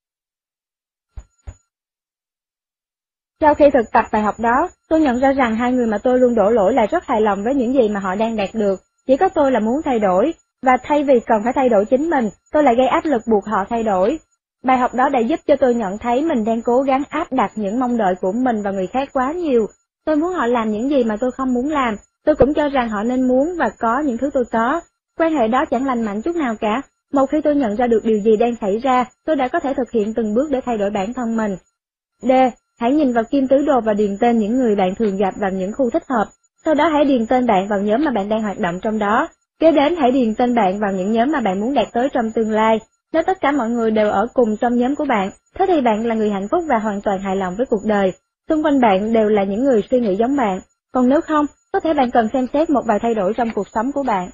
Sau khi thực tập bài học đó, tôi nhận ra rằng hai người mà tôi luôn đổ lỗi là rất hài lòng với những gì mà họ đang đạt được, chỉ có tôi là muốn thay đổi, và thay vì cần phải thay đổi chính mình, tôi lại gây áp lực buộc họ thay đổi. Bài học đó đã giúp cho tôi nhận thấy mình đang cố gắng áp đặt những mong đợi của mình vào người khác quá nhiều. Tôi muốn họ làm những gì mà tôi không muốn làm, tôi cũng cho rằng họ nên muốn và có những thứ tôi có. Quan hệ đó chẳng lành mạnh chút nào cả. Một khi tôi nhận ra được điều gì đang xảy ra, tôi đã có thể thực hiện từng bước để thay đổi bản thân mình. D. Hãy nhìn vào kim tứ đồ và điền tên những người bạn thường gặp vào những khu thích hợp. Sau đó hãy điền tên bạn vào nhóm mà bạn đang hoạt động trong đó. Kế đến hãy điền tên bạn vào những nhóm mà bạn muốn đạt tới trong tương lai. Nếu tất cả mọi người đều ở cùng trong nhóm của bạn, thế thì bạn là người hạnh phúc và hoàn toàn hài lòng với cuộc đời. Xung quanh bạn đều là những người suy nghĩ giống bạn. Còn nếu không, có thể bạn cần xem xét một vài thay đổi trong cuộc sống của bạn.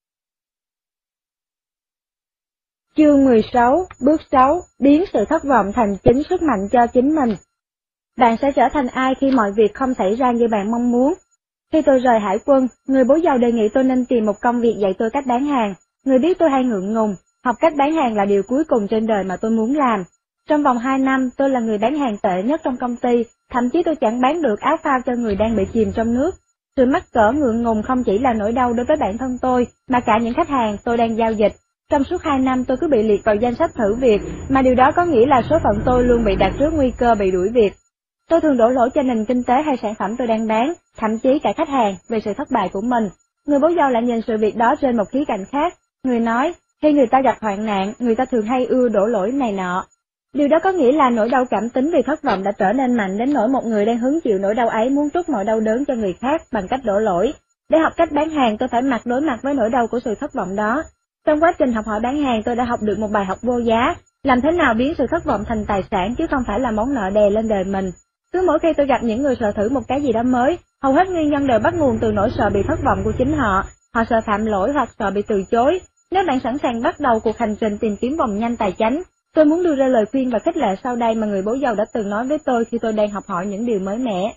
Chương mười sáu, bước sáu, biến sự thất vọng thành chính sức mạnh cho chính mình. Bạn sẽ trở thành ai khi mọi việc không xảy ra như bạn mong muốn? Khi tôi rời hải quân, người bố giàu đề nghị tôi nên tìm một công việc dạy tôi cách bán hàng. Người biết tôi hay ngượng ngùng, học cách bán hàng là điều cuối cùng trên đời mà tôi muốn làm. Trong vòng hai năm, tôi là người bán hàng tệ nhất trong công ty, thậm chí tôi chẳng bán được áo phao cho người đang bị chìm trong nước. Sự mắc cỡ ngượng ngùng không chỉ là nỗi đau đối với bản thân tôi, mà cả những khách hàng tôi đang giao dịch. Trong suốt hai năm tôi cứ bị liệt vào danh sách thử việc, mà điều đó có nghĩa là số phận tôi luôn bị đặt trước nguy cơ bị đuổi việc. Tôi thường đổ lỗi cho nền kinh tế hay sản phẩm tôi đang bán, thậm chí cả khách hàng, về sự thất bại của mình. Người bố giàu lại nhìn sự việc đó trên một khía cạnh khác. Người nói, khi người ta gặp hoạn nạn, người ta thường hay ưa đổ lỗi này nọ. Điều đó có nghĩa là nỗi đau cảm tính vì thất vọng đã trở nên mạnh đến nỗi một người đang hứng chịu nỗi đau ấy muốn trút mọi đau đớn cho người khác bằng cách đổ lỗi. Để học cách bán hàng, tôi phải mặt đối mặt với nỗi đau của sự thất vọng đó. Trong quá trình học hỏi bán hàng, tôi đã học được một bài học vô giá, làm thế nào biến sự thất vọng thành tài sản chứ không phải là món nợ đè lên đời mình. Cứ mỗi khi tôi gặp những người sợ thử một cái gì đó mới, hầu hết nguyên nhân đều bắt nguồn từ nỗi sợ bị thất vọng của chính họ. Họ sợ phạm lỗi hoặc sợ bị từ chối. Nếu bạn sẵn sàng bắt đầu cuộc hành trình tìm kiếm vòng nhanh tài chánh, tôi muốn đưa ra lời khuyên và khích lệ sau đây mà người bố giàu đã từng nói với tôi khi tôi đang học hỏi những điều mới mẻ.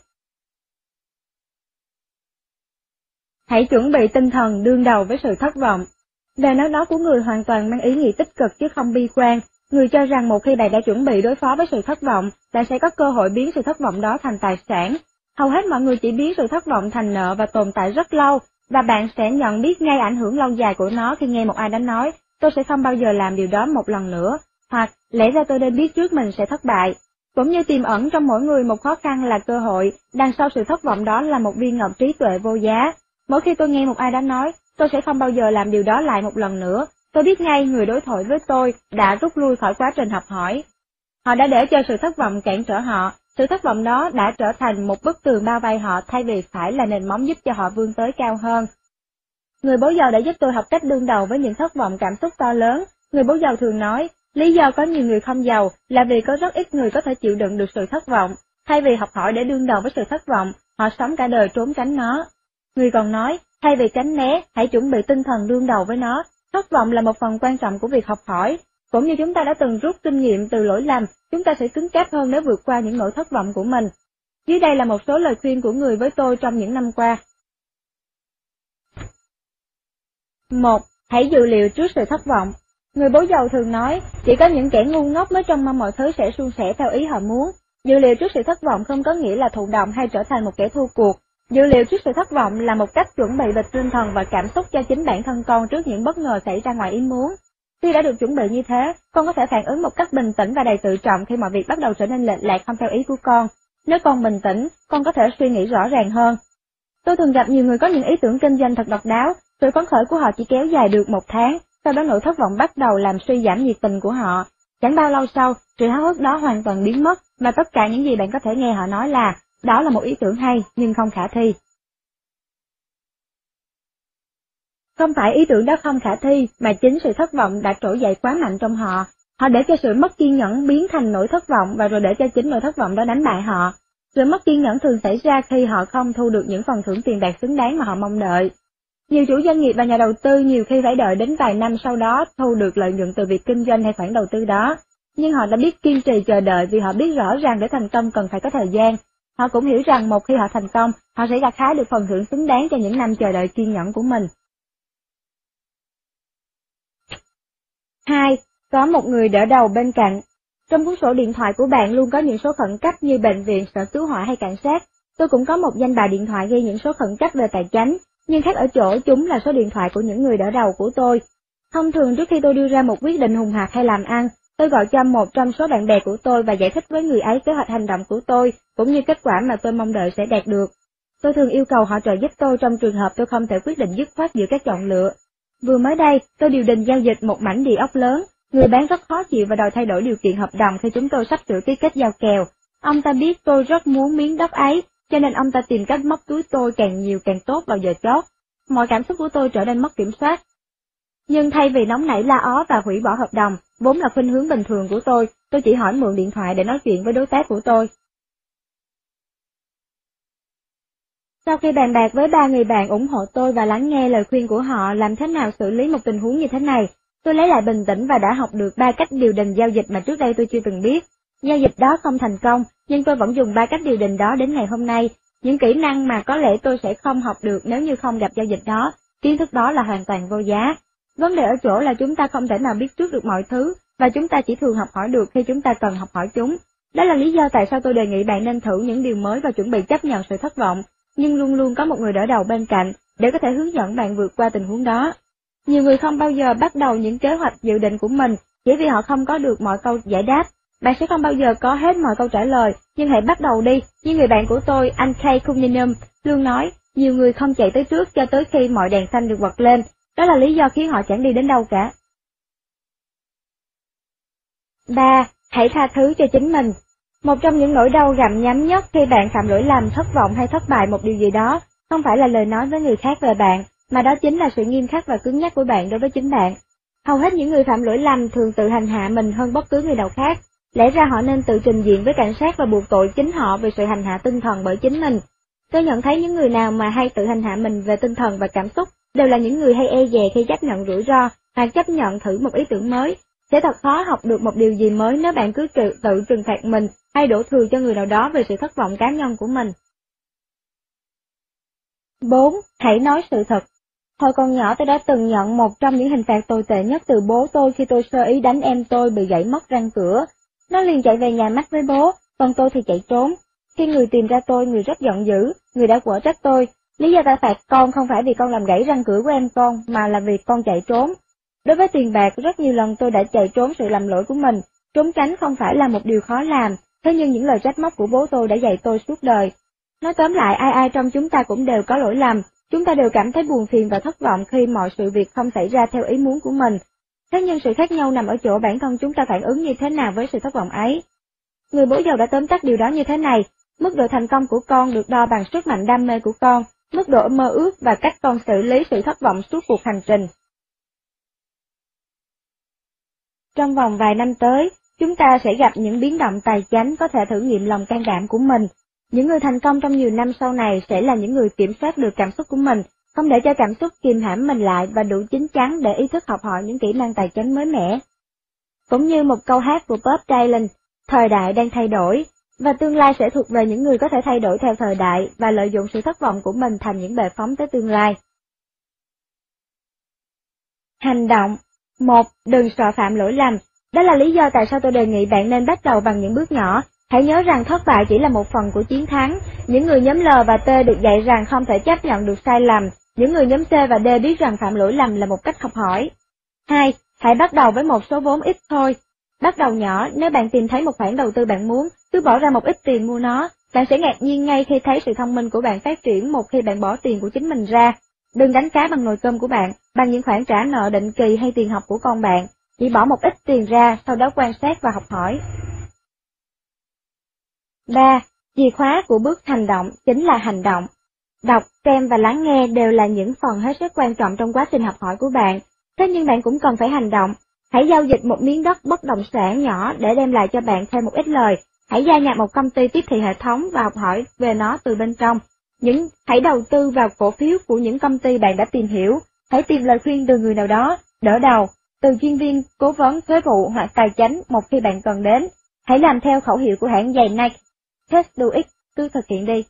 Hãy chuẩn bị tinh thần đương đầu với sự thất vọng. Lời nói đó của người hoàn toàn mang ý nghĩa tích cực chứ không bi quan. Người cho rằng một khi bạn đã chuẩn bị đối phó với sự thất vọng, bạn sẽ có cơ hội biến sự thất vọng đó thành tài sản. Hầu hết mọi người chỉ biến sự thất vọng thành nợ và tồn tại rất lâu, và bạn sẽ nhận biết ngay ảnh hưởng lâu dài của nó khi nghe một ai đó nói, tôi sẽ không bao giờ làm điều đó một lần nữa, hoặc lẽ ra tôi nên biết trước mình sẽ thất bại. Cũng như tiềm ẩn trong mỗi người một khó khăn là cơ hội, đằng sau sự thất vọng đó là một viên ngọc trí tuệ vô giá. Mỗi khi tôi nghe một ai đó nói, tôi sẽ không bao giờ làm điều đó lại một lần nữa, tôi biết ngay người đối thoại với tôi đã rút lui khỏi quá trình học hỏi. Họ đã để cho sự thất vọng cản trở họ, sự thất vọng đó đã trở thành một bức tường bao vây họ thay vì phải là nền móng giúp cho họ vươn tới cao hơn. Người bố giàu đã giúp tôi học cách đương đầu với những thất vọng cảm xúc to lớn. Người bố giàu thường nói, lý do có nhiều người không giàu là vì có rất ít người có thể chịu đựng được sự thất vọng. Thay vì học hỏi để đương đầu với sự thất vọng, họ sống cả đời trốn tránh nó. Người còn nói, thay vì tránh né, hãy chuẩn bị tinh thần đương đầu với nó. Thất vọng là một phần quan trọng của việc học hỏi. Cũng như chúng ta đã từng rút kinh nghiệm từ lỗi lầm, chúng ta sẽ cứng cáp hơn nếu vượt qua những nỗi thất vọng của mình. Dưới đây là một số lời khuyên của người với tôi trong những năm qua. một. Hãy dự liệu trước sự thất vọng. Người bố giàu thường nói, chỉ có những kẻ ngu ngốc mới trông mong mọi thứ sẽ suôn sẻ theo ý họ muốn. Dự liệu trước sự thất vọng không có nghĩa là thụ động hay trở thành một kẻ thua cuộc. Dự liệu trước sự thất vọng là một cách chuẩn bị về tinh thần và cảm xúc cho chính bản thân con trước những bất ngờ xảy ra ngoài ý muốn. Khi đã được chuẩn bị như thế, con có thể phản ứng một cách bình tĩnh và đầy tự trọng khi mọi việc bắt đầu trở nên lệch lạc không theo ý của con. Nếu con bình tĩnh, con có thể suy nghĩ rõ ràng hơn. Tôi thường gặp nhiều người có những ý tưởng kinh doanh thật độc đáo, sự phấn khởi của họ chỉ kéo dài được một tháng, sau đó nỗi thất vọng bắt đầu làm suy giảm nhiệt tình của họ. Chẳng bao lâu sau, sự háo hức đó hoàn toàn biến mất, và tất cả những gì bạn có thể nghe họ nói là, đó là một ý tưởng hay nhưng không khả thi. Không phải ý tưởng đó không khả thi, mà chính sự thất vọng đã trỗi dậy quá mạnh trong họ. Họ để cho sự mất kiên nhẫn biến thành nỗi thất vọng và rồi để cho chính nỗi thất vọng đó đánh bại họ. Sự mất kiên nhẫn thường xảy ra khi họ không thu được những phần thưởng tiền bạc xứng đáng mà họ mong đợi. Nhiều chủ doanh nghiệp và nhà đầu tư nhiều khi phải đợi đến vài năm sau đó thu được lợi nhuận từ việc kinh doanh hay khoản đầu tư đó. Nhưng họ đã biết kiên trì chờ đợi vì họ biết rõ ràng để thành công cần phải có thời gian. Họ cũng hiểu rằng một khi họ thành công, họ sẽ gặt hái được phần thưởng xứng đáng cho những năm chờ đợi kiên nhẫn của mình. hai. Có một người đỡ đầu bên cạnh. Trong cuốn sổ điện thoại của bạn luôn có những số khẩn cấp như bệnh viện, sở cứu hỏa hay cảnh sát. Tôi cũng có một danh bạ điện thoại ghi những số khẩn cấp về tài chánh, nhưng khác ở chỗ chúng là số điện thoại của những người đỡ đầu của tôi. Thông thường trước khi tôi đưa ra một quyết định hùng hạp hay làm ăn, tôi gọi cho một trong số bạn bè của tôi và giải thích với người ấy kế hoạch hành động của tôi, cũng như kết quả mà tôi mong đợi sẽ đạt được. Tôi thường yêu cầu họ trợ giúp tôi trong trường hợp tôi không thể quyết định dứt khoát giữa các chọn lựa. Vừa mới đây, tôi điều đình giao dịch một mảnh địa ốc lớn. Người bán rất khó chịu và đòi thay đổi điều kiện hợp đồng khi chúng tôi sắp sửa ký kết giao kèo. Ông ta biết tôi rất muốn miếng đất ấy, cho nên ông ta tìm cách móc túi tôi càng nhiều càng tốt vào giờ chót. Mọi cảm xúc của tôi trở nên mất kiểm soát. Nhưng thay vì nóng nảy la ó và hủy bỏ hợp đồng, vốn là khuynh hướng bình thường của tôi, tôi chỉ hỏi mượn điện thoại để nói chuyện với đối tác của tôi. Sau khi bàn bạc với ba người bạn ủng hộ tôi và lắng nghe lời khuyên của họ làm thế nào xử lý một tình huống như thế này, tôi lấy lại bình tĩnh và đã học được ba cách điều đình giao dịch mà trước đây tôi chưa từng biết. Giao dịch đó không thành công, nhưng tôi vẫn dùng ba cách điều đình đó đến ngày hôm nay. những kỹ năng mà có lẽ tôi sẽ không học được nếu như không gặp giao dịch đó, kiến thức đó là hoàn toàn vô giá. Vấn đề ở chỗ là chúng ta không thể nào biết trước được mọi thứ, và chúng ta chỉ thường học hỏi được khi chúng ta cần học hỏi chúng. Đó là lý do tại sao tôi đề nghị bạn nên thử những điều mới và chuẩn bị chấp nhận sự thất vọng, nhưng luôn luôn có một người đỡ đầu bên cạnh để có thể hướng dẫn bạn vượt qua tình huống đó. Nhiều người không bao giờ bắt đầu những kế hoạch dự định của mình chỉ vì họ không có được mọi câu giải đáp. Bạn sẽ không bao giờ có hết mọi câu trả lời, nhưng hãy bắt đầu đi. Như người bạn của tôi, anh Kay Cunningham, luôn nói, nhiều người không chạy tới trước cho tới khi mọi đèn xanh được bật lên. Đó là lý do khiến họ chẳng đi đến đâu cả. ba. Hãy tha thứ cho chính mình. Một trong những nỗi đau gặm nhấm nhất khi bạn phạm lỗi lầm, thất vọng hay thất bại một điều gì đó, không phải là lời nói với người khác về bạn, mà đó chính là sự nghiêm khắc và cứng nhắc của bạn đối với chính bạn. Hầu hết những người phạm lỗi lầm thường tự hành hạ mình hơn bất cứ người nào khác. Lẽ ra họ nên tự trình diện với cảnh sát và buộc tội chính họ về sự hành hạ tinh thần bởi chính mình. Tôi nhận thấy những người nào mà hay tự hành hạ mình về tinh thần và cảm xúc đều là những người hay e dè khi chấp nhận rủi ro hoặc chấp nhận thử một ý tưởng mới. Sẽ thật khó học được một điều gì mới nếu bạn cứ tự, tự trừng phạt mình hay đổ thừa cho người nào đó về sự thất vọng cá nhân của mình. bốn. Hãy nói sự thật. Hồi còn nhỏ tôi đã từng nhận một trong những hình phạt tồi tệ nhất từ bố tôi khi tôi sơ ý đánh em tôi bị gãy mất răng cửa. Nó liền chạy về nhà mách với bố, còn tôi thì chạy trốn. Khi người tìm ra tôi, người rất giận dữ, người đã quở trách tôi. Lý do ta phạt con không phải vì con làm gãy răng cửa của em con, mà là vì con chạy trốn. Đối với tiền bạc, rất nhiều lần tôi đã chạy trốn sự làm lỗi của mình. Trốn tránh không phải là một điều khó làm, thế nhưng những lời trách móc của bố tôi đã dạy tôi suốt đời. Nói tóm lại, ai ai trong chúng ta cũng đều có lỗi lầm, chúng ta đều cảm thấy buồn phiền và thất vọng khi mọi sự việc không xảy ra theo ý muốn của mình. Thế nhưng sự khác nhau nằm ở chỗ bản thân chúng ta phản ứng như thế nào với sự thất vọng ấy. Người bố giàu đã tóm tắt điều đó như thế này: mức độ thành công của con được đo bằng sức mạnh đam mê của con, mức độ mơ ước và cách con xử lý sự thất vọng suốt cuộc hành trình. Trong vòng vài năm tới, chúng ta sẽ gặp những biến động tài chánh có thể thử nghiệm lòng can đảm của mình. Những người thành công trong nhiều năm sau này sẽ là những người kiểm soát được cảm xúc của mình, không để cho cảm xúc kìm hãm mình lại và đủ chín chắn để ý thức học hỏi những kỹ năng tài chánh mới mẻ. Cũng như một câu hát của Bob Dylan, thời đại đang thay đổi, và tương lai sẽ thuộc về những người có thể thay đổi theo thời đại và lợi dụng sự thất vọng của mình thành những bệ phóng tới tương lai. Hành động. một. Đừng sợ phạm lỗi lầm. Đó là lý do tại sao tôi đề nghị bạn nên bắt đầu bằng những bước nhỏ. Hãy nhớ rằng thất bại chỉ là một phần của chiến thắng. Những người nhóm L và T được dạy rằng không thể chấp nhận được sai lầm. Những người nhóm C và D biết rằng phạm lỗi lầm là một cách học hỏi. hai. Hãy bắt đầu với một số vốn ít thôi. Bắt đầu nhỏ, nếu bạn tìm thấy một khoản đầu tư bạn muốn, cứ bỏ ra một ít tiền mua nó. Bạn sẽ ngạc nhiên ngay khi thấy sự thông minh của bạn phát triển một khi bạn bỏ tiền của chính mình ra. Đừng đánh cá bằng nồi cơm của bạn, bằng những khoản trả nợ định kỳ hay tiền học của con bạn. Chỉ bỏ một ít tiền ra, sau đó quan sát và học hỏi. ba. Chìa khóa của bước hành động chính là hành động. Đọc, xem và lắng nghe đều là những phần hết sức quan trọng trong quá trình học hỏi của bạn. Thế nhưng bạn cũng cần phải hành động. Hãy giao dịch một miếng đất bất động sản nhỏ để đem lại cho bạn thêm một ít lời. Hãy gia nhập một công ty tiếp thị hệ thống và học hỏi về nó từ bên trong. Những hãy đầu tư vào cổ phiếu của những công ty bạn đã tìm hiểu. Hãy tìm lời khuyên từ người nào đó, đỡ đầu, từ chuyên viên, cố vấn, thuế vụ hoặc tài chánh một khi bạn cần đến. Hãy làm theo khẩu hiệu của hãng giày Nike. Test do it, cứ thực hiện đi.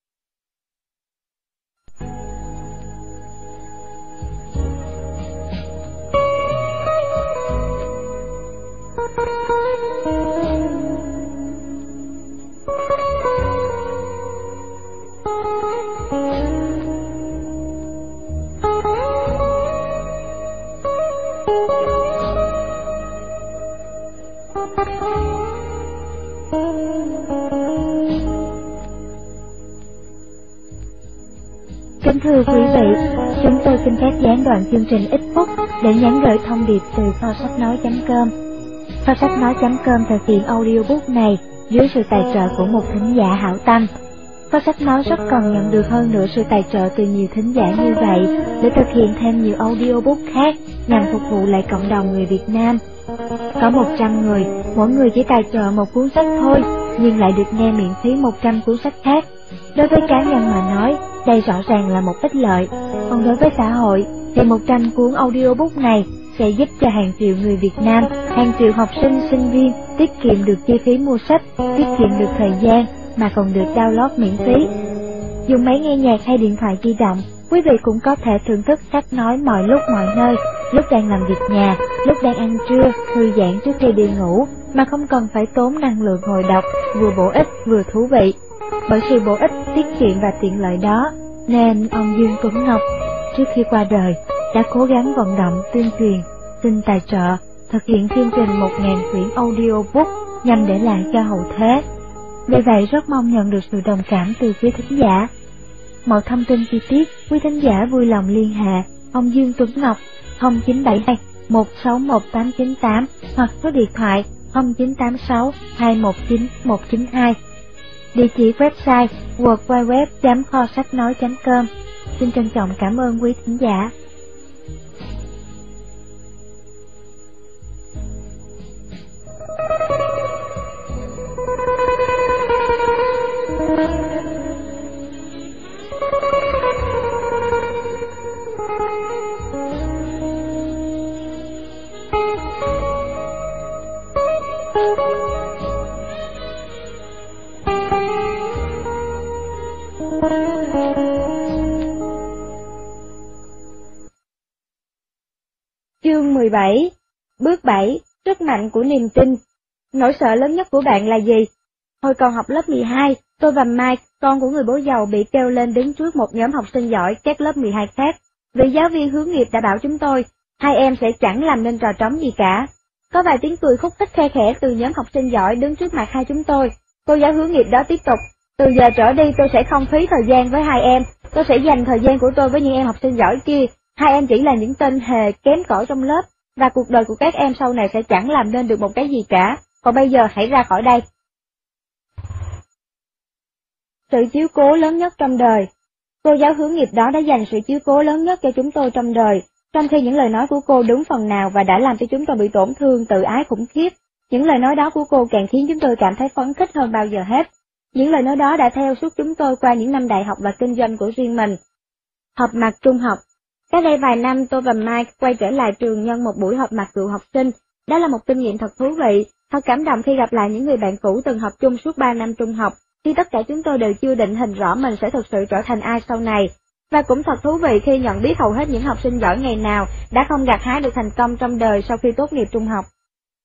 Kính thưa quý vị, chúng tôi xin phép gián đoạn chương trình ít phút để nhắn gửi thông điệp từ kho sách nói chấm com. Kho sách nói chấm com thực hiện audiobook này dưới sự tài trợ của một thính giả hảo tâm. Kho sách nói rất cần nhận được hơn nữa sự tài trợ từ nhiều thính giả như vậy để thực hiện thêm nhiều audiobook khác nhằm phục vụ lại cộng đồng người Việt Nam. Có một trăm người, mỗi người chỉ tài trợ một cuốn sách thôi, nhưng lại được nghe miễn phí một trăm cuốn sách khác. Đối với cá nhân mà nói, đây rõ ràng là một ích lợi, còn đối với xã hội, thì một trăm cuốn audiobook này sẽ giúp cho hàng triệu người Việt Nam, hàng triệu học sinh, sinh viên tiết kiệm được chi phí mua sách, tiết kiệm được thời gian, mà còn được download miễn phí. Dùng máy nghe nhạc hay điện thoại di động, quý vị cũng có thể thưởng thức sách nói mọi lúc mọi nơi, lúc đang làm việc nhà, lúc đang ăn trưa, thư giãn trước khi đi ngủ, mà không cần phải tốn năng lượng ngồi đọc, vừa bổ ích vừa thú vị. Bởi sự bổ ích, tiết kiệm và tiện lợi đó, nên ông Dương Tuấn Ngọc, trước khi qua đời, đã cố gắng vận động tuyên truyền, xin tài trợ, thực hiện chương trình một nghìn quyển audiobook nhằm để lại cho hậu thế. Vì vậy rất mong nhận được sự đồng cảm từ phía thính giả. Mọi thông tin chi tiết, quý thính giả vui lòng liên hệ ông Dương Tuấn Ngọc không chín bảy hai một sáu một tám chín tám hoặc số điện thoại không chín tám sáu hai một chín một chín hai. Địa chỉ website w w w chấm kho sách nói chấm com. Xin trân trọng cảm ơn quý thính giả. Chương mười bảy. Bước bảy. Sức mạnh của niềm tin. Nỗi sợ lớn nhất của bạn là gì? Hồi còn học lớp mười hai, tôi và Mike, con của người bố giàu, bị kêu lên đứng trước một nhóm học sinh giỏi các lớp mười hai khác. Vị giáo viên hướng nghiệp đã bảo chúng tôi, hai em sẽ chẳng làm nên trò trống gì cả. Có vài tiếng cười khúc khích khe khẽ từ nhóm học sinh giỏi đứng trước mặt hai chúng tôi. Cô giáo hướng nghiệp đó tiếp tục, từ giờ trở đi tôi sẽ không phí thời gian với hai em, tôi sẽ dành thời gian của tôi với những em học sinh giỏi kia. Hai em chỉ là những tên hề kém cỏi trong lớp, và cuộc đời của các em sau này sẽ chẳng làm nên được một cái gì cả, còn bây giờ hãy ra khỏi đây. Sự chiếu cố lớn nhất trong đời. Cô giáo hướng nghiệp đó đã dành sự chiếu cố lớn nhất cho chúng tôi trong đời, trong khi những lời nói của cô đúng phần nào và đã làm cho chúng tôi bị tổn thương tự ái khủng khiếp. Những lời nói đó của cô càng khiến chúng tôi cảm thấy phấn khích hơn bao giờ hết. Những lời nói đó đã theo suốt chúng tôi qua những năm đại học và kinh doanh của riêng mình. Họp mặt trung học. Cách đây vài năm tôi và Mike quay trở lại trường nhân một buổi họp mặt cựu học sinh. Đó là một kinh nghiệm thật thú vị, thật cảm động khi gặp lại những người bạn cũ từng học chung suốt ba năm trung học, khi tất cả chúng tôi đều chưa định hình rõ mình sẽ thực sự trở thành ai sau này. Và cũng thật thú vị khi nhận biết hầu hết những học sinh giỏi ngày nào đã không gặt hái được thành công trong đời sau khi tốt nghiệp trung học.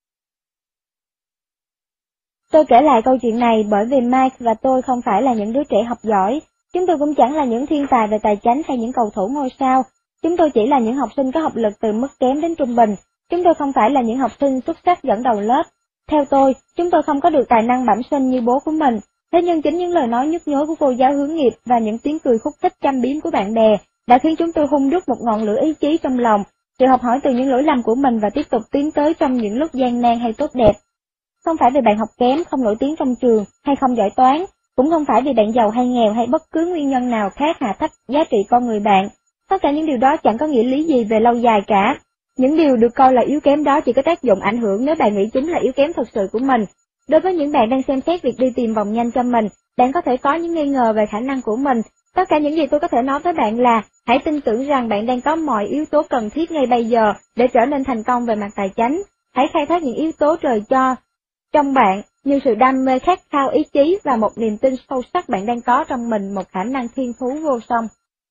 Tôi kể lại câu chuyện này bởi vì Mike và tôi không phải là những đứa trẻ học giỏi, chúng tôi cũng chẳng là những thiên tài về tài chánh hay những cầu thủ ngôi sao. Chúng tôi chỉ là những học sinh có học lực từ mức kém đến trung bình, chúng tôi không phải là những học sinh xuất sắc dẫn đầu lớp. Theo tôi, chúng tôi không có được tài năng bẩm sinh như bố của mình, thế nhưng chính những lời nói nhức nhối của cô giáo hướng nghiệp và những tiếng cười khúc khích châm biếm của bạn bè đã khiến chúng tôi hun đúc một ngọn lửa ý chí trong lòng, sự học hỏi từ những lỗi lầm của mình và tiếp tục tiến tới trong những lúc gian nan hay tốt đẹp. Không phải vì bạn học kém, không nổi tiếng trong trường hay không giỏi toán, cũng không phải vì bạn giàu hay nghèo hay bất cứ nguyên nhân nào khác hạ thấp giá trị con người bạn. Tất cả những điều đó chẳng có nghĩa lý gì về lâu dài cả. Những điều được coi là yếu kém đó chỉ có tác dụng ảnh hưởng nếu bạn nghĩ chúng là yếu kém thực sự của mình. Đối với những bạn đang xem xét việc đi tìm vòng nhanh cho mình, bạn có thể có những nghi ngờ về khả năng của mình. Tất cả những gì tôi có thể nói với bạn là, hãy tin tưởng rằng bạn đang có mọi yếu tố cần thiết ngay bây giờ để trở nên thành công về mặt tài chánh. Hãy khai thác những yếu tố trời cho trong bạn, như sự đam mê khát khao ý chí và một niềm tin sâu sắc bạn đang có trong mình một khả năng thiên phú vô song.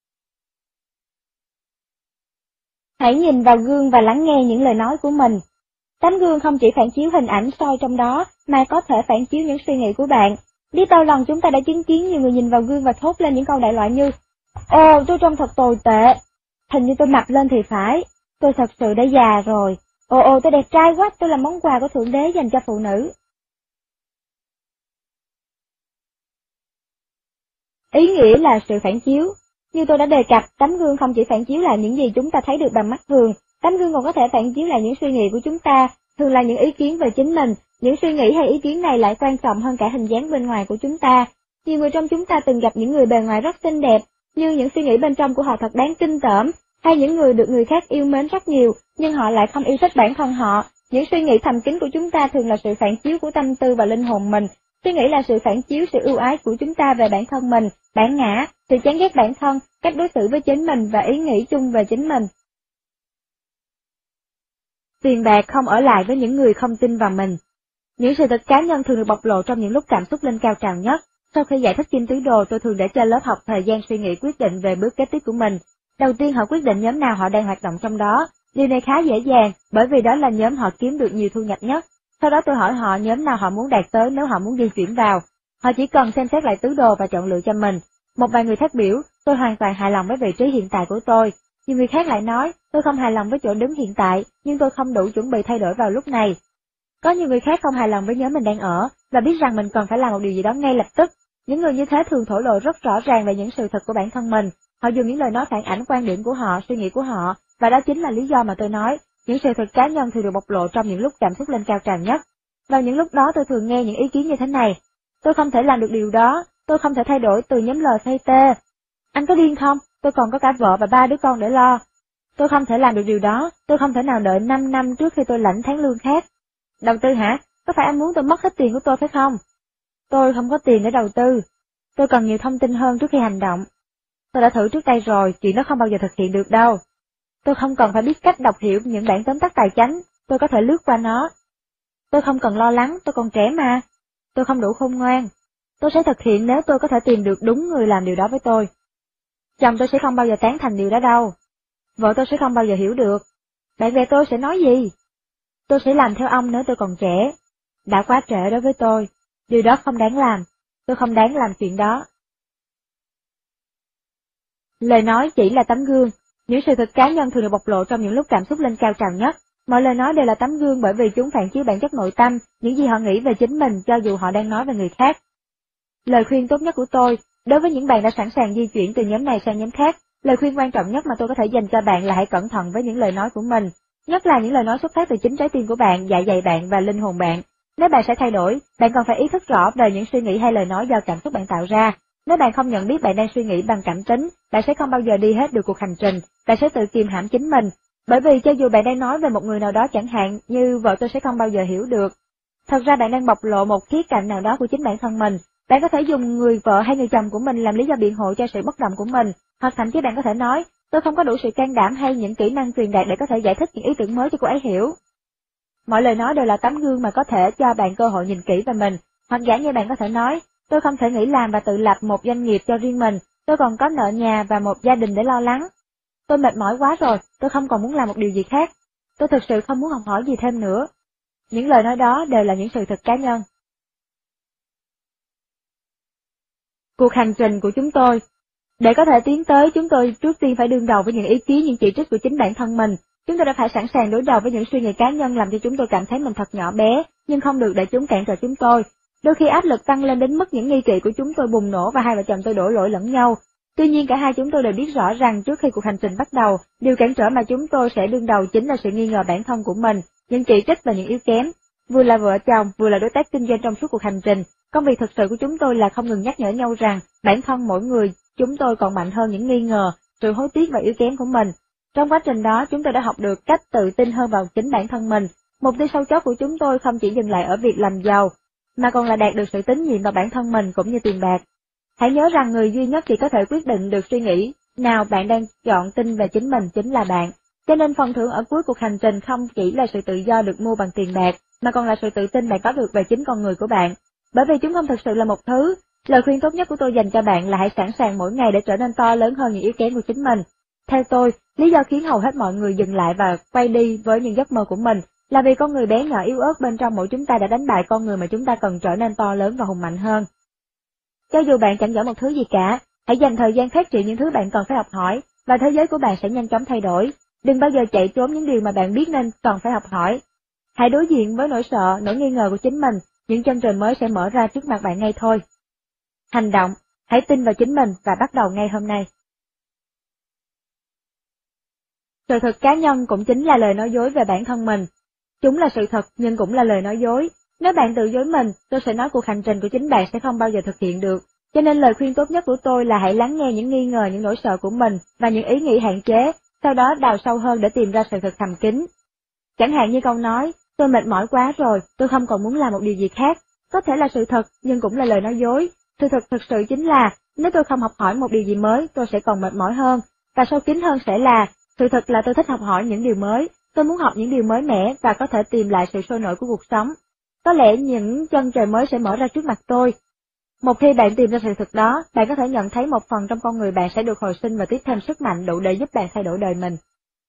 Hãy nhìn vào gương và lắng nghe những lời nói của mình. Tấm gương không chỉ phản chiếu hình ảnh soi trong đó, mà có thể phản chiếu những suy nghĩ của bạn. Biết bao lần chúng ta đã chứng kiến nhiều người nhìn vào gương và thốt lên những câu đại loại như, ồ, tôi trông thật tồi tệ, hình như tôi mập lên thì phải, tôi thật sự đã già rồi, ồ ồ tôi đẹp trai quá, tôi là món quà của Thượng Đế dành cho phụ nữ. Ý nghĩa là sự phản chiếu. Như tôi đã đề cập, tấm gương không chỉ phản chiếu lại những gì chúng ta thấy được bằng mắt thường, tấm gương còn có thể phản chiếu lại những suy nghĩ của chúng ta, thường là những ý kiến về chính mình. Những suy nghĩ hay ý kiến này lại quan trọng hơn cả hình dáng bên ngoài của chúng ta. Nhiều người trong chúng ta từng gặp những người bề ngoài rất xinh đẹp, nhưng những suy nghĩ bên trong của họ thật đáng kinh tởm, hay những người được người khác yêu mến rất nhiều, nhưng họ lại không yêu thích bản thân họ. Những suy nghĩ thầm kín của chúng ta thường là sự phản chiếu của tâm tư và linh hồn mình. Suy nghĩ là sự phản chiếu sự ưu ái của chúng ta về bản thân mình, bản ngã, sự chán ghét bản thân, cách đối xử với chính mình và ý nghĩ chung về chính mình. Tiền bạc không ở lại với những người không tin vào mình. Những sự thật cá nhân thường được bộc lộ trong những lúc cảm xúc lên cao trào nhất, Sau khi giải thích kim tứ đồ, tôi thường để cho lớp học thời gian suy nghĩ quyết định về bước kế tiếp của mình. Đầu tiên họ quyết định nhóm nào họ đang hoạt động trong đó. Điều này khá dễ dàng, bởi vì đó là nhóm họ kiếm được nhiều thu nhập nhất. Sau đó tôi hỏi họ nhóm nào họ muốn đạt tới nếu họ muốn di chuyển vào. Họ chỉ cần xem xét lại tứ đồ và chọn lựa cho mình. Một vài người phát biểu, tôi hoàn toàn hài lòng với vị trí hiện tại của tôi. Nhiều người khác lại nói, tôi không hài lòng với chỗ đứng hiện tại, nhưng tôi không đủ chuẩn bị thay đổi vào lúc này. Có nhiều người khác không hài lòng với nhóm mình đang ở, và biết rằng mình cần phải làm một điều gì đó ngay lập tức. Những người như thế thường thổ lộ rất rõ ràng về những sự thật của bản thân mình. Họ dùng những lời nói phản ảnh quan điểm của họ, suy nghĩ của họ, và đó chính là lý do mà tôi nói, những sự thật cá nhân thường được bộc lộ trong những lúc cảm xúc lên cao trào nhất. Vào những lúc đó tôi thường nghe những ý kiến như thế này: tôi không thể làm được điều đó, tôi không thể thay đổi từ nhóm L sang T. Anh có điên không? Tôi còn có cả vợ và ba đứa con để lo. Tôi không thể làm được điều đó, tôi không thể nào đợi năm năm trước khi tôi lãnh tháng lương khác. Đầu tư hả? Có phải anh muốn tôi mất hết tiền của tôi phải không? Tôi không có tiền để đầu tư. Tôi cần nhiều thông tin hơn trước khi hành động. Tôi đã thử trước đây rồi, chuyện đó không bao giờ thực hiện được đâu. Tôi không cần phải biết cách đọc hiểu những bản tóm tắt tài chánh, tôi có thể lướt qua nó. Tôi không cần lo lắng, tôi còn trẻ mà. Tôi không đủ khôn ngoan. Tôi sẽ thực hiện nếu tôi có thể tìm được đúng người làm điều đó với tôi. Chồng tôi sẽ không bao giờ tán thành điều đó đâu. Vợ tôi sẽ không bao giờ hiểu được. Bạn bè tôi sẽ nói gì? Tôi sẽ làm theo ông nếu tôi còn trẻ. Đã quá trễ đối với tôi. Điều đó không đáng làm. Tôi không đáng làm chuyện đó. Lời nói chỉ là tấm gương. Những sự thật cá nhân thường được bộc lộ trong những lúc cảm xúc lên cao trào nhất. Mọi lời nói đều là tấm gương bởi vì chúng phản chiếu bản chất nội tâm, những gì họ nghĩ về chính mình cho dù họ đang nói về người khác. Lời khuyên tốt nhất của tôi, đối với những bạn đã sẵn sàng di chuyển từ nhóm này sang nhóm khác, lời khuyên quan trọng nhất mà tôi có thể dành cho bạn là hãy cẩn thận với những lời nói của mình, nhất là những lời nói xuất phát từ chính trái tim của bạn, dạ dày bạn và linh hồn bạn. Nếu bạn sẽ thay đổi, bạn cần phải ý thức rõ về những suy nghĩ hay lời nói do cảm xúc bạn tạo ra. Nếu bạn không nhận biết bạn đang suy nghĩ bằng cảm tính, bạn sẽ không bao giờ đi hết được cuộc hành trình, bạn sẽ tự kìm hãm chính mình. Bởi vì cho dù bạn đang nói về một người nào đó chẳng hạn như vợ tôi sẽ không bao giờ hiểu được. Thật ra bạn đang bộc lộ một khía cạnh nào đó của chính bản thân mình. Bạn có thể dùng người vợ hay người chồng của mình làm lý do biện hộ cho sự bất đồng của mình, hoặc thậm chí bạn có thể nói, tôi không có đủ sự can đảm hay những kỹ năng truyền đạt để có thể giải thích những ý tưởng mới cho cô ấy hiểu. Mọi lời nói đều là tấm gương mà có thể cho bạn cơ hội nhìn kỹ về mình, hoặc giả như bạn có thể nói, tôi không thể nghỉ làm và tự lập một doanh nghiệp cho riêng mình, tôi còn có nợ nhà và một gia đình để lo lắng. Tôi mệt mỏi quá rồi, tôi không còn muốn làm một điều gì khác. Tôi thực sự không muốn học hỏi gì thêm nữa. Những lời nói đó đều là những sự thật cá nhân. Cuộc hành trình của chúng tôi. Để có thể tiến tới, chúng tôi trước tiên phải đương đầu với những ý kiến, những chỉ trích của chính bản thân mình. Chúng tôi đã phải sẵn sàng đối đầu với những suy nghĩ cá nhân làm cho chúng tôi cảm thấy mình thật nhỏ bé, nhưng không được để chúng cản trở chúng tôi. Đôi khi áp lực tăng lên đến mức những nghi kỵ của chúng tôi bùng nổ và hai vợ chồng tôi đổ lỗi lẫn nhau. Tuy nhiên cả hai chúng tôi đều biết rõ rằng trước khi cuộc hành trình bắt đầu, điều cản trở mà chúng tôi sẽ đương đầu chính là sự nghi ngờ bản thân của mình, những chỉ trích và những yếu kém. Vừa là vợ chồng, vừa là đối tác kinh doanh trong suốt cuộc hành trình, công việc thực sự của chúng tôi là không ngừng nhắc nhở nhau rằng bản thân mỗi người chúng tôi còn mạnh hơn những nghi ngờ, sự hối tiếc và yếu kém của mình. Trong quá trình đó, chúng tôi đã học được cách tự tin hơn vào chính bản thân mình. Mục tiêu sâu chót của chúng tôi không chỉ dừng lại ở việc làm giàu, mà còn là đạt được sự tín nhiệm vào bản thân mình cũng như tiền bạc. Hãy nhớ rằng người duy nhất chỉ có thể quyết định được suy nghĩ nào bạn đang chọn tin về chính mình chính là bạn. Cho nên phần thưởng ở cuối cuộc hành trình không chỉ là sự tự do được mua bằng tiền bạc, mà còn là sự tự tin bạn có được về chính con người của bạn. Bởi vì chúng không thực sự là một thứ. Lời khuyên tốt nhất của tôi dành cho bạn là hãy sẵn sàng mỗi ngày để trở nên to lớn hơn những yếu kém của chính mình. Theo tôi, lý do khiến hầu hết mọi người dừng lại và quay đi với những giấc mơ của mình là vì con người bé nhỏ yếu ớt bên trong mỗi chúng ta đã đánh bại con người mà chúng ta cần trở nên to lớn và hùng mạnh hơn. Cho dù bạn chẳng giỏi một thứ gì cả, hãy dành thời gian phát triển những thứ bạn cần phải học hỏi, và thế giới của bạn sẽ nhanh chóng thay đổi. Đừng bao giờ chạy trốn những điều mà bạn biết nên cần phải học hỏi. Hãy đối diện với nỗi sợ, nỗi nghi ngờ của chính mình, những chân trời mới sẽ mở ra trước mặt bạn ngay thôi. Hành động, hãy tin vào chính mình và bắt đầu ngay hôm nay. Sự thật cá nhân cũng chính là lời nói dối về bản thân mình. Chúng là sự thật nhưng cũng là lời nói dối. Nếu bạn tự dối mình, tôi sẽ nói cuộc hành trình của chính bạn sẽ không bao giờ thực hiện được. Cho nên lời khuyên tốt nhất của tôi là hãy lắng nghe những nghi ngờ, những nỗi sợ của mình và những ý nghĩ hạn chế, sau đó đào sâu hơn để tìm ra sự thật thầm kín. Chẳng hạn như câu nói, tôi mệt mỏi quá rồi, tôi không còn muốn làm một điều gì khác. Có thể là sự thật nhưng cũng là lời nói dối. Sự thật thực sự chính là, nếu tôi không học hỏi một điều gì mới, tôi sẽ còn mệt mỏi hơn. Và sâu kín hơn sẽ là, sự thật là tôi thích học hỏi những điều mới, tôi muốn học những điều mới mẻ và có thể tìm lại sự sôi nổi của cuộc sống. Có lẽ những chân trời mới sẽ mở ra trước mặt tôi. Một khi bạn tìm ra sự thực đó, bạn có thể nhận thấy một phần trong con người bạn sẽ được hồi sinh và tiếp thêm sức mạnh đủ để giúp bạn thay đổi đời mình.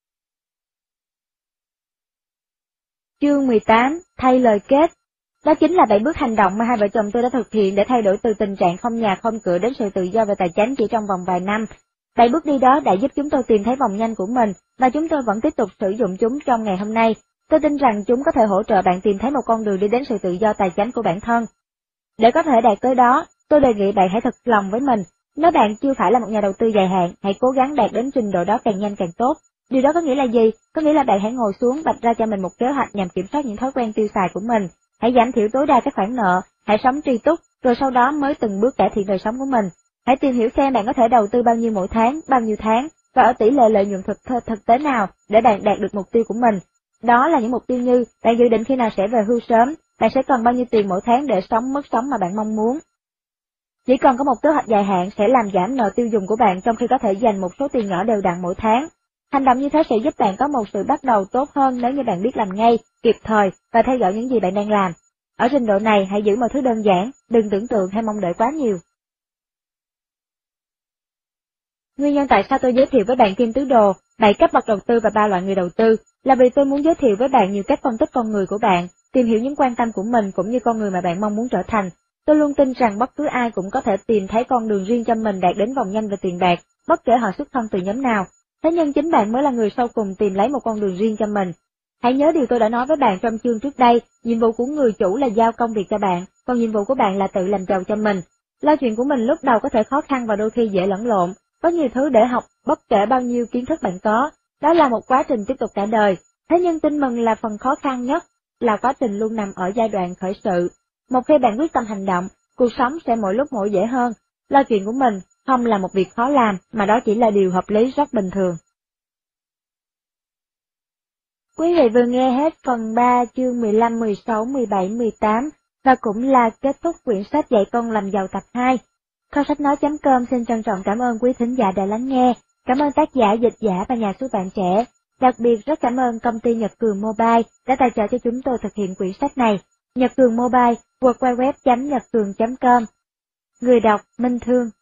Chương mười tám, thay lời kết. Đó chính là bảy bước hành động mà hai vợ chồng tôi đã thực hiện để thay đổi từ tình trạng không nhà không cửa đến sự tự do về tài chính chỉ trong vòng vài năm. Bảy bước đi đó đã giúp chúng tôi tìm thấy vòng nhanh của mình, và chúng tôi vẫn tiếp tục sử dụng chúng trong ngày hôm nay. Tôi tin rằng chúng có thể hỗ trợ bạn tìm thấy một con đường đi đến sự tự do tài chính của bản thân. Để có thể đạt tới đó, tôi đề nghị bạn hãy thật lòng với mình. Nếu bạn chưa phải là một nhà đầu tư dài hạn, hãy cố gắng đạt đến trình độ đó càng nhanh càng tốt. Điều đó có nghĩa là gì? Có nghĩa là bạn hãy ngồi xuống vạch ra cho mình một kế hoạch nhằm kiểm soát những thói quen tiêu xài của mình. Hãy giảm thiểu tối đa các khoản nợ, hãy sống tri túc, rồi sau đó mới từng bước cải thiện đời sống của mình. Hãy tìm hiểu xem bạn có thể đầu tư bao nhiêu mỗi tháng, bao nhiêu tháng, và ở tỷ lệ lợi nhuận thực thực tế nào để bạn đạt được mục tiêu của mình. Đó là những mục tiêu như bạn dự định khi nào sẽ về hưu sớm, bạn sẽ cần bao nhiêu tiền mỗi tháng để sống mức sống mà bạn mong muốn. Chỉ cần có một kế hoạch dài hạn sẽ làm giảm nợ tiêu dùng của bạn trong khi có thể dành một số tiền nhỏ đều đặn mỗi tháng. Hành động như thế sẽ giúp bạn có một sự bắt đầu tốt hơn nếu như bạn biết làm ngay, kịp thời và theo dõi những gì bạn đang làm. Ở trình độ này hãy giữ mọi thứ đơn giản, đừng tưởng tượng hay mong đợi quá nhiều. Nguyên nhân tại sao tôi giới thiệu với bạn Kim Tứ Đồ, bảy cấp bậc đầu tư và ba loại người đầu tư, là vì tôi muốn giới thiệu với bạn nhiều cách phân tích con người của bạn, tìm hiểu những quan tâm của mình cũng như con người mà bạn mong muốn trở thành. Tôi luôn tin rằng bất cứ ai cũng có thể tìm thấy con đường riêng cho mình đạt đến vòng nhanh về tiền bạc, bất kể họ xuất thân từ nhóm nào. Thế nhưng chính bạn mới là người sau cùng tìm lấy một con đường riêng cho mình. Hãy nhớ điều tôi đã nói với bạn trong chương trước đây, nhiệm vụ của người chủ là giao công việc cho bạn, còn nhiệm vụ của bạn là tự làm giàu cho mình. Lo chuyện của mình lúc đầu có thể khó khăn và đôi khi dễ lẫn lộn, có nhiều thứ để học bất kể bao nhiêu kiến thức bạn có, đó là một quá trình tiếp tục cả đời. Thế nhưng tin mừng là phần khó khăn nhất là quá trình luôn nằm ở giai đoạn khởi sự. Một khi bạn quyết tâm hành động, cuộc sống sẽ mỗi lúc mỗi dễ hơn. Lo chuyện của mình không là một việc khó làm, mà đó chỉ là điều hợp lý rất bình thường. Quý vị vừa nghe hết phần ba chương mười lăm, mười sáu, mười bảy, mười tám và cũng là kết thúc quyển sách Dạy con làm giàu tập hai. Kho sách nói chấm com xin trân trọng cảm ơn quý thính giả đã lắng nghe, cảm ơn tác giả, dịch giả và nhà xuất bản trẻ. Đặc biệt rất cảm ơn công ty Nhật Cường Mobile đã tài trợ cho chúng tôi thực hiện quyển sách này. Nhật Cường Mobile, w w w chấm nhật cường chấm com. Người đọc Minh Thương.